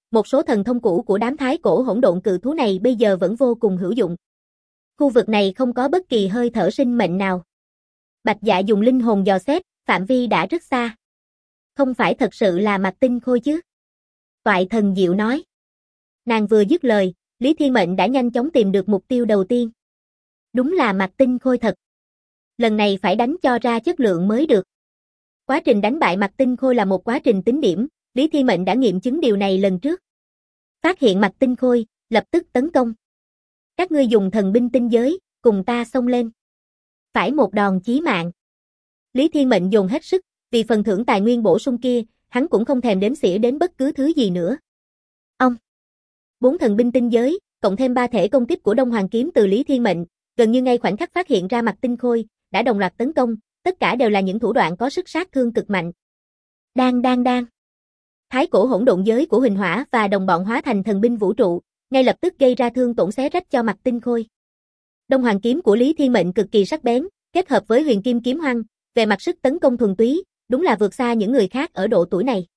A: một số thần thông cũ của đám thái cổ hỗn độn cự thú này bây giờ vẫn vô cùng hữu dụng. Khu vực này không có bất kỳ hơi thở sinh mệnh nào. Bạch Dạ dùng linh hồn dò xét, phạm vi đã rất xa. Không phải thật sự là Mạc Tinh Khôi chứ? Toại Thần Diệu nói. Nàng vừa dứt lời, Lý Thiên Mệnh đã nhanh chóng tìm được mục tiêu đầu tiên. Đúng là Mạc Tinh Khôi thật. Lần này phải đánh cho ra chất lượng mới được. Quá trình đánh bại Mạc Tinh Khôi là một quá trình tính điểm, Lý Thiên Mệnh đã nghiệm chứng điều này lần trước. Phát hiện Mạc Tinh Khôi, lập tức tấn công. Các ngươi dùng thần binh tinh giới, cùng ta xông lên. Phải một đòn chí mạng. Lý Thiên Mệnh dồn hết sức, vì phần thưởng tài nguyên bổ sung kia, hắn cũng không thèm đếm xỉa đến bất cứ thứ gì nữa. Ông. 4 thần binh tinh giới, cộng thêm 3 thể công kích của Đông Hoàng kiếm từ Lý Thiên Mệnh, gần như ngay khoảnh khắc phát hiện ra Mạc Tinh Khôi, đã đồng loạt tấn công, tất cả đều là những thủ đoạn có sức sát thương cực mạnh. Đang. Thái cổ hỗn độn giới của Huỳnh Hỏa và đồng bọn hóa thành thần binh vũ trụ, ngay lập tức gây ra thương tổn xé rách cho Mạc Tinh Khôi. Đông Hoàng kiếm của Lý Thiên Mệnh cực kỳ sắc bén, kết hợp với Huyền Kim kiếm hoang, về mặt sức tấn công thuần túy, đúng là vượt xa những người khác ở độ tuổi này.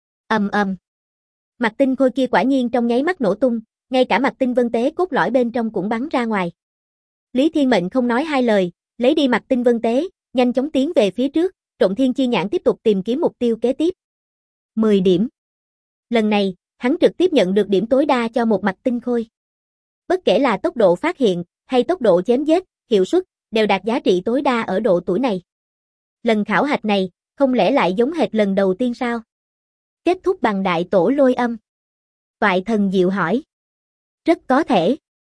A: Ầm. Mạc Tinh Khôi kia quả nhiên trong nháy mắt nổ tung, ngay cả Mạc Tinh Vân Tế cốt lõi bên trong cũng bắn ra ngoài. Lý Thiên Mệnh không nói hai lời, lấy đi Mạc Tinh Vân Tế, nhanh chóng tiến về phía trước, Trộn Thiên Chi Nhãn tiếp tục tìm kiếm mục tiêu kế tiếp. 10 điểm. Lần này, hắn trực tiếp nhận được điểm tối đa cho một Mạc Tinh Khôi. Bất kể là tốc độ phát hiện, hay tốc độ chém giết, hiệu suất, đều đạt giá trị tối đa ở độ tuổi này. Lần khảo hạch này, không lẽ lại giống hệt lần đầu tiên sao? Kết thúc bằng đại tổ lôi âm. Toại Thần Diệu hỏi. Rất có thể.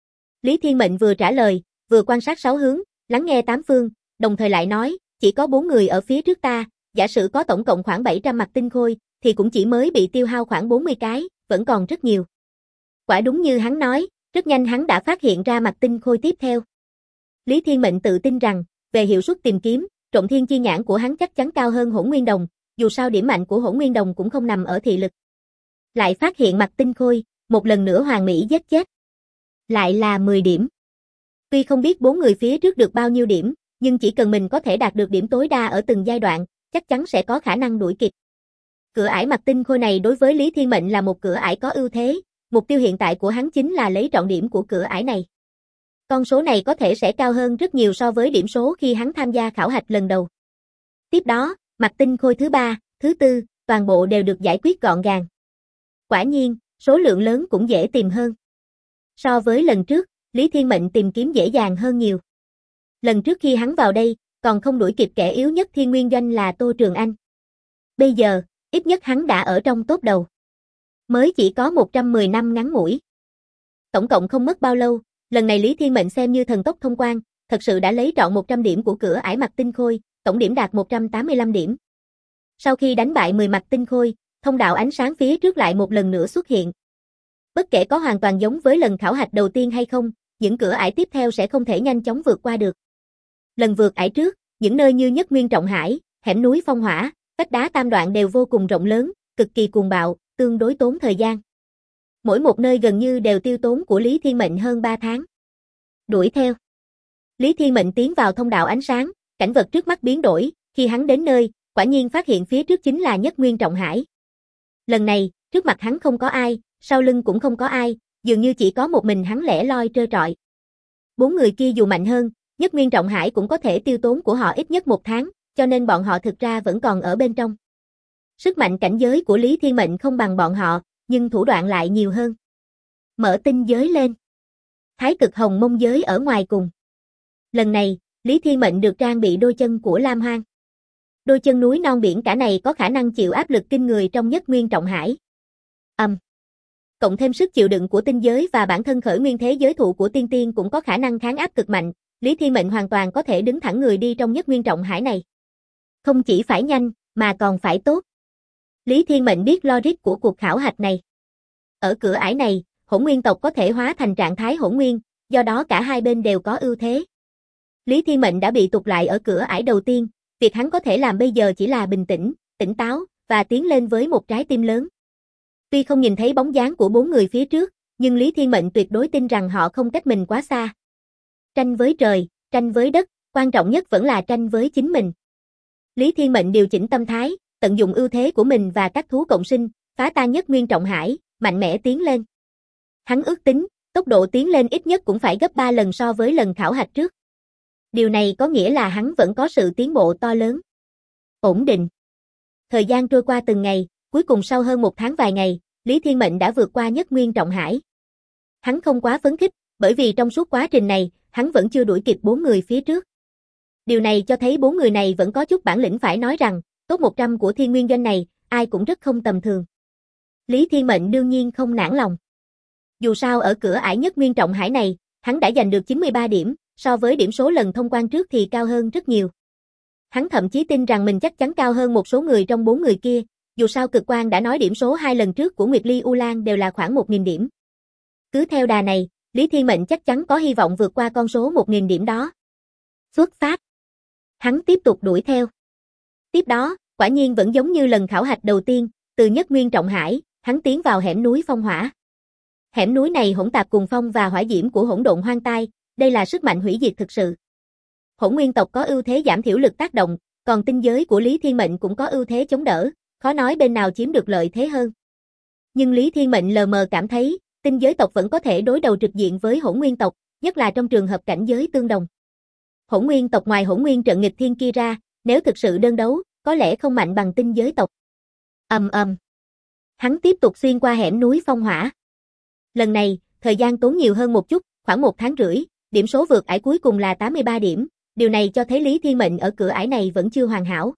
A: Lý Thiên Mệnh vừa trả lời, vừa quan sát 6 hướng, lắng nghe 8 phương, đồng thời lại nói, chỉ có 4 người ở phía trước ta, giả sử có tổng cộng khoảng 700 Mạc Tinh Khôi, thì cũng chỉ mới bị tiêu hao khoảng 40 cái, vẫn còn rất nhiều. Quả đúng như hắn nói, rất nhanh hắn đã phát hiện ra Mạc Tinh Khôi tiếp theo. Lý Thiên Mệnh tự tin rằng, về hiệu suất tìm kiếm, Trộn Thiên Chi Nhãn của hắn chắc chắn cao hơn Hỗn Nguyên Đồng, dù sao điểm mạnh của Hỗn Nguyên Đồng cũng không nằm ở thị lực. Lại phát hiện Mạc Tinh Khôi, một lần nữa hoàn mỹ giết chết. Lại là 10 điểm. Tuy không biết 4 người phía trước được bao nhiêu điểm, nhưng chỉ cần mình có thể đạt được điểm tối đa ở từng giai đoạn, chắc chắn sẽ có khả năng đuổi kịp. Cửa ải Mạc Tinh Khôi này đối với Lý Thiên Mệnh là một cửa ải có ưu thế, mục tiêu hiện tại của hắn chính là lấy trọn điểm của cửa ải này. Con số này có thể sẽ cao hơn rất nhiều so với điểm số khi hắn tham gia khảo hạch lần đầu. Tiếp đó, Mạc Tinh Khôi thứ 3, thứ 4, toàn bộ đều được giải quyết gọn gàng. Quả nhiên, số lượng lớn cũng dễ tìm hơn. So với lần trước, Lý Thiên Mệnh tìm kiếm dễ dàng hơn nhiều. Lần trước khi hắn vào đây, còn không đuổi kịp kẻ yếu nhất Thiên Nguyên Doanh là Tô Trường Anh. Bây giờ, ít nhất hắn đã ở trong top đầu. Mới chỉ có 110 năm ngắn ngủi. Tổng cộng không mất bao lâu, lần này Lý Thiên Mệnh xem như thần tốc thông quan, thật sự đã lấy trọn 100 điểm của cửa ải Mạc Tinh Khôi, tổng điểm đạt 185 điểm. Sau khi đánh bại 10 Mạc Tinh Khôi, thông đạo ánh sáng phía trước lại một lần nữa xuất hiện. Bất kể có hoàn toàn giống với lần khảo hạch đầu tiên hay không, những cửa ải tiếp theo sẽ không thể nhanh chóng vượt qua được. Lần vượt ải trước, những nơi như Nhất Nguyên Trọng Hải, hẻm núi Phong Hỏa, vách đá tam đoạn đều vô cùng rộng lớn, cực kỳ cuồng bạo, tương đối tốn thời gian. Mỗi một nơi gần như đều tiêu tốn của Lý Thiên Mệnh hơn 3 tháng. Đuổi theo. Lý Thiên Mệnh tiến vào thông đạo ánh sáng, cảnh vật trước mắt biến đổi, khi hắn đến nơi, quả nhiên phát hiện phía trước chính là Nhất Nguyên Trọng Hải. Lần này, trước mặt hắn không có ai, sau lưng cũng không có ai, dường như chỉ có một mình hắn lẻ loi trơ trọi. 4 người kia dù mạnh hơn, Nhất Nguyên Trọng Hải cũng có thể tiêu tốn của họ ít nhất 1 tháng, cho nên bọn họ thực ra vẫn còn ở bên trong. Sức mạnh cảnh giới của Lý Thiên Mệnh không bằng bọn họ, nhưng thủ đoạn lại nhiều hơn. Mở tinh giới lên. Thái Cực Hồng Mông giới ở ngoài cùng. Lần này, Lý Thiên Mệnh được trang bị đôi chân của Lam Hoang. Đôi chân núi non biển cả này có khả năng chịu áp lực kinh người trong Nhất Nguyên Trọng Hải. Cộng thêm sức chịu đựng của tinh giới và bản thân khởi nguyên thế giới thụ của tiên tiên cũng có khả năng kháng áp cực mạnh, Lý Thiên Mệnh hoàn toàn có thể đứng thẳng người đi trong Nhất Nguyên Trọng Hải này. Không chỉ phải nhanh, mà còn phải tốt. Lý Thiên Mệnh biết logic của cuộc khảo hạch này. Ở cửa ải này, Hỗn Nguyên tộc có thể hóa thành trạng thái hỗn nguyên, do đó cả hai bên đều có ưu thế. Lý Thiên Mệnh đã bị tụt lại ở cửa ải đầu tiên, việc hắn có thể làm bây giờ chỉ là bình tĩnh, tỉnh táo, và tiến lên với một trái tim lớn. Tuy không nhìn thấy bóng dáng của 4 người phía trước, nhưng Lý Thiên Mệnh tuyệt đối tin rằng họ không cách mình quá xa. Tranh với trời, tranh với đất, quan trọng nhất vẫn là tranh với chính mình. Lý Thiên Mệnh điều chỉnh tâm thái, tận dụng ưu thế của mình và các thú cộng sinh, phá tan Nhất Nguyên Trọng Hải, mạnh mẽ tiến lên. Hắn ước tính, tốc độ tiến lên ít nhất cũng phải gấp 3 lần so với lần khảo hạch trước. Điều này có nghĩa là hắn vẫn có sự tiến bộ to lớn. Ổn định. Thời gian trôi qua từng ngày, cuối cùng sau hơn 1 tháng vài ngày, Lý Thiên Mệnh đã vượt qua Nhất Nguyên Trọng Hải. Hắn không quá phấn khích, bởi vì trong suốt quá trình này, hắn vẫn chưa đuổi kịp 4 người phía trước. Điều này cho thấy 4 người này vẫn có chút bản lĩnh, phải nói rằng, top 100 của Thiên Nguyên Doanh này, ai cũng rất không tầm thường. Lý Thiên Mệnh đương nhiên không nản lòng. Dù sao ở cửa ải Nhất Nguyên Trọng Hải này, hắn đã giành được 93 điểm, so với điểm số lần thông quan trước thì cao hơn rất nhiều. Hắn thậm chí tin rằng mình chắc chắn cao hơn một số người trong 4 người kia, dù sao Cực Quang đã nói điểm số 2 lần trước của Nguyệt Ly U Lan đều là khoảng 1.000 điểm. Cứ theo đà này, Lý Thiên Mệnh chắc chắn có hy vọng vượt qua con số 1.000 điểm đó. Xuất phát. Hắn tiếp tục đuổi theo. Tiếp đó, quả nhiên vẫn giống như lần khảo hạch đầu tiên, từ Nhất Nguyên Trọng Hải, hắn tiến vào hẻm núi Phong Hỏa. Hẻm núi này hỗn tạp cùng phong và hỏa diễm của hỗn độn hoang tai, đây là sức mạnh hủy diệt thực sự. Hỗn nguyên tộc có ưu thế giảm thiểu lực tác động, còn tinh giới của Lý Thiên Mệnh cũng có ưu thế chống đỡ, khó nói bên nào chiếm được lợi thế hơn. Nhưng Lý Thiên Mệnh lờ mờ cảm thấy, tinh giới tộc vẫn có thể đối đầu trực diện với hỗn nguyên tộc, nhất là trong trường hợp cảnh giới tương đồng. Hỗn nguyên tộc ngoài hỗn nguyên trận nghịch thiên kia ra, nếu thực sự đơn đấu, có lẽ không mạnh bằng tinh giới tộc. Hắn tiếp tục xuyên qua hẻm núi Phong Hỏa. Lần này, thời gian tốn nhiều hơn một chút, khoảng 1 tháng rưỡi, điểm số vượt ải cuối cùng là 83 điểm, điều này cho thấy Lý Thiên Mệnh ở cửa ải này vẫn chưa hoàn hảo.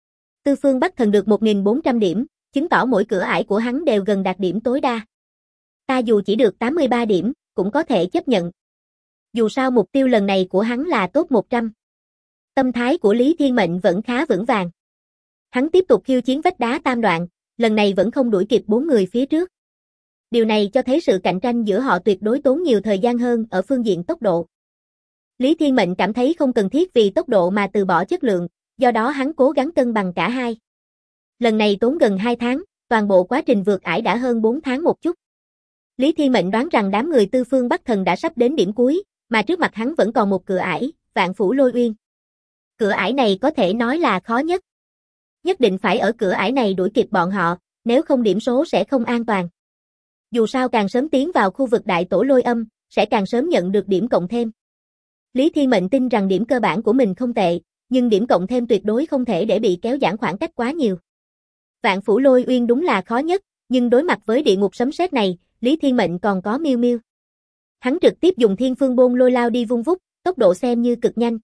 A: Tư Phương Bắc Thần được 1.400 điểm, chứng tỏ mỗi cửa ải của hắn đều gần đạt điểm tối đa. Ta dù chỉ được 83 điểm, cũng có thể chấp nhận. Dù sao mục tiêu lần này của hắn là top 100. Tâm thái của Lý Thiên Mệnh vẫn khá vững vàng. Hắn tiếp tục khiêu chiến vách đá tam đoạn, lần này vẫn không đuổi kịp 4 người phía trước. Điều này cho thấy sự cạnh tranh giữa họ tuyệt đối tốn nhiều thời gian hơn ở phương diện tốc độ. Lý Thiên Mệnh cảm thấy không cần thiết vì tốc độ mà từ bỏ chất lượng, do đó hắn cố gắng cân bằng cả hai. Lần này tốn gần 2 tháng, toàn bộ quá trình vượt ải đã hơn 4 tháng một chút. Lý Thiên Mệnh đoán rằng đám người Tư Phương Bắc Thần đã sắp đến điểm cuối, mà trước mặt hắn vẫn còn một cửa ải, Vạn Phủ Lôi Uyên. Cửa ải này có thể nói là khó nhất. Nhất định phải ở cửa ải này đuổi kịp bọn họ, nếu không điểm số sẽ không an toàn. Dù sao càng sớm tiến vào khu vực đại tổ lôi âm, sẽ càng sớm nhận được điểm cộng thêm. Lý Thiên Mệnh tin rằng điểm cơ bản của mình không tệ, nhưng điểm cộng thêm tuyệt đối không thể để bị kéo giãn khoảng cách quá nhiều. Vạn Phủ Lôi Uyên đúng là khó nhất, nhưng đối mặt với địa ngục sấm sét này, Lý Thiên Mệnh còn có Miêu Miêu. Hắn trực tiếp dùng Thiên Phương Bôn Lôi lao đi vung vút, tốc độ xem như cực nhanh.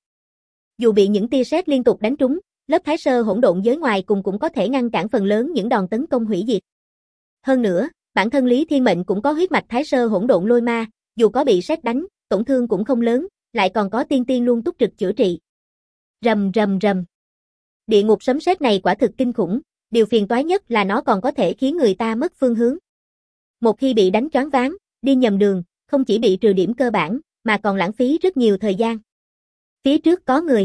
A: Dù bị những tia sét liên tục đánh trúng, lớp Thái Sơ hỗn độn giới ngoài cùng cũng có thể ngăn cản phần lớn những đòn tấn công hủy diệt. Hơn nữa, bản thân Lý Thiên Mệnh cũng có huyết mạch Thái Sơ hỗn độn lôi ma, dù có bị sét đánh, tổn thương cũng không lớn, lại còn có tiên tiên luôn túc trực chữa trị. Rầm rầm rầm. Địa ngục sấm sét này quả thực kinh khủng, điều phiền toái nhất là nó còn có thể khiến người ta mất phương hướng. Một khi bị đánh choáng váng, đi nhầm đường, không chỉ bị trừ điểm cơ bản, mà còn lãng phí rất nhiều thời gian. Phía trước có người.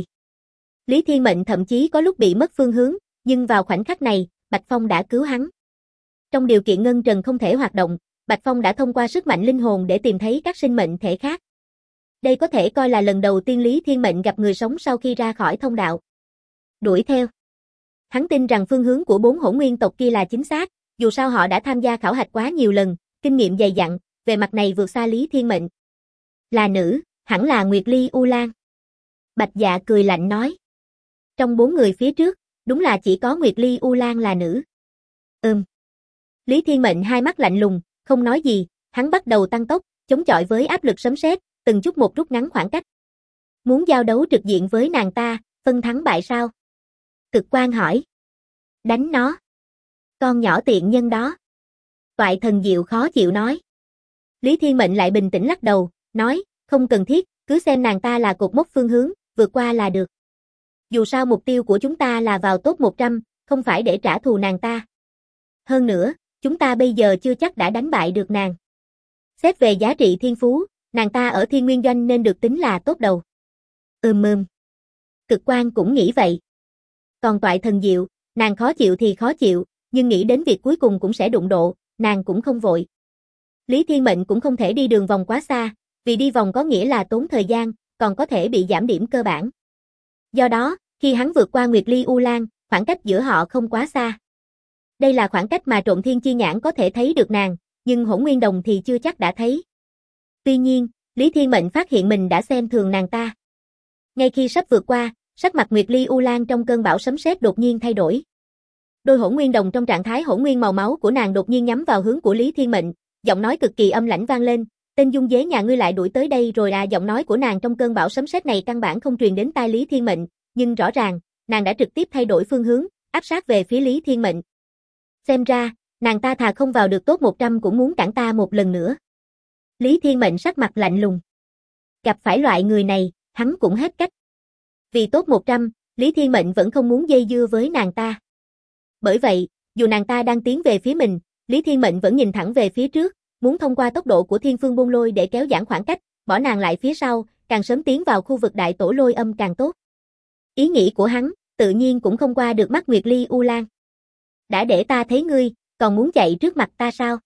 A: Lý Thiên Mệnh thậm chí có lúc bị mất phương hướng, nhưng vào khoảnh khắc này, Bạch Phong đã cứu hắn. Trong điều kiện ngân trần không thể hoạt động, Bạch Phong đã thông qua sức mạnh linh hồn để tìm thấy các sinh mệnh thể khác. Đây có thể coi là lần đầu tiên Lý Thiên Mệnh gặp người sống sau khi ra khỏi thông đạo. Đuổi theo. Hắn tin rằng phương hướng của 4 hỗn nguyên tộc kia là chính xác, dù sao họ đã tham gia khảo hạch quá nhiều lần, kinh nghiệm dày dặn, về mặt này vượt xa Lý Thiên Mệnh. Là nữ, hẳn là Nguyệt Ly U Lan. Bạch Dạ cười lạnh nói. Trong 4 người phía trước, đúng là chỉ có Nguyệt Ly U Lan là nữ. Lý Thiên Mệnh hai mắt lạnh lùng, không nói gì, hắn bắt đầu tăng tốc, chống chọi với áp lực sấm sét, từng chút một rút ngắn khoảng cách. Muốn giao đấu trực diện với nàng ta, phân thắng bại sao? Cực Quang hỏi. Đánh nó. Con nhỏ tiện nhân đó. Toại Thần Diệu khó chịu nói. Lý Thiên Mệnh lại bình tĩnh lắc đầu, nói, không cần thiết, cứ xem nàng ta là cột mốc phương hướng, vượt qua là được. Dù sao mục tiêu của chúng ta là vào top 100, không phải để trả thù nàng ta. Hơn nữa, chúng ta bây giờ chưa chắc đã đánh bại được nàng. Xét về giá trị thiên phú, nàng ta ở Thiên Nguyên Doanh nên được tính là tốt đầu. Cực Quang cũng nghĩ vậy. Còn Toại Thần Diệu, nàng khó chịu thì khó chịu, nhưng nghĩ đến việc cuối cùng cũng sẽ đụng độ, nàng cũng không vội. Lý Thiên Mệnh cũng không thể đi đường vòng quá xa, vì đi vòng có nghĩa là tốn thời gian, còn có thể bị giảm điểm cơ bản. Do đó, khi hắn vượt qua Nguyệt Ly U Lan, khoảng cách giữa họ không quá xa. Đây là khoảng cách mà Trộm Thiên Chi Nhãn có thể thấy được nàng, nhưng Hỗn Nguyên Đồng thì chưa chắc đã thấy. Tuy nhiên, Lý Thiên Mệnh phát hiện mình đã xem thường nàng ta. Ngay khi sắp vượt qua, sắc mặt Nguyệt Ly U Lan trong cơn bão sấm sét đột nhiên thay đổi. Đôi Hỗn Nguyên Đồng trong trạng thái hỗn nguyên màu máu của nàng đột nhiên nhắm vào hướng của Lý Thiên Mệnh, giọng nói cực kỳ âm lãnh vang lên, "Tên dung dế nhà ngươi lại đuổi tới đây rồi à?" Giọng nói của nàng trong cơn bão sấm sét này căn bản không truyền đến tai Lý Thiên Mệnh, nhưng rõ ràng, nàng đã trực tiếp thay đổi phương hướng, áp sát về phía Lý Thiên Mệnh. Xem ra, nàng ta thà không vào được top 100 cũng muốn cản ta một lần nữa. Lý Thiên Mệnh sắc mặt lạnh lùng. Gặp phải loại người này, hắn cũng hết cách. Vì top 100, Lý Thiên Mệnh vẫn không muốn dây dưa với nàng ta. Bởi vậy, dù nàng ta đang tiến về phía mình, Lý Thiên Mệnh vẫn nhìn thẳng về phía trước, muốn thông qua tốc độ của Thiên Phương Bôn Lôi để kéo giãn khoảng cách, bỏ nàng lại phía sau, càng sớm tiến vào khu vực đại tổ lôi âm càng tốt. Ý nghĩ của hắn, tự nhiên cũng không qua được mắt Nguyệt Ly U Lan. Đã để ta thấy ngươi, còn muốn chạy trước mặt ta sao?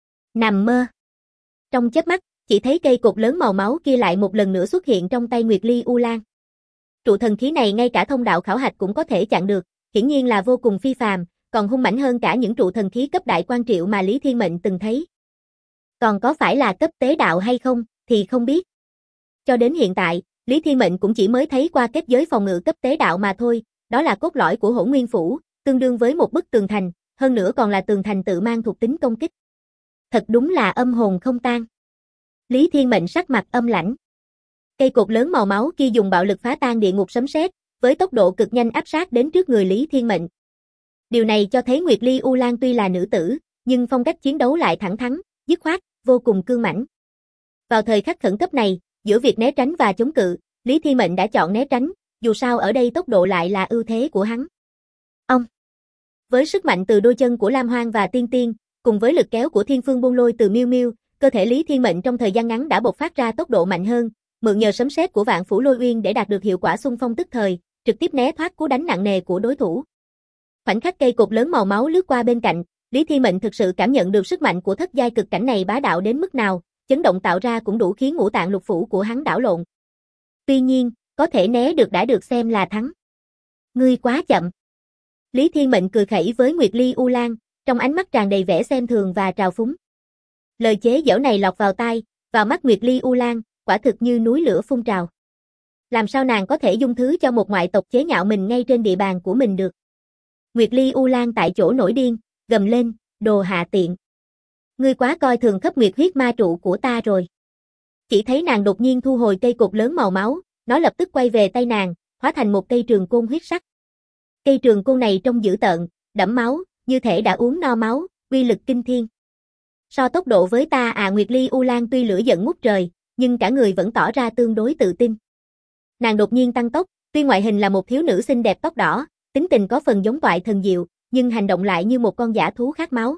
A: Nằm mơ. Trong chớp mắt, chỉ thấy cây cột lớn màu máu kia lại một lần nữa xuất hiện trong tay Nguyệt Ly U Lan. Trụ thần khí này ngay cả thông đạo khảo hạch cũng có thể chặn được, hiển nhiên là vô cùng phi phàm, còn hung mãnh hơn cả những trụ thần khí cấp đại quan triệu mà Lý Thiên Mệnh từng thấy. Còn có phải là cấp tế đạo hay không, thì không biết. Cho đến hiện tại, Lý Thiên Mệnh cũng chỉ mới thấy qua kết giới phòng ngự cấp tế đạo mà thôi, đó là cốt lõi của Hỗn Nguyên Phủ, tương đương với một bức tường thành, hơn nữa còn là tường thành tự mang thuộc tính công kích. Thật đúng là âm hồn không tan. Lý Thiên Mệnh sắc mặt âm lãnh. Cây cột lớn màu máu kia dùng bạo lực phá tan địa ngục sấm sét, với tốc độ cực nhanh áp sát đến trước người Lý Thiên Mệnh. Điều này cho thấy Nguyệt Ly U Lan tuy là nữ tử, nhưng phong cách chiến đấu lại thẳng thắn, dứt khoát, vô cùng cương mãnh. Vào thời khắc khẩn cấp này, giữa việc né tránh và chống cự, Lý Thiên Mệnh đã chọn né tránh, dù sao ở đây tốc độ lại là ưu thế của hắn. Ông. Với sức mạnh từ đôi chân của Lam Hoang và Tiên Tiên, cùng với lực kéo của Thiên Phương Bôn Lôi từ Miêu Miêu, cơ thể Lý Thiên Mệnh trong thời gian ngắn đã bộc phát ra tốc độ mạnh hơn, mượn nhờ sấm sét của Vạn Phủ Lôi Uyên để đạt được hiệu quả xung phong tức thời, trực tiếp né thoát cú đánh nặng nề của đối thủ. Khoảnh khắc cây cột lớn màu máu lướt qua bên cạnh, Lý Thiên Mệnh thực sự cảm nhận được sức mạnh của thất giai cực cảnh này bá đạo đến mức nào, chấn động tạo ra cũng đủ khiến ngũ tạng lục phủ của hắn đảo lộn. Tuy nhiên, có thể né được đã được xem là thắng. Ngươi quá chậm. Lý Thiên Mệnh cười khẩy với Nguyệt Ly U Lan, trong ánh mắt tràn đầy vẻ xem thường và trào phúng. Lời chế giễu này lọt vào tai, vào mắt Nguyệt Ly U Lan, quả thực như núi lửa phun trào. Làm sao nàng có thể dung thứ cho một ngoại tộc chế nhạo mình ngay trên địa bàn của mình được? Nguyệt Ly U Lan tại chỗ nổi điên, gầm lên, đồ hạ tiện. Ngươi quá coi thường khắp nguyệt huyết ma trụ của ta rồi. Chỉ thấy nàng đột nhiên thu hồi cây cột lớn màu máu, nó lập tức quay về tay nàng, hóa thành một cây trường côn huyết sắc. Cây trường côn này trông dữ tợn, đẫm máu, như thể đã uống no máu, uy lực kinh thiên. So tốc độ với ta à, Nguyệt Ly U Lan tuy lửa giận ngút trời, nhưng cả người vẫn tỏ ra tương đối tự tin. Nàng đột nhiên tăng tốc, tuy ngoại hình là một thiếu nữ xinh đẹp tóc đỏ, tính tình có phần giống toại thần diệu, nhưng hành động lại như một con dã thú khát máu.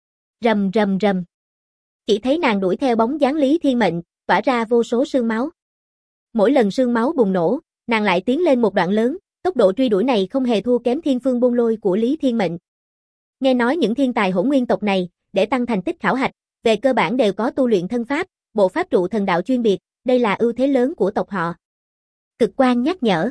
A: Rầm rầm rầm. Chỉ thấy nàng đuổi theo bóng dáng Lý Thiên Mệnh, tỏa ra vô số sương máu. Mỗi lần sương máu bùng nổ, nàng lại tiến lên một đoạn lớn, tốc độ truy đuổi này không hề thua kém Thiên Phương Bôn Lôi của Lý Thiên Mệnh. Nghe nói những thiên tài hỗn nguyên tộc này, để tăng thành tích khảo hạch, về cơ bản đều có tu luyện thân pháp, bộ pháp trụ thần đạo chuyên biệt, đây là ưu thế lớn của tộc họ. Cực Quang nhắc nhở.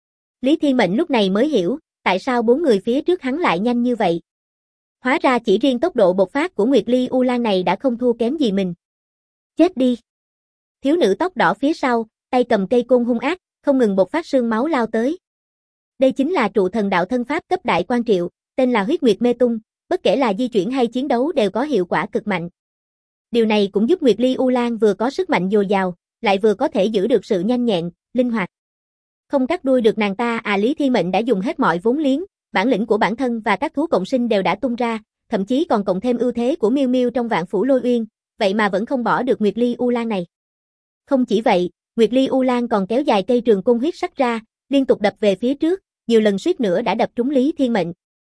A: Lý Thiên Mệnh lúc này mới hiểu, tại sao 4 người phía trước hắn lại nhanh như vậy. Hóa ra chỉ riêng tốc độ bộc phát của Nguyệt Ly U Lan này đã không thua kém gì mình. Chết đi. Thiếu nữ tóc đỏ phía sau, tay cầm cây côn hung ác, không ngừng bộc phát sương máu lao tới. Đây chính là trụ thần đạo thân pháp cấp đại quan triệu, tên là Huyết Nguyệt Mê Tung, bất kể là di chuyển hay chiến đấu đều có hiệu quả cực mạnh. Điều này cũng giúp Nguyệt Ly U Lan vừa có sức mạnh dồi dào, lại vừa có thể giữ được sự nhanh nhẹn, linh hoạt. Không cắt đuôi được nàng ta à, Lý Thiên Mệnh đã dùng hết mọi vốn liếng, bản lĩnh của bản thân và các thú cộng sinh đều đã tung ra, thậm chí còn cộng thêm ưu thế của Miêu Miêu trong Vạn Phủ Lôi Uyên, vậy mà vẫn không bỏ được Nguyệt Ly U Lan này. Không chỉ vậy, Nguyệt Ly U Lan còn kéo dài cây trường côn huyết sắc ra, liên tục đập về phía trước, nhiều lần suýt nữa đã đập trúng Lý Thiên Mệnh.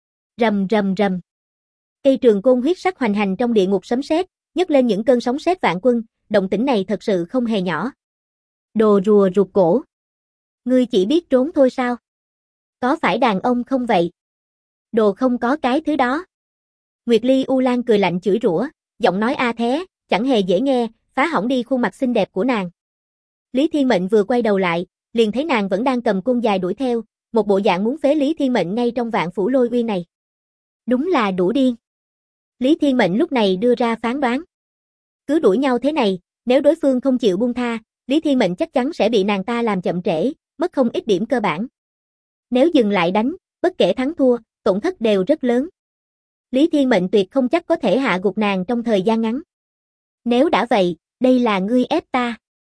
A: Rầm rầm rầm. Cây trường côn huyết sắc hoành hành trong địa ngục sấm sét, nhấc lên những cơn sóng sét vạn quân, động tĩnh này thật sự không hề nhỏ. Đồ rùa rụt cổ. Ngươi chỉ biết trốn thôi sao? Có phải đàn ông không vậy? Đồ không có cái thứ đó. Nguyệt Ly U Lan cười lạnh chửi rủa, giọng nói a thé, chẳng hề dễ nghe, phá hỏng đi khuôn mặt xinh đẹp của nàng. Lý Thiên Mệnh vừa quay đầu lại, liền thấy nàng vẫn đang cầm côn dài đuổi theo, một bộ dạng muốn phế Lý Thiên Mệnh ngay trong Vạn Phủ Lôi Uyên này. Đúng là đủ điên. Lý Thiên Mệnh lúc này đưa ra phán đoán. Cứ đuổi nhau thế này, nếu đối phương không chịu buông tha, Lý Thiên Mệnh chắc chắn sẽ bị nàng ta làm chậm trễ, mất không ít điểm cơ bản. Nếu dừng lại đánh, bất kể thắng thua, tổn thất đều rất lớn. Lý Thiên Mệnh tuyệt không chắc có thể hạ gục nàng trong thời gian ngắn. Nếu đã vậy, đây là ngươi ép ta.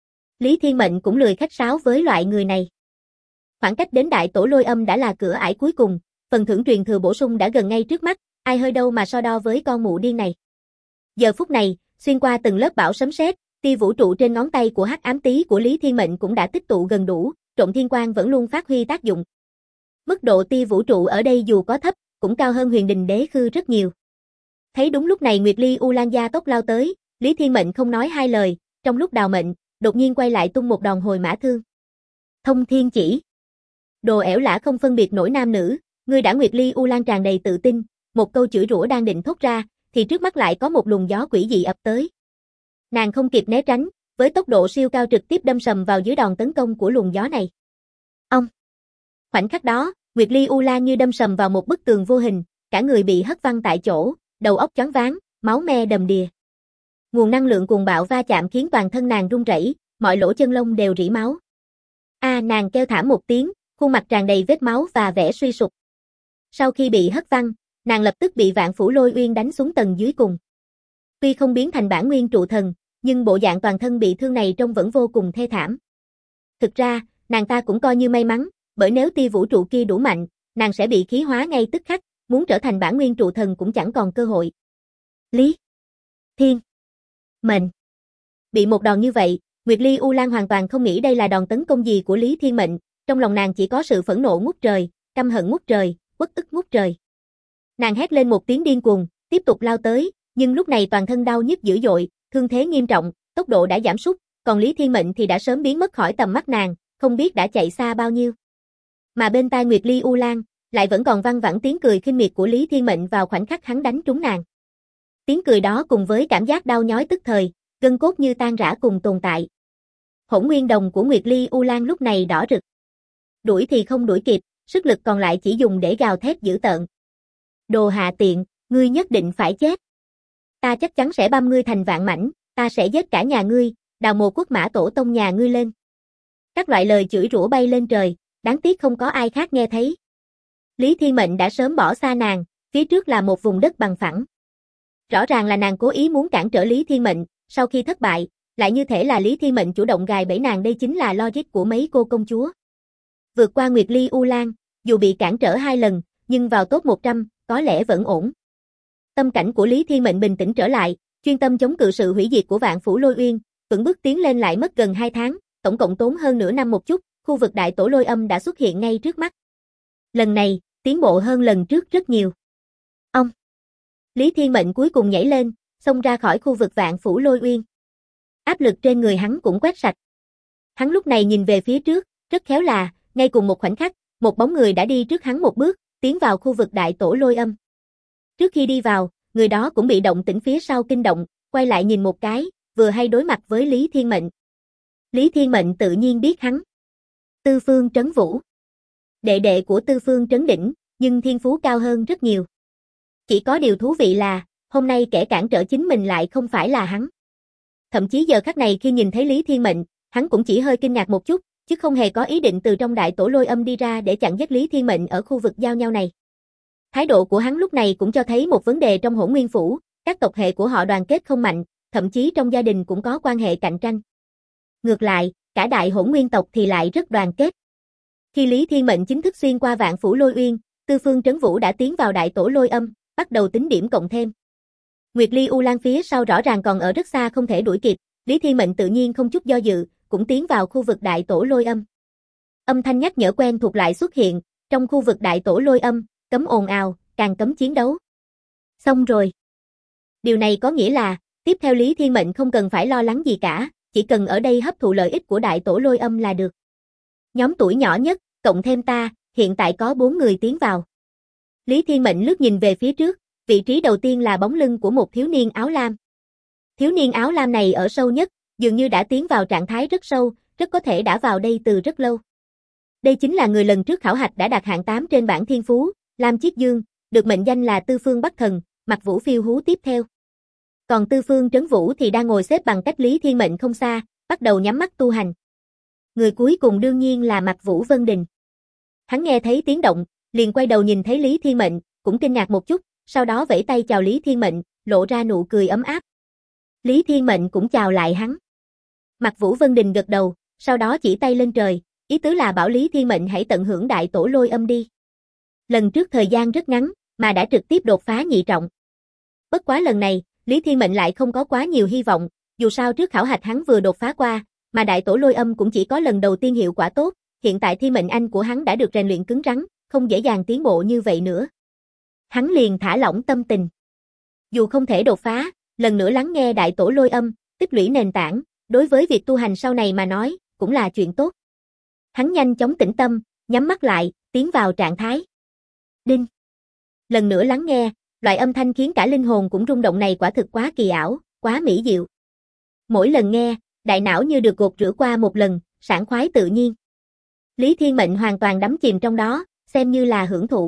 A: Lý Thiên Mệnh cũng lười khách sáo với loại người này. Khoảng cách đến đại tổ lôi âm đã là cửa ải cuối cùng, phần thưởng truyền thừa bổ sung đã gần ngay trước mắt, ai hơi đâu mà so đo với con mụ điên này. Giờ phút này, xuyên qua từng lớp bão sấm sét, tia vũ trụ trên ngón tay của hắc ám tý của Lý Thiên Mệnh cũng đã tích tụ gần đủ, Trộn Thiên Quang vẫn luôn phát huy tác dụng. Mức độ tia vũ trụ ở đây dù có thấp, cũng cao hơn Huyền Đình Đế Khư rất nhiều. Thấy đúng lúc này Nguyệt Ly U Lan gia tốc lao tới, Lý Thiên Mệnh không nói hai lời, trong lúc đào mệnh, đột nhiên quay lại tung một đòn hồi mã thương. Thông thiên chỉ. Đồ ẻo lả không phân biệt nổi nam nữ, ngươi đã. Nguyệt Ly U Lan tràn đầy tự tin, một câu chửi rủa đang định thốt ra, thì trước mắt lại có một luồng gió quỷ dị ập tới. Nàng không kịp né tránh, với tốc độ siêu cao trực tiếp đâm sầm vào dưới đòn tấn công của luồng gió này. Ông. Khoảnh khắc đó, Nguyệt Ly U Lan như đâm sầm vào một bức tường vô hình, cả người bị hất văng tại chỗ, đầu óc choáng váng, máu me đầm đìa. Nguồn năng lượng cuồng bạo va chạm khiến toàn thân nàng run rẩy, mọi lỗ chân lông đều rỉ máu. Nàng kêu thảm một tiếng, khuôn mặt tràn đầy vết máu và vẻ suy sụp. Sau khi bị hất văng, nàng lập tức bị Vạn Phủ Lôi Uyên đánh xuống tầng dưới cùng. Tuy không biến thành bản nguyên trụ thần, nhưng bộ dạng toàn thân bị thương này trông vẫn vô cùng thê thảm. Thực ra, nàng ta cũng coi như may mắn, bởi nếu tia vũ trụ kia đủ mạnh, nàng sẽ bị khí hóa ngay tức khắc, muốn trở thành bản nguyên trụ thần cũng chẳng còn cơ hội. Lý Thiên Mệnh. Bị một đòn như vậy, Nguyệt Ly U Lan hoàn toàn không nghĩ đây là đòn tấn công gì của Lý Thiên Mệnh, trong lòng nàng chỉ có sự phẫn nộ ngút trời, căm hận ngút trời, uất ức ngút trời. Nàng hét lên một tiếng điên cuồng, tiếp tục lao tới, nhưng lúc này toàn thân đau nhức dữ dội, thương thế nghiêm trọng, tốc độ đã giảm sút, còn Lý Thiên Mệnh thì đã sớm biến mất khỏi tầm mắt nàng, không biết đã chạy xa bao nhiêu. Mà bên tai Nguyệt Ly U Lan, lại vẫn còn văng vẳng tiếng cười khinh miệt của Lý Thiên Mệnh vào khoảnh khắc hắn đánh trúng nàng. Tiếng cười đó cùng với cảm giác đau nhói tức thời, gân cốt như tan rã cùng tồn tại. Hỗn nguyên đồng của Nguyệt Ly U Lan lúc này đỏ rực. Đuổi thì không đuổi kịp, sức lực còn lại chỉ dùng để gào thét dữ tợn. Đồ hạ tiện, ngươi nhất định phải chết. Ta chắc chắn sẽ băm ngươi thành vạn mảnh, ta sẽ giết cả nhà ngươi, đào mồ quốc mã tổ tông nhà ngươi lên. Các loại lời chửi rủa bay lên trời, đáng tiếc không có ai khác nghe thấy. Lý Thiên Mệnh đã sớm bỏ xa nàng, phía trước là một vùng đất bằng phẳng. Rõ ràng là nàng cố ý muốn cản trở Lý Thiên Mệnh, sau khi thất bại, lại như thể là Lý Thiên Mệnh chủ động gài bẫy nàng, đây chính là logic của mấy cô công chúa. Vượt qua Nguyệt Ly U Lan, dù bị cản trở 2 lần, nhưng vào top 100, có lẽ vẫn ổn. Tâm cảnh của Lý Thiên Mệnh bình tĩnh trở lại, chuyên tâm chống cự sự hủy diệt của Vạn Phủ Lôi Uyên, vững bước tiến lên lại mất gần 2 tháng, tổng cộng tốn hơn nửa năm một chút, khu vực đại tổ lôi âm đã xuất hiện ngay trước mắt. Lần này, tiến bộ hơn lần trước rất nhiều. Ông. Lý Thiên Mệnh cuối cùng nhảy lên, xông ra khỏi khu vực Vạn Phủ Lôi Uyên. Áp lực trên người hắn cũng quét sạch. Hắn lúc này nhìn về phía trước, rất khéo là, ngay cùng một khoảnh khắc, một bóng người đã đi trước hắn một bước, tiến vào khu vực đại tổ lôi âm. Trước khi đi vào, người đó cũng bị động tĩnh phía sau kinh động, quay lại nhìn một cái, vừa hay đối mặt với Lý Thiên Mệnh. Lý Thiên Mệnh tự nhiên biết hắn. Tư Phương Trấn Vũ. Đệ đệ của Tư Phương Trấn Đỉnh, nhưng thiên phú cao hơn rất nhiều. Chỉ có điều thú vị là, hôm nay kẻ cản trở chính mình lại không phải là hắn. Thậm chí giờ khắc này khi nhìn thấy Lý Thiên Mệnh, hắn cũng chỉ hơi kinh ngạc một chút, chứ không hề có ý định từ trong đại tổ lôi âm đi ra để chặn giết Lý Thiên Mệnh ở khu vực giao nhau này. Thái độ của hắn lúc này cũng cho thấy một vấn đề trong Hỗn Nguyên Phủ, các tộc hệ của họ đoàn kết không mạnh, thậm chí trong gia đình cũng có quan hệ cạnh tranh. Ngược lại, cả đại Hỗn Nguyên tộc thì lại rất đoàn kết. Khi Lý Thiên Mệnh chính thức xuyên qua Vạn Phủ Lôi Uyên, Tư Phương Trấn Vũ đã tiến vào đại tổ lôi âm, bắt đầu tính điểm cộng thêm. Nguyệt Ly U Lan phía sau rõ ràng còn ở rất xa không thể đuổi kịp, Lý Thiên Mệnh tự nhiên không chút do dự, cũng tiến vào khu vực đại tổ lôi âm. Âm thanh nhắc nhở quen thuộc lại xuất hiện, trong khu vực đại tổ lôi âm, cấm ồn ào, càng cấm chiến đấu. Xong rồi. Điều này có nghĩa là, tiếp theo Lý Thiên Mệnh không cần phải lo lắng gì cả, chỉ cần ở đây hấp thụ lợi ích của đại tổ lôi âm là được. Nhóm tuổi nhỏ nhất, cộng thêm ta, hiện tại có 4 người tiến vào. Lý Thiên Mệnh lướt nhìn về phía trước, vị trí đầu tiên là bóng lưng của một thiếu niên áo lam. Thiếu niên áo lam này ở sâu nhất, dường như đã tiến vào trạng thái rất sâu, rất có thể đã vào đây từ rất lâu. Đây chính là người lần trước khảo hạch đã đạt hạng 8 trên bảng thiên phú, Lam Chiết Dương, được mệnh danh là Tư Phương Bắc Thần, Mạc Vũ phiêu hú tiếp theo. Còn Tư Phương Trấn Vũ thì đang ngồi xếp bằng cách Lý Thiên Mệnh không xa, bắt đầu nhắm mắt tu hành. Người cuối cùng đương nhiên là Mạc Vũ Vân Đình. Hắn nghe thấy tiếng động, liền quay đầu nhìn thấy Lý Thiên Mệnh, cũng kinh ngạc một chút, sau đó vẫy tay chào Lý Thiên Mệnh, lộ ra nụ cười ấm áp. Lý Thiên Mệnh cũng chào lại hắn. Mạc Vũ Vân Đình gật đầu, sau đó chỉ tay lên trời, ý tứ là bảo Lý Thiên Mệnh hãy tận hưởng đại tổ lôi âm đi. Lần trước thời gian rất ngắn, mà đã trực tiếp đột phá nhị trọng. Bất quá lần này, Lý Thiên Mệnh lại không có quá nhiều hy vọng, dù sao trước khảo hạch hắn vừa đột phá qua, mà đại tổ lôi âm cũng chỉ có lần đầu tiên hiệu quả tốt, hiện tại Thiên Mệnh Anh của hắn đã được rèn luyện cứng rắn, không dễ dàng tiến bộ như vậy nữa. Hắn liền thả lỏng tâm tình. Dù không thể đột phá, lần nữa lắng nghe đại tổ lôi âm, tích lũy nền tảng, đối với việc tu hành sau này mà nói, cũng là chuyện tốt. Hắn nhanh chóng tĩnh tâm, nhắm mắt lại, tiến vào trạng thái. Đinh. Lần nữa lắng nghe, loại âm thanh khiến cả linh hồn cũng rung động này quả thực quá kỳ ảo, quá mỹ diệu. Mỗi lần nghe, đại não như được gột rửa qua một lần, sảng khoái tự nhiên. Lý Thiên Mệnh hoàn toàn đắm chìm trong đó, xem như là hưởng thụ.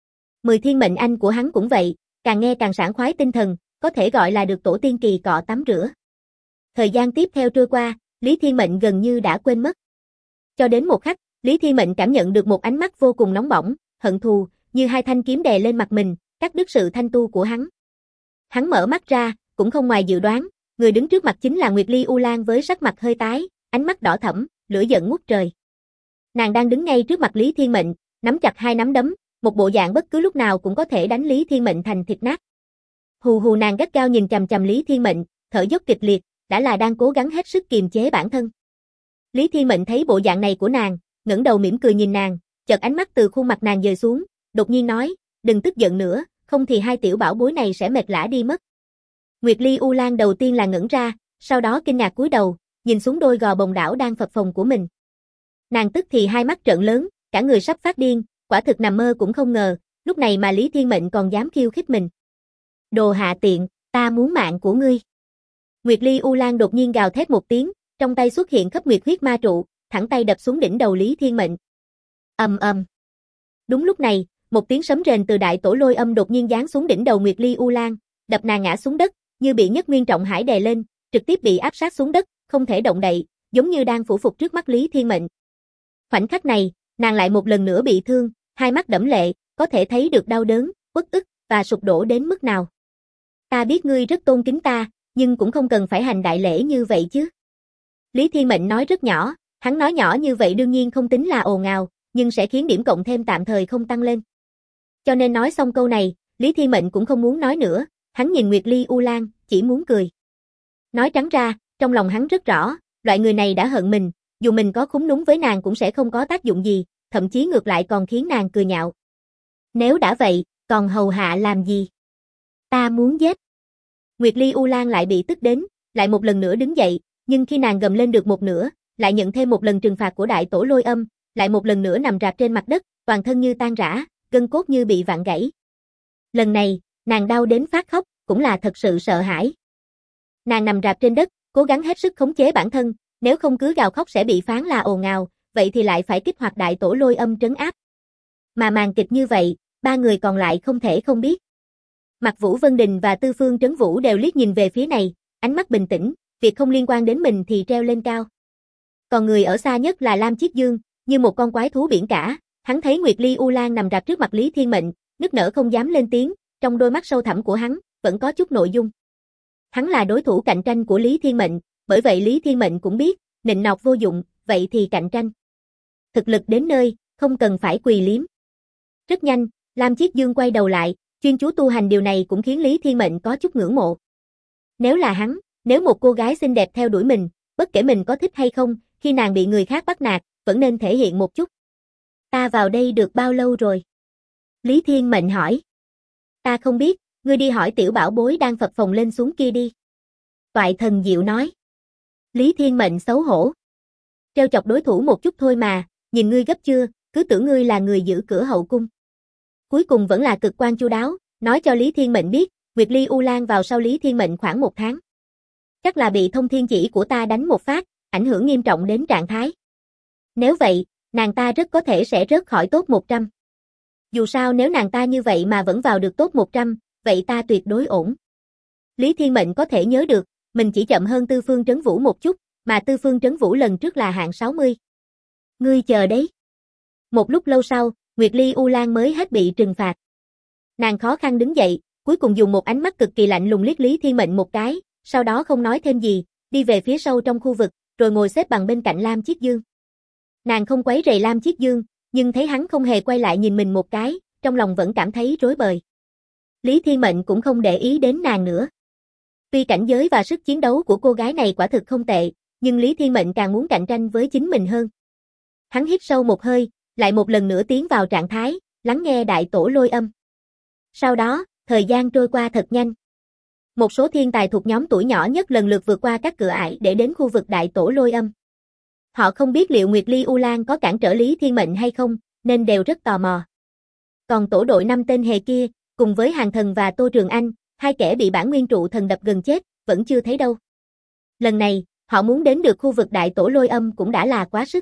A: 10 thiên mệnh anh của hắn cũng vậy, càng nghe càng sảng khoái tinh thần, có thể gọi là được tổ tiên kỳ cọ tắm rửa. Thời gian tiếp theo trôi qua, Lý Thiên Mệnh gần như đã quên mất. Cho đến một khắc, Lý Thiên Mệnh cảm nhận được một ánh mắt vô cùng nóng bỏng, hận thù, như hai thanh kiếm đè lên mặt mình, cắt đứt sự thanh tu của hắn. Hắn mở mắt ra, cũng không ngoài dự đoán, người đứng trước mặt chính là Nguyệt Ly U Lan với sắc mặt hơi tái, ánh mắt đỏ thẫm, lửa giận ngút trời. Nàng đang đứng ngay trước mặt Lý Thiên Mệnh, nắm chặt hai nắm đấm, một bộ dạng bất cứ lúc nào cũng có thể đánh Lý Thiên Mệnh thành thịt nát. Hù hù nàng gắt gao nhìn chằm chằm Lý Thiên Mệnh, thở dốc kịch liệt, đã là đang cố gắng hết sức kiềm chế bản thân. Lý Thiên Mệnh thấy bộ dạng này của nàng, ngẩng đầu mỉm cười nhìn nàng, chợt ánh mắt từ khuôn mặt nàng dời xuống, đột nhiên nói, đừng tức giận nữa, không thì hai tiểu bảo bối này sẽ mệt lả đi mất. Nguyệt Ly U Lan đầu tiên là ngẩn ra, sau đó kinh ngạc cúi đầu, nhìn xuống đôi gò bồng đảo đang phập phồng của mình. Nàng tức thì hai mắt trợn lớn, cả người sắp phát điên, quả thực nằm mơ cũng không ngờ, lúc này mà Lý Thiên Mệnh còn dám khiêu khích mình. Đồ hạ tiện, ta muốn mạng của ngươi. Nguyệt Ly U Lan đột nhiên gào thét một tiếng, trong tay xuất hiện khắp nguyệt huyết ma trụ, thẳng tay đập xuống đỉnh đầu Lý Thiên Mệnh. Ầm ầm. Đúng lúc này, một tiếng sấm rền từ đại tổ lôi âm đột nhiên giáng xuống đỉnh đầu Nguyệt Ly U Lan, đập nàng ngã xuống đất, như bị Nhất Nguyên Trọng Hải đè lên, trực tiếp bị áp sát xuống đất, không thể động đậy, giống như đang phủ phục trước mắt Lý Thiên Mệnh. Khoảnh khắc này, nàng lại một lần nữa bị thương, hai mắt đẫm lệ, có thể thấy được đau đớn, uất ức và sụp đổ đến mức nào. Ta biết ngươi rất tôn kính ta, nhưng cũng không cần phải hành đại lễ như vậy chứ. Lý Thiên Mệnh nói rất nhỏ, hắn nói nhỏ như vậy đương nhiên không tính là ồn ào, nhưng sẽ khiến điểm cộng thêm tạm thời không tăng lên. Cho nên nói xong câu này, Lý Thiên Mệnh cũng không muốn nói nữa, hắn nhìn Nguyệt Ly U Lan, chỉ muốn cười. Nói trắng ra, trong lòng hắn rất rõ, loại người này đã hận mình, dù mình có khúm núm với nàng cũng sẽ không có tác dụng gì, thậm chí ngược lại còn khiến nàng cười nhạo. Nếu đã vậy, còn hầu hạ làm gì? Ta muốn giết. Nguyệt Ly U Lan lại bị tức đến, lại một lần nữa đứng dậy, nhưng khi nàng gầm lên được một nửa, lại nhận thêm một lần trừng phạt của đại tổ lôi âm, lại một lần nữa nằm rạp trên mặt đất, toàn thân như tan rã, gân cốt như bị vặn gãy. Lần này, nàng đau đến phát khóc, cũng là thật sự sợ hãi. Nàng nằm rạp trên đất, cố gắng hết sức khống chế bản thân, nếu không cứ gào khóc sẽ bị phán là ồn ào, vậy thì lại phải kích hoạt đại tổ lôi âm trấn áp. Mà màn kịch như vậy, ba người còn lại không thể không biết. Mạc Vũ Vân Đình và Tư Phương Trấn Vũ đều liếc nhìn về phía này, ánh mắt bình tĩnh, việc không liên quan đến mình thì treo lên cao. Còn người ở xa nhất là Lam Chiết Dương, như một con quái thú biển cả, hắn thấy Nguyệt Ly U Lan nằm rạp trước mặt Lý Thiên Mệnh, nức nở không dám lên tiếng, trong đôi mắt sâu thẳm của hắn, vẫn có chút nội dung. Hắn là đối thủ cạnh tranh của Lý Thiên Mệnh, bởi vậy Lý Thiên Mệnh cũng biết, nịnh nọt vô dụng, vậy thì cạnh tranh. Thực lực đến nơi, không cần phải quỳ liếm. Rất nhanh, Lam Chiết Dương quay đầu lại, chuyên chú tu hành, điều này cũng khiến Lý Thiên Mệnh có chút ngưỡng mộ. Nếu là hắn, nếu một cô gái xinh đẹp theo đuổi mình, bất kể mình có thích hay không, khi nàng bị người khác bắt nạt, vẫn nên thể hiện một chút. Ta vào đây được bao lâu rồi? Lý Thiên Mệnh hỏi. Ta không biết, ngươi đi hỏi tiểu bảo bối đang phập phồng lên xuống kia đi. Toại Thần Diệu nói. Lý Thiên Mệnh xấu hổ. Trêu chọc đối thủ một chút thôi mà, nhìn ngươi gấp chưa, cứ tưởng ngươi là người giữ cửa hậu cung. Cuối cùng vẫn là cực quan chu đáo, nói cho Lý Thiên Mệnh biết, Nguyệt Ly U Lan vào sau Lý Thiên Mệnh khoảng 1 tháng. Chắc là bị thông thiên chỉ của ta đánh một phát, ảnh hưởng nghiêm trọng đến trạng thái. Nếu vậy, nàng ta rất có thể sẽ rớt khỏi top 100. Dù sao nếu nàng ta như vậy mà vẫn vào được top 100, vậy ta tuyệt đối ổn. Lý Thiên Mệnh có thể nhớ được, mình chỉ chậm hơn Tư Phương Trấn Vũ một chút, mà Tư Phương Trấn Vũ lần trước là hạng 60. Ngươi chờ đấy. Một lúc lâu sau, Nguyệt Ly U Lan mới hết bị trừng phạt. Nàng khó khăn đứng dậy, cuối cùng dùng một ánh mắt cực kỳ lạnh lùng liếc Lý Thiên Mệnh một cái, sau đó không nói thêm gì, đi về phía sâu trong khu vực, rồi ngồi xếp bằng bên cạnh Lam Chiết Dương. Nàng không quấy rầy Lam Chiết Dương, nhưng thấy hắn không hề quay lại nhìn mình một cái, trong lòng vẫn cảm thấy rối bời. Lý Thiên Mệnh cũng không để ý đến nàng nữa. Tuy cảnh giới và sức chiến đấu của cô gái này quả thực không tệ, nhưng Lý Thiên Mệnh càng muốn cạnh tranh với chính mình hơn. Hắn hít sâu một hơi, lại một lần nữa tiến vào trạng thái, lắng nghe đại tổ lôi âm. Sau đó, thời gian trôi qua thật nhanh. Một số thiên tài thuộc nhóm tuổi nhỏ nhất lần lượt vượt qua các cửa ải để đến khu vực đại tổ lôi âm. Họ không biết liệu Nguyệt Ly U Lan có cản trở Lý Thiên Mệnh hay không, nên đều rất tò mò. Còn tổ đội 5 tên hề kia, cùng với Hàn Thần và Tô Trường Anh, hai kẻ bị bản nguyên trụ thần đập gần chết, vẫn chưa thấy đâu. Lần này, họ muốn đến được khu vực đại tổ lôi âm cũng đã là quá sức.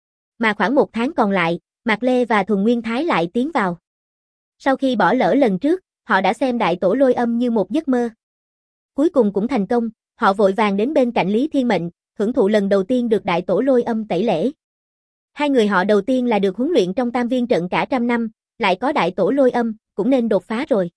A: Mà khoảng 1 tháng còn lại, Mạc Lê và Thuần Nguyên Thái lại tiến vào. Sau khi bỏ lỡ lần trước, họ đã xem đại tổ lôi âm như một giấc mơ. Cuối cùng cũng thành công, họ vội vàng đến bên cạnh Lý Thiên Mệnh, hưởng thụ lần đầu tiên được đại tổ lôi âm tẩy lễ. Hai người họ đầu tiên là được huấn luyện trong tam viên trận cả trăm năm, lại có đại tổ lôi âm, cũng nên đột phá rồi.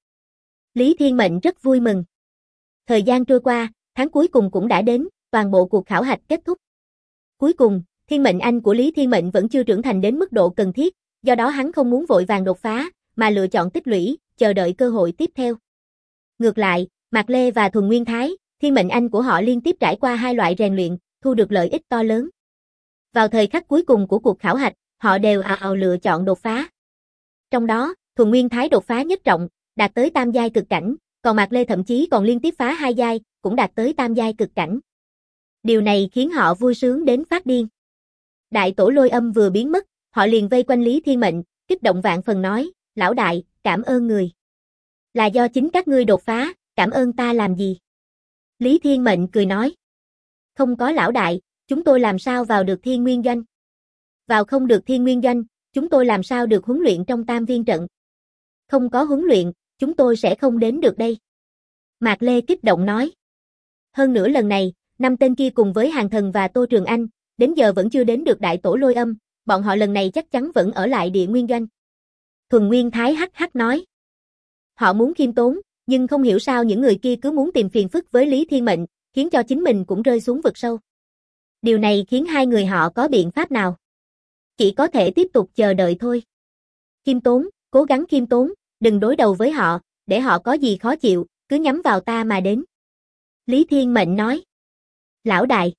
A: Lý Thiên Mệnh rất vui mừng. Thời gian trôi qua, tháng cuối cùng cũng đã đến, toàn bộ cuộc khảo hạch kết thúc. Cuối cùng, Thiên Mệnh Anh của Lý Thiên Mệnh vẫn chưa trưởng thành đến mức độ cần thiết, do đó hắn không muốn vội vàng đột phá, mà lựa chọn tích lũy, chờ đợi cơ hội tiếp theo. Ngược lại, Mạc Lê và Thuần Nguyên Thái, Thiên Mệnh Anh của họ liên tiếp trải qua hai loại rèn luyện, thu được lợi ích to lớn. Vào thời khắc cuối cùng của cuộc khảo hạch, họ đều ào ào lựa chọn đột phá. Trong đó, Thuần Nguyên Thái đột phá nhất trọng, đạt tới tam giai cực cảnh, còn Mạc Lê thậm chí còn liên tiếp phá 2 giai, cũng đạt tới tam giai cực cảnh. Điều này khiến họ vui sướng đến phát điên. Đại tổ lôi âm vừa biến mất, họ liền vây quanh Lý Thiên Mệnh, kích động vạn phần nói, lão đại, cảm ơn người. Là do chính các ngươi đột phá, cảm ơn ta làm gì? Lý Thiên Mệnh cười nói. Không có lão đại, chúng tôi làm sao vào được Thiên Nguyên Doanh? Vào không được Thiên Nguyên Doanh, chúng tôi làm sao được huấn luyện trong tam viên trận? Không có huấn luyện, chúng tôi sẽ không đến được đây. Mạc Lê kích động nói. Hơn nữa lần này, 5 tên kia cùng với Hàn Thần và Tô Trường Anh, đến giờ vẫn chưa đến được đại tổ lôi âm, bọn họ lần này chắc chắn vẫn ở lại địa nguyên doanh. Thuần Nguyên Thái hắc hắc nói. Họ muốn khiêm tốn, nhưng không hiểu sao những người kia cứ muốn tìm phiền phức với Lý Thiên Mệnh, khiến cho chính mình cũng rơi xuống vực sâu. Điều này khiến hai người họ có biện pháp nào? Chỉ có thể tiếp tục chờ đợi thôi. Khiêm tốn, cố gắng khiêm tốn, đừng đối đầu với họ, để họ có gì khó chịu, cứ nhắm vào ta mà đến. Lý Thiên Mệnh nói. Lão đại.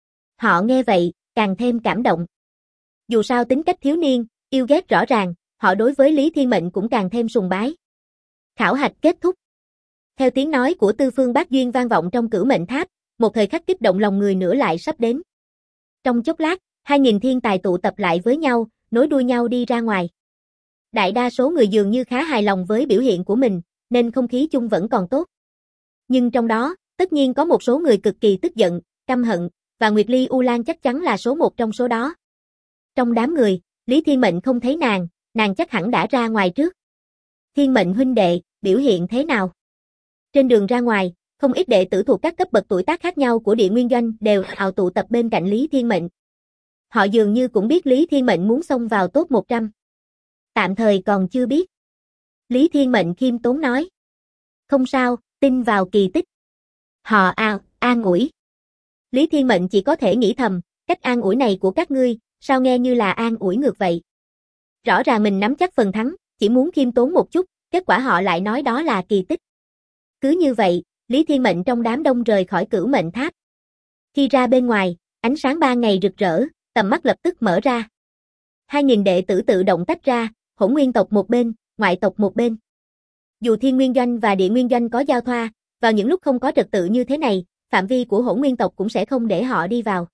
A: Họ nghe vậy, càng thêm cảm động. Dù sao tính cách thiếu niên, yêu ghét rõ ràng, họ đối với Lý Thiên Mệnh cũng càng thêm sùng bái. Khảo hạch kết thúc. Theo tiếng nói của Tư Phương Bác Duyên vang vọng trong Cửu Mệnh Tháp, một thời khắc kích động lòng người nữa lại sắp đến. Trong chốc lát, 2000 thiên tài tụ tập lại với nhau, nối đuôi nhau đi ra ngoài. Đại đa số người dường như khá hài lòng với biểu hiện của mình, nên không khí chung vẫn còn tốt. Nhưng trong đó, tất nhiên có một số người cực kỳ tức giận, căm hận, và Nguyệt Ly U Lan chắc chắn là số một trong số đó. Trong đám người, Lý Thiên Mệnh không thấy nàng chắc hẳn đã ra ngoài trước. Thiên Mệnh huynh đệ, biểu hiện thế nào? Trên đường ra ngoài, không ít đệ tử thuộc các cấp bậc tuổi tác khác nhau của địa nguyên doanh đều ào tụ tập bên cạnh Lý Thiên Mệnh. Họ dường như cũng biết Lý Thiên Mệnh muốn xông vào top 100. Tạm thời còn chưa biết. Lý Thiên Mệnh khiêm tốn nói. Không sao, tin vào kỳ tích. Họ an ủi. Lý Thiên Mệnh chỉ có thể nghĩ thầm, cách an ủi này của các ngươi, sao nghe như là an ủi ngược vậy. Rõ ràng mình nắm chắc phần thắng, chỉ muốn khiêm tốn một chút, kết quả họ lại nói đó là kỳ tích. Cứ như vậy, Lý Thiên Mệnh trong đám đông rời khỏi Cửu Mệnh Tháp. Khi ra bên ngoài, ánh sáng ban ngày rực rỡ, tầm mắt lập tức mở ra. 2000 đệ tử tự động tách ra, Hỗn Nguyên tộc một bên, ngoại tộc một bên. Dù Thiên Nguyên Doanh và Địa Nguyên Doanh có giao thoa, vào những lúc không có trật tự như thế này, phạm vi của Hỗn Nguyên tộc cũng sẽ không để họ đi vào.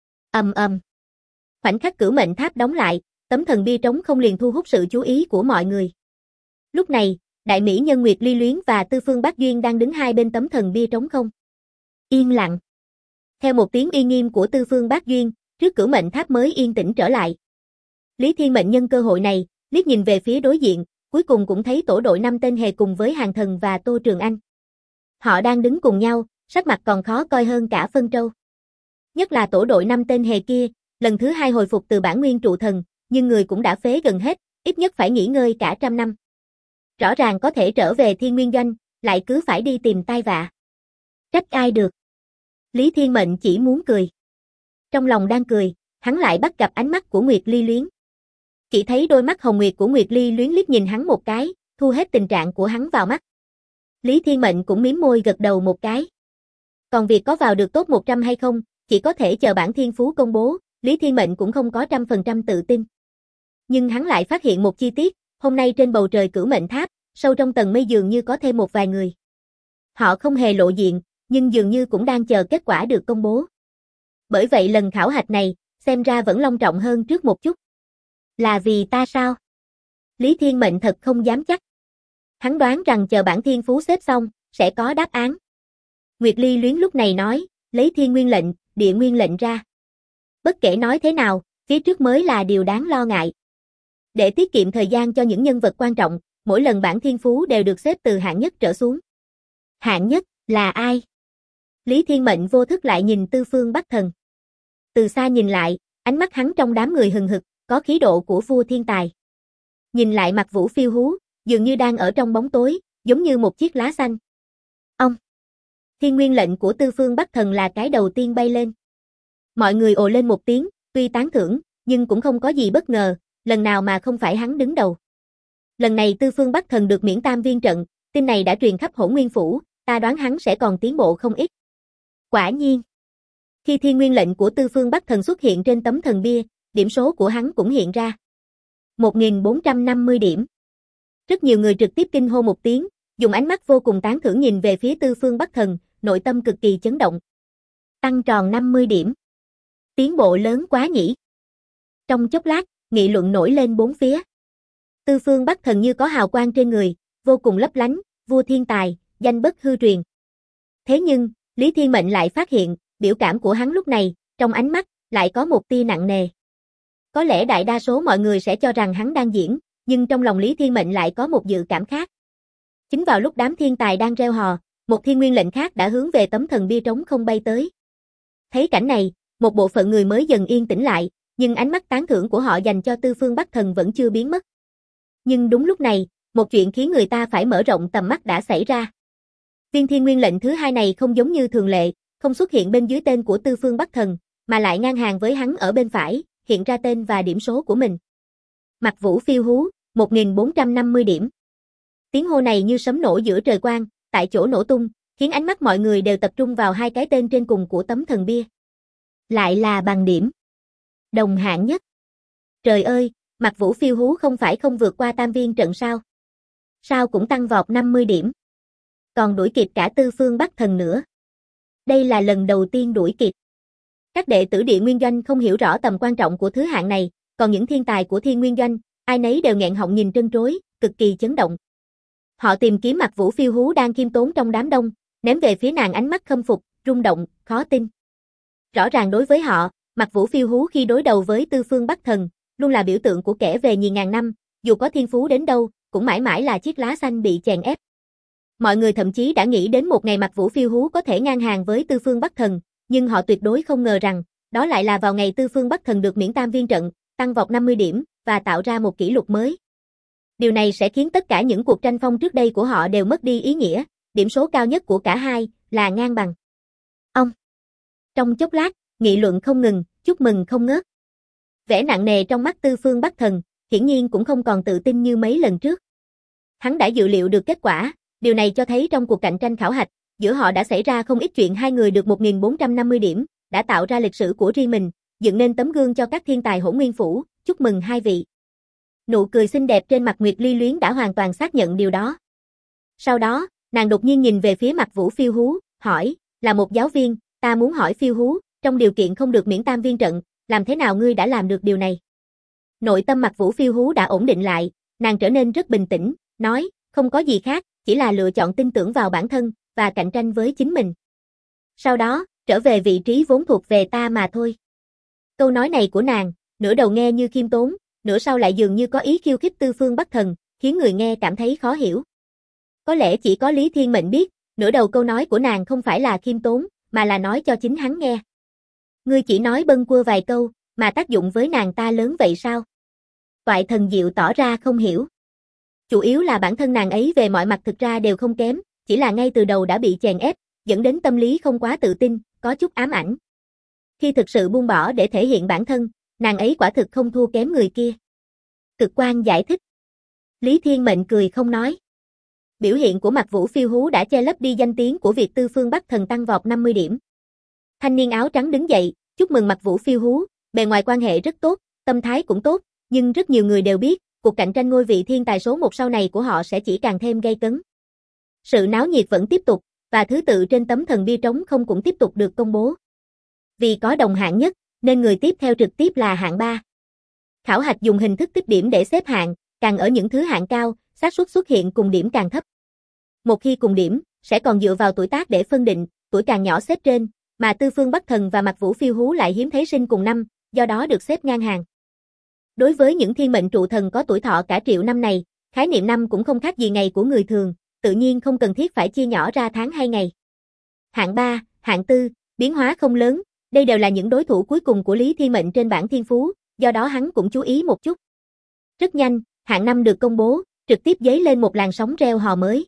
A: Khoảnh khắc Cửu Mệnh Tháp đóng lại, tấm thần bia trống không liền thu hút sự chú ý của mọi người. Lúc này, Đại Mỹ Nhân Nguyệt Ly Luyến và Tư Phương Bác Duyên đang đứng hai bên tấm thần bia trống không. Yên lặng. Theo một tiếng uy nghiêm của Tư Phương Bác Duyên, trước Cửu Mệnh Tháp mới yên tĩnh trở lại. Lý Thiên Mệnh nhân cơ hội này, liếc nhìn về phía đối diện, cuối cùng cũng thấy tổ đội 5 tên hề cùng với Hàn Thần và Tô Trường Anh. Họ đang đứng cùng nhau, sắc mặt còn khó coi hơn cả phân trâu. Nhất là tổ đội 5 tên hề kia, lần thứ 2 hồi phục từ bản nguyên trụ thần, nhưng người cũng đã phế gần hết, ít nhất phải nghỉ ngơi cả trăm năm. Rõ ràng có thể trở về Thiên Nguyên Doanh, lại cứ phải đi tìm tai vạ. Trách ai được. Lý Thiên Mệnh chỉ muốn cười. Trong lòng đang cười, hắn lại bắt gặp ánh mắt của Nguyệt Ly Luyến. Chỉ thấy đôi mắt hồng nguyệt của Nguyệt Ly Luyến liếc nhìn hắn một cái, thu hết tình trạng của hắn vào mắt. Lý Thiên Mệnh cũng mím môi gật đầu một cái. Còn việc có vào được top 100 hay không, chỉ có thể chờ bản thiên phú công bố, Lý Thiên Mệnh cũng không có 100% tự tin. Nhưng hắn lại phát hiện một chi tiết, hôm nay trên bầu trời Cửu Mệnh Tháp, sâu trong tầng mây dường như có thêm một vài người. Họ không hề lộ diện, nhưng dường như cũng đang chờ kết quả được công bố. Bởi vậy lần khảo hạch này, xem ra vẫn long trọng hơn trước một chút. Là vì ta sao? Lý Thiên Mệnh thật không dám chắc. Hắn đoán rằng chờ bản thiên phú xếp xong, sẽ có đáp án. Nguyệt Ly Luyến lúc này nói, lấy thiên nguyên lệnh, địa nguyên lệnh ra. Bất kể nói thế nào, phía trước mới là điều đáng lo ngại. Để tiết kiệm thời gian cho những nhân vật quan trọng, mỗi lần bản thiên phú đều được xếp từ hạng nhất trở xuống. Hạng nhất, là ai? Lý Thiên Mệnh vô thức lại nhìn Tư Phương Bắc Thần. Từ xa nhìn lại, ánh mắt hắn trong đám người hừng hực, có khí độ của vua thiên tài. Nhìn lại mặt Vũ phiêu hú, dường như đang ở trong bóng tối, giống như một chiếc lá xanh. Ông! Thiên nguyên lệnh của Tư Phương Bắc Thần là cái đầu tiên bay lên. Mọi người ồ lên một tiếng, tuy tán thưởng, nhưng cũng không có gì bất ngờ, lần nào mà không phải hắn đứng đầu. Lần này Tư Phương Bắc Thần được miễn tam viên trận, tin này đã truyền khắp Hỗn Nguyên Phủ, ta đoán hắn sẽ còn tiến bộ không ít. Quả nhiên. Khi thiên nguyên lệnh của Tư Phương Bắc Thần xuất hiện trên tấm thần bia, điểm số của hắn cũng hiện ra. 1450 điểm. Rất nhiều người trực tiếp kinh hô một tiếng, dùng ánh mắt vô cùng tán thưởng nhìn về phía Tư Phương Bắc Thần, nội tâm cực kỳ chấn động. Tăng tròn 50 điểm. Tiến bộ lớn quá nhỉ. Trong chốc lát, nghị luận nổi lên bốn phía. Tư Phương Bắc Thần như có hào quang trên người, vô cùng lấp lánh, vua thiên tài, danh bất hư truyền. Thế nhưng, Lý Thiên Mệnh lại phát hiện, biểu cảm của hắn lúc này, trong ánh mắt, lại có một tia nặng nề. Có lẽ đại đa số mọi người sẽ cho rằng hắn đang diễn, nhưng trong lòng Lý Thiên Mệnh lại có một dự cảm khác. Chính vào lúc đám thiên tài đang reo hò, một thiên nguyên lệnh khác đã hướng về tấm thần bia trống không bay tới. Thấy cảnh này, một bộ phận người mới dần yên tĩnh lại, nhưng ánh mắt tán thưởng của họ dành cho Tư Phương Bắc Thần vẫn chưa biến mất. Nhưng đúng lúc này, một chuyện khiến người ta phải mở rộng tầm mắt đã xảy ra. Viên thiên nguyên lệnh thứ hai này không giống như thường lệ, không xuất hiện bên dưới tên của Tư Phương Bắc Thần, mà lại ngang hàng với hắn ở bên phải, hiện ra tên và điểm số của mình. Mặt Vũ phiêu hú, 1450 điểm. Tiếng hô này như sấm nổ giữa trời quang, tại chỗ nổ tung, khiến ánh mắt mọi người đều tập trung vào hai cái tên trên cùng của tấm thần bia. Lại là bằng điểm. Đồng hạng nhất. Trời ơi, Mặt Vũ phiêu hú không phải không vượt qua tam viên trận sao? Sao cũng tăng vọt 50 điểm. Còn đuổi kịp cả Tư Phương Bắc Thần nữa. Đây là lần đầu tiên đuổi kịp. Các đệ tử Địa Nguyên Doanh không hiểu rõ tầm quan trọng của thứ hạng này, còn những thiên tài của Thiên Nguyên Doanh, ai nấy đều nghẹn họng nhìn trân trối, cực kỳ chấn động. Họ tìm kiếm Mặt Vũ phiêu hú đang khiêm tốn trong đám đông, ném về phía nàng ánh mắt khâm phục, rung động, khó tin. Rõ ràng đối với họ, Mặt Vũ phiêu hú khi đối đầu với Tư Phương Bắc Thần, luôn là biểu tượng của kẻ về nhì ngàn năm, dù có thiên phú đến đâu, cũng mãi mãi là chiếc lá xanh bị chèn ép. Mọi người thậm chí đã nghĩ đến một ngày Mặt Vũ phiêu hú có thể ngang hàng với Tư Phương Bắc Thần, nhưng họ tuyệt đối không ngờ rằng, đó lại là vào ngày Tư Phương Bắc Thần được miễn tam viên trận, tăng vọt 50 điểm, và tạo ra một kỷ lục mới. Điều này sẽ khiến tất cả những cuộc tranh phong trước đây của họ đều mất đi ý nghĩa, điểm số cao nhất của cả hai là ngang bằng. Ông. Trong chốc lát, nghị luận không ngừng, chúc mừng không ngớt. Vẻ nặng nề trong mắt Tư Phương Bắc Thần, hiển nhiên cũng không còn tự tin như mấy lần trước. Hắn đã dự liệu được kết quả, điều này cho thấy trong cuộc cạnh tranh khảo hạch, giữa họ đã xảy ra không ít chuyện. Hai người được 1450 điểm, đã tạo ra lịch sử của riêng mình, dựng nên tấm gương cho các thiên tài Hỗn Nguyên Phủ, chúc mừng hai vị. Nụ cười xinh đẹp trên mặt Nguyệt Ly Luyến đã hoàn toàn xác nhận điều đó. Sau đó, nàng đột nhiên nhìn về phía Mặt Vũ phiêu hú, hỏi, là một giáo viên, ta muốn hỏi phiêu hú, trong điều kiện không được miễn tam viên trận, làm thế nào ngươi đã làm được điều này? Nội tâm Mặt Vũ phiêu hú đã ổn định lại, nàng trở nên rất bình tĩnh, nói, không có gì khác, chỉ là lựa chọn tin tưởng vào bản thân, và cạnh tranh với chính mình. Sau đó, trở về vị trí vốn thuộc về ta mà thôi. Câu nói này của nàng, nửa đầu nghe như khiêm tốn, nửa sau lại dường như có ý khiêu khích Tư Phương Bắc Thần, khiến người nghe cảm thấy khó hiểu. Có lẽ chỉ có Lý Thiên Mệnh biết, nửa đầu câu nói của nàng không phải là khiêm tốn, mà là nói cho chính hắn nghe. Ngươi chỉ nói bâng quơ vài câu, mà tác dụng với nàng ta lớn vậy sao? Toại Thần Diệu tỏ ra không hiểu. Chủ yếu là bản thân nàng ấy về mọi mặt thực ra đều không kém, chỉ là ngay từ đầu đã bị chèn ép, dẫn đến tâm lý không quá tự tin, có chút ám ảnh. Khi thực sự buông bỏ để thể hiện bản thân, nàng ấy quả thực không thua kém người kia. Cực Quan giải thích. Lý Thiên Mệnh cười không nói. Biểu hiện của Mạc Vũ Phiêu Hú đã che lấp đi danh tiếng của việc Tư Phương Bắc Thần tăng vọt 50 điểm. Thanh niên áo trắng đứng dậy, chúc mừng Mạc Vũ Phiêu Hú, bề ngoài quan hệ rất tốt, tâm thái cũng tốt, nhưng rất nhiều người đều biết, cuộc cạnh tranh ngôi vị thiên tài số 1 sau này của họ sẽ chỉ càng thêm gay cấn. Sự náo nhiệt vẫn tiếp tục, và thứ tự trên tấm thần bia trống không cũng tiếp tục được công bố. Vì có đồng hạng nhất, nên người tiếp theo trực tiếp là hạng 3. Khảo hạch dùng hình thức tích điểm để xếp hạng, càng ở những thứ hạng cao, xác suất xuất hiện cùng điểm càng thấp. Một khi cùng điểm, sẽ còn dựa vào tuổi tác để phân định, tuổi càng nhỏ xếp trên, mà Tư Phương Bắc Thần và Mạc Vũ Phiêu Hú lại hiếm thấy sinh cùng năm, do đó được xếp ngang hàng. Đối với những thiên mệnh trụ thần có tuổi thọ cả triệu năm này, khái niệm năm cũng không khác gì ngày của người thường, tự nhiên không cần thiết phải chia nhỏ ra tháng hay ngày. Hạng 3, hạng 4, biến hóa không lớn, đây đều là những đối thủ cuối cùng của Lý Thiên Mệnh trên bảng thiên phú, do đó hắn cũng chú ý một chút. Rất nhanh, hạng 5 được công bố, trực tiếp dấy lên một làn sóng reo hò mới.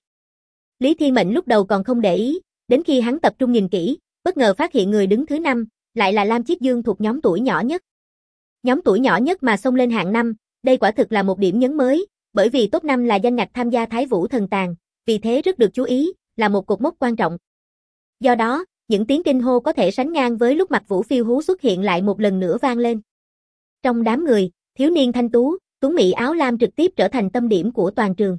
A: Lý Thiên Mệnh lúc đầu còn không để ý, đến khi hắn tập trung nhìn kỹ, bất ngờ phát hiện người đứng thứ 5, lại là Lam Chiết Dương thuộc nhóm tuổi nhỏ nhất. Nhóm tuổi nhỏ nhất mà xông lên hạng 5, đây quả thực là một điểm nhấn mới, bởi vì top 5 là danh ngạch tham gia Thái Vũ Thần Tàng, vì thế rất được chú ý, là một cột mốc quan trọng. Do đó, những tiếng kinh hô có thể sánh ngang với lúc Mạc Vũ Phiêu Hú xuất hiện lại một lần nữa vang lên. Trong đám người, thiếu niên thanh tú, tuấn mỹ áo lam trực tiếp trở thành tâm điểm của toàn trường.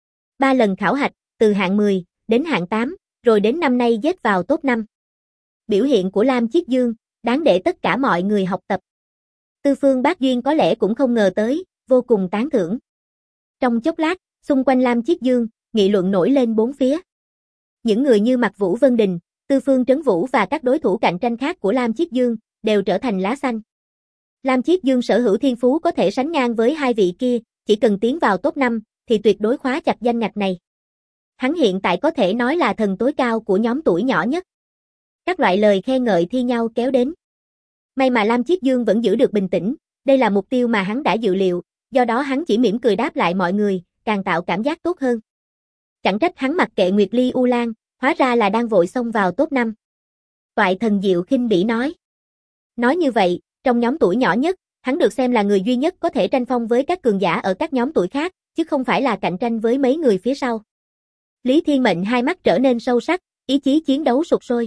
A: 3 lần khảo hạch, từ hạng 10 đến hạng 8, rồi đến năm nay dết vào top 5. Biểu hiện của Lam Chiết Dương, đáng để tất cả mọi người học tập. Tư Phương Bác Duyên có lẽ cũng không ngờ tới, vô cùng tán thưởng. Trong chốc lát, xung quanh Lam Chiết Dương, nghị luận nổi lên bốn phía. Những người như Mạc Vũ Vân Đình, Tư Phương Trấn Vũ và các đối thủ cạnh tranh khác của Lam Chiết Dương, đều trở thành lá xanh. Lam Chiết Dương sở hữu thiên phú có thể sánh ngang với hai vị kia, chỉ cần tiến vào top 5, thì tuyệt đối khóa chặt danh ngạch này. Hắn hiện tại có thể nói là thần tối cao của nhóm tuổi nhỏ nhất. Các loại lời khen ngợi thi nhau kéo đến. May mà Lam Chiết Dương vẫn giữ được bình tĩnh, đây là mục tiêu mà hắn đã dự liệu, do đó hắn chỉ mỉm cười đáp lại mọi người, càng tạo cảm giác tốt hơn. Chẳng trách hắn mặc kệ Nguyệt Ly U Lan, hóa ra là đang vội xông vào top 5. Toại Thần Diệu khinh bỉ nói. Nói như vậy, trong nhóm tuổi nhỏ nhất, hắn được xem là người duy nhất có thể tranh phong với các cường giả ở các nhóm tuổi khác, chứ không phải là cạnh tranh với mấy người phía sau. Lý Thiên Mệnh hai mắt trở nên sâu sắc, ý chí chiến đấu sục sôi.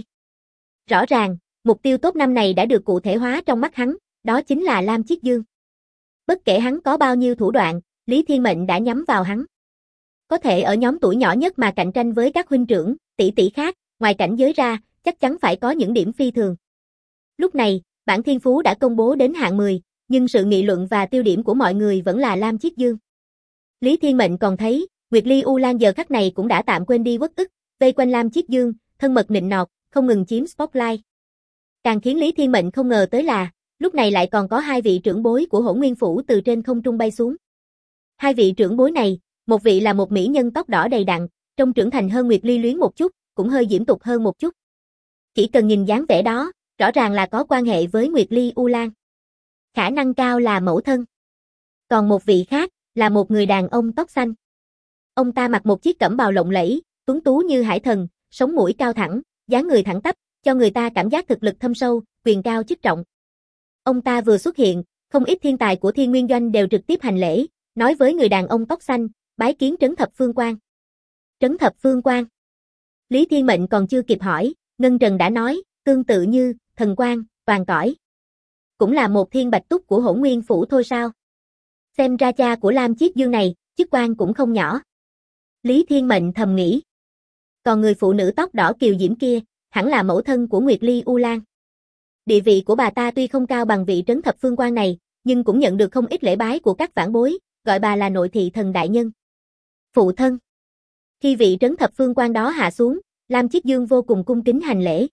A: Rõ ràng, mục tiêu top 5 này đã được cụ thể hóa trong mắt hắn, đó chính là Lam Chiết Dương. Bất kể hắn có bao nhiêu thủ đoạn, Lý Thiên Mệnh đã nhắm vào hắn. Có thể ở nhóm tuổi nhỏ nhất mà cạnh tranh với các huynh trưởng, tỷ tỷ khác, ngoài cảnh giới ra, chắc chắn phải có những điểm phi thường. Lúc này, bảng thiên phú đã công bố đến hạng 10, nhưng sự nghị luận và tiêu điểm của mọi người vẫn là Lam Chiết Dương. Lý Thiên Mệnh còn thấy, Nguyệt Ly U Lan giờ khắc này cũng đã tạm quên đi uất ức, vây quanh Lam Chiết Dương, thân mật nịnh nọt, không ngừng chiếm spotlight. Càng khiến Lý Thiên Mệnh không ngờ tới là, lúc này lại còn có hai vị trưởng bối của Hỗn Nguyên Phủ từ trên không trung bay xuống. Hai vị trưởng bối này, một vị là một mỹ nhân tóc đỏ đầy đặn, trông trưởng thành hơn Nguyệt Ly Luyến một chút, cũng hơi diễm tục hơn một chút. Chỉ cần nhìn dáng vẻ đó, rõ ràng là có quan hệ với Nguyệt Ly U Lan. Khả năng cao là mẫu thân. Còn một vị khác, là một người đàn ông tóc xanh. Ông ta mặc một chiếc cẩm bào lộng lẫy, tuấn tú như hải thần, sống mũi cao thẳng, dáng người thẳng tắp, cho người ta cảm giác thực lực thâm sâu, quyền cao chức trọng. Ông ta vừa xuất hiện, không ít thiên tài của Thiên Nguyên Doanh đều trực tiếp hành lễ, nói với người đàn ông tóc xanh, bái kiến Trấn Thập Phương Quan. Trấn Thập Phương Quan. Lý Thiên Mệnh còn chưa kịp hỏi, Ngân Trần đã nói, tương tự như, thần quan, toàn cõi. Cũng là một thiên bạch túc của Hỗn Nguyên Phủ thôi sao? Xem ra cha của Lam Chiết Dương này, chức quan cũng không nhỏ. Lý Thiên Mệnh thầm nghĩ. Còn người phụ nữ tóc đỏ kiều diễm kia, hẳn là mẫu thân của Nguyệt Ly U Lan. Địa vị của bà ta tuy không cao bằng vị Trấn Thập Phương Quan này, nhưng cũng nhận được không ít lễ bái của các vãn bối, gọi bà là nội thị thần đại nhân. Phụ thân. Khi vị Trấn Thập Phương Quan đó hạ xuống, Lam Chiết Dương vô cùng cung kính hành lễ.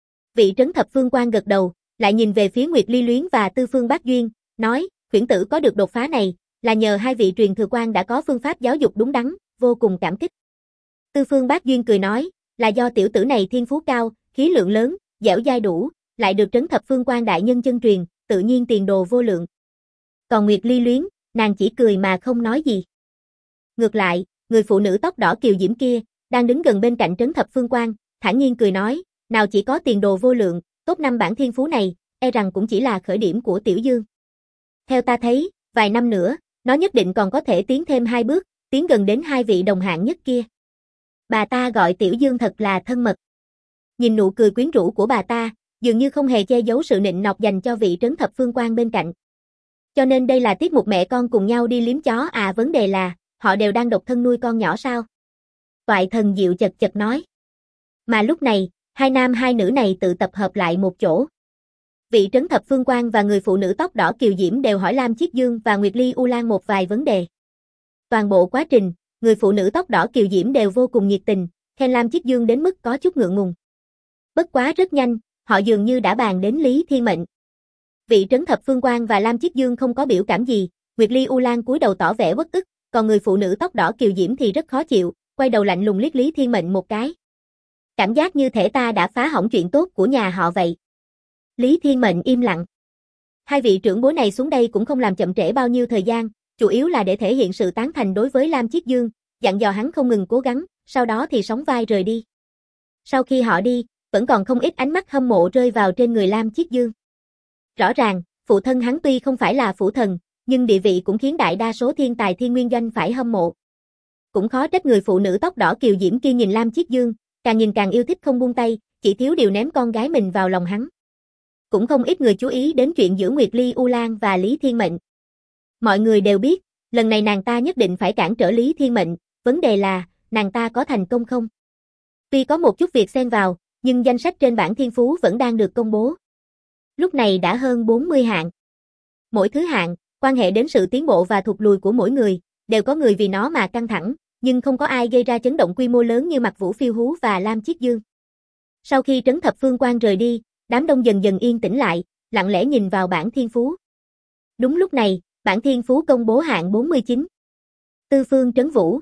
A: Vị Trấn Thập Phương Quan gật đầu, lại nhìn về phía Nguyệt Ly Luyến và Tư Phương Bác Duyên, nói, khuyển tử có được đột phá này, là nhờ hai vị truyền thừa quan đã có phương pháp giáo dục đúng đắn, vô cùng cảm kích. Tư Phương Bác Duyên cười nói, là do tiểu tử này thiên phú cao, khí lượng lớn, dẻo dai đủ, lại được Trấn Thập Phương Quan đại nhân chân truyền, tự nhiên tiền đồ vô lượng. Còn Nguyệt Ly Luyến, nàng chỉ cười mà không nói gì. Ngược lại, người phụ nữ tóc đỏ kiều diễm kia, đang đứng gần bên cạnh Trấn Thập Phương Quan, thản nhiên cười nói, nào chỉ có tiền đồ vô lượng, top 5 bản thiên phú này, e rằng cũng chỉ là khởi điểm của Tiểu Dương. Theo ta thấy, vài năm nữa, nó nhất định còn có thể tiến thêm 2 bước, tiến gần đến hai vị đồng hạng nhất kia. Bà ta gọi Tiểu Dương thật là thân mật. Nhìn nụ cười quyến rũ của bà ta, dường như không hề che giấu sự nịnh nọt dành cho vị Trấn Thập Phương Quan bên cạnh. Cho nên đây là tiết mục mẹ con cùng nhau đi liếm chó à, vấn đề là, họ đều đang độc thân nuôi con nhỏ sao? Toại Thần Diệu chật chật nói. Mà lúc này, hai nam hai nữ này tự tập hợp lại một chỗ. Vị Trấn Thập Phương Quan và người phụ nữ tóc đỏ kiều diễm đều hỏi Lam Chiết Dương và Nguyệt Ly U Lan một vài vấn đề. Toàn bộ quá trình, người phụ nữ tóc đỏ kiều diễm đều vô cùng nhiệt tình, khen Lam Chiết Dương đến mức có chút ngượng ngùng. Bất quá rất nhanh, họ dường như đã bàn đến Lý Thiên Mệnh. Vị Trấn Thập Phương Quan và Lam Chiết Dương không có biểu cảm gì, Nguyệt Ly U Lan cúi đầu tỏ vẻ uất ức, còn người phụ nữ tóc đỏ kiều diễm thì rất khó chịu, quay đầu lạnh lùng liếc Lý Thiên Mệnh một cái. Cảm giác như thể ta đã phá hỏng chuyện tốt của nhà họ vậy. Lý Thiên Mệnh im lặng. Hai vị trưởng bối này xuống đây cũng không làm chậm trễ bao nhiêu thời gian, chủ yếu là để thể hiện sự tán thành đối với Lam Chiết Dương, dặn dò hắn không ngừng cố gắng, sau đó thì sóng vai rời đi. Sau khi họ đi, vẫn còn không ít ánh mắt hâm mộ rơi vào trên người Lam Chiết Dương. Rõ ràng, phụ thân hắn tuy không phải là phủ thần, nhưng địa vị cũng khiến đại đa số thiên tài thiên nguyên doanh phải hâm mộ. Cũng khó trách người phụ nữ tóc đỏ kiều diễm kia nhìn Lam Chiết Dương, càng nhìn càng yêu thích không buông tay, chỉ thiếu điều ném con gái mình vào lòng hắn. Cũng không ít người chú ý đến chuyện giữa Nguyệt Ly U Lan và Lý Thiên Mệnh. Mọi người đều biết, lần này nàng ta nhất định phải cản trở Lý Thiên Mệnh, vấn đề là, nàng ta có thành công không? Tuy có một chút việc xen vào, nhưng danh sách trên bảng thiên phú vẫn đang được công bố. Lúc này đã hơn 40 hạng. Mỗi thứ hạng, quan hệ đến sự tiến bộ và thụt lùi của mỗi người, đều có người vì nó mà căng thẳng, nhưng không có ai gây ra chấn động quy mô lớn như Mạc Vũ Phiêu Hú và Lam Chiết Dương. Sau khi Trấn Thập Phương Quan rời đi, đám đông dần dần yên tĩnh lại, lặng lẽ nhìn vào bảng thiên phú. Đúng lúc này, bảng thiên phú công bố hạng 49. Tư Phương Trấn Vũ,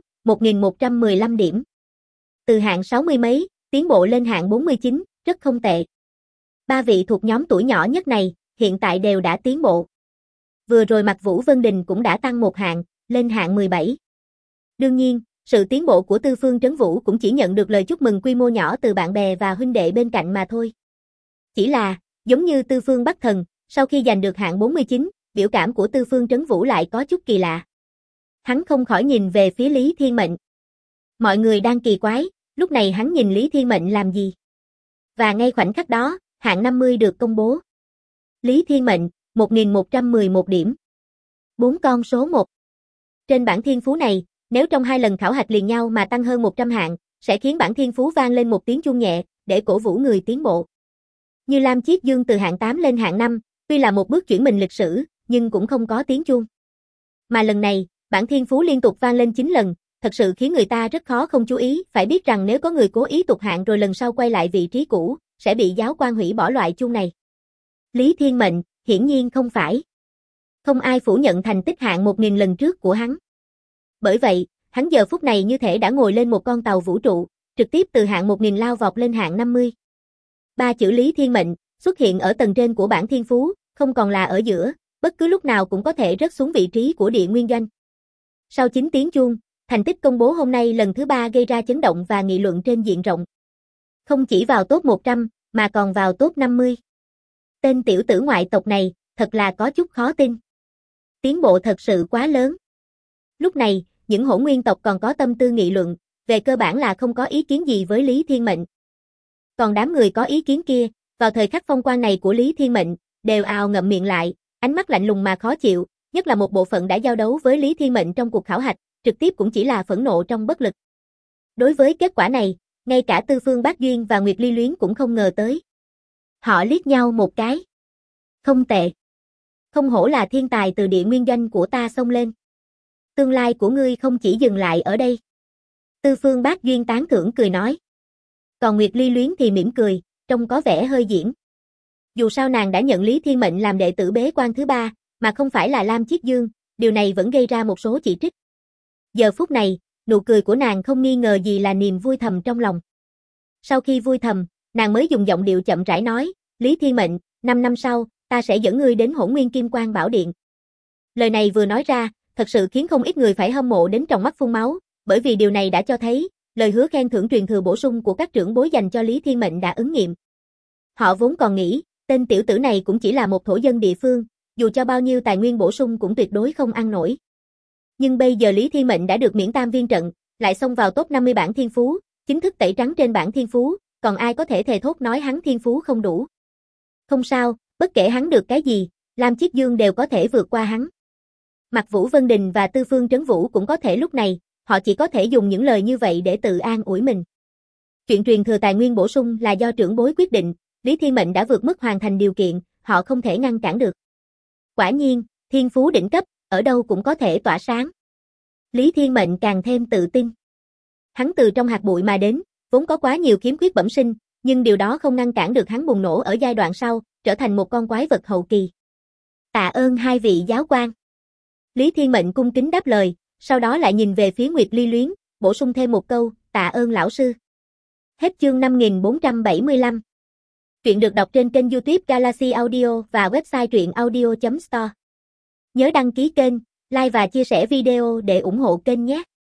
A: 1115 điểm. Từ hạng 60 mấy, tiến bộ lên hạng 49, rất không tệ. Ba vị thuộc nhóm tuổi nhỏ nhất này, hiện tại đều đã tiến bộ. Vừa rồi Mạc Vũ Vân Đình cũng đã tăng một hạng, lên hạng 17. Đương nhiên, sự tiến bộ của Tư Phương Trấn Vũ cũng chỉ nhận được lời chúc mừng quy mô nhỏ từ bạn bè và huynh đệ bên cạnh mà thôi. Chỉ là, giống như Tư Phương Bắc Thần, sau khi giành được hạng 49, biểu cảm của Tư Phương Trấn Vũ lại có chút kỳ lạ. Hắn không khỏi nhìn về phía Lý Thiên Mệnh. Mọi người đang kỳ quái, lúc này hắn nhìn Lý Thiên Mệnh làm gì? Và ngay khoảnh khắc đó, hạng 50 được công bố. Lý Thiên Mệnh, 1111 điểm. 4 con số 1. Trên bảng thiên phú này, nếu trong 2 lần khảo hạch liền nhau mà tăng hơn 100 hạng, sẽ khiến bảng thiên phú vang lên một tiếng chuông nhẹ, để cổ vũ người tiến bộ. Như Lam Chiết Dương từ hạng 8 lên hạng 5, tuy là một bước chuyển mình lịch sử, nhưng cũng không có tiếng chuông. Mà lần này, bảng thiên phú liên tục vang lên 9 lần, thật sự khiến người ta rất khó không chú ý, phải biết rằng nếu có người cố ý tụt hạng rồi lần sau quay lại vị trí cũ, sẽ bị giáo quan hủy bỏ loại chuông này. Lý Thiên Mệnh, hiển nhiên không phải. Không ai phủ nhận thành tích hạng 1000 lần trước của hắn. Bởi vậy, hắn giờ phút này như thể đã ngồi lên một con tàu vũ trụ, trực tiếp từ hạng 1000 lao vọt lên hạng 50. Ba chữ Lý Thiên Mệnh xuất hiện ở tầng trên của bảng thiên phú, không còn là ở giữa, bất cứ lúc nào cũng có thể rớt xuống vị trí của địa nguyên doanh. Sau 9 tiếng chuông, thành tích công bố hôm nay lần thứ 3 gây ra chấn động và nghị luận trên diện rộng. Không chỉ vào top 100, mà còn vào top 50. Tên tiểu tử ngoại tộc này, thật là có chút khó tin. Tiến bộ thật sự quá lớn. Lúc này, những hỗn nguyên tộc còn có tâm tư nghị luận, về cơ bản là không có ý kiến gì với Lý Thiên Mệnh. Còn đám người có ý kiến kia, vào thời khắc phong quang này của Lý Thiên Mệnh, đều ào ngậm miệng lại, ánh mắt lạnh lùng mà khó chịu, nhất là một bộ phận đã giao đấu với Lý Thiên Mệnh trong cuộc khảo hạch, trực tiếp cũng chỉ là phẫn nộ trong bất lực. Đối với kết quả này, ngay cả Tư Phương Bác Duyên và Nguyệt Ly Luyến cũng không ngờ tới. Họ liếc nhau một cái. Không tệ. Không hổ là thiên tài từ địa nguyên doanh của ta xông lên. Tương lai của ngươi không chỉ dừng lại ở đây. Tư Phương Bác Duyên tán thưởng cười nói. Còn Nguyệt Ly Luyến thì mỉm cười, trông có vẻ hơi diễn. Dù sao nàng đã nhận Lý Thiên Mệnh làm đệ tử bế quan thứ 3, mà không phải là Lam Chiết Dương, điều này vẫn gây ra một số chỉ trích. Giờ phút này, nụ cười của nàng không nghi ngờ gì là niềm vui thầm trong lòng. Sau khi vui thầm, nàng mới dùng giọng điệu chậm rãi nói, Lý Thiên Mệnh, 5 năm sau, ta sẽ dẫn ngươi đến Hỗn Nguyên Kim Quang Bảo Điện. Lời này vừa nói ra, thật sự khiến không ít người phải hâm mộ đến tròng mắt phun máu, bởi vì điều này đã cho thấy, lời hứa khen thưởng truyền thừa bổ sung của các trưởng bối dành cho Lý Thiên Mệnh đã ứng nghiệm. Họ vốn còn nghĩ, tên tiểu tử này cũng chỉ là một thổ dân địa phương, dù cho bao nhiêu tài nguyên bổ sung cũng tuyệt đối không ăn nổi. Nhưng bây giờ Lý Thiên Mệnh đã được miễn tam viên trận, lại xông vào top 50 bảng thiên phú, chính thức tẩy trắng trên bảng thiên phú, còn ai có thể thề thốt nói hắn thiên phú không đủ. Không sao, bất kể hắn được cái gì, Lam Chiết Dương đều có thể vượt qua hắn. Mặc Vũ Vân Đình và Tư Phương Trấn Vũ cũng có thể lúc này, họ chỉ có thể dùng những lời như vậy để tự an ủi mình. Chuyện truyền thừa tài nguyên bổ sung là do trưởng bối quyết định, Lý Thiên Mệnh đã vượt mức hoàn thành điều kiện, họ không thể ngăn cản được. Quả nhiên, thiên phú đỉnh cấp, ở đâu cũng có thể tỏa sáng. Lý Thiên Mệnh càng thêm tự tin. Hắn từ trong hạt bụi mà đến, vốn có quá nhiều khiếm khuyết bẩm sinh, nhưng điều đó không ngăn cản được hắn bùng nổ ở giai đoạn sau, trở thành một con quái vật hậu kỳ. Tạ ơn hai vị giáo quan. Lý Thiên Mệnh cung kính đáp lời, sau đó lại nhìn về phía Nguyệt Ly Luyến, bổ sung thêm một câu, tạ ơn lão sư. Hết chương 5475. Truyện được đọc trên kênh YouTube Galaxy Audio và website truyệnaudio.store. Nhớ đăng ký kênh, like và chia sẻ video để ủng hộ kênh nhé.